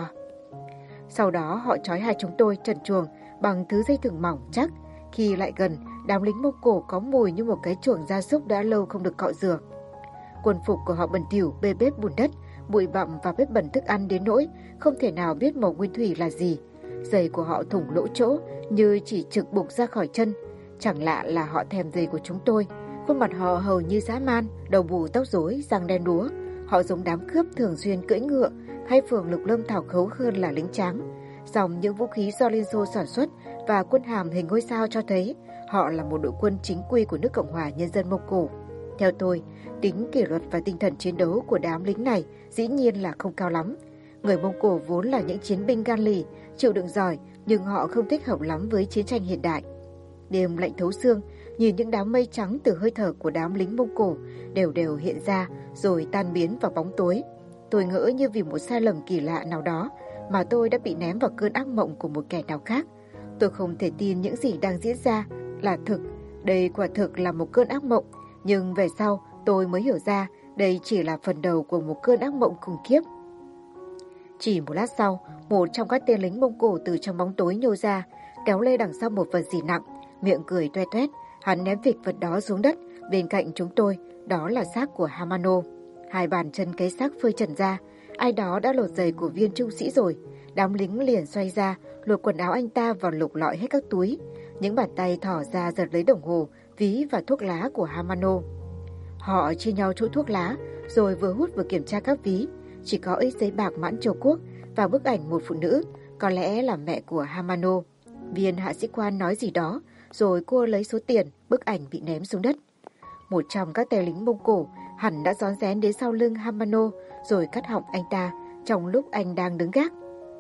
Sau đó họ trói hai chúng tôi trần truồng bằng thứ dây thừng mỏng chắc. Khi lại gần, đám lính Mông Cổ có mùi như một cái chuồng gia súc đã lâu không được cọ rửa. Quần phục của họ bẩn thỉu, bê bết bùn đất, bụi bặm và vết bẩn thức ăn đến nỗi không thể nào biết màu nguyên thủy là gì. Giày của họ thủng lỗ chỗ như chỉ trực bục ra khỏi chân. Chẳng lạ là họ thèm giày của chúng tôi. Khuôn mặt họ hầu như dã man, đầu bù tóc rối, răng đen đúa. Họ giống đám cướp thường xuyên cưỡi ngựa hay phường lục lâm thảo khấu hơn là lính tráng. Dòng những vũ khí do Liên Xô sản xuất và quân hàm hình ngôi sao cho thấy họ là một đội quân chính quy của nước Cộng hòa Nhân dân Mông Cổ. Theo tôi, tính kỷ luật và tinh thần chiến đấu của đám lính này dĩ nhiên là không cao lắm. Người Mông Cổ vốn là những chiến binh gan lì, chịu đựng giỏi, nhưng họ không thích hợp lắm với chiến tranh hiện đại. Đêm lạnh thấu xương, nhìn những đám mây trắng từ hơi thở của đám lính Mông Cổ đều đều hiện ra rồi tan biến vào bóng tối. Tôi ngỡ như vì một sai lầm kỳ lạ nào đó mà tôi đã bị ném vào cơn ác mộng của một kẻ nào khác. Tôi không thể tin những gì đang diễn ra là thực. Đây quả thực là một cơn ác mộng, nhưng về sau tôi mới hiểu ra đây chỉ là phần đầu của một cơn ác mộng khủng khiếp. Chỉ một lát sau, một trong các tên lính Mông Cổ từ trong bóng tối nhô ra, kéo lê đằng sau một vật gì nặng, miệng cười toe toét. Hắn ném phịch vật đó xuống đất bên cạnh chúng tôi, đó là xác của Hamano. Hai bàn chân cái xác phơi trần ra, ai đó đã lột giày của viên trung sĩ rồi. Đám lính liền xoay ra, lột quần áo anh ta và lục lọi hết các túi. Những bàn tay thỏ ra giật lấy đồng hồ, ví và thuốc lá của Hamano. Họ chia nhau chỗ thuốc lá, rồi vừa hút vừa kiểm tra các ví. Chỉ có ít giấy bạc mãn Triều Quốc và bức ảnh một phụ nữ, có lẽ là mẹ của Hamano. Viên hạ sĩ quan nói gì đó, rồi cô lấy số tiền, bức ảnh bị ném xuống đất. Một trong các tay lính Mông Cổ hẳn đã rón rén đến sau lưng Hamano rồi cắt họng anh ta trong lúc anh đang đứng gác.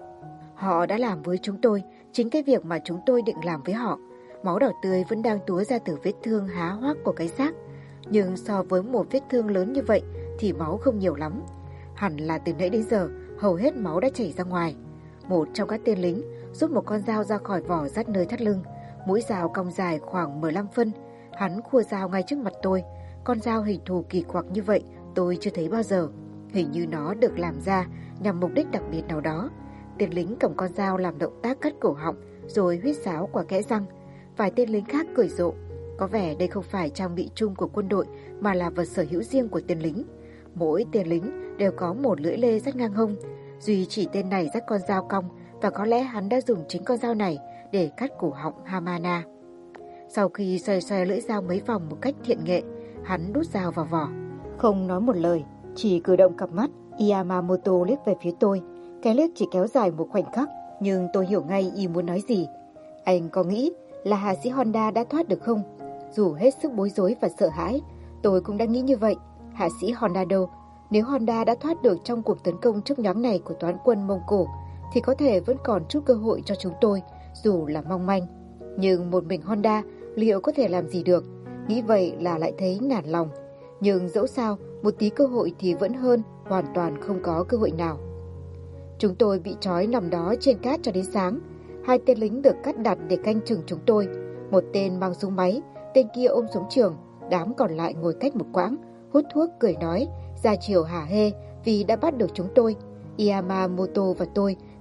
Họ đã làm với chúng tôi chính cái việc mà chúng tôi định làm với họ. Máu đỏ tươi vẫn đang túa ra từ vết thương há hoác của cái xác. Nhưng so với một vết thương lớn như vậy thì máu không nhiều lắm. Hẳn là từ nãy đến giờ hầu hết máu đã chảy ra ngoài. Một trong các tên lính rút một con dao ra khỏi vỏ dắt nơi thắt lưng. Mũi dao cong dài khoảng 15 phân. Hắn khua dao ngay trước mặt tôi. Con dao hình thù kỳ quặc như vậy tôi chưa thấy bao giờ. Hình như nó được làm ra nhằm mục đích đặc biệt nào đó. Tên lính cầm con dao làm động tác cắt cổ họng rồi huýt sáo qua kẽ răng. Vài tên lính khác cười rộ. Có vẻ đây không phải trang bị chung của quân đội mà là vật sở hữu riêng của tên lính. Mỗi tên lính đều có một lưỡi lê dắt ngang hông. Duy chỉ tên này dắt con dao cong và có lẽ hắn đã dùng chính con dao này để cắt cổ họng Hamana. Sau khi xoay xoay lưỡi dao mấy vòng một cách thiện nghệ, hắn đút dao vào vỏ. Không nói một lời, chỉ cử động cặp mắt, Yamamoto liếc về phía tôi. Cái liếc chỉ kéo dài một khoảnh khắc, nhưng tôi hiểu ngay y muốn nói gì. Anh có nghĩ là hạ sĩ Honda đã thoát được không? Dù hết sức bối rối và sợ hãi, tôi cũng đã nghĩ như vậy. Hạ sĩ Honda đâu? Nếu Honda đã thoát được trong cuộc tấn công chớp nhoáng này của toán quân Mông Cổ, thì có thể vẫn còn chút cơ hội cho chúng tôi, dù là mong manh. Nhưng một mình Honda liệu có thể làm gì được? Nghĩ vậy là lại thấy nản lòng. Nhưng dẫu sao, một tí cơ hội thì vẫn hơn hoàn toàn không có cơ hội nào. Chúng tôi bị trói nằm đó trên cát cho đến sáng. Hai tên lính được cắt đặt để canh chừng chúng tôi. Một tên mang súng máy, tên kia ôm súng trường. Đám còn lại ngồi cách một quãng, hút thuốc cười nói, ra chiều hả hê vì đã bắt được chúng tôi. Yamamoto và tôi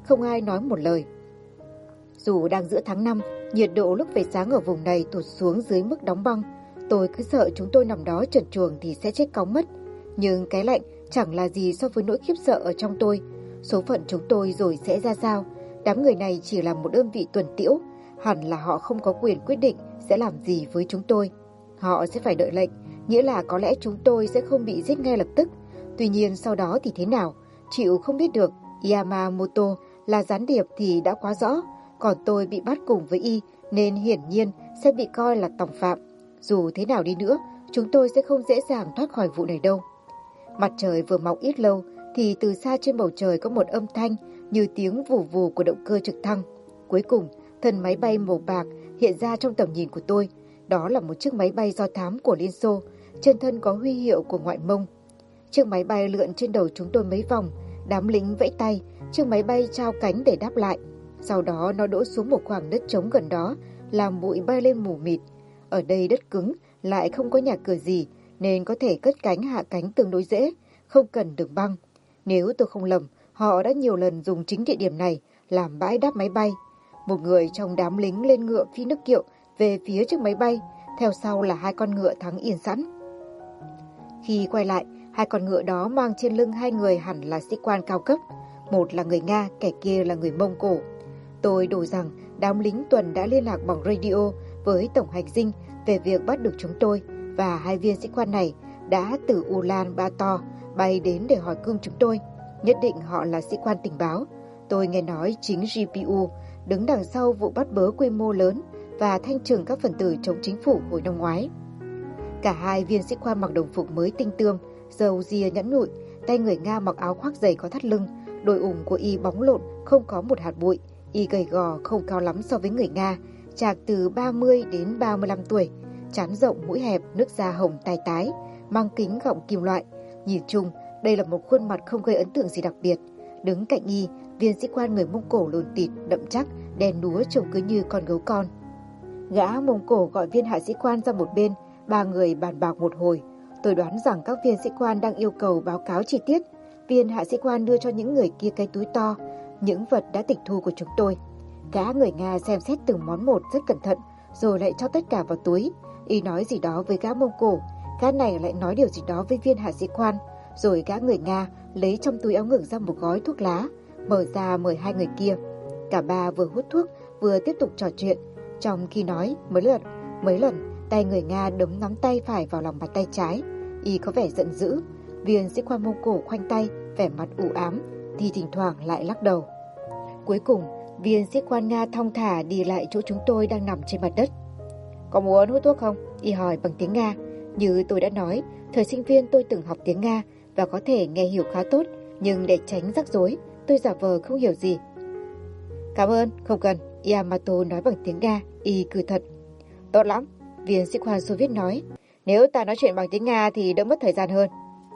không ai nói một lời. Dù đang giữa tháng 5, nhiệt độ lúc về sáng ở vùng này tụt xuống dưới mức đóng băng. Tôi cứ sợ chúng tôi nằm đó trần truồng thì sẽ chết cóng mất. Nhưng cái lạnh chẳng là gì so với nỗi khiếp sợ ở trong tôi. Số phận chúng tôi rồi sẽ ra sao? Đám người này chỉ là một đơn vị tuần tiễu. Hẳn là họ không có quyền quyết định sẽ làm gì với chúng tôi. Họ sẽ phải đợi lệnh, nghĩa là có lẽ chúng tôi sẽ không bị giết ngay lập tức. Tuy nhiên sau đó thì thế nào? Chịu không biết được. Yamamoto là gián điệp thì đã quá rõ. Còn tôi bị bắt cùng với Y nên hiển nhiên sẽ bị coi là tòng phạm. Dù thế nào đi nữa, chúng tôi sẽ không dễ dàng thoát khỏi vụ này đâu. Mặt trời vừa mọc ít lâu thì từ xa trên bầu trời có một âm thanh như tiếng vù vù của động cơ trực thăng. Cuối cùng, thân máy bay màu bạc hiện ra trong tầm nhìn của tôi. Đó là một chiếc máy bay do thám của Liên Xô, trên thân có huy hiệu của ngoại Mông. Chiếc máy bay lượn trên đầu chúng tôi mấy vòng, đám lính vẫy tay, chiếc máy bay trao cánh để đáp lại. Sau đó nó đỗ xuống một khoảng đất trống gần đó, làm bụi bay lên mù mịt. Ở đây đất cứng, lại không có nhà cửa gì, nên có thể cất cánh hạ cánh tương đối dễ, không cần đường băng. Nếu tôi không lầm, họ đã nhiều lần dùng chính địa điểm này làm bãi đáp máy bay. Một người trong đám lính lên ngựa phi nước kiệu về phía chiếc máy bay, theo sau là 2 con ngựa thắng yên sẵn. Khi quay lại, 2 con ngựa đó mang trên lưng 2 người hẳn là sĩ quan cao cấp. Một là người Nga, kẻ kia là người Mông Cổ. Tôi đổ rằng đám lính tuần đã liên lạc bằng radio với tổng hành dinh về việc bắt được chúng tôi, và 2 viên sĩ quan này đã từ Ulan Bator bay đến để hỏi cung chúng tôi. Nhất định họ là sĩ quan tình báo. Tôi nghe nói chính GPU đứng đằng sau vụ bắt bớ quy mô lớn và thanh trừng các phần tử chống chính phủ hồi năm ngoái. Cả 2 viên sĩ quan mặc đồng phục mới tinh tươm, râu ria nhẵn nhụi, tay người Nga mặc áo khoác dày có thắt lưng, đôi ủng của Y bóng lộn, không có một hạt bụi. Y gầy gò, không cao lắm so với người Nga, chạc từ 30 đến 35 tuổi, trán rộng mũi hẹp, nước da hồng tai tái, mang kính gọng kim loại. Nhìn chung, đây là một khuôn mặt không gây ấn tượng gì đặc biệt. Đứng cạnh Y, viên sĩ quan người Mông Cổ lùn tịt, đậm chắc, đen đúa trông cứ như con gấu con. Gã Mông Cổ gọi viên hạ sĩ quan ra một bên, 3 người bàn bạc một hồi. Tôi đoán rằng các viên sĩ quan đang yêu cầu báo cáo chi tiết. Viên hạ sĩ quan đưa cho những người kia cái túi to, những vật đã tịch thu của chúng tôi. Gã người Nga xem xét từng món một rất cẩn thận, rồi lại cho tất cả vào túi. Y nói gì đó với gã Mông Cổ, gã này lại nói điều gì đó với viên hạ sĩ quan, rồi gã người Nga lấy trong túi áo ngực ra một gói thuốc lá, mở ra mời 2 người kia. Cả ba vừa hút thuốc vừa tiếp tục trò chuyện. Trong khi nói mấy lần tay người Nga đấm nắm tay phải vào lòng bàn tay trái. Y có vẻ giận dữ. Viên sĩ quan Mông Cổ khoanh tay, vẻ mặt u ám, thì thỉnh thoảng lại lắc đầu. Cuối cùng, viên sĩ quan Nga thong thả đi lại chỗ chúng tôi đang nằm trên mặt đất. Có muốn hút thuốc không? Y hỏi bằng tiếng Nga. Như tôi đã nói, thời sinh viên tôi từng học tiếng Nga và có thể nghe hiểu khá tốt, nhưng để tránh rắc rối, tôi giả vờ không hiểu gì. Cảm ơn, không cần. Yamato nói bằng tiếng Nga. Y cười thật. Tốt lắm, viên sĩ quan Xô Viết nói. Nếu ta nói chuyện bằng tiếng Nga thì đỡ mất thời gian hơn.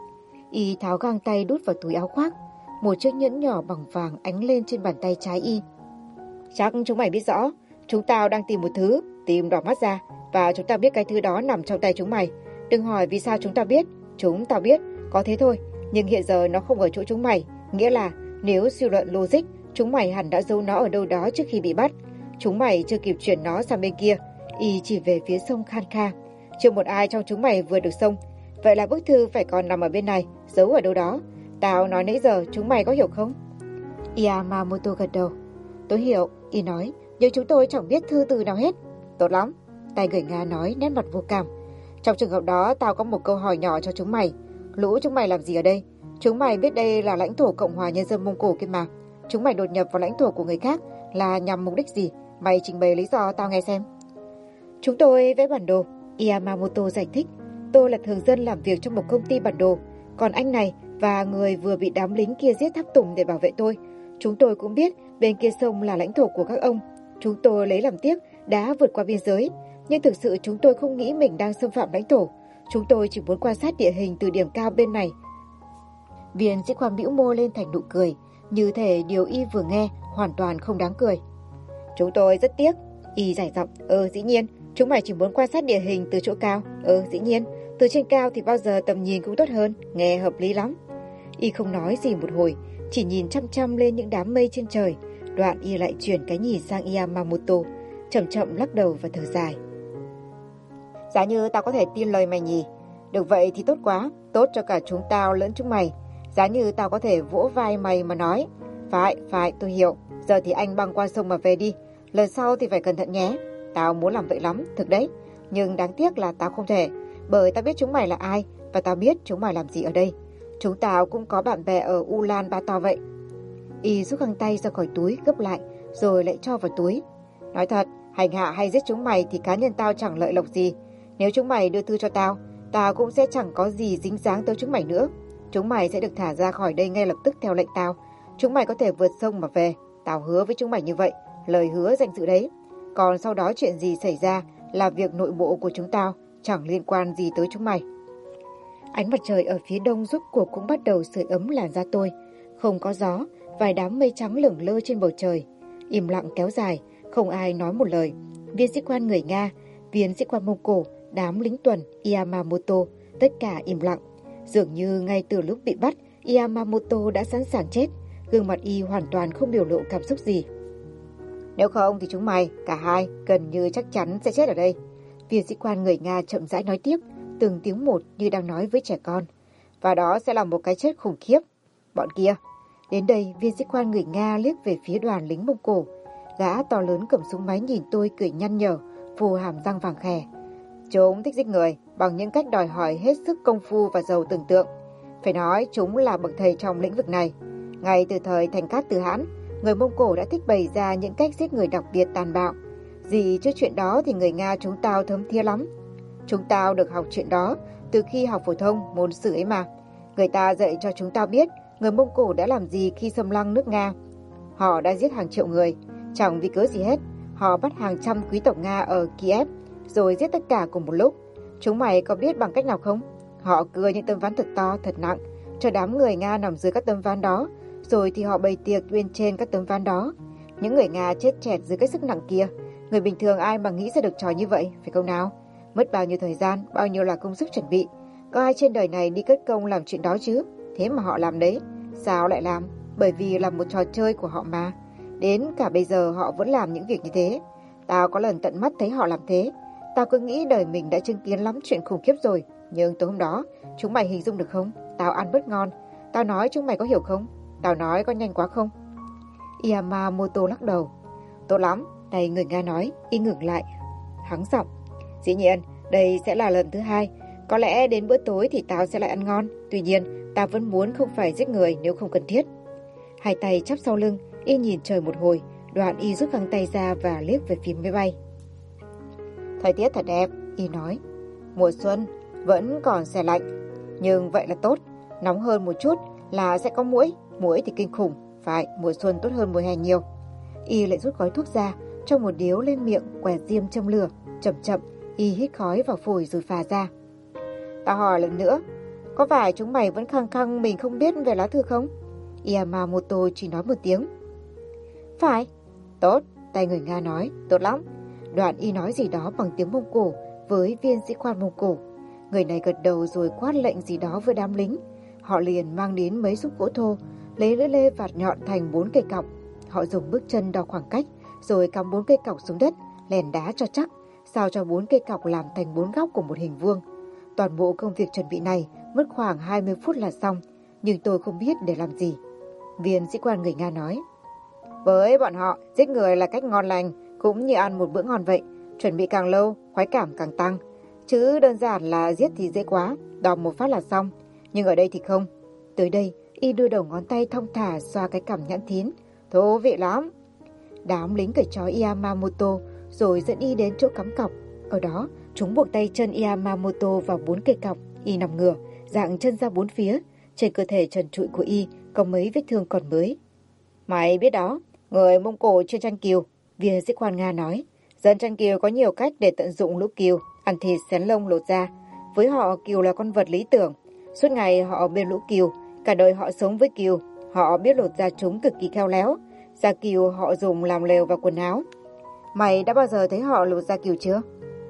Y tháo găng tay đút vào túi áo khoác. Một chiếc nhẫn nhỏ bằng vàng ánh lên trên bàn tay trái Y. Chắc chúng mày biết rõ, chúng tao đang tìm một thứ, tìm đỏ mắt ra, và chúng tao biết cái thứ đó nằm trong tay chúng mày. Đừng hỏi vì sao chúng tao biết, chúng tao biết, có thế thôi. Nhưng hiện giờ nó không ở chỗ chúng mày, nghĩa là nếu suy luận logic, chúng mày hẳn đã giấu nó ở đâu đó trước khi bị bắt. Chúng mày chưa kịp chuyển nó sang bên kia. Y chỉ về phía sông Khanka. Chưa một ai trong chúng mày vừa được sông. Vậy là bức thư phải còn nằm ở bên này, giấu ở đâu đó. Tao nói nãy giờ, chúng mày có hiểu không? Yamamoto gật đầu. Tôi hiểu, Y nói, nhưng chúng tôi chẳng biết thư từ nào hết. Tốt lắm, tay người Nga nói, nét mặt vô cảm. Trong trường hợp đó, tao có một câu hỏi nhỏ cho chúng mày. Lũ chúng mày làm gì ở đây? Chúng mày biết đây là lãnh thổ Cộng hòa Nhân dân Mông Cổ kia mà. Chúng mày đột nhập vào lãnh thổ của người khác là nhằm mục đích gì? Mày trình bày lý do tao nghe xem. Chúng tôi vẽ bản đồ, Yamamoto giải thích. Tôi là thường dân làm việc trong một công ty bản đồ. Còn anh này và người vừa bị đám lính kia giết tháp tùng để bảo vệ tôi. Chúng tôi cũng biết bên kia sông là lãnh thổ của các ông. Chúng tôi lấy làm tiếc đã vượt qua biên giới. Nhưng thực sự chúng tôi không nghĩ mình đang xâm phạm lãnh thổ. Chúng tôi chỉ muốn quan sát địa hình từ điểm cao bên này. Viên sĩ quan bĩu môi lên thành nụ cười, như thể điều Y vừa nghe hoàn toàn không đáng cười. Chúng tôi rất tiếc. Y giải giọng. Dĩ nhiên, chúng mày chỉ muốn quan sát địa hình từ chỗ cao. Dĩ nhiên, từ trên cao thì bao giờ tầm nhìn cũng tốt hơn. Nghe hợp lý lắm. Y không nói gì một hồi, chỉ nhìn chăm chăm lên những đám mây trên trời. Đoạn y lại chuyển cái nhìn sang Yamamoto, chậm chậm lắc đầu và thở dài. Giá như tao có thể tin lời mày nhỉ? Được vậy thì tốt quá, tốt cho cả chúng tao lẫn chúng mày. Giá như tao có thể vỗ vai mày mà nói, phải, tôi hiểu, giờ thì anh băng qua sông mà về đi, lần sau thì phải cẩn thận nhé. Tao muốn làm vậy lắm, thực đấy, nhưng đáng tiếc là tao không thể, bởi tao biết chúng mày là ai, và tao biết chúng mày làm gì ở đây. Chúng tao cũng có bạn bè ở Ulan Bator vậy. Y rút găng tay ra khỏi túi gấp lại, rồi lại cho vào túi. Nói thật, hành hạ hay giết chúng mày thì cá nhân tao chẳng lợi lộc gì. Nếu chúng mày đưa thư cho tao, tao cũng sẽ chẳng có gì dính dáng tới chúng mày nữa. Chúng mày sẽ được thả ra khỏi đây ngay lập tức theo lệnh tao. Chúng mày có thể vượt sông mà về. Tao hứa với chúng mày như vậy, lời hứa danh dự đấy. Còn sau đó chuyện gì xảy ra là việc nội bộ của chúng tao, chẳng liên quan gì tới chúng mày. Ánh mặt trời ở phía đông rốt cuộc cũng bắt đầu sưởi ấm làn da tôi. Không có gió, vài đám mây trắng lửng lơ trên bầu trời. Im lặng kéo dài, không ai nói một lời. Viên sĩ quan người Nga, viên sĩ quan Mông Cổ, đám lính tuần, Yamamoto, tất cả im lặng. Dường như ngay từ lúc bị bắt, Yamamoto đã sẵn sàng chết. Gương mặt y hoàn toàn không biểu lộ cảm xúc gì. Nếu không thì chúng mày, cả hai, gần như chắc chắn sẽ chết ở đây. Viên sĩ quan người Nga chậm rãi nói tiếp, từng tiếng một như đang nói với trẻ con. Và đó sẽ là một cái chết khủng khiếp. Bọn kia. Đến đây, viên sĩ quan người Nga liếc về phía đoàn lính Mông Cổ. Gã to lớn cầm súng máy nhìn tôi cười nhăn nhở, phù hàm răng vàng khè. Chúng thích giết người bằng những cách đòi hỏi hết sức công phu và giàu tưởng tượng. Phải nói chúng là bậc thầy trong lĩnh vực này. Ngay từ thời Thành Cát Từ Hãn, người Mông Cổ đã thích bày ra những cách giết người đặc biệt tàn bạo. Gì trước chuyện đó thì người Nga chúng tao thấm thía lắm. Chúng tao được học chuyện đó từ khi học phổ thông môn sử ấy mà. Người ta dạy cho chúng tao biết người Mông Cổ đã làm gì khi xâm lăng nước Nga. Họ đã giết hàng triệu người, chẳng vì cớ gì hết. Họ bắt hàng trăm quý tộc Nga ở Kiev, rồi giết tất cả cùng một lúc. Chúng mày có biết bằng cách nào không? Họ cưa những tấm ván thật to, thật nặng, cho đám người Nga nằm dưới các tấm ván đó, rồi thì họ bày tiệc bên trên các tấm ván đó. Những người Nga chết chẹt dưới cái sức nặng kia. Người bình thường ai mà nghĩ ra được trò như vậy, phải không nào? Mất bao nhiêu thời gian, bao nhiêu là công sức chuẩn bị. Có ai trên đời này đi cất công làm chuyện đó chứ? Thế mà họ làm đấy. Sao lại làm? Bởi vì là một trò chơi của họ mà. Đến cả bây giờ họ vẫn làm những việc như thế. Tao có lần tận mắt thấy họ làm thế. Tao cứ nghĩ đời mình đã chứng kiến lắm chuyện khủng khiếp rồi. Nhưng tối hôm đó, chúng mày hình dung được không? Tao ăn bất ngon. Tao nói chúng mày có hiểu không? Tao nói có nhanh quá không? Yamamoto lắc đầu. Tốt lắm, này người Nga nói. Y ngừng lại, hắng giọng. Dĩ nhiên, đây sẽ là lần thứ hai. Có lẽ đến bữa tối thì tao sẽ lại ăn ngon. Tuy nhiên, tao vẫn muốn không phải giết người nếu không cần thiết. Hai tay chắp sau lưng, y nhìn trời một hồi. Đoạn y rút găng tay ra và liếc về phía máy bay. Thời tiết thật đẹp, y nói. Mùa xuân vẫn còn se lạnh, nhưng vậy là tốt. Nóng hơn một chút là sẽ có muỗi. Muỗi thì kinh khủng. Phải, mùa xuân tốt hơn mùa hè nhiều. Y lại rút gói thuốc ra, cho một điếu lên miệng, quẹt diêm châm lửa. Chậm chậm, y hít khói vào phổi rồi phà ra. Tao hỏi lần nữa, có phải chúng mày vẫn khăng khăng mình không biết về lá thư không? Yamamoto chỉ nói một tiếng. Phải. Tốt, tay người Nga nói, tốt lắm. Đoạn y nói gì đó bằng tiếng Mông Cổ với viên sĩ quan Mông Cổ. Người này gật đầu rồi quát lệnh gì đó với đám lính. Họ liền mang đến mấy xúc gỗ thô, lấy lưỡi lê vạt nhọn thành 4 cây cọc. Họ dùng bước chân đo khoảng cách, rồi cắm 4 cây cọc xuống đất, lèn đá cho chắc, sao cho 4 cây cọc làm thành 4 góc của một hình vuông. Toàn bộ công việc chuẩn bị này mất khoảng 20 phút là xong, nhưng tôi không biết để làm gì. Viên sĩ quan người Nga nói. Với bọn họ, giết người là cách ngon lành, cũng như ăn một bữa ngon vậy. Chuẩn bị càng lâu, khoái cảm càng tăng. Chứ đơn giản là giết thì dễ quá, đòn một phát là xong. Nhưng ở đây thì không. Tới đây, y đưa đầu ngón tay thong thả xoa cái cằm nhẵn thín. Thú vị lắm. Đám lính cởi trói Yamamoto rồi dẫn y đến chỗ cắm cọc. Ở đó, chúng buộc tay chân Yamamoto vào 4 cây cọc. Y nằm ngửa, dạng chân ra 4 phía. Trên cơ thể trần trụi của y có mấy vết thương còn mới. Mày biết đó, người Mông Cổ chuyên chăn cừu, viên sĩ quan Nga nói. Dân chăn cừu có nhiều cách để tận dụng lũ cừu, ăn thịt xén lông lột da. Với họ, cừu là con vật lý tưởng. Suốt ngày họ bên lũ cừu, cả đời họ sống với cừu. Họ biết lột da chúng cực kỳ khéo léo. Da cừu họ dùng làm lều và quần áo. Mày đã bao giờ thấy họ lột da cừu chưa?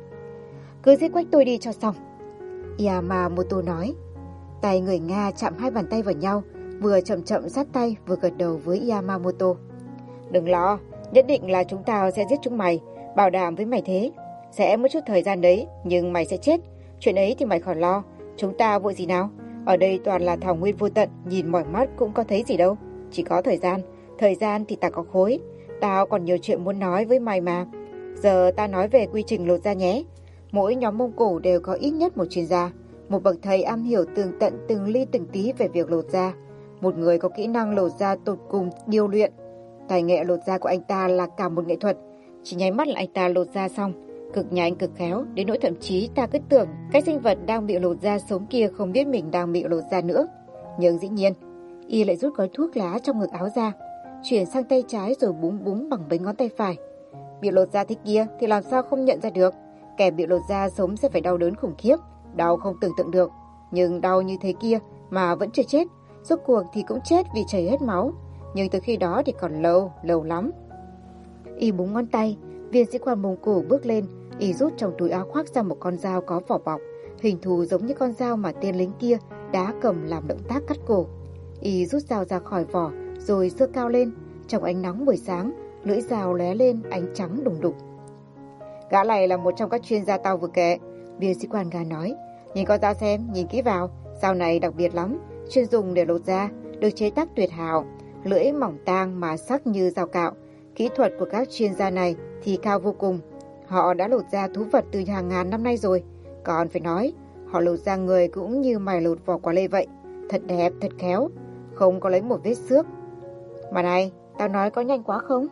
Cứ giết quách tôi đi cho xong, Yamamoto nói. Tay người Nga chạm hai bàn tay vào nhau, vừa chậm chậm sát tay vừa gật đầu với Yamamoto. Đừng lo, nhất định là chúng ta sẽ giết chúng mày, bảo đảm với mày thế. Sẽ mất chút thời gian đấy, nhưng mày sẽ chết. Chuyện ấy thì mày khỏi lo, chúng ta vội gì nào. Ở đây toàn là thảo nguyên vô tận, nhìn mỏi mắt cũng có thấy gì đâu. Chỉ có thời gian thì ta có khối. Tao còn nhiều chuyện muốn nói với mày mà. Giờ ta nói về quy trình lột da nhé. Mỗi nhóm Mông Cổ đều có ít nhất một chuyên gia, một bậc thầy am hiểu tường tận từng ly từng tí về việc lột da. Một người có kỹ năng lột da tột cùng điêu luyện. Tài nghệ lột da của anh ta là cả một nghệ thuật. Chỉ nháy mắt là anh ta lột da xong, cực nhanh cực khéo, đến nỗi thậm chí ta cứ tưởng cái sinh vật đang bị lột da sống kia không biết mình đang bị lột da nữa. Nhưng dĩ nhiên, y lại rút gói thuốc lá trong ngực áo ra, chuyển sang tay trái rồi búng búng bằng mấy ngón tay phải. Bị lột da thế kia thì làm sao không nhận ra được. Kẻ bị lột da sống sẽ phải đau đớn khủng khiếp, đau không tưởng tượng được. Nhưng đau như thế kia mà vẫn chưa chết, rốt cuộc thì cũng chết vì chảy hết máu. Nhưng từ khi đó thì còn lâu lắm. Y búng ngón tay, viên sĩ quan Mông Cổ bước lên. Y rút trong túi áo khoác ra một con dao có vỏ bọc, hình thù giống như con dao mà tên lính kia đã cầm làm động tác cắt cổ. Y rút dao ra khỏi vỏ rồi giơ cao lên. Trong ánh nắng buổi sáng, lưỡi dao lóe lên ánh trắng đùng đục. Gã này là một trong các chuyên gia tao vừa kể, viên sĩ quan gà nói. Nhìn con dao xem, nhìn kỹ vào, dao này đặc biệt lắm, chuyên dùng để lột da, được chế tác tuyệt hảo, lưỡi mỏng tang mà sắc như dao cạo. Kỹ thuật của các chuyên gia này thì cao vô cùng. Họ đã lột da thú vật từ hàng ngàn năm nay rồi. Còn phải nói, họ lột da người cũng như mày lột vỏ quả lê vậy. Thật đẹp, thật khéo, không có lấy một vết xước. Mà này, tao nói có nhanh quá không?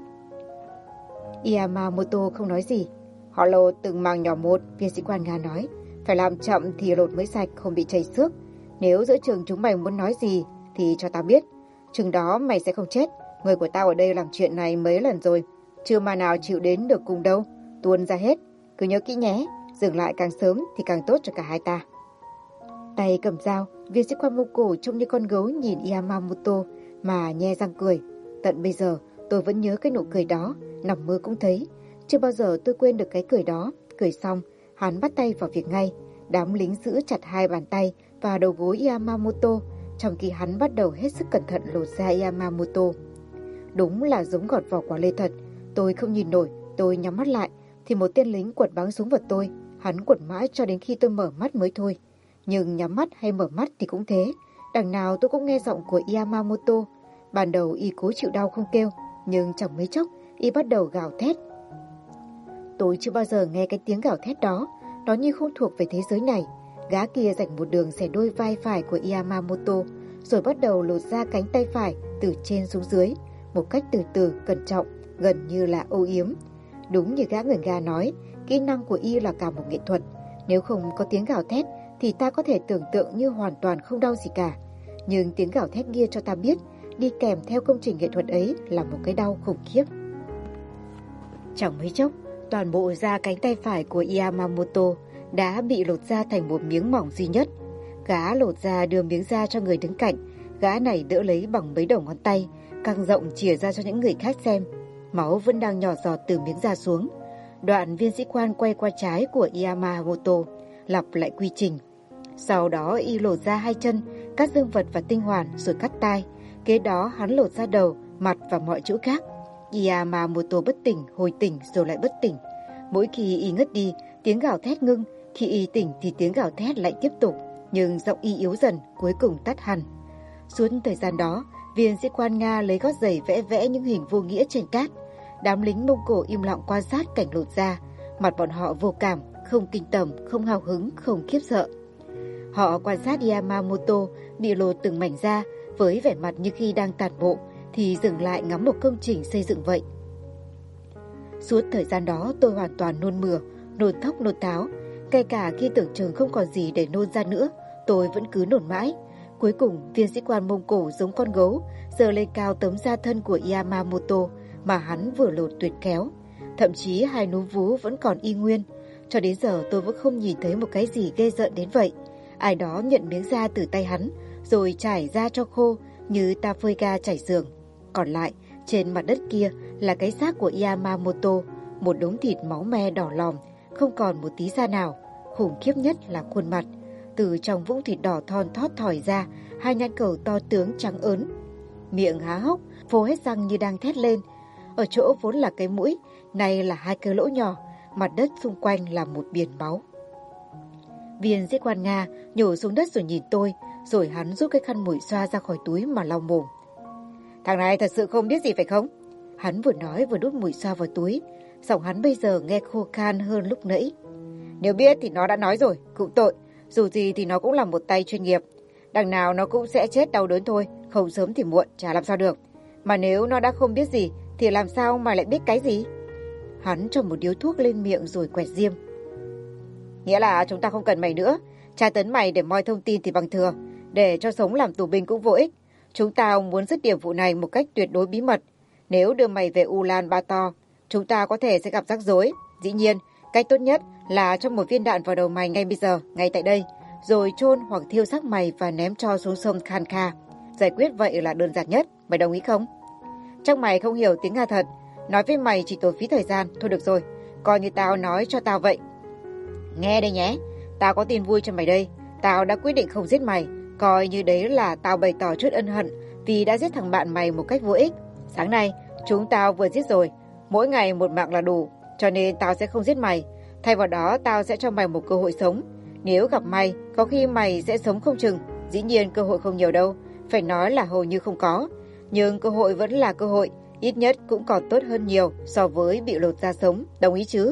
Yamamoto không nói gì. Họ lột từng màng nhỏ một, viên sĩ quan Nga nói. Phải làm chậm thì lột mới sạch, không bị chảy xước. Nếu giữa chừng chúng mày muốn nói gì thì cho tao biết. Chừng đó mày sẽ không chết. Người của tao ở đây làm chuyện này mấy lần rồi, chưa mà nào chịu đến được cùng đâu. Tuôn ra hết. Cứ nhớ kỹ nhé, dừng lại càng sớm thì càng tốt cho cả hai ta. Tay cầm dao, viên sĩ quan Mông Cổ trông như con gấu nhìn Yamamoto mà nhe răng cười. Tận bây giờ tôi vẫn nhớ cái nụ cười đó, nằm mơ cũng thấy. Chưa bao giờ tôi quên được cái cười đó. Cười xong, hắn bắt tay vào việc ngay. Đám lính giữ chặt hai bàn tay và đầu gối Yamamoto, trong khi hắn bắt đầu hết sức cẩn thận lột da Yamamoto. Đúng là giống gọt vỏ quả lê thật. Tôi không nhìn nổi, tôi nhắm mắt lại thì một tên lính quật bắn súng vào tôi. Hắn quật mãi cho đến khi tôi mở mắt mới thôi. Nhưng nhắm mắt hay mở mắt thì cũng thế, đằng nào tôi cũng nghe giọng của Yamamoto. Ban đầu y cố chịu đau không kêu, nhưng chẳng mấy chốc y bắt đầu gào thét. Tôi chưa bao giờ nghe cái tiếng gào thét đó, nó như không thuộc về thế giới này. Gã kia rạch một đường xẻ đôi vai phải của Yamamoto, rồi bắt đầu lột ra cánh tay phải từ trên xuống dưới, một cách từ từ, cẩn trọng, gần như là âu yếm. Đúng như gã người Nga nói, kỹ năng của y là cả một nghệ thuật. Nếu không có tiếng gào thét thì ta có thể tưởng tượng như hoàn toàn không đau gì cả. Nhưng tiếng gào thét kia cho ta biết, đi kèm theo công trình nghệ thuật ấy là một cái đau khủng khiếp. Chẳng mấy chốc, toàn bộ da cánh tay phải của Yamamoto đã bị lột ra thành một miếng mỏng duy nhất. Gã lột da đưa miếng da cho người đứng cạnh. Gã này đỡ lấy bằng mấy đầu ngón tay, căng rộng chìa ra cho những người khác xem. Máu vẫn đang nhỏ giọt từ miếng da xuống. Đoạn viên sĩ quan quay qua trái của Yamamoto, lặp lại quy trình. Sau đó y lột ra hai chân, cắt dương vật và tinh hoàn rồi cắt tai. Kế đó hắn lột ra đầu, mặt và mọi chỗ khác. Yamamoto bất tỉnh, hồi tỉnh rồi lại bất tỉnh. Mỗi khi y ngất đi, tiếng gào thét ngưng. Khi y tỉnh thì tiếng gào thét lại tiếp tục, nhưng giọng y yếu dần, cuối cùng tắt hẳn. Suốt thời gian đó, viên sĩ quan Nga lấy gót giày vẽ vẽ những hình vô nghĩa trên cát. Đám lính Mông Cổ im lặng quan sát cảnh lột da. Mặt bọn họ vô cảm, không kinh tởm, không hào hứng, không khiếp sợ. Họ quan sát Yamamoto bị lột từng mảnh da với vẻ mặt như khi đang tản bộ thì dừng lại ngắm một công trình xây dựng vậy. Suốt thời gian đó tôi hoàn toàn nôn mửa, nôn thốc nôn tháo. Kể cả khi tưởng chừng không còn gì để nôn ra nữa, tôi vẫn cứ nôn mãi. Cuối cùng, viên sĩ quan Mông Cổ giống con gấu, giơ lên cao tấm da thân của Yamamoto mà hắn vừa lột tuyệt khéo. Thậm chí hai núm vú vẫn còn y nguyên. Cho đến giờ tôi vẫn không nhìn thấy một cái gì ghê rợn đến vậy. Ai đó nhận miếng da từ tay hắn, rồi trải da cho khô như ta phơi ga trải giường. Còn lại, trên mặt đất kia là cái xác của Yamamoto, một đống thịt máu me đỏ lòm, không còn một tí da nào. Khủng khiếp nhất là khuôn mặt. Từ trong vũng thịt đỏ thon thót thỏi ra 2 nhãn cầu to tướng trắng ớn. Miệng há hốc, phô hết răng như đang thét lên. Ở chỗ vốn là cái mũi, nay là 2 cái lỗ nhỏ, mặt đất xung quanh là một biển máu. Viên sĩ quan Nga nhổ xuống đất rồi nhìn tôi, rồi hắn rút cái khăn mùi xoa ra khỏi túi mà lau mồm. Thằng này thật sự không biết gì phải không? Hắn vừa nói vừa đút mùi xoa vào túi, giọng hắn bây giờ nghe khô khan hơn lúc nãy. Nếu biết thì nó đã nói rồi, cũng tội, dù gì thì nó cũng là một tay chuyên nghiệp. Đằng nào nó cũng sẽ chết đau đớn thôi, không sớm thì muộn, chả làm sao được. Mà nếu nó đã không biết gì, thì làm sao mà lại biết cái gì? Hắn cho một điếu thuốc lên miệng rồi quẹt diêm. Nghĩa là chúng ta không cần mày nữa. Tra tấn mày để moi thông tin thì bằng thừa. Để cho sống làm tù binh cũng vô ích. Chúng ta muốn dứt điểm vụ này một cách tuyệt đối bí mật. Nếu đưa mày về Ulan Bator, chúng ta có thể sẽ gặp rắc rối. Dĩ nhiên, cách tốt nhất là cho một viên đạn vào đầu mày ngay bây giờ, ngay tại đây. Rồi chôn hoặc thiêu xác mày và ném cho xuống sông Khanka. Giải quyết vậy là đơn giản nhất. Mày đồng ý không? Chắc mày không hiểu tiếng Nga thật. Nói với mày chỉ tốn phí thời gian. Thôi được rồi, coi như tao nói cho tao vậy. Nghe đây nhé, tao có tin vui cho mày đây. Tao đã quyết định không giết mày. Coi như đấy là tao bày tỏ chút ân hận vì đã giết thằng bạn mày một cách vô ích. Sáng nay, chúng tao vừa giết rồi. Mỗi ngày một mạng là đủ. Cho nên tao sẽ không giết mày. Thay vào đó, tao sẽ cho mày một cơ hội sống. Nếu gặp mày, có khi mày sẽ sống không chừng. Dĩ nhiên cơ hội không nhiều đâu. Phải nói là hầu như không có. Nhưng cơ hội vẫn là cơ hội. Ít nhất cũng còn tốt hơn nhiều so với bị lột da sống. Đồng ý chứ?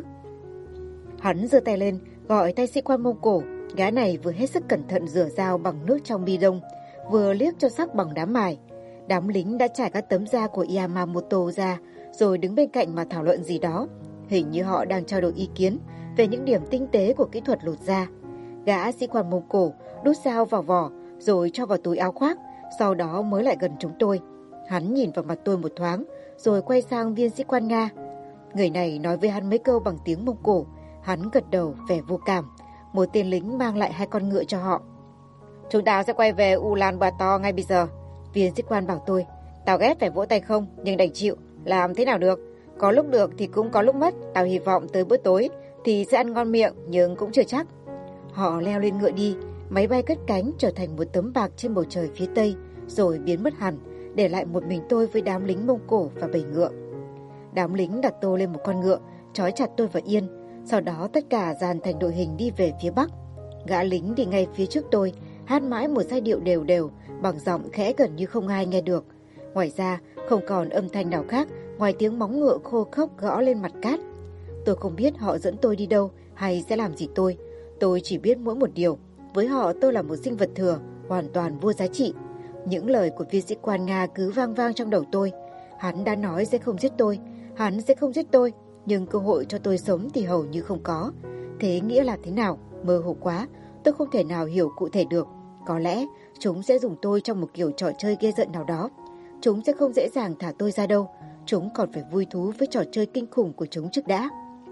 Hắn giơ tay lên, gọi tay sĩ quan Mông Cổ. Gã này vừa hết sức cẩn thận rửa dao bằng nước trong bi đông, vừa liếc cho sắc bằng đám mài. Đám lính đã trải các tấm da của Yamamoto ra, rồi đứng bên cạnh mà thảo luận gì đó. Hình như họ đang trao đổi ý kiến về những điểm tinh tế của kỹ thuật lột da. Gã sĩ quan Mông Cổ đút dao vào vỏ, rồi cho vào túi áo khoác, sau đó mới lại gần chúng tôi. Hắn nhìn vào mặt tôi một thoáng, rồi quay sang viên sĩ quan Nga. Người này nói với hắn mấy câu bằng tiếng Mông Cổ. Hắn gật đầu vẻ vô cảm. Một tên lính mang lại 2 con ngựa cho họ. Chúng ta sẽ quay về Ulan Bator ngay bây giờ. Viên sĩ quan bảo tôi. Tao ghét phải vỗ tay không, nhưng đành chịu. Làm thế nào được? Có lúc được thì cũng có lúc mất. Tao hy vọng tới bữa tối thì sẽ ăn ngon miệng, nhưng cũng chưa chắc. Họ leo lên ngựa đi. Máy bay cất cánh trở thành một tấm bạc trên bầu trời phía tây, rồi biến mất hẳn, để lại một mình tôi với đám lính Mông Cổ và bầy ngựa. Đám lính đặt tôi lên một con ngựa, trói chặt tôi vào yên. Sau đó tất cả dàn thành đội hình đi về phía bắc. Gã lính đi ngay phía trước tôi, hát mãi một giai điệu đều đều, bằng giọng khẽ gần như không ai nghe được. Ngoài ra, không còn âm thanh nào khác ngoài tiếng móng ngựa khô khốc gõ lên mặt cát. Tôi không biết họ dẫn tôi đi đâu hay sẽ làm gì tôi. Tôi chỉ biết mỗi một điều, với họ tôi là một sinh vật thừa, hoàn toàn vô giá trị. Những lời của viên sĩ quan Nga cứ vang vang trong đầu tôi. Hắn đã nói sẽ không giết tôi, hắn sẽ không giết tôi, nhưng cơ hội cho tôi sống thì hầu như không có. Thế nghĩa là thế nào? Mơ hồ quá, tôi không thể nào hiểu cụ thể được. Có lẽ chúng sẽ dùng tôi trong một kiểu trò chơi ghê rợn nào đó. Chúng sẽ không dễ dàng thả tôi ra đâu. Chúng còn phải vui thú với trò chơi kinh khủng của chúng trước đã.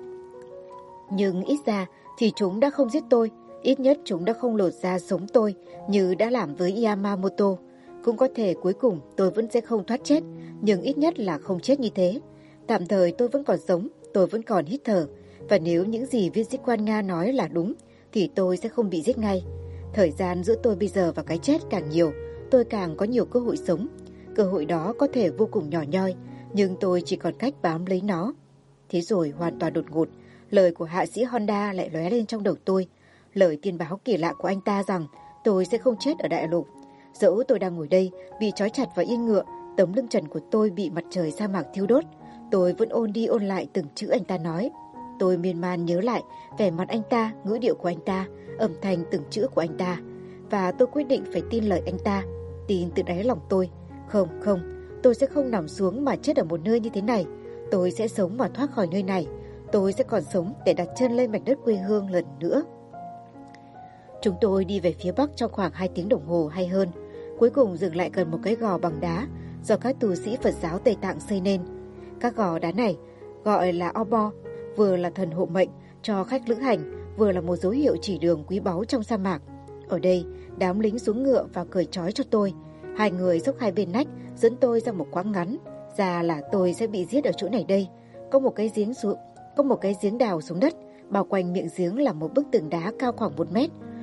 Nhưng ít ra thì chúng đã không giết tôi. Ít nhất chúng đã không lột da sống tôi như đã làm với Yamamoto. Cũng có thể cuối cùng tôi vẫn sẽ không thoát chết, nhưng ít nhất là không chết như thế. Tạm thời tôi vẫn còn sống, tôi vẫn còn hít thở. Và nếu những gì viên sĩ quan Nga nói là đúng, thì tôi sẽ không bị giết ngay. Thời gian giữa tôi bây giờ và cái chết càng nhiều, tôi càng có nhiều cơ hội sống. Cơ hội đó có thể vô cùng nhỏ nhoi, nhưng tôi chỉ còn cách bám lấy nó. Thế rồi hoàn toàn đột ngột, lời của hạ sĩ Honda lại lóe lên trong đầu tôi. Lời tiên báo kỳ lạ của anh ta rằng tôi sẽ không chết ở đại lục. Dẫu tôi đang ngồi đây, bị trói chặt vào yên ngựa, tấm lưng trần của tôi bị mặt trời sa mạc thiêu đốt, tôi vẫn ôn đi ôn lại từng chữ anh ta nói. Tôi miên man nhớ lại vẻ mặt anh ta, ngữ điệu của anh ta, âm thanh từng chữ của anh ta. Và tôi quyết định phải tin lời anh ta, tin từ đáy lòng tôi. Không, tôi sẽ không nằm xuống mà chết ở một nơi như thế này. Tôi sẽ sống mà thoát khỏi nơi này. Tôi sẽ còn sống để đặt chân lên mảnh đất quê hương lần nữa. Chúng tôi đi về phía bắc trong khoảng 2 tiếng đồng hồ hay hơn. Cuối cùng dừng lại gần một cái gò bằng đá do các tu sĩ Phật giáo Tây Tạng xây nên. Các gò đá này gọi là Obo, vừa là thần hộ mệnh cho khách lữ hành, vừa là một dấu hiệu chỉ đường quý báu trong sa mạc. Ở đây, đám lính xuống ngựa và cởi trói cho tôi. 2 người xốc 2 bên nách dẫn tôi ra một quãng ngắn. Ra là tôi sẽ bị giết ở chỗ này đây. Có một cái giếng đào xuống đất, bao quanh miệng giếng là một bức tường đá cao khoảng 1 mét.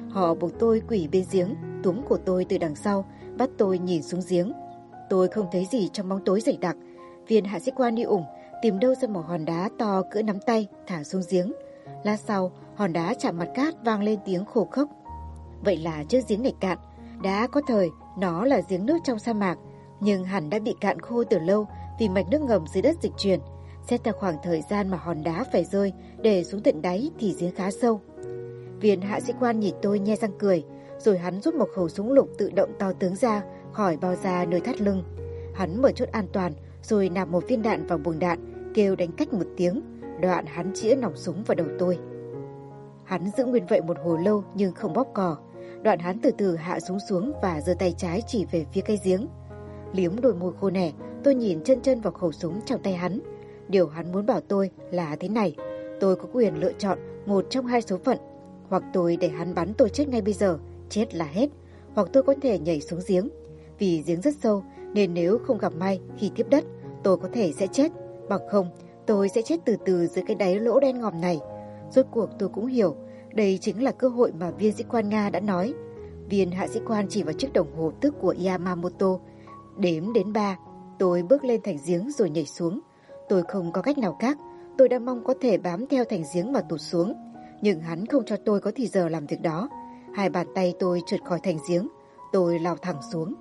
Họ buộc tôi quỳ bên giếng, túm cổ tôi từ đằng sau, bắt tôi nhìn xuống giếng. Tôi không thấy gì trong bóng tối dày đặc. Viên hạ sĩ quan đi ủng, tìm đâu ra một hòn đá to cỡ nắm tay, thả xuống giếng. Lát sau, hòn đá chạm mặt cát vang lên tiếng khô khốc. Vậy là chiếc giếng này cạn. Đã có thời, nó là giếng nước trong sa mạc, nhưng hẳn đã bị cạn khô từ lâu vì mạch nước ngầm dưới đất dịch chuyển. Xét theo khoảng thời gian mà hòn đá phải rơi để xuống tận đáy thì giếng khá sâu. Viên hạ sĩ quan nhìn tôi nhe răng cười, rồi hắn rút một khẩu súng lục tự động to tướng ra khỏi bao da nơi thắt lưng. Hắn mở chốt an toàn, rồi nạp một viên đạn vào buồng đạn, kêu đánh cách một tiếng, đoạn hắn chĩa nòng súng vào đầu tôi. Hắn giữ nguyên vậy một hồi lâu nhưng không bóp cò. Đoạn hắn từ từ hạ súng xuống và giơ tay trái chỉ về phía cái giếng. Liếm đôi môi khô nẻ, tôi nhìn chân chân vào khẩu súng trong tay hắn. Điều hắn muốn bảo tôi là thế này: tôi có quyền lựa chọn một trong hai số phận. Hoặc tôi để hắn bắn tôi chết ngay bây giờ, chết là hết. Hoặc tôi có thể nhảy xuống giếng. Vì giếng rất sâu nên nếu không gặp may khi tiếp đất, tôi có thể sẽ chết. Bằng không, tôi sẽ chết từ từ dưới cái đáy lỗ đen ngòm này. Rốt cuộc tôi cũng hiểu, đây chính là cơ hội mà viên sĩ quan Nga đã nói. Viên hạ sĩ quan chỉ vào chiếc đồng hồ tức của Yamamoto. Đếm đến 3, tôi bước lên thành giếng rồi nhảy xuống. Tôi không có cách nào khác, tôi đã mong có thể bám theo thành giếng mà tụt xuống. Nhưng hắn không cho tôi có thì giờ làm việc đó. Hai bàn tay tôi trượt khỏi thành giếng, tôi lao thẳng xuống.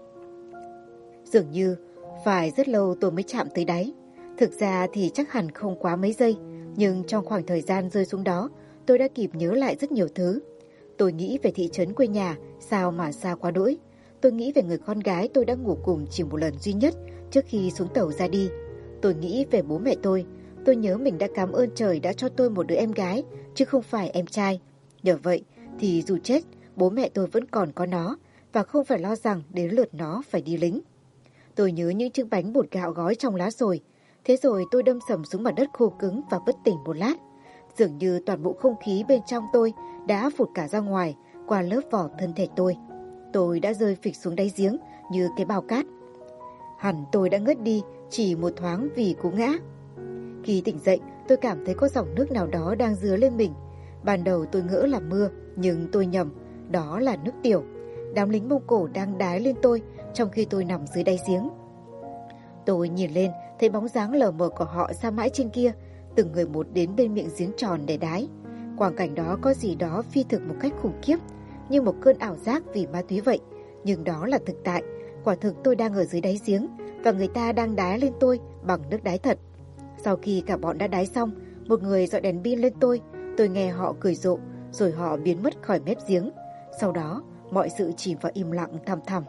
Dường như phải rất lâu tôi mới chạm tới đáy. Thực ra thì chắc hẳn không quá mấy giây, nhưng trong khoảng thời gian rơi xuống đó, tôi đã kịp nhớ lại rất nhiều thứ. Tôi nghĩ về thị trấn quê nhà, sao mà xa quá đỗi. Tôi nghĩ về người con gái tôi đã ngủ cùng chỉ một lần duy nhất trước khi xuống tàu ra đi. Tôi nghĩ về bố mẹ tôi. Tôi nhớ mình đã cảm ơn trời đã cho tôi một đứa em gái, chứ không phải em trai. Nhờ vậy thì dù chết, bố mẹ tôi vẫn còn có nó, và không phải lo rằng đến lượt nó phải đi lính. Tôi nhớ những chiếc bánh bột gạo gói trong lá dồi. Thế rồi tôi đâm sầm xuống mặt đất khô cứng và bất tỉnh một lát. Dường như toàn bộ không khí bên trong tôi đã phụt cả ra ngoài qua lớp vỏ thân thể tôi. Tôi đã rơi phịch xuống đáy giếng như cái bao cát. Hẳn tôi đã ngất đi chỉ một thoáng vì cú ngã. Khi tỉnh dậy, tôi cảm thấy có dòng nước nào đó đang dứa lên mình. Ban đầu tôi ngỡ là mưa, nhưng tôi nhầm, đó là nước tiểu. Đám lính Mông Cổ đang đái lên tôi trong khi tôi nằm dưới đáy giếng. Tôi nhìn lên, thấy bóng dáng lờ mờ của họ xa mãi trên kia, từng người một đến bên miệng giếng tròn để đái. Quang cảnh đó có gì đó phi thực một cách khủng khiếp, như một cơn ảo giác vì ma túy vậy. Nhưng đó là thực tại, quả thực tôi đang ở dưới đáy giếng và người ta đang đái lên tôi bằng nước đái thật. Sau khi cả bọn đã đái xong, một người dọi đèn pin lên tôi nghe họ cười rộ, rồi họ biến mất khỏi mép giếng. Sau đó, mọi sự chìm vào im lặng thăm thẳm.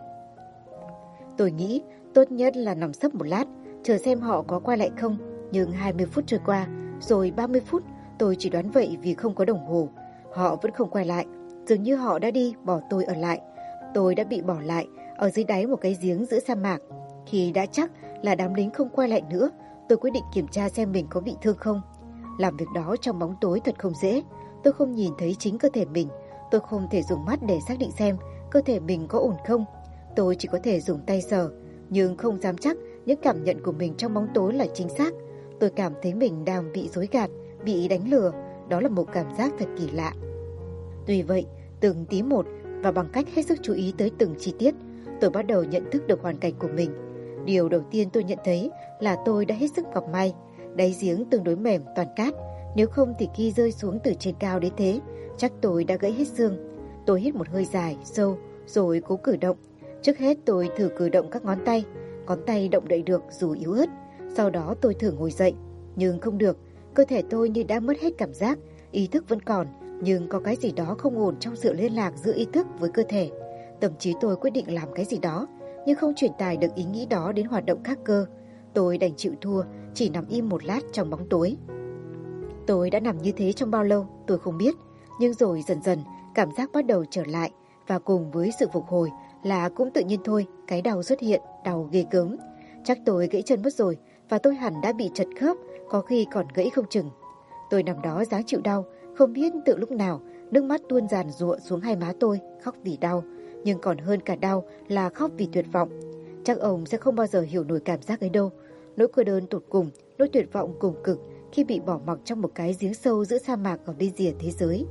Tôi nghĩ tốt nhất là nằm sấp một lát, chờ xem họ có quay lại không. Nhưng 20 phút trôi qua, rồi 30 phút, tôi chỉ đoán vậy vì không có đồng hồ. Họ vẫn không quay lại, dường như họ đã đi bỏ tôi ở lại. Tôi đã bị bỏ lại ở dưới đáy một cái giếng giữa sa mạc. Khi đã chắc là đám lính không quay lại nữa, tôi quyết định kiểm tra xem mình có bị thương không. Làm việc đó trong bóng tối thật không dễ. Tôi không nhìn thấy chính cơ thể mình. Tôi không thể dùng mắt để xác định xem cơ thể mình có ổn không. Tôi chỉ có thể dùng tay sờ, nhưng không dám chắc những cảm nhận của mình trong bóng tối là chính xác. Tôi cảm thấy mình đang bị dối gạt, bị đánh lừa. Đó là một cảm giác thật kỳ lạ. Tuy vậy, từng tí một và bằng cách hết sức chú ý tới từng chi tiết, tôi bắt đầu nhận thức được hoàn cảnh của mình. Điều đầu tiên tôi nhận thấy là tôi đã hết sức gặp may. Đáy giếng tương đối mềm, toàn cát. Nếu không thì khi rơi xuống từ trên cao đến thế, chắc tôi đã gãy hết xương. Tôi hít một hơi dài, sâu, rồi cố cử động. Trước hết tôi thử cử động các ngón tay. Ngón tay động đậy được dù yếu ớt. Sau đó tôi thử ngồi dậy, nhưng không được. Cơ thể tôi như đã mất hết cảm giác. Ý thức vẫn còn, nhưng có cái gì đó không ổn trong sự liên lạc giữa ý thức với cơ thể. Tâm trí tôi quyết định làm cái gì đó, nhưng không truyền tải được ý nghĩ đó đến hoạt động khác cơ. Tôi đành chịu thua, chỉ nằm im một lát trong bóng tối. Tôi đã nằm như thế trong bao lâu, tôi không biết. Nhưng rồi dần dần, cảm giác bắt đầu trở lại. Và cùng với sự phục hồi là cũng tự nhiên thôi, cái đau xuất hiện, đau ghê gớm. Chắc tôi gãy chân mất rồi, và tôi hẳn đã bị trật khớp, có khi còn gãy không chừng. Tôi nằm đó ráng chịu đau, không biết từ lúc nào, nước mắt tuôn giàn giụa xuống hai má tôi, khóc vì đau. Nhưng còn hơn cả đau là khóc vì tuyệt vọng. Chắc ông sẽ không bao giờ hiểu nổi cảm giác ấy đâu. Nỗi cô đơn tột cùng, nỗi tuyệt vọng cùng cực khi bị bỏ mặc trong một cái giếng sâu giữa sa mạc ở bên rìa thế giới.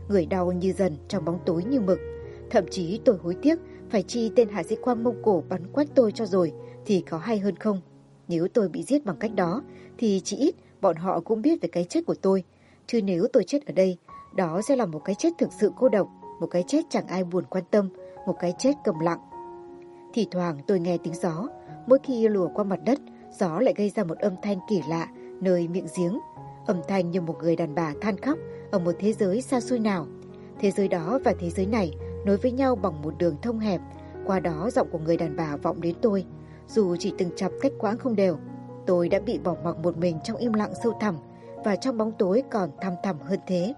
người đau như dần trong bóng tối như mực. Thậm chí tôi hối tiếc phải chi tên hạ sĩ quan Mông Cổ bắn quách tôi cho rồi thì có hay hơn không. Nếu tôi bị giết bằng cách đó thì chỉ ít bọn họ cũng biết về cái chết của tôi. Chứ nếu tôi chết ở đây, đó sẽ là một cái chết thực sự cô độc, một cái chết chẳng ai buồn quan tâm, một cái chết câm lặng. Thì thoảng tôi nghe tiếng gió, mỗi khi lùa qua mặt đất, gió lại gây ra một âm thanh kỳ lạ nơi miệng giếng. Âm thanh như một người đàn bà than khóc ở một thế giới xa xôi nào. Thế giới đó và thế giới này nối với nhau bằng một đường thông hẹp. Qua đó giọng của người đàn bà vọng đến tôi. Dù chỉ từng chập cách quãng không đều, tôi đã bị bỏ mặc một mình trong im lặng sâu thẳm, và trong bóng tối còn thăm thẳm hơn thế.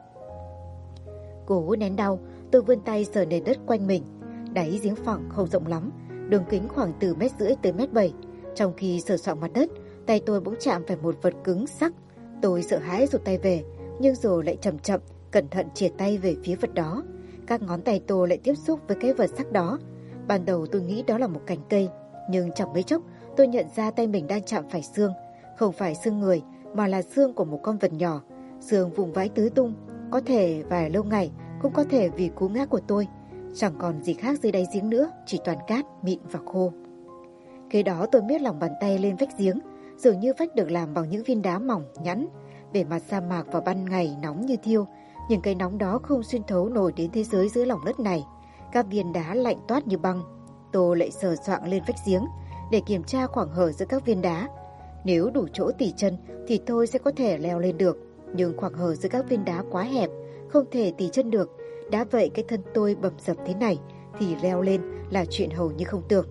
Cố nén đau, tôi vươn tay sờ nền đất quanh mình. Đáy giếng phẳng không rộng lắm, đường kính khoảng từ 1,5 mét tới 1,7 mét. Trong khi sờ soạng mặt đất, tay tôi bỗng chạm phải một vật cứng sắc. Tôi sợ hãi rụt tay về, nhưng rồi lại chậm chậm, cẩn thận chìa tay về phía vật đó. Các ngón tay tôi lại tiếp xúc với cái vật sắc đó. Ban đầu tôi nghĩ đó là một cành cây, nhưng chẳng mấy chốc tôi nhận ra tay mình đang chạm phải xương. Không phải xương người, mà là xương của một con vật nhỏ. Xương vùng vãi tứ tung, có thể vài lâu ngày, cũng có thể vì cú ngã của tôi. Chẳng còn gì khác dưới đáy giếng nữa, chỉ toàn cát, mịn và khô. Kế đó tôi miết lòng bàn tay lên vách giếng, dường như vách được làm bằng những viên đá mỏng, nhẵn. Bề mặt sa mạc vào ban ngày nóng như thiêu, nhưng cái nóng đó không xuyên thấu nổi đến thế giới dưới lòng đất này. Các viên đá lạnh toát như băng. Tôi lại sờ soạng lên vách giếng để kiểm tra khoảng hở giữa các viên đá. Nếu đủ chỗ tỉ chân thì tôi sẽ có thể leo lên được, nhưng khoảng hở giữa các viên đá quá hẹp, không thể tỉ chân được. Đã vậy cái thân tôi bầm dập thế này thì leo lên là chuyện hầu như không tưởng.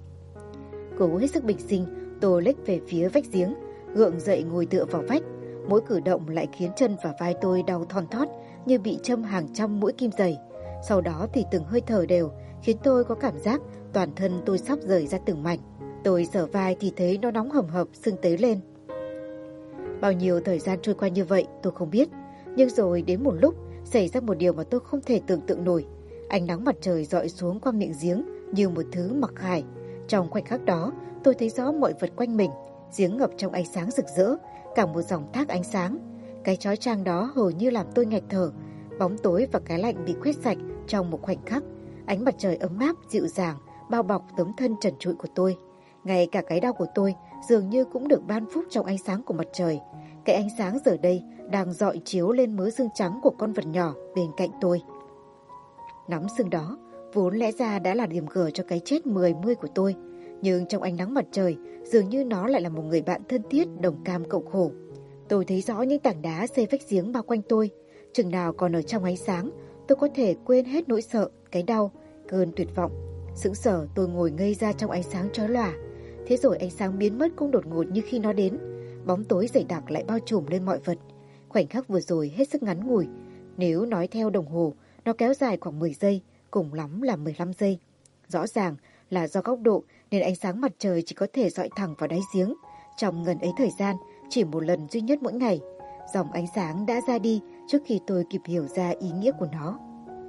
Cố hết sức bình sinh, tôi lếch về phía vách giếng, gượng dậy ngồi tựa vào vách. Mỗi cử động lại khiến chân và vai tôi đau thon thót như bị châm hàng trăm mũi kim dày. Sau đó thì từng hơi thở đều khiến tôi có cảm giác toàn thân tôi sắp rời ra từng mảnh. Tôi sờ vai thì thấy nó nóng hầm hập, sưng tấy lên. Bao nhiêu thời gian trôi qua như vậy tôi không biết, nhưng rồi đến một lúc xảy ra một điều mà tôi không thể tưởng tượng nổi. Ánh nắng mặt trời rọi xuống qua miệng giếng như một thứ mặc khải. Trong khoảnh khắc đó, tôi thấy rõ mọi vật quanh mình, giếng ngập trong ánh sáng rực rỡ, cả một dòng thác ánh sáng. Cái chói chang đó hầu như làm tôi nghẹt thở. Bóng tối và cái lạnh bị quét sạch trong một khoảnh khắc. Ánh mặt trời ấm áp, dịu dàng bao bọc tấm thân trần trụi của tôi. Ngay cả cái đau của tôi dường như cũng được ban phúc trong ánh sáng của mặt trời. Cái ánh sáng giờ đây đang rọi chiếu lên mớ xương trắng của con vật nhỏ bên cạnh tôi. Nắm xương đó vốn lẽ ra đã là điểm gở cho cái chết 10 của tôi, nhưng trong ánh nắng mặt trời dường như nó lại là một người bạn thân thiết, đồng cam cộng khổ. Tôi thấy rõ những tảng đá xây vách giếng bao quanh tôi. Chừng nào còn ở trong ánh sáng, tôi có thể quên hết nỗi sợ, cái đau, cơn tuyệt vọng. Sững sờ tôi ngồi ngây ra trong ánh sáng chói lòa. Thế rồi ánh sáng biến mất cũng đột ngột như khi nó đến. Bóng tối dày đặc lại bao trùm lên mọi vật. Khoảnh khắc vừa rồi hết sức ngắn ngủi. Nếu nói theo đồng hồ, nó kéo dài khoảng 10 giây, cùng lắm là 15 giây. Rõ ràng là do góc độ nên ánh sáng mặt trời chỉ có thể dọi thẳng vào đáy giếng. Trong ngần ấy thời gian, chỉ một lần duy nhất mỗi ngày, dòng ánh sáng đã ra đi trước khi tôi kịp hiểu ra ý nghĩa của nó.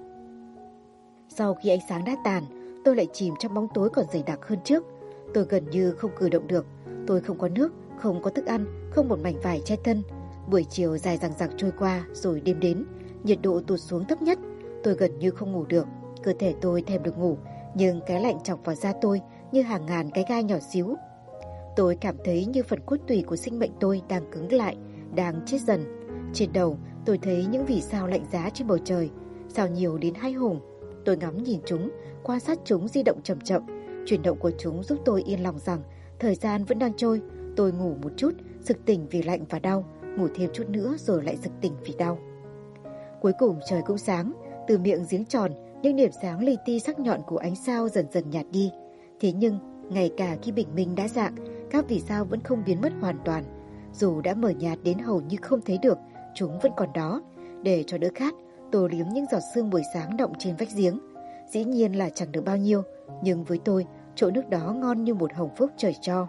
Sau khi ánh sáng đã tàn, tôi lại chìm trong bóng tối còn dày đặc hơn trước. Tôi gần như không cử động được. Tôi không có nước, không có thức ăn, không một mảnh vải che thân. Buổi chiều dài dằng dặc trôi qua rồi đêm đến, nhiệt độ tụt xuống thấp nhất. Tôi gần như không ngủ được. Cơ thể tôi thèm được ngủ, nhưng cái lạnh chọc vào da tôi như hàng ngàn cái gai nhỏ xíu. Tôi cảm thấy như phần cốt tủy của sinh mệnh tôi đang cứng lại, đang chết dần. Trên đầu tôi thấy những vì sao lạnh giá trên bầu trời, sao nhiều đến 2 hùng. Tôi ngắm nhìn chúng, quan sát chúng di động chậm chậm. Chuyển động của chúng giúp tôi yên lòng rằng thời gian vẫn đang trôi. Tôi ngủ một chút, sực tỉnh vì lạnh và đau, ngủ thêm chút nữa rồi lại sực tỉnh vì đau. Cuối cùng trời cũng sáng, từ miệng giếng tròn, những điểm sáng li ti sắc nhọn của ánh sao dần dần nhạt đi. Thế nhưng, ngay cả khi bình minh đã rạng, các vì sao vẫn không biến mất hoàn toàn. Dù đã mờ nhạt đến hầu như không thấy được, chúng vẫn còn đó. Để cho đỡ khát, tôi liếm những giọt sương buổi sáng đọng trên vách giếng. Dĩ nhiên là chẳng được bao nhiêu, nhưng với tôi, chỗ nước đó ngon như một hồng phúc trời cho.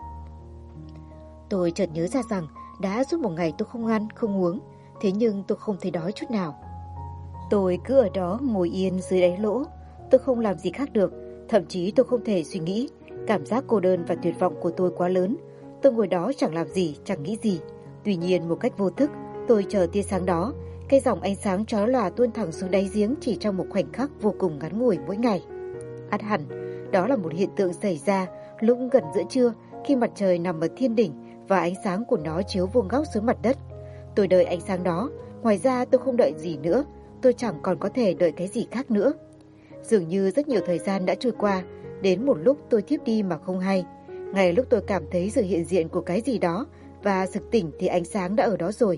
Tôi chợt nhớ ra rằng đã suốt một ngày tôi không ăn, không uống, thế nhưng tôi không thấy đói chút nào. Tôi cứ ở đó ngồi yên dưới đáy lỗ. Tôi không làm gì khác được, thậm chí tôi không thể suy nghĩ. Cảm giác cô đơn và tuyệt vọng của tôi quá lớn. Tôi ngồi đó chẳng làm gì, chẳng nghĩ gì. Tuy nhiên một cách vô thức, tôi chờ tia sáng đó. Cái dòng ánh sáng chói lòa tuôn thẳng xuống đáy giếng chỉ trong một khoảnh khắc vô cùng ngắn ngủi mỗi ngày. Ắt hẳn, đó là một hiện tượng xảy ra lúc gần giữa trưa khi mặt trời nằm ở thiên đỉnh và ánh sáng của nó chiếu vuông góc xuống mặt đất. Tôi đợi ánh sáng đó, ngoài ra tôi không đợi gì nữa, tôi chẳng còn có thể đợi cái gì khác nữa. Dường như rất nhiều thời gian đã trôi qua, đến một lúc tôi thiếp đi mà không hay. Ngay lúc tôi cảm thấy sự hiện diện của cái gì đó và sực tỉnh thì ánh sáng đã ở đó rồi.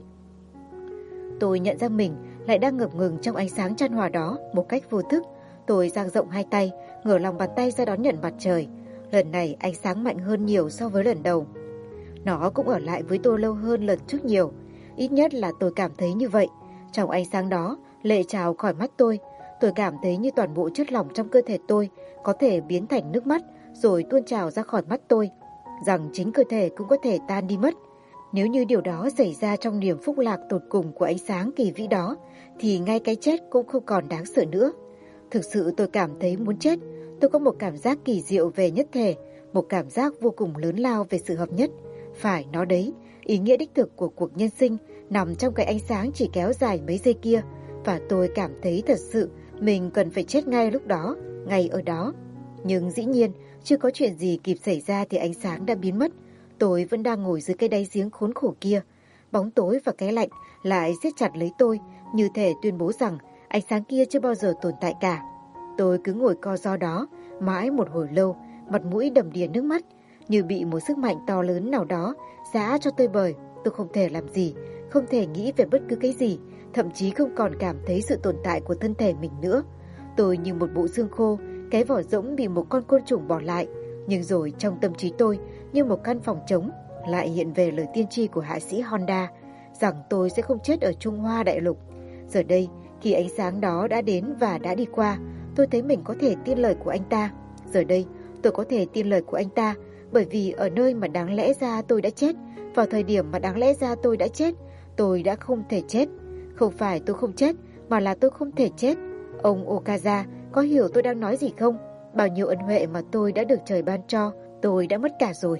Tôi nhận ra mình lại đang ngập ngừng trong ánh sáng chan hòa đó một cách vô thức. Tôi dang rộng hai tay, ngửa lòng bàn tay ra đón nhận mặt trời. Lần này ánh sáng mạnh hơn nhiều so với lần đầu. Nó cũng ở lại với tôi lâu hơn lần trước nhiều. Ít nhất là tôi cảm thấy như vậy. Trong ánh sáng đó, lệ trào khỏi mắt tôi. Tôi cảm thấy như toàn bộ chất lỏng trong cơ thể tôi có thể biến thành nước mắt rồi tuôn trào ra khỏi mắt tôi. Rằng chính cơ thể cũng có thể tan đi mất. Nếu như điều đó xảy ra trong niềm phúc lạc tột cùng của ánh sáng kỳ vĩ đó, thì ngay cái chết cũng không còn đáng sợ nữa. Thực sự tôi cảm thấy muốn chết. Tôi có một cảm giác kỳ diệu về nhất thể, một cảm giác vô cùng lớn lao về sự hợp nhất. Phải nói đấy, ý nghĩa đích thực của cuộc nhân sinh nằm trong cái ánh sáng chỉ kéo dài mấy giây kia. Và tôi cảm thấy thật sự mình cần phải chết ngay lúc đó, ngay ở đó. Nhưng dĩ nhiên, chưa có chuyện gì kịp xảy ra thì ánh sáng đã biến mất. Tôi vẫn đang ngồi dưới cái đáy giếng khốn khổ kia. Bóng tối và cái lạnh lại siết chặt lấy tôi, như thể tuyên bố rằng ánh sáng kia chưa bao giờ tồn tại cả. Tôi cứ ngồi co ro đó, mãi một hồi lâu, mặt mũi đầm đìa nước mắt, như bị một sức mạnh to lớn nào đó giã cho tôi bời. Tôi không thể làm gì, không thể nghĩ về bất cứ cái gì, thậm chí không còn cảm thấy sự tồn tại của thân thể mình nữa. Tôi như một bộ xương khô, cái vỏ rỗng bị một con côn trùng bỏ lại. Nhưng rồi trong tâm trí tôi, như một căn phòng trống, lại hiện về lời tiên tri của hạ sĩ Honda, rằng tôi sẽ không chết ở Trung Hoa đại lục. Giờ đây, khi ánh sáng đó đã đến và đã đi qua, tôi thấy mình có thể tin lời của anh ta. Giờ đây, tôi có thể tin lời của anh ta, bởi vì ở nơi mà đáng lẽ ra tôi đã chết, vào thời điểm mà đáng lẽ ra tôi đã chết, tôi đã không thể chết. Không phải tôi không chết, mà là tôi không thể chết. Ông Okaza có hiểu tôi đang nói gì không? Bao nhiêu ân huệ mà tôi đã được trời ban cho, tôi đã mất cả rồi.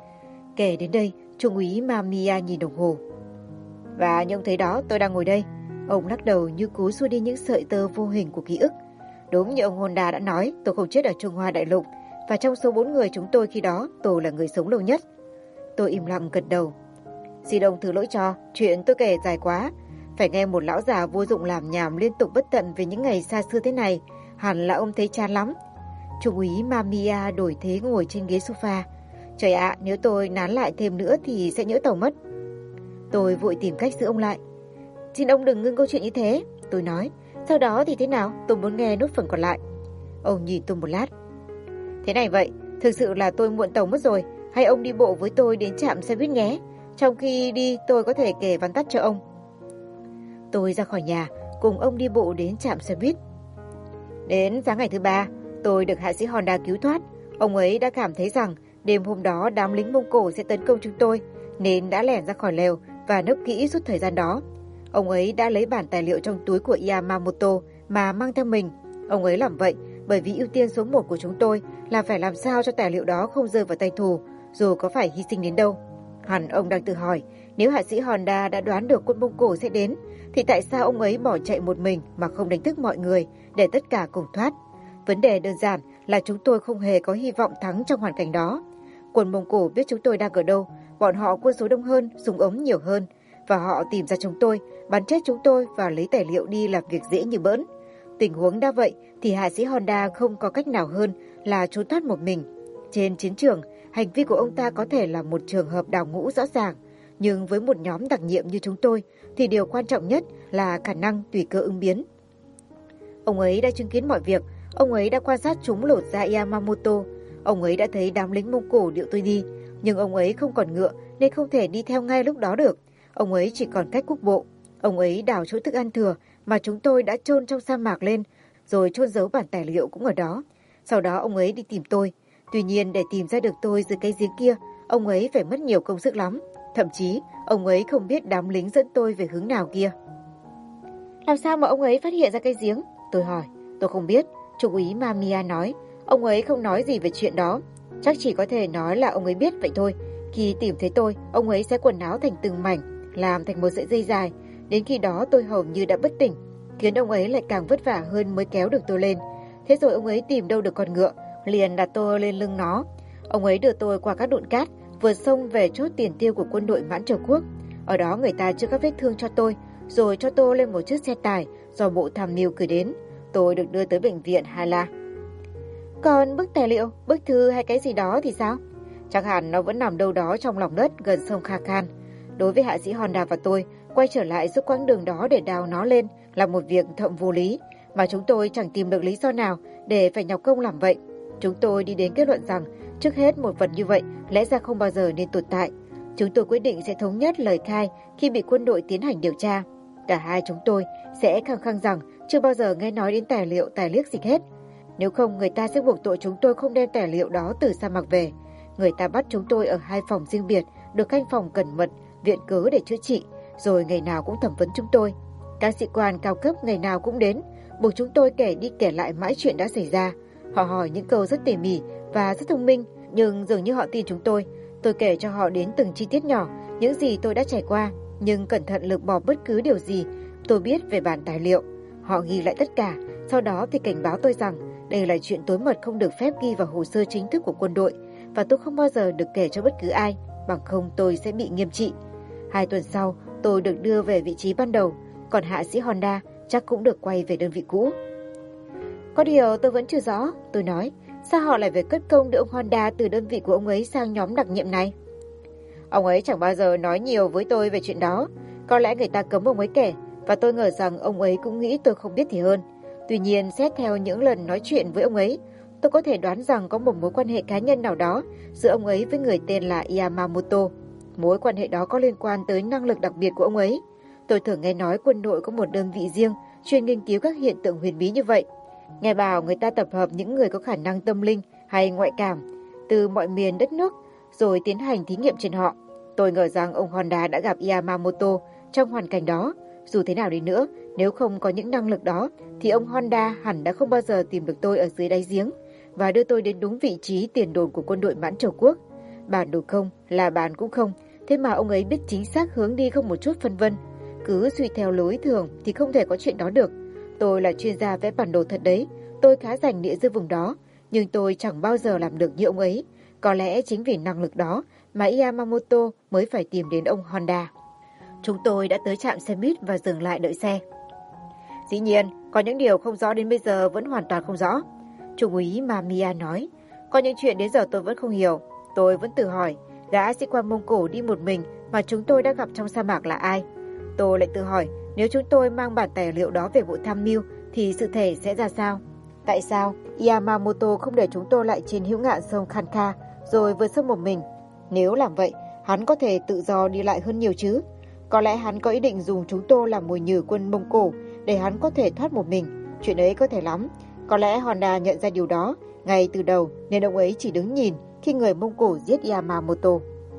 Kể đến đây, Trung úy Mamiya nhìn đồng hồ. Và như ông thấy đó, tôi đang ngồi đây. Ông lắc đầu như cố xua đi những sợi tơ vô hình của ký ức. Đúng như ông Honda đã nói, tôi không chết ở Trung Hoa đại lục. Và trong số 4 người chúng tôi khi đó, tôi là người sống lâu nhất. Tôi im lặng gật đầu. Xin ông thứ lỗi cho, chuyện tôi kể dài quá. Phải nghe một lão già vô dụng làm nhảm liên tục bất tận về những ngày xa xưa thế này, hẳn là ông thấy chán lắm. Trung úy Mamiya đổi thế ngồi trên ghế sofa. Trời ạ, nếu tôi nán lại thêm nữa thì sẽ nhỡ tàu mất. Tôi vội tìm cách giữ ông lại. Xin ông đừng ngưng câu chuyện như thế, tôi nói. Sau đó thì thế nào, tôi muốn nghe nốt phần còn lại. Ông nhìn tôi một lát. Thế này vậy, thực sự là tôi muộn tàu mất rồi. Hay ông đi bộ với tôi đến trạm xe buýt nhé. Trong khi đi tôi có thể kể vắn tắt cho ông. Tôi ra khỏi nhà, cùng ông đi bộ đến trạm xe buýt. Đến sáng ngày thứ 3, tôi được hạ sĩ Honda cứu thoát. Ông ấy đã cảm thấy rằng đêm hôm đó đám lính Mông Cổ sẽ tấn công chúng tôi, nên đã lẻn ra khỏi lều và nấp kỹ suốt thời gian đó. Ông ấy đã lấy bản tài liệu trong túi của Yamamoto mà mang theo mình. Ông ấy làm vậy bởi vì ưu tiên số 1 của chúng tôi là phải làm sao cho tài liệu đó không rơi vào tay thù, dù có phải hy sinh đến đâu. Hẳn ông đang tự hỏi, nếu hạ sĩ Honda đã đoán được quân Mông Cổ sẽ đến, thì tại sao ông ấy bỏ chạy một mình mà không đánh thức mọi người để tất cả cùng thoát? Vấn đề đơn giản là chúng tôi không hề có hy vọng thắng trong hoàn cảnh đó. Quân Mông Cổ biết chúng tôi đang ở đâu, bọn họ quân số đông hơn, súng ống nhiều hơn, và họ tìm ra chúng tôi, bắn chết chúng tôi và lấy tài liệu đi làm việc dễ như bỡn. Tình huống đã vậy thì hạ sĩ Honda không có cách nào hơn là trốn thoát một mình. Trên chiến trường, hành vi của ông ta có thể là một trường hợp đào ngũ rõ ràng, nhưng với một nhóm đặc nhiệm như chúng tôi thì điều quan trọng nhất là khả năng tùy cơ ứng biến. Ông ấy đã chứng kiến mọi việc, ông ấy đã quan sát chúng lột ra Yamamoto, ông ấy đã thấy đám lính Mông Cổ điệu tôi đi, nhưng ông ấy không còn ngựa nên không thể đi theo ngay lúc đó được. Ông ấy chỉ còn cách quốc bộ. Ông ấy đào chỗ thức ăn thừa mà chúng tôi đã chôn trong sa mạc lên, rồi chôn giấu bản tài liệu cũng ở đó. Sau đó ông ấy đi tìm tôi. Tuy nhiên để tìm ra được tôi dưới cái giếng kia, ông ấy phải mất nhiều công sức lắm. Thậm chí, ông ấy không biết đám lính dẫn tôi về hướng nào kia. Làm sao mà ông ấy phát hiện ra cái giếng? Tôi hỏi. Tôi không biết, Trung úy Mamiya nói. Ông ấy không nói gì về chuyện đó. Chắc chỉ có thể nói là ông ấy biết vậy thôi. Khi tìm thấy tôi, ông ấy sẽ quần áo thành từng mảnh, làm thành một sợi dây dài. Đến khi đó tôi hầu như đã bất tỉnh, khiến ông ấy lại càng vất vả hơn mới kéo được tôi lên. Thế rồi ông ấy tìm đâu được con ngựa, liền đặt tôi lên lưng nó. Ông ấy đưa tôi qua các đụn cát, vượt sông về chốt tiền tiêu của quân đội Mãn Triều Quốc. Ở đó người ta chữa các vết thương cho tôi, rồi cho tôi lên một chiếc xe tải do bộ tham mưu gửi đến. Tôi được đưa tới bệnh viện Hala. Còn bức tài liệu, bức thư hay cái gì đó thì sao? Chắc hẳn nó vẫn nằm đâu đó trong lòng đất gần sông Khakan. Đối với hạ sĩ Honda và tôi, quay trở lại suốt quãng đường đó để đào nó lên là một việc thậm vô lý, mà chúng tôi chẳng tìm được lý do nào để phải nhọc công làm vậy. Chúng tôi đi đến kết luận rằng, trước hết một vật như vậy lẽ ra không bao giờ nên tồn tại. Chúng tôi quyết định sẽ thống nhất lời khai khi bị quân đội tiến hành điều tra. Cả hai chúng tôi sẽ khăng khăng rằng chưa bao giờ nghe nói đến tài liệu tài liếc gì hết. Nếu không, người ta sẽ buộc tội chúng tôi không đem tài liệu đó từ sa mạc về. Người ta bắt chúng tôi ở 2 phòng riêng biệt, được canh phòng cẩn mật, viện cớ để chữa trị, rồi ngày nào cũng thẩm vấn chúng tôi. Các sĩ quan cao cấp ngày nào cũng đến, buộc chúng tôi kể đi kể lại mãi chuyện đã xảy ra. Họ hỏi những câu rất tỉ mỉ và rất thông minh, nhưng dường như họ tin chúng tôi. Tôi kể cho họ đến từng chi tiết nhỏ, những gì tôi đã trải qua, nhưng cẩn thận lược bỏ bất cứ điều gì tôi biết về bản tài liệu. Họ ghi lại tất cả, sau đó thì cảnh báo tôi rằng đây là chuyện tối mật không được phép ghi vào hồ sơ chính thức của quân đội, và tôi không bao giờ được kể cho bất cứ ai, bằng không tôi sẽ bị nghiêm trị. 2 tuần sau, tôi được đưa về vị trí ban đầu, còn hạ sĩ Honda chắc cũng được quay về đơn vị cũ. Có điều tôi vẫn chưa rõ, tôi nói, sao họ lại phải cất công đưa ông Honda từ đơn vị của ông ấy sang nhóm đặc nhiệm này? Ông ấy chẳng bao giờ nói nhiều với tôi về chuyện đó, có lẽ người ta cấm ông ấy kể, và tôi ngờ rằng ông ấy cũng nghĩ tôi không biết thì hơn. Tuy nhiên, xét theo những lần nói chuyện với ông ấy, tôi có thể đoán rằng có một mối quan hệ cá nhân nào đó giữa ông ấy với người tên là Yamamoto. Mối quan hệ đó có liên quan tới năng lực đặc biệt của ông ấy. Tôi thường nghe nói quân đội có một đơn vị riêng chuyên nghiên cứu các hiện tượng huyền bí như vậy. Nghe bảo người ta tập hợp những người có khả năng tâm linh hay ngoại cảm từ mọi miền đất nước rồi tiến hành thí nghiệm trên họ. Tôi ngờ rằng ông Honda đã gặp Yamamoto trong hoàn cảnh đó. Dù thế nào đi nữa, nếu không có những năng lực đó thì ông Honda hẳn đã không bao giờ tìm được tôi ở dưới đáy giếng và đưa tôi đến đúng vị trí tiền đồn của quân đội Mãn Triều Quốc. Bản đồ không là bản cũng không, thế mà ông ấy biết chính xác hướng đi không một chút phân vân. Cứ suy theo lối thường thì không thể có chuyện đó được. Tôi là chuyên gia vẽ bản đồ thật đấy, tôi khá rành địa dưới vùng đó, nhưng tôi chẳng bao giờ làm được như ông ấy. Có lẽ chính vì năng lực đó mà Yamamoto mới phải tìm đến ông Honda. Chúng tôi đã tới trạm xe buýt và dừng lại đợi xe. Dĩ nhiên, có những điều không rõ đến bây giờ vẫn hoàn toàn không rõ. Trung úy Mamiya nói, có những chuyện đến giờ tôi vẫn không hiểu. Tôi vẫn tự hỏi, gã sĩ quan Mông Cổ đi một mình mà chúng tôi đã gặp trong sa mạc là ai? Tôi lại tự hỏi, nếu chúng tôi mang bản tài liệu đó về bộ tham mưu thì sự thể sẽ ra sao? Tại sao Yamamoto không để chúng tôi lại trên hữu ngạn sông Khanka rồi vượt sông một mình? Nếu làm vậy, hắn có thể tự do đi lại hơn nhiều chứ? Có lẽ hắn có ý định dùng chúng tôi làm mồi nhử quân Mông Cổ để hắn có thể thoát một mình. Chuyện ấy có thể lắm. Có lẽ Honda nhận ra điều đó ngay từ đầu nên ông ấy chỉ đứng nhìn khi người Mông Cổ giết Yamamoto.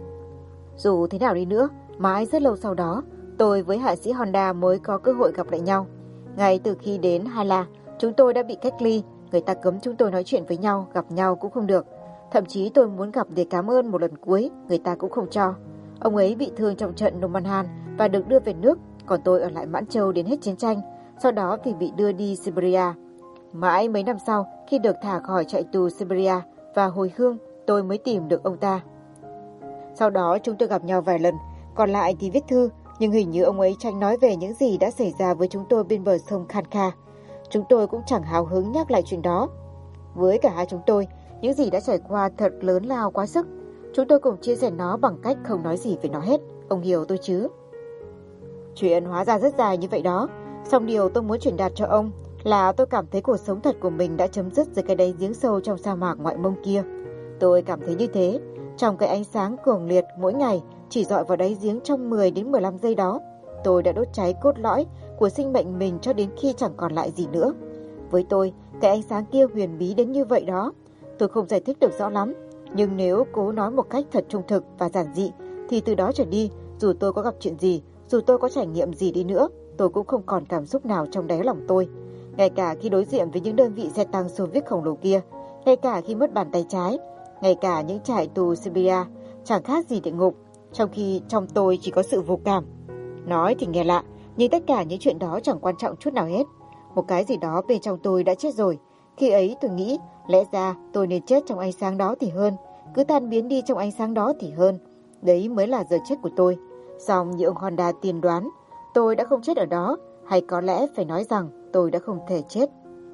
Dù thế nào đi nữa, mãi rất lâu sau đó, tôi với hạ sĩ Honda mới có cơ hội gặp lại nhau. Ngay từ khi đến Hala, chúng tôi đã bị cách ly, người ta cấm chúng tôi nói chuyện với nhau, gặp nhau cũng không được. Thậm chí tôi muốn gặp để cảm ơn một lần cuối, người ta cũng không cho. Ông ấy bị thương trong trận Normanhan và được đưa về nước, còn tôi ở lại Mãn Châu đến hết chiến tranh, sau đó thì bị đưa đi Siberia. Mãi mấy năm sau, khi được thả khỏi trại tù Siberia và hồi hương, tôi mới tìm được ông ta. Sau đó chúng tôi gặp nhau vài lần, còn lại thì viết thư, nhưng hình như ông ấy tránh nói về những gì đã xảy ra với chúng tôi bên bờ sông Khanka. Chúng tôi cũng chẳng hào hứng nhắc lại chuyện đó. Với cả hai chúng tôi, những gì đã trải qua thật lớn lao quá sức. Chúng tôi cùng chia sẻ nó bằng cách không nói gì về nó hết. Ông hiểu tôi chứ? Chuyện hóa ra rất dài như vậy đó. Song điều tôi muốn truyền đạt cho ông là tôi cảm thấy cuộc sống thật của mình đã chấm dứt dưới cái đáy giếng sâu trong sa mạc ngoại mông kia. Tôi cảm thấy như thế. Trong cái ánh sáng cuồng liệt mỗi ngày chỉ dọi vào đáy giếng trong 10 đến 15 giây đó, tôi đã đốt cháy cốt lõi của sinh mệnh mình cho đến khi chẳng còn lại gì nữa. Với tôi, cái ánh sáng kia huyền bí đến như vậy đó. Tôi không giải thích được rõ lắm, nhưng nếu cố nói một cách thật trung thực và giản dị, thì từ đó trở đi, dù tôi có gặp chuyện gì, dù tôi có trải nghiệm gì đi nữa, tôi cũng không còn cảm xúc nào trong đáy lòng tôi. Ngay cả khi đối diện với những đơn vị xe tăng Xô Viết khổng lồ kia, ngay cả khi mất bàn tay trái, ngay cả những trại tù Siberia chẳng khác gì địa ngục, trong khi trong tôi chỉ có sự vô cảm. Nói thì nghe lạ, Nhưng tất cả những chuyện đó chẳng quan trọng chút nào hết. Một cái gì đó bên trong tôi đã chết rồi. Khi ấy tôi nghĩ lẽ ra tôi nên chết trong ánh sáng đó thì hơn, cứ tan biến đi trong ánh sáng đó thì hơn. Đấy mới là giờ chết của tôi. Song như ông Honda tiên đoán, tôi đã không chết ở đó, hay có lẽ phải nói rằng tôi đã không thể chết.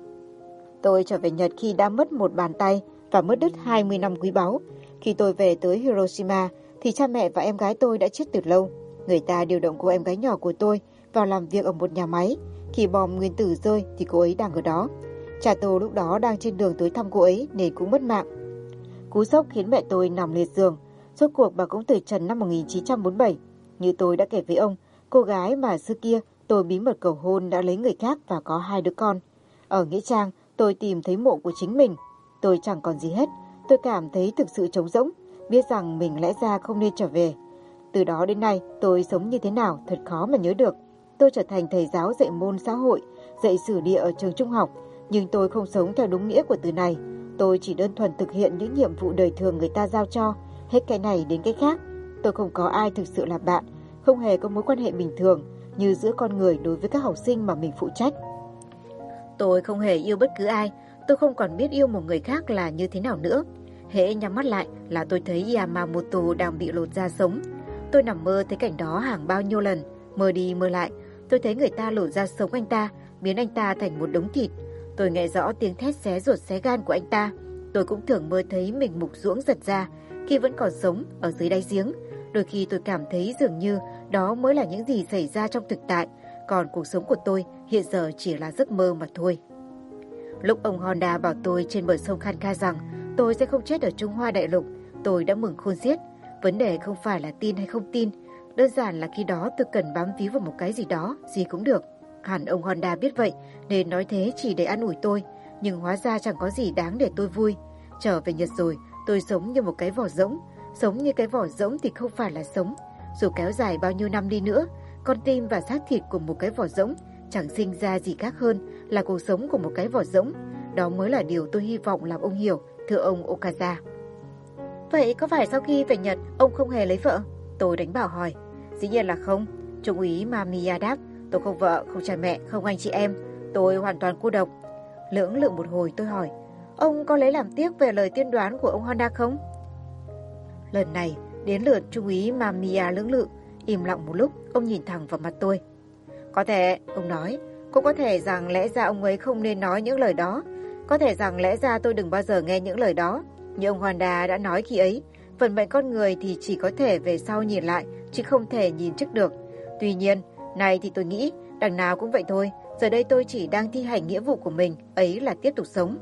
Tôi trở về Nhật khi đã mất một bàn tay và mất đứt 20 năm quý báu. Khi tôi về tới Hiroshima thì cha mẹ và em gái tôi đã chết từ lâu. Người ta điều động cô em gái nhỏ của tôi vào làm việc ở một nhà máy. Khi bom nguyên tử rơi thì cô ấy đang ở đó. Cha tôi lúc đó đang trên đường tới thăm cô ấy nên cũng mất mạng. Cú sốc khiến mẹ tôi nằm liệt giường. Rốt cuộc bà cũng từ trần năm 1947. Như tôi đã kể với ông, cô gái mà xưa kia tôi bí mật cầu hôn đã lấy người khác và có 2 đứa con. Ở Nghĩa Trang, tôi tìm thấy mộ của chính mình. Tôi chẳng còn gì hết. Tôi cảm thấy thực sự trống rỗng, biết rằng mình lẽ ra không nên trở về. Từ đó đến nay, tôi sống như thế nào thật khó mà nhớ được. Tôi trở thành thầy giáo dạy môn xã hội, dạy sử địa ở trường trung học, nhưng tôi không sống theo đúng nghĩa của từ này. Tôi chỉ đơn thuần thực hiện những nhiệm vụ đời thường người ta giao cho, hết cái này đến cái khác. Tôi không có ai thực sự là bạn, không hề có mối quan hệ bình thường như giữa con người đối với các học sinh mà mình phụ trách. Tôi không hề yêu bất cứ ai, tôi không còn biết yêu một người khác là như thế nào nữa. Hễ nhắm mắt lại là tôi thấy Yamamoto đang bị lột da sống. Tôi nằm mơ thấy cảnh đó hàng bao nhiêu lần, mơ đi mơ lại. Tôi thấy người ta lột da sống anh ta, biến anh ta thành một đống thịt. Tôi nghe rõ tiếng thét xé ruột xé gan của anh ta. Tôi cũng thường mơ thấy mình mục ruỗng giật ra khi vẫn còn sống ở dưới đáy giếng. Đôi khi tôi cảm thấy dường như đó mới là những gì xảy ra trong thực tại, còn cuộc sống của tôi hiện giờ chỉ là giấc mơ mà thôi. Lúc ông Honda bảo tôi trên bờ sông Khanka rằng tôi sẽ không chết ở Trung Hoa đại lục, tôi đã mừng khôn xiết. Vấn đề không phải là tin hay không tin, đơn giản là khi đó tôi cần bám víu vào một cái gì đó, gì cũng được. Hẳn ông Honda biết vậy nên nói thế chỉ để an ủi tôi, nhưng hóa ra chẳng có gì đáng để tôi vui. Trở về Nhật rồi, tôi sống như một cái vỏ rỗng. Sống như cái vỏ rỗng thì không phải là sống. Dù kéo dài bao nhiêu năm đi nữa, con tim và xác thịt của một cái vỏ rỗng chẳng sinh ra gì khác hơn là cuộc sống của một cái vỏ rỗng. Đó mới là điều tôi hy vọng làm ông hiểu, thưa ông Okaza. Vậy có phải sau khi về Nhật, ông không hề lấy vợ? Tôi đánh bảo hỏi. Dĩ nhiên là không. Trung úy Mamiya đáp. Tôi không vợ, không cha mẹ, không anh chị em. Tôi hoàn toàn cô độc. Lưỡng lự một hồi tôi hỏi. Ông có lấy làm tiếc về lời tiên đoán của ông Honda không? Lần này, đến lượt Trung úy Mamiya lưỡng lự. Im lặng một lúc, ông nhìn thẳng vào mặt tôi. Có thể, ông nói. Cũng có thể rằng lẽ ra ông ấy không nên nói những lời đó. Có thể rằng lẽ ra tôi đừng bao giờ nghe những lời đó. Như ông Honda đã nói khi ấy, vận mệnh con người thì chỉ có thể về sau nhìn lại, chứ không thể nhìn trước được. Tuy nhiên, này thì tôi nghĩ, đằng nào cũng vậy thôi. Giờ đây tôi chỉ đang thi hành nghĩa vụ của mình, ấy là tiếp tục sống.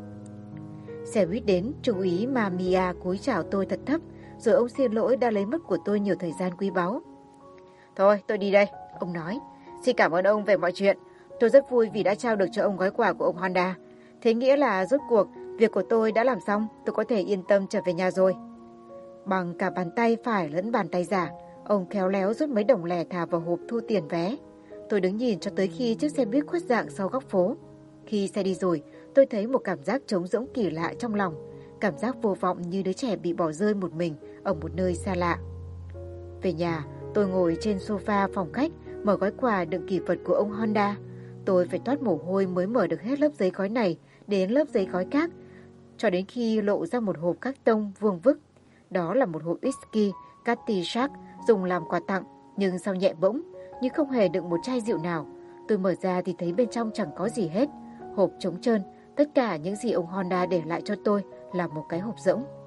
Xe buýt đến, Trung úy Mamiya cúi chào tôi thật thấp, rồi ông xin lỗi đã lấy mất của tôi nhiều thời gian quý báu. Thôi, tôi đi đây, ông nói. Xin cảm ơn ông về mọi chuyện. Tôi rất vui vì đã trao được cho ông gói quà của ông Honda. Thế nghĩa là rốt cuộc, việc của tôi đã làm xong, tôi có thể yên tâm trở về nhà rồi. Bằng cả bàn tay phải lẫn bàn tay giả, ông khéo léo rút mấy đồng lẻ thả vào hộp thu tiền vé. Tôi đứng nhìn cho tới khi chiếc xe buýt khuất dạng sau góc phố. Khi xe đi rồi, tôi thấy một cảm giác trống rỗng kỳ lạ trong lòng. Cảm giác vô vọng như đứa trẻ bị bỏ rơi một mình ở một nơi xa lạ. Về nhà, tôi ngồi trên sofa phòng khách, mở gói quà đựng kỷ vật của ông Honda. Tôi phải toát mồ hôi mới mở được hết lớp giấy gói này đến lớp giấy gói khác, cho đến khi lộ ra một hộp các tông vuông vức. Đó là một hộp whisky Cutty Shark dùng làm quà tặng, nhưng sao nhẹ bỗng, như không hề đựng một chai rượu nào. Tôi mở ra thì thấy bên trong chẳng có gì hết. Hộp trống trơn, tất cả những gì ông Honda để lại cho tôi là một cái hộp rỗng.